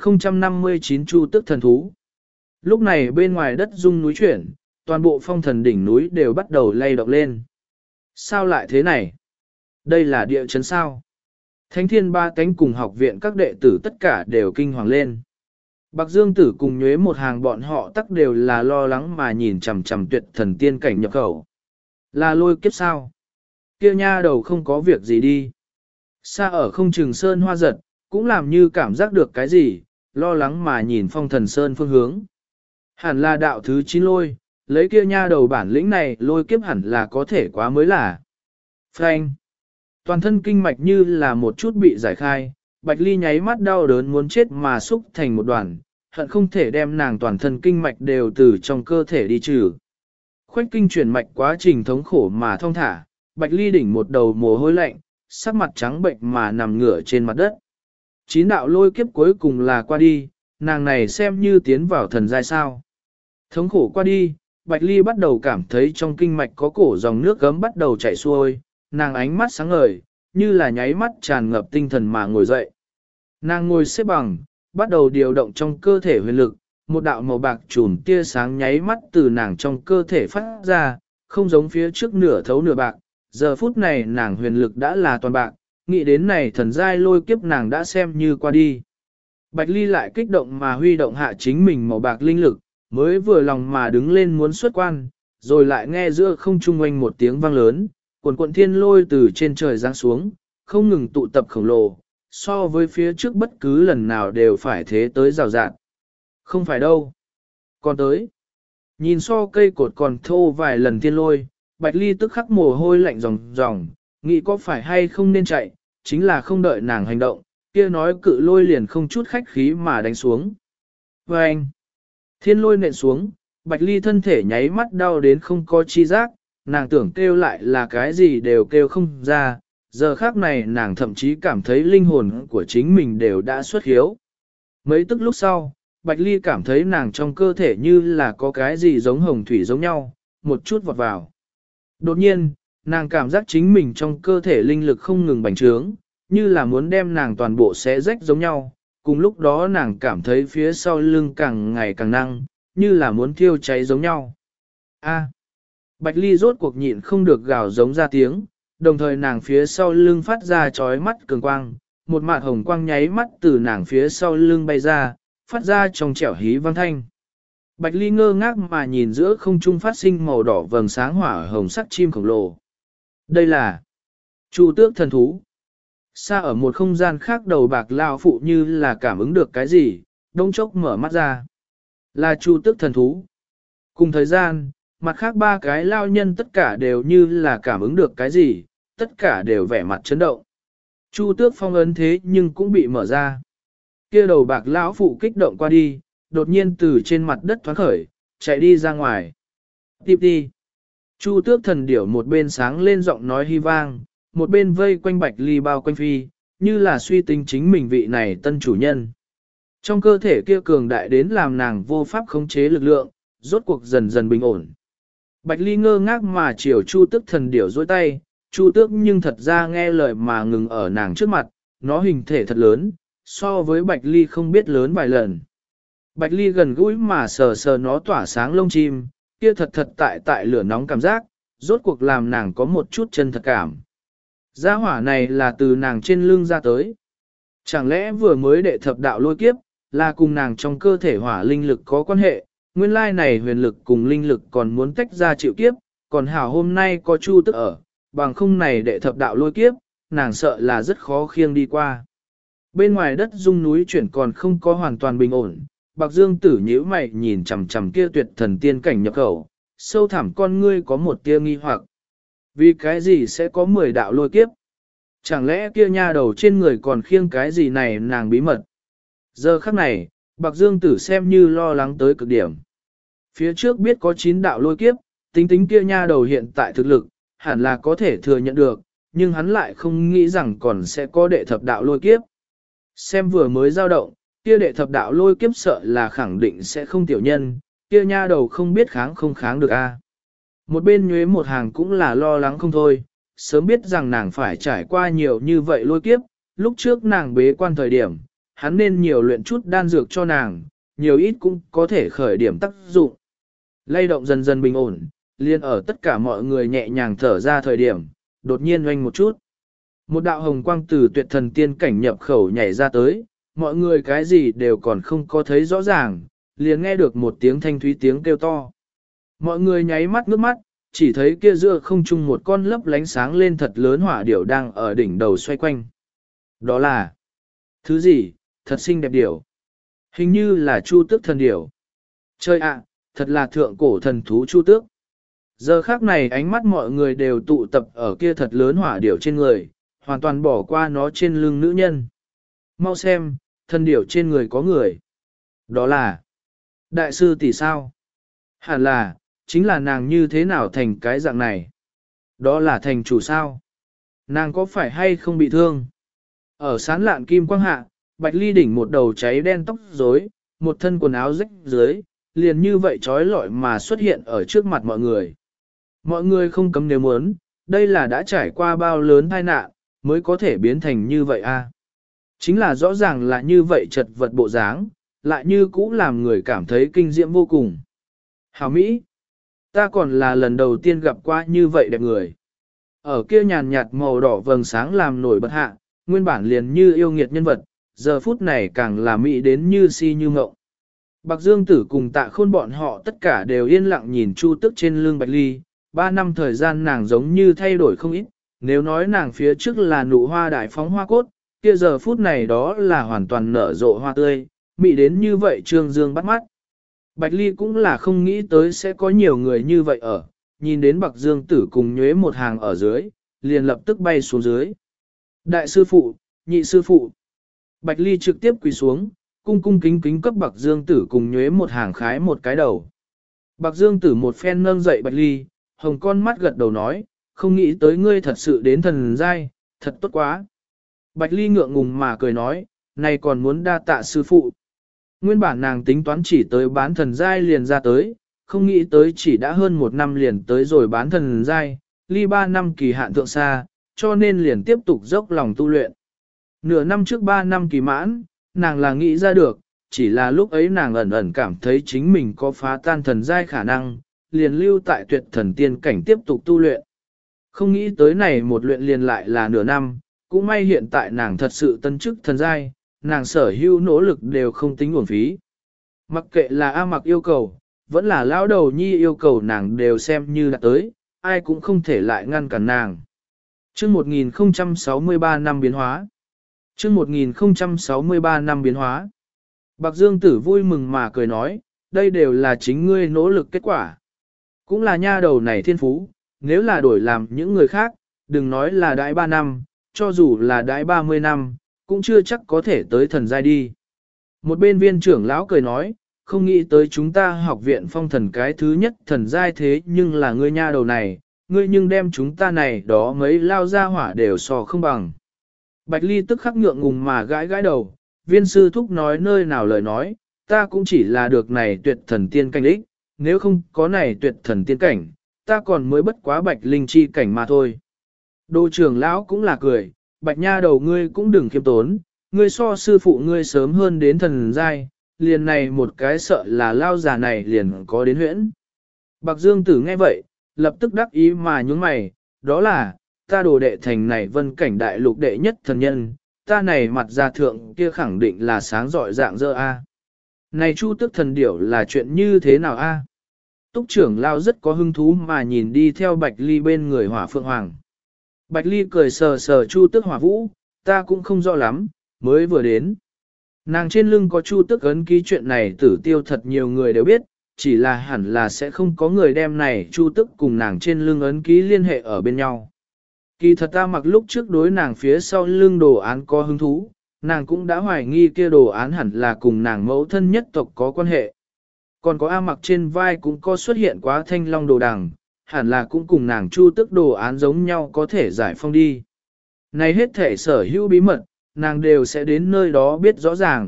1059 Chu Tức Thần Thú. Lúc này bên ngoài đất rung núi chuyển, toàn bộ phong thần đỉnh núi đều bắt đầu lay động lên. Sao lại thế này? Đây là địa chấn sao? Thánh thiên ba cánh cùng học viện các đệ tử tất cả đều kinh hoàng lên. Bạc Dương Tử cùng nhuế một hàng bọn họ tất đều là lo lắng mà nhìn chằm chằm tuyệt thần tiên cảnh nhập khẩu. Là lôi kiếp sao? Kia nha đầu không có việc gì đi. Xa ở không chừng sơn hoa giật, cũng làm như cảm giác được cái gì, lo lắng mà nhìn phong thần sơn phương hướng. Hẳn là đạo thứ 9 lôi, lấy kia nha đầu bản lĩnh này lôi kiếp hẳn là có thể quá mới là. Phanh. Toàn thân kinh mạch như là một chút bị giải khai, Bạch Ly nháy mắt đau đớn muốn chết mà xúc thành một đoàn, hận không thể đem nàng toàn thân kinh mạch đều từ trong cơ thể đi trừ. Khoách kinh chuyển mạch quá trình thống khổ mà thong thả, Bạch Ly đỉnh một đầu mồ hôi lạnh, sắc mặt trắng bệnh mà nằm ngửa trên mặt đất. 9 đạo lôi kiếp cuối cùng là qua đi, nàng này xem như tiến vào thần giai sao. Thống khổ qua đi, Bạch Ly bắt đầu cảm thấy trong kinh mạch có cổ dòng nước gấm bắt đầu chảy xuôi, nàng ánh mắt sáng ngời, như là nháy mắt tràn ngập tinh thần mà ngồi dậy. Nàng ngồi xếp bằng, bắt đầu điều động trong cơ thể huyền lực, một đạo màu bạc chùm tia sáng nháy mắt từ nàng trong cơ thể phát ra, không giống phía trước nửa thấu nửa bạc. Giờ phút này nàng huyền lực đã là toàn bạc, nghĩ đến này thần giai lôi kiếp nàng đã xem như qua đi. Bạch Ly lại kích động mà huy động hạ chính mình màu bạc linh lực, mới vừa lòng mà đứng lên muốn xuất quan, rồi lại nghe giữa không trung quanh một tiếng vang lớn, cuộn cuộn thiên lôi từ trên trời giáng xuống, không ngừng tụ tập khổng lồ, so với phía trước bất cứ lần nào đều phải thế tới rào rạt. Không phải đâu. Còn tới. Nhìn so cây cột còn thô vài lần thiên lôi, Bạch Ly tức khắc mồ hôi lạnh ròng ròng, nghĩ có phải hay không nên chạy, chính là không đợi nàng hành động, kia nói cự lôi liền không chút khách khí mà đánh xuống. Và anh, thiên lôi nện xuống, Bạch Ly thân thể nháy mắt đau đến không có chi giác, nàng tưởng kêu lại là cái gì đều kêu không ra, giờ khác này nàng thậm chí cảm thấy linh hồn của chính mình đều đã xuất hiếu. Mấy tức lúc sau, Bạch Ly cảm thấy nàng trong cơ thể như là có cái gì giống hồng thủy giống nhau, một chút vọt vào. Đột nhiên, nàng cảm giác chính mình trong cơ thể linh lực không ngừng bành trướng, như là muốn đem nàng toàn bộ xé rách giống nhau. Cùng lúc đó nàng cảm thấy phía sau lưng càng ngày càng năng, như là muốn thiêu cháy giống nhau. A. Bạch Ly rốt cuộc nhịn không được gào giống ra tiếng, đồng thời nàng phía sau lưng phát ra chói mắt cường quang, một mạt hồng quang nháy mắt từ nàng phía sau lưng bay ra, phát ra trong trẻo hí vang thanh. Bạch Ly ngơ ngác mà nhìn giữa không trung phát sinh màu đỏ vầng sáng hỏa hồng sắc chim khổng lồ. Đây là Chu Tước thần thú. Xa ở một không gian khác đầu bạc lao phụ như là cảm ứng được cái gì, đông chốc mở mắt ra. Là Chu Tước thần thú. Cùng thời gian, mặt khác ba cái lao nhân tất cả đều như là cảm ứng được cái gì, tất cả đều vẻ mặt chấn động. Chu Tước phong ấn thế nhưng cũng bị mở ra. Kia đầu bạc lão phụ kích động qua đi, đột nhiên từ trên mặt đất thoáng khởi, chạy đi ra ngoài. Tiếp đi. Chu Tước thần điểu một bên sáng lên giọng nói hy vang, một bên vây quanh Bạch Ly bao quanh phi, như là suy tính chính mình vị này tân chủ nhân. Trong cơ thể kia cường đại đến làm nàng vô pháp khống chế lực lượng, rốt cuộc dần dần bình ổn. Bạch Ly ngơ ngác mà chiều Chu Tước thần điểu dối tay, Chu Tước nhưng thật ra nghe lời mà ngừng ở nàng trước mặt, nó hình thể thật lớn, so với Bạch Ly không biết lớn vài lần. Bạch Ly gần gũi mà sờ sờ nó tỏa sáng lông chim, kia thật thật tại lửa nóng cảm giác, rốt cuộc làm nàng có một chút chân thật cảm. Gia hỏa này là từ nàng trên lưng ra tới. Chẳng lẽ vừa mới đệ thập đạo lôi kiếp, là cùng nàng trong cơ thể hỏa linh lực có quan hệ, nguyên lai này huyền lực cùng linh lực còn muốn tách ra chịu kiếp, còn hảo hôm nay có Chu Tước ở, bằng không này đệ thập đạo lôi kiếp, nàng sợ là rất khó khiêng đi qua. Bên ngoài đất rung núi chuyển còn không có hoàn toàn bình ổn, Bạc Dương Tử nhíu mày nhìn chằm chằm kia tuyệt thần tiên cảnh nhập khẩu, sâu thẳm con ngươi có một tia nghi hoặc. Vì cái gì sẽ có 10 đạo lôi kiếp? Chẳng lẽ kia nha đầu trên người còn khiêng cái gì này nàng bí mật? Giờ khắc này, Bạc Dương Tử xem như lo lắng tới cực điểm. Phía trước biết có 9 đạo lôi kiếp, tính tính kia nha đầu hiện tại thực lực, hẳn là có thể thừa nhận được, nhưng hắn lại không nghĩ rằng còn sẽ có đệ thập đạo lôi kiếp. Xem vừa mới dao động, kia đệ thập đạo lôi kiếp sợ là khẳng định sẽ không tiểu nhân, kia nha đầu không biết kháng không kháng được a. Một bên nhuế một hàng cũng là lo lắng không thôi, sớm biết rằng nàng phải trải qua nhiều như vậy lôi kiếp, lúc trước nàng bế quan thời điểm, hắn nên nhiều luyện chút đan dược cho nàng, nhiều ít cũng có thể khởi điểm tác dụng. Lay động dần dần bình ổn, liên ở tất cả mọi người nhẹ nhàng thở ra thời điểm, đột nhiên oanh một chút. Một đạo hồng quang từ tuyệt thần tiên cảnh nhập khẩu nhảy ra tới, mọi người cái gì đều còn không có thấy rõ ràng, liền nghe được một tiếng thanh thúy tiếng kêu to. Mọi người nháy mắt ngước mắt, chỉ thấy kia giữa không trung một con lấp lánh sáng lên thật lớn hỏa điểu đang ở đỉnh đầu xoay quanh. Đó là thứ gì, thật xinh đẹp điểu. Hình như là Chu Tước thần điểu. Chơi ạ, thật là thượng cổ thần thú Chu Tước. Giờ khác này ánh mắt mọi người đều tụ tập ở kia thật lớn hỏa điểu trên người, hoàn toàn bỏ qua nó trên lưng nữ nhân. Mau xem, thần điểu trên người có người. Đó là đại sư tỷ sao? Hẳn là, chính là nàng như thế nào thành cái dạng này? Đó là thành chủ sao? Nàng có phải hay không bị thương? Ở sán lạn kim quang hạ, Bạch Ly đỉnh một đầu cháy đen tóc rối, một thân quần áo rách dưới, liền như vậy trói lọi mà xuất hiện ở trước mặt mọi người. Mọi người không cấm nếu muốn, đây là đã trải qua bao lớn tai nạn, mới có thể biến thành như vậy a. Chính là rõ ràng là như vậy chật vật bộ dáng, lại như cũ làm người cảm thấy kinh diễm vô cùng. Hảo Mỹ, ta còn là lần đầu tiên gặp qua như vậy đẹp người. Ở kia nhàn nhạt màu đỏ vầng sáng làm nổi bật hạ, nguyên bản liền như yêu nghiệt nhân vật, giờ phút này càng là Mỹ đến như si như ngộng. Bạc Dương Tử cùng Tạ Khôn bọn họ tất cả đều yên lặng nhìn Chu Tước trên lưng Bạch Ly, 3 năm thời gian nàng giống như thay đổi không ít, nếu nói nàng phía trước là nụ hoa đại phóng hoa cốt, kia giờ phút này đó là hoàn toàn nở rộ hoa tươi, mị đến như vậy trương dương bắt mắt. Bạch Ly cũng là không nghĩ tới sẽ có nhiều người như vậy ở, nhìn đến Bạc Dương Tử cùng nhuế một hàng ở dưới, liền lập tức bay xuống dưới. Đại sư phụ, nhị sư phụ. Bạch Ly trực tiếp quỳ xuống, cung cung kính kính cấp Bạc Dương Tử cùng nhuế một hàng khái một cái đầu. Bạc Dương Tử một phen nâng dậy Bạch Ly, hồng con mắt gật đầu nói, không nghĩ tới ngươi thật sự đến thần giai, thật tốt quá. Bạch Ly ngượng ngùng mà cười nói, này còn muốn đa tạ sư phụ. Nguyên bản nàng tính toán chỉ tới bán thần giai liền ra tới, không nghĩ tới chỉ đã hơn 1 năm liền tới rồi bán thần giai, ly 3 năm kỳ hạn thượng xa, cho nên liền tiếp tục dốc lòng tu luyện. Nửa năm trước 3 năm kỳ mãn, nàng là nghĩ ra được, chỉ là lúc ấy nàng ẩn ẩn cảm thấy chính mình có phá tan thần giai khả năng, liền lưu tại tuyệt thần tiên cảnh tiếp tục tu luyện. Không nghĩ tới này một luyện liền lại là nửa năm, cũng may hiện tại nàng thật sự tân chức thần giai, nàng sở hữu nỗ lực đều không tính uổng phí. Mặc kệ là A Mặc yêu cầu, vẫn là lão đầu nhi yêu cầu nàng đều xem như đã tới, ai cũng không thể lại ngăn cản nàng. Chương 1063 năm biến hóa. Chương 1063 năm biến hóa. Bạc Dương Tử vui mừng mà cười nói, đây đều là chính ngươi nỗ lực kết quả. Cũng là nha đầu này thiên phú, nếu là đổi làm những người khác, đừng nói là đãi 3 năm, cho dù là đãi 30 năm, cũng chưa chắc có thể tới thần giai đi. Một bên viên trưởng lão cười nói, không nghĩ tới chúng ta học viện phong thần cái thứ nhất thần giai thế nhưng là ngươi nha đầu này, ngươi nhưng đem chúng ta này đó mấy lao ra hỏa đều so không bằng. Bạch Ly tức khắc ngượng ngùng mà gãi gãi đầu, viên sư thúc nói nơi nào lời nói, ta cũng chỉ là được này tuyệt thần tiên cảnh ích, nếu không có này tuyệt thần tiên cảnh, ta còn mới bất quá bạch linh chi cảnh mà thôi. Đô trưởng lão cũng là cười, bạch nha đầu ngươi cũng đừng khiêm tốn, ngươi so sư phụ ngươi sớm hơn đến thần giai, liền này một cái sợ là lao già này liền có đến huyễn. Bạc Dương Tử nghe vậy, lập tức đắc ý mà nhướng mày, đó là, ta đồ đệ thành này vân cảnh đại lục đệ nhất thần nhân, ta này mặt ra thượng kia khẳng định là sáng rọi dạng dơ a. Này chu tức thần điểu là chuyện như thế nào a? Túc trưởng lao rất có hứng thú mà nhìn đi theo Bạch Ly bên người Hỏa Phượng Hoàng. Bạch Ly cười sờ sờ chu tức hỏa vũ, ta cũng không rõ lắm, mới vừa đến. Nàng trên lưng có chu tức ấn ký chuyện này Tử Tiêu thật nhiều người đều biết, chỉ là hẳn là sẽ không có người đem này chu tức cùng nàng trên lưng ấn ký liên hệ ở bên nhau. Kỳ thật ta mặc lúc trước đối nàng phía sau lưng đồ án có hứng thú, nàng cũng đã hoài nghi kia đồ án hẳn là cùng nàng mẫu thân nhất tộc có quan hệ. Còn có A Mặc trên vai cũng có xuất hiện quá thanh long đồ đằng, hẳn là cũng cùng nàng chu tức đồ án giống nhau có thể giải phong đi. Này hết thể sở hữu bí mật, nàng đều sẽ đến nơi đó biết rõ ràng.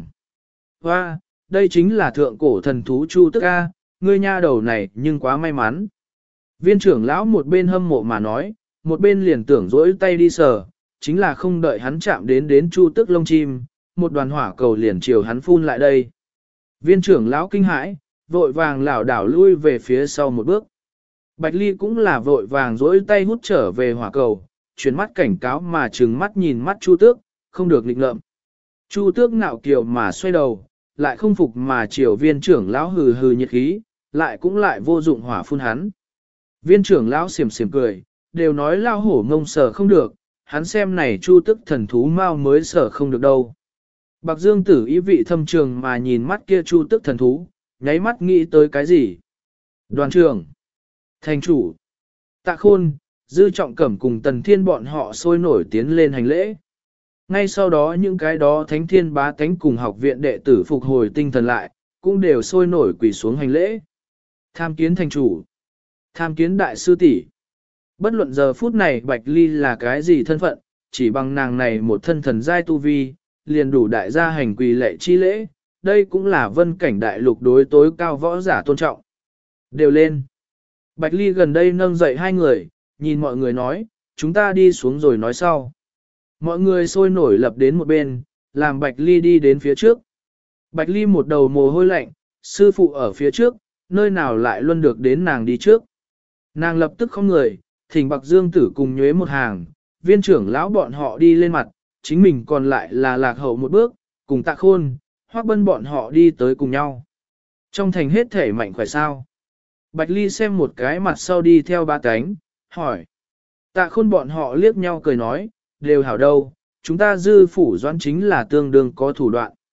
Hoa, đây chính là thượng cổ thần thú chu tức A, ngươi nha đầu này nhưng quá may mắn. Viên trưởng lão một bên hâm mộ mà nói, một bên liền tưởng dỗi tay đi sờ, chính là không đợi hắn chạm đến chu tức lông chim, một đoàn hỏa cầu liền chiều hắn phun lại đây. Viên trưởng lão kinh hãi, vội vàng lảo đảo lui về phía sau một bước. Bạch Ly cũng là vội vàng dỗi tay hút trở về hỏa cầu, chuyển mắt cảnh cáo mà trừng mắt nhìn mắt Chu Tước, không được lịch ngợm. Chu Tước ngạo kiều mà xoay đầu, lại không phục mà chiều viên trưởng lão hừ hừ nhiệt khí, lại cũng lại vô dụng hỏa phun hắn. Viên trưởng lão xiểm xiểm cười, đều nói lao hổ ngông sở không được, hắn xem này Chu Tước thần thú mau mới sở không được đâu. Bạc Dương Tử ý vị thâm trường mà nhìn mắt kia Chu Tước thần thú, nháy mắt nghĩ tới cái gì? Đoàn trưởng, thành chủ, Tạ Khôn, Dư Trọng Cẩm cùng Tần Thiên bọn họ sôi nổi tiến lên hành lễ. Ngay sau đó những cái đó thánh thiên bá tánh cùng học viện đệ tử phục hồi tinh thần lại, cũng đều sôi nổi quỳ xuống hành lễ. Tham kiến thành chủ, tham kiến đại sư tỷ. Bất luận giờ phút này Bạch Ly là cái gì thân phận, chỉ bằng nàng này một thân thần giai tu vi, liền đủ đại gia hành quỳ lệ chi lễ, đây cũng là vân cảnh đại lục đối tối cao võ giả tôn trọng. Đều lên. Bạch Ly gần đây nâng dậy hai người, nhìn mọi người nói, chúng ta đi xuống rồi nói sau. Mọi người sôi nổi lập đến một bên, làm Bạch Ly đi đến phía trước. Bạch Ly một đầu mồ hôi lạnh, sư phụ ở phía trước, nơi nào lại luôn được đến nàng đi trước. Nàng lập tức không người, thỉnh Bạc Dương Tử cùng nhuế một hàng, viên trưởng lão bọn họ đi lên mặt, chính mình còn lại là lạc hậu một bước, cùng Tạ Khôn, Hoắc Bân bọn họ đi tới cùng nhau. Trong thành hết thể mạnh khỏe sao? Bạch Ly xem một cái mặt sau đi theo ba cánh, hỏi. Tạ Khôn bọn họ liếc nhau cười nói, đều hảo đâu, chúng ta Dư phủ Doãn chính là tương đương có thủ đoạn.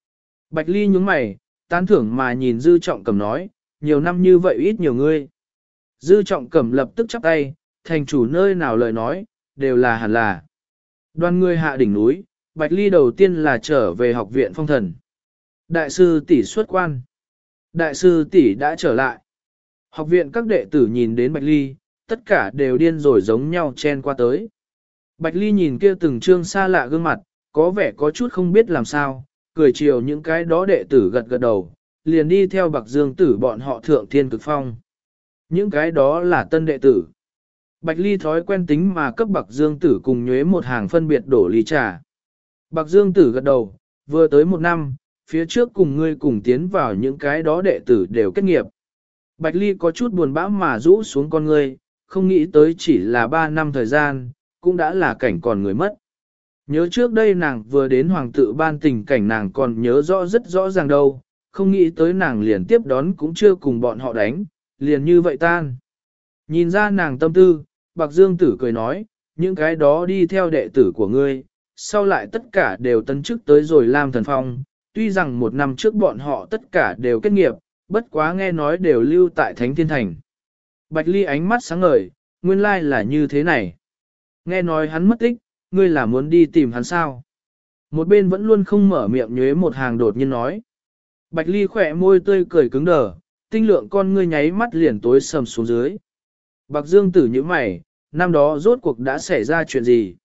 Bạch Ly nhướng mày, tán thưởng mà nhìn Dư Trọng Cẩm nói, nhiều năm như vậy ít nhiều ngươi. Dư Trọng Cẩm lập tức chắp tay, thành chủ nơi nào lời nói, đều là hẳn là. Đoàn người hạ đỉnh núi, Bạch Ly đầu tiên là trở về học viện phong thần. Đại sư tỷ xuất quan. Đại sư tỷ đã trở lại. Học viện các đệ tử nhìn đến Bạch Ly, tất cả đều điên rồi giống nhau chen qua tới. Bạch Ly nhìn kia từng trương xa lạ gương mặt, có vẻ có chút không biết làm sao, cười chiều những cái đó đệ tử gật gật đầu, liền đi theo Bạc Dương tử bọn họ thượng thiên cực phong. Những cái đó là tân đệ tử. Bạch Ly thói quen tính mà cấp Bạc Dương tử cùng nhuế một hàng phân biệt đổ ly trà. Bạc Dương tử gật đầu, vừa tới một năm, phía trước cùng ngươi cùng tiến vào những cái đó đệ tử đều kết nghiệp. Bạch Ly có chút buồn bã mà rũ xuống con ngươi, không nghĩ tới chỉ là 3 năm thời gian, cũng đã là cảnh còn người mất. Nhớ trước đây nàng vừa đến hoàng tự ban tình cảnh nàng còn nhớ rõ rất rõ ràng đâu, không nghĩ tới nàng liền tiếp đón cũng chưa cùng bọn họ đánh, liền như vậy tan. Nhìn ra nàng tâm tư, Bạc Dương tử cười nói, những cái đó đi theo đệ tử của ngươi, sau lại tất cả đều tân chức tới rồi Lam Thần Phong, tuy rằng một năm trước bọn họ tất cả đều kết nghiệp, bất quá nghe nói đều lưu tại Thánh Thiên Thành. Bạch Ly ánh mắt sáng ngời, nguyên lai là như thế này. Nghe nói hắn mất tích, ngươi là muốn đi tìm hắn sao? Một bên vẫn luôn không mở miệng nhuế một hàng đột nhiên nói. Bạch Ly khỏe môi tươi cười cứng đờ, tinh lượng con ngươi nháy mắt liền tối sầm xuống dưới. Bạc Dương tử như mày, năm đó rốt cuộc đã xảy ra chuyện gì?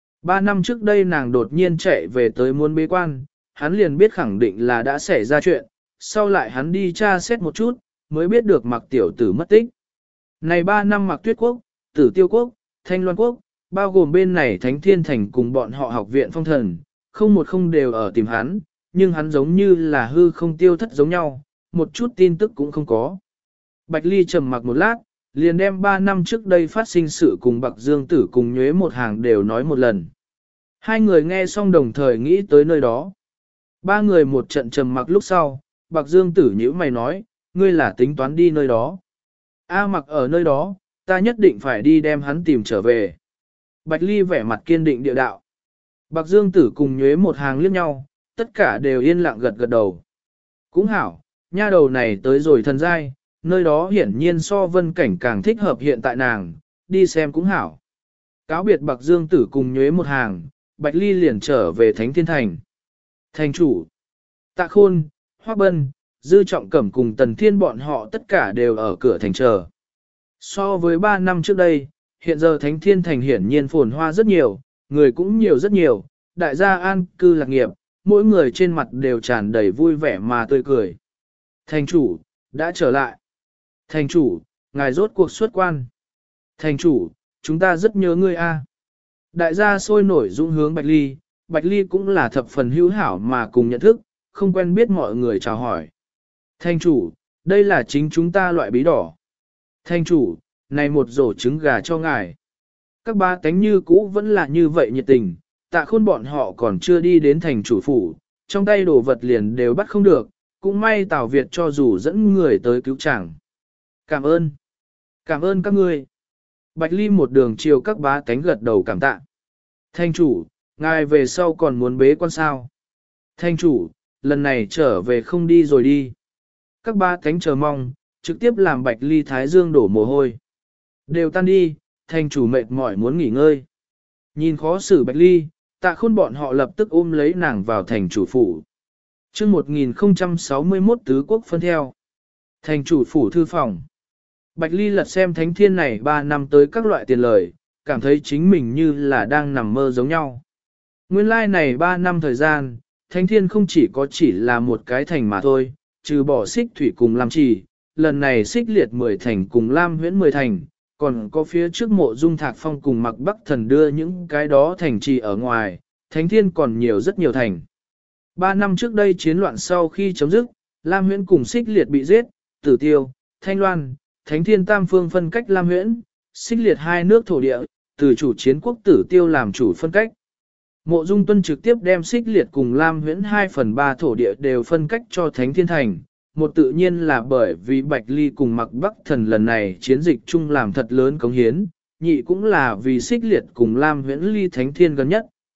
3 năm trước đây nàng đột nhiên chạy về tới muôn bế quan, hắn liền biết khẳng định là đã xảy ra chuyện, sau lại hắn đi tra xét một chút, mới biết được Mạc tiểu tử mất tích. Này 3 năm Mạc Tuyết Quốc, Tử Tiêu Quốc, Thanh Loan Quốc, bao gồm bên này Thánh Thiên Thành cùng bọn họ học viện phong thần, không một không đều ở tìm hắn, nhưng hắn giống như là hư không tiêu thất giống nhau, một chút tin tức cũng không có. Bạch Ly trầm mặc một lát, liền đem 3 năm trước đây phát sinh sự cùng Bạc Dương tử cùng nhuế một hàng đều nói một lần. Hai người nghe xong đồng thời nghĩ tới nơi đó. Ba người một trận trầm mặc lúc sau, Bạc Dương tử nhíu mày nói, ngươi là tính toán đi nơi đó. A Mặc ở nơi đó, ta nhất định phải đi đem hắn tìm trở về. Bạch Ly vẻ mặt kiên định địa đạo. Bạc Dương tử cùng nhuế một hàng liếc nhau, tất cả đều yên lặng gật gật đầu. Cũng hảo, nha đầu này tới rồi thần giai, nơi đó hiển nhiên so vân cảnh càng thích hợp hiện tại nàng, đi xem cũng hảo. Cáo biệt Bạc Dương tử cùng nhuế một hàng, Bạch Ly liền trở về Thánh Thiên Thành. Thành chủ, Tạ Khôn, Hoắc Bân, Dư Trọng Cẩm cùng Tần Thiên bọn họ tất cả đều ở cửa thành chờ. So với 3 năm trước đây, hiện giờ Thánh Thiên Thành hiển nhiên phồn hoa rất nhiều, người cũng nhiều rất nhiều, đại gia an cư lạc nghiệp, mỗi người trên mặt đều tràn đầy vui vẻ mà tươi cười. Thành chủ, đã trở lại. Thành chủ, ngài rốt cuộc xuất quan. Thành chủ, chúng ta rất nhớ ngươi a. Đại gia sôi nổi dũng hướng Bạch Ly, Bạch Ly cũng là thập phần hữu hảo mà cùng nhận thức, không quen biết mọi người chào hỏi. Thành chủ, đây là chính chúng ta loại bí đỏ. Thành chủ, này một rổ trứng gà cho ngài. Các ba tánh như cũ vẫn là như vậy nhiệt tình, Tạ Khôn bọn họ còn chưa đi đến thành chủ phủ, trong tay đồ vật liền đều bắt không được, cũng may Tào Việt cho dù dẫn người tới cứu chàng. Cảm ơn các ngươi. Bạch Ly một đường chiều các bá tánh gật đầu cảm tạ. Thành chủ, ngài về sau còn muốn bế quan sao? Thành chủ, lần này trở về không đi rồi đi. Các ba tánh chờ mong, trực tiếp làm Bạch Ly thái dương đổ mồ hôi. Đều tan đi, thành chủ mệt mỏi muốn nghỉ ngơi. Nhìn khó xử Bạch Ly, Tạ Khôn bọn họ lập tức ôm lấy nàng vào thành chủ phủ. Chương 1061 tứ quốc phân theo. Thành chủ phủ thư phòng. Bạch Ly lật xem thánh thiên này 3 năm tới các loại tiền lời, cảm thấy chính mình như là đang nằm mơ giống nhau. Nguyên lai này 3 năm thời gian, thánh thiên không chỉ là một cái thành mà thôi, trừ bỏ xích thủy cùng Lam Trì, lần này xích liệt 10 thành cùng Lam huyễn 10 thành, còn có phía trước mộ dung thạc phong cùng mặc bắc thần đưa những cái đó thành trì ở ngoài, thánh thiên còn nhiều rất nhiều thành. 3 năm trước đây chiến loạn sau khi chấm dứt, Lam huyễn cùng xích liệt bị giết, Tử Tiêu, Thanh Loan, Thánh Thiên tam phương phân cách Lam huyễn, xích liệt hai nước thổ địa, từ chủ chiến quốc Tử Tiêu làm chủ phân cách. Mộ Dung Tuân trực tiếp đem xích liệt cùng Lam huyễn 2/3 thổ địa đều phân cách cho Thánh Thiên Thành. Một tự nhiên là bởi vì Bạch Ly cùng mặc Bắc Thần lần này chiến dịch chung làm thật lớn cống hiến, nhị cũng là vì xích liệt cùng Lam huyễn ly Thánh Thiên gần nhất,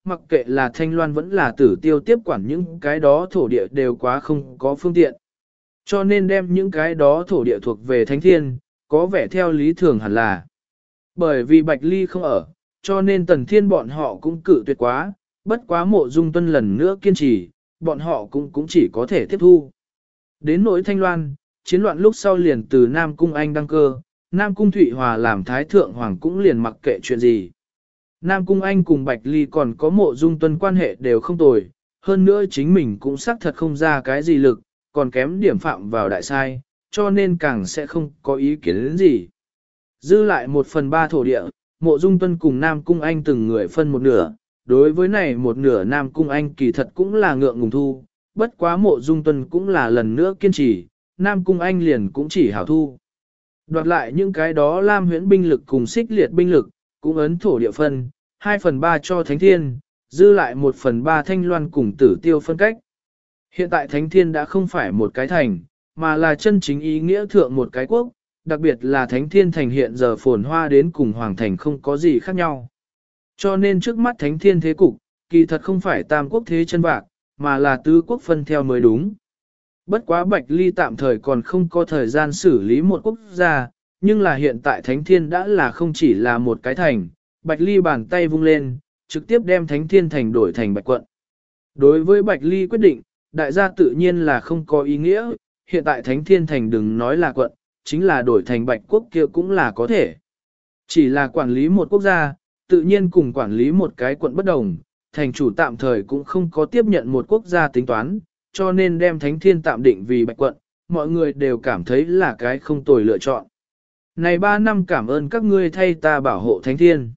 mặc kệ là Thanh Loan vẫn là Tử Tiêu tiếp quản những cái đó thổ địa đều quá không có phương tiện. Cho nên đem những cái đó thổ địa thuộc về Thánh Thiên, có vẻ theo lý thường hẳn là. Bởi vì Bạch Ly không ở, cho nên Tần Thiên bọn họ cũng cự tuyệt quá, bất quá Mộ Dung Tuân lần nữa kiên trì, bọn họ cũng chỉ có thể tiếp thu. Đến nỗi Thanh Loan, chiến loạn lúc sau liền từ Nam Cung Anh đăng cơ, Nam Cung Thụy Hòa làm Thái Thượng Hoàng cũng liền mặc kệ chuyện gì. Nam Cung Anh cùng Bạch Ly còn có Mộ Dung Tuân quan hệ đều không tồi, hơn nữa chính mình cũng xác thật không ra cái gì lực, còn kém điểm phạm vào đại sai, cho nên càng sẽ không có ý kiến đến gì. Dư lại 1/3 thổ địa, Mộ Dung Tuân cùng Nam Cung Anh từng người phân một nửa, đối với này một nửa Nam Cung Anh kỳ thật cũng là ngượng ngùng thu, bất quá Mộ Dung Tuân cũng là lần nữa kiên trì, Nam Cung Anh liền cũng chỉ hảo thu. Đoạt lại những cái đó Lam Huyễn binh lực cùng Xích Liệt binh lực, cũng ấn thổ địa phân, 2/3 cho Thánh Thiên, dư lại 1/3 Thanh Loan cùng Tử Tiêu phân cách. Hiện tại Thánh Thiên đã không phải một cái thành, mà là chân chính ý nghĩa thượng một cái quốc, đặc biệt là Thánh Thiên thành hiện giờ phồn hoa đến cùng Hoàng thành không có gì khác nhau. Cho nên trước mắt Thánh Thiên thế cục, kỳ thật không phải tam quốc thế chân bạc, mà là tứ quốc phân theo mới đúng. Bất quá Bạch Ly tạm thời còn không có thời gian xử lý một quốc gia, nhưng là hiện tại Thánh Thiên đã là không chỉ là một cái thành, Bạch Ly bàn tay vung lên, trực tiếp đem Thánh Thiên thành đổi thành Bạch quận. Đối với Bạch Ly quyết định, đại gia tự nhiên là không có ý nghĩa, hiện tại Thánh Thiên thành đừng nói là quận, chính là đổi thành Bạch quốc kia cũng là có thể. Chỉ là quản lý một quốc gia, tự nhiên cùng quản lý một cái quận bất đồng, thành chủ tạm thời cũng không có tiếp nhận một quốc gia tính toán, cho nên đem Thánh Thiên tạm định vì Bạch quận, mọi người đều cảm thấy là cái không tồi lựa chọn. Này 3 năm cảm ơn các ngươi thay ta bảo hộ Thánh Thiên.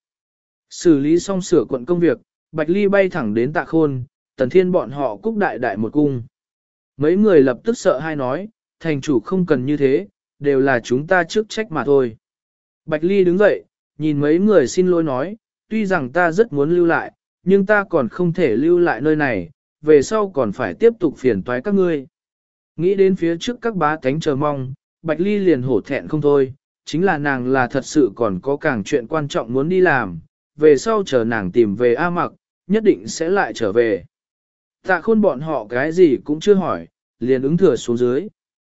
Xử lý xong sửa quận công việc, Bạch Ly bay thẳng đến Tạ Khôn, Tần Thiên bọn họ cúc đại đại một cung. Mấy người lập tức sợ hai nói, thành chủ không cần như thế, đều là chúng ta trước trách mà thôi. Bạch Ly đứng dậy, nhìn mấy người xin lỗi nói, tuy rằng ta rất muốn lưu lại, nhưng ta còn không thể lưu lại nơi này, về sau còn phải tiếp tục phiền toái các ngươi. Nghĩ đến phía trước các bá tánh chờ mong, Bạch Ly liền hổ thẹn không thôi, chính là nàng là thật sự còn có càng chuyện quan trọng muốn đi làm, về sau chờ nàng tìm về A Mặc, nhất định sẽ lại trở về. Tạ Khôn bọn họ cái gì cũng chưa hỏi, liền ứng thừa xuống dưới.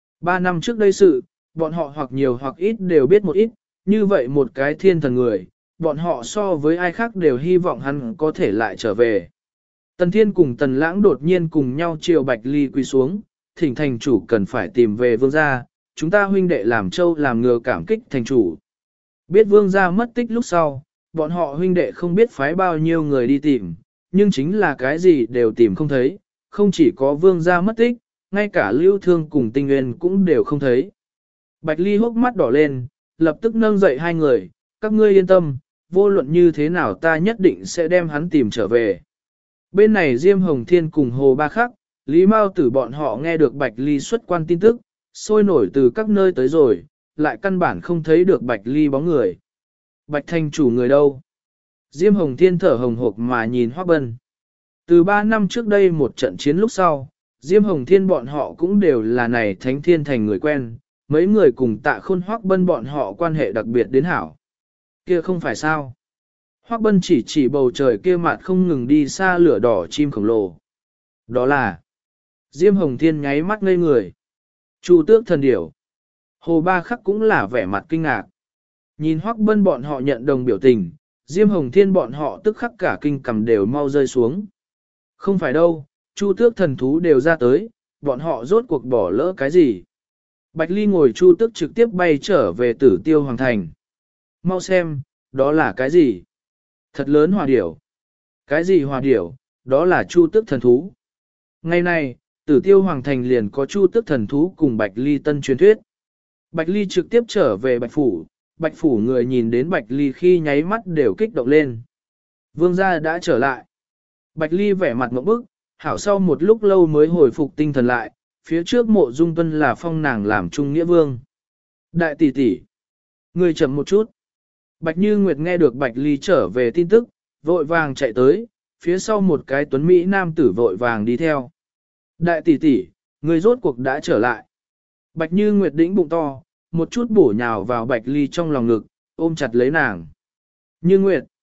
3 năm trước đây sự, bọn họ hoặc nhiều hoặc ít đều biết một ít, như vậy một cái thiên thần người, bọn họ so với ai khác đều hy vọng hắn có thể lại trở về. Tần Thiên cùng Tần Lãng đột nhiên cùng nhau chiều Bạch Ly quỳ xuống, thỉnh thành chủ cần phải tìm về vương gia, chúng ta huynh đệ làm châu làm ngừa cảm kích thành chủ. Biết vương gia mất tích lúc sau, bọn họ huynh đệ không biết phái bao nhiêu người đi tìm, nhưng chính là cái gì đều tìm không thấy, không chỉ có vương gia mất tích, ngay cả lưu thương cùng tinh nguyên cũng đều không thấy. Bạch Ly hốc mắt đỏ lên, lập tức nâng dậy hai người, các ngươi yên tâm, vô luận như thế nào ta nhất định sẽ đem hắn tìm trở về. Bên này Diêm Hồng Thiên cùng Hồ Ba Khắc, Lý Mao Tử bọn họ nghe được Bạch Ly xuất quan tin tức, sôi nổi từ các nơi tới rồi, lại căn bản không thấy được Bạch Ly bóng người. Bạch thành chủ người đâu? Diêm Hồng Thiên thở hồng hộc mà nhìn Hoắc Bân. Từ 3 năm trước đây một trận chiến lúc sau, Diêm Hồng Thiên bọn họ cũng đều là này Thánh Thiên thành người quen, mấy người cùng Tạ Khôn Hoắc Bân bọn họ quan hệ đặc biệt đến hảo. Kia không phải sao? Hoắc Bân chỉ bầu trời kia mặt không ngừng đi xa lửa đỏ chim khổng lồ. Đó là Diêm Hồng Thiên nháy mắt ngây người. Chu Tước thần điểu. Hồ Ba Khắc cũng là vẻ mặt kinh ngạc. Nhìn Hoắc Bân bọn họ nhận đồng biểu tình, Diêm Hồng Thiên bọn họ tức khắc cả kinh cầm đều mau rơi xuống. Không phải đâu, Chu Tước thần thú đều ra tới, bọn họ rốt cuộc bỏ lỡ cái gì. Bạch Ly ngồi Chu Tước trực tiếp bay trở về Tử Tiêu Hoàng thành. Mau xem, đó là cái gì? Thật lớn hòa điểu. Cái gì hòa điểu? Đó là Chu Tước thần thú. Ngày nay, Tử Tiêu Hoàng thành liền có Chu Tước thần thú cùng Bạch Ly tân truyền thuyết. Bạch Ly trực tiếp trở về Bạch Phủ, Bạch Phủ người nhìn đến Bạch Ly khi nháy mắt đều kích động lên. Vương gia đã trở lại. Bạch Ly vẻ mặt ngộp bức, hảo sau một lúc lâu mới hồi phục tinh thần lại, phía trước Mộ Dung Tuân là phong nàng làm trung nghĩa vương. Đại tỷ tỷ, người chậm một chút. Bạch Như Nguyệt nghe được Bạch Ly trở về tin tức, vội vàng chạy tới, phía sau một cái tuấn Mỹ nam tử vội vàng đi theo. Đại tỷ tỷ, người rốt cuộc đã trở lại. Bạch Như Nguyệt đĩnh bụng to, một chút bổ nhào vào Bạch Ly trong lòng ngực, ôm chặt lấy nàng. Như Nguyệt,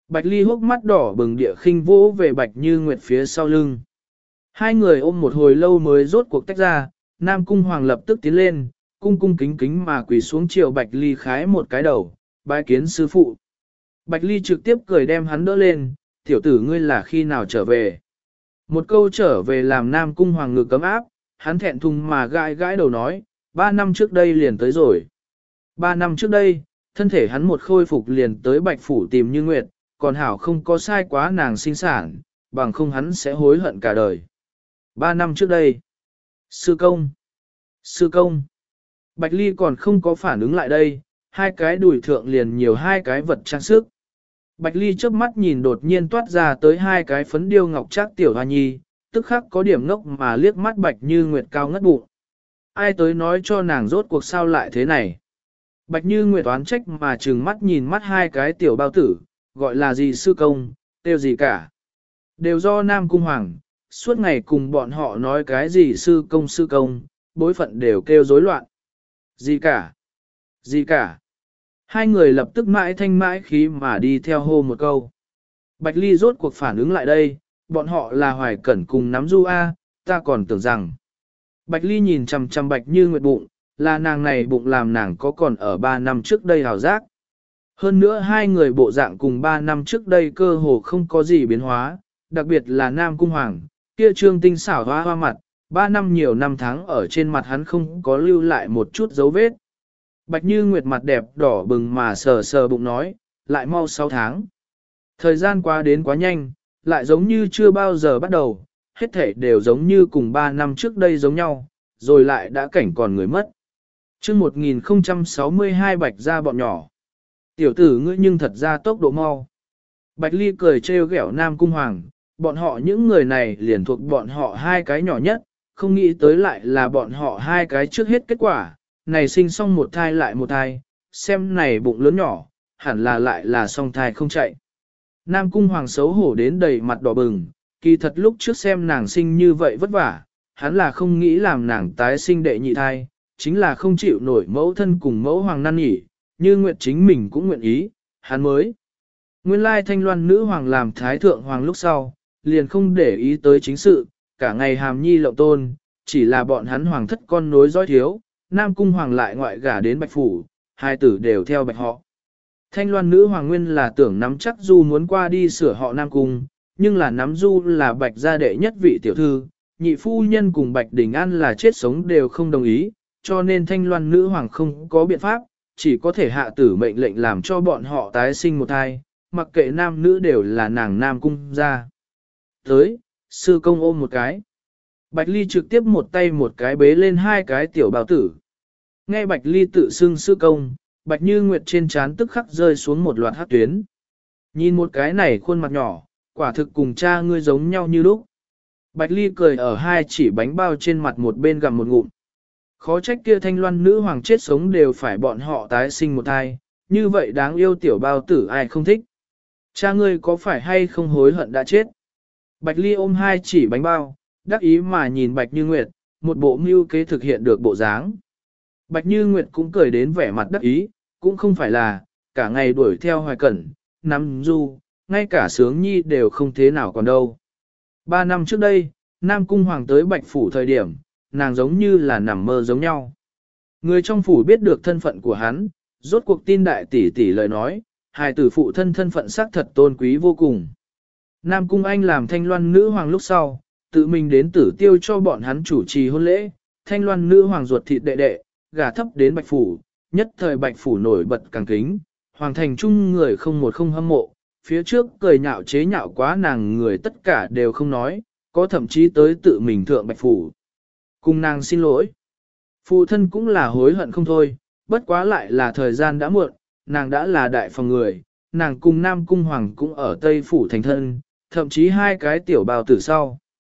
Bạch Ly hốc mắt đỏ bừng địa khinh vỗ về Bạch Như Nguyệt phía sau lưng. Hai người ôm một hồi lâu mới rốt cuộc tách ra, Nam Cung Hoàng lập tức tiến lên, cung cung kính kính mà quỳ xuống chiều Bạch Ly khái một cái đầu, bái kiến sư phụ. Bạch Ly trực tiếp cười đem hắn đỡ lên, tiểu tử ngươi là khi nào trở về. Một câu trở về làm Nam Cung Hoàng ngực cấm áp, hắn thẹn thùng mà gãi gãi đầu nói, 3 năm trước đây liền tới rồi. 3 năm trước đây, thân thể hắn một khôi phục liền tới Bạch Phủ tìm Như Nguyệt, còn hảo không có sai quá nàng sinh sản, bằng không hắn sẽ hối hận cả đời. 3 năm trước đây, sư công, Bạch Ly còn không có phản ứng lại đây, hai cái đùi thượng liền nhiều hai cái vật trang sức. Bạch Ly chớp mắt nhìn đột nhiên toát ra tới hai cái phấn điêu ngọc trác tiểu hoa nhi, tức khắc có điểm ngốc mà liếc mắt Bạch Như Nguyệt cao ngất bụng. Ai tới nói cho nàng rốt cuộc sao lại thế này? Bạch Như Nguyệt oán trách mà trừng mắt nhìn mắt hai cái tiểu bao tử, gọi là gì sư công, tiêu gì cả. Đều do Nam Cung Hoàng, suốt ngày cùng bọn họ nói cái gì sư công, bối phận đều kêu rối loạn. Gì cả. Hai người lập tức mãi thanh mãi khí mà đi theo hô một câu. Bạch Ly rốt cuộc phản ứng lại đây, bọn họ là Hoài Cẩn cùng nắm du A, ta còn tưởng rằng. Bạch Ly nhìn chằm chằm Bạch Như Nguyệt bụng, là nàng này bụng làm nàng có còn ở 3 năm trước đây hào giác. Hơn nữa hai người bộ dạng cùng 3 năm trước đây cơ hồ không có gì biến hóa, đặc biệt là Nam Cung Hoàng, kia trương tinh xảo hoa mặt, 3 năm nhiều năm tháng ở trên mặt hắn không có lưu lại một chút dấu vết. Bạch Như Nguyệt mặt đẹp đỏ bừng mà sờ sờ bụng nói, lại mau 6 tháng. Thời gian qua đến quá nhanh, lại giống như chưa bao giờ bắt đầu, hết thể đều giống như cùng 3 năm trước đây giống nhau, rồi lại đã cảnh còn người mất. Trước 1062 Bạch ra bọn nhỏ. Tiểu tử ngươi nhưng thật ra tốc độ mau. Bạch Ly cười trêu ghẹo Nam Cung Hoàng, bọn họ những người này liền thuộc bọn họ hai cái nhỏ nhất, không nghĩ tới lại là bọn họ hai cái trước hết kết quả, này sinh xong một thai lại một thai, xem này bụng lớn nhỏ, hẳn là lại là song thai không chạy. Nam Cung Hoàng xấu hổ đến đầy mặt đỏ bừng, kỳ thật lúc trước xem nàng sinh như vậy vất vả, hắn là không nghĩ làm nàng tái sinh đệ nhị thai, chính là không chịu nổi mẫu thân cùng mẫu hoàng năn nỉ, như nguyện chính mình cũng nguyện ý, hắn mới. Nguyên lai Thanh Loan nữ hoàng làm thái thượng hoàng lúc sau, liền không để ý tới chính sự, cả ngày hàm nhi lộng tôn, chỉ là bọn hắn hoàng thất con nối dõi thiếu, Nam Cung Hoàng lại ngoại gả đến Bạch Phủ, hai tử đều theo Bạch họ. Thanh Loan nữ hoàng nguyên là tưởng nắm chắc Du muốn qua đi sửa họ Nam Cung, nhưng là nắm Du là Bạch gia đệ nhất vị tiểu thư, nhị phu nhân cùng Bạch Đình An là chết sống đều không đồng ý, cho nên Thanh Loan nữ hoàng không có biện pháp, chỉ có thể hạ tử mệnh lệnh làm cho bọn họ tái sinh một thai, mặc kệ nam nữ đều là nàng Nam Cung gia. Tới, sư công ôm một cái. Bạch Ly trực tiếp một tay một cái bế lên hai cái tiểu bào tử. Nghe Bạch Ly tự xưng sư công, Bạch Như Nguyệt trên trán tức khắc rơi xuống một loạt hát tuyến. Nhìn một cái này khuôn mặt nhỏ, quả thực cùng cha ngươi giống nhau như lúc. Bạch Ly cười ở hai chỉ bánh bao trên mặt một bên gặm một ngụm. Khó trách kia Thanh Loan nữ hoàng chết sống đều phải bọn họ tái sinh một thai, như vậy đáng yêu tiểu bao tử ai không thích. Cha ngươi có phải hay không hối hận đã chết? Bạch Ly ôm hai chỉ bánh bao, đắc ý mà nhìn Bạch Như Nguyệt, một bộ mưu kế thực hiện được bộ dáng. Bạch Như Nguyệt cũng cười đến vẻ mặt đắc ý, cũng không phải là, cả ngày đuổi theo Hoài Cẩn, nắm Du, ngay cả Sướng Nhi đều không thế nào còn đâu. 3 năm trước đây, Nam Cung Hoàng tới Bạch Phủ thời điểm, nàng giống như là nằm mơ giống nhau. Người trong phủ biết được thân phận của hắn, rốt cuộc tin đại tỷ tỷ lời nói, hài tử phụ thân thân phận xác thật tôn quý vô cùng. Nam Cung Anh làm Thanh Loan nữ hoàng lúc sau, tự mình đến Tử Tiêu cho bọn hắn chủ trì hôn lễ, Thanh Loan nữ hoàng ruột thịt đệ đệ, gả thấp đến Bạch Phủ, nhất thời Bạch Phủ nổi bật càng kính, hoàng thành chung người không một không hâm mộ, phía trước cười nhạo chế nhạo quá nàng người tất cả đều không nói, có thậm chí tới tự mình thượng Bạch Phủ. Cùng nàng xin lỗi. Phụ thân cũng là hối hận không thôi, bất quá lại là thời gian đã muộn, nàng đã là đại phòng người, nàng cùng Nam Cung Hoàng cũng ở Tây Phủ thành thân, thậm chí hai cái tiểu bào tử sau.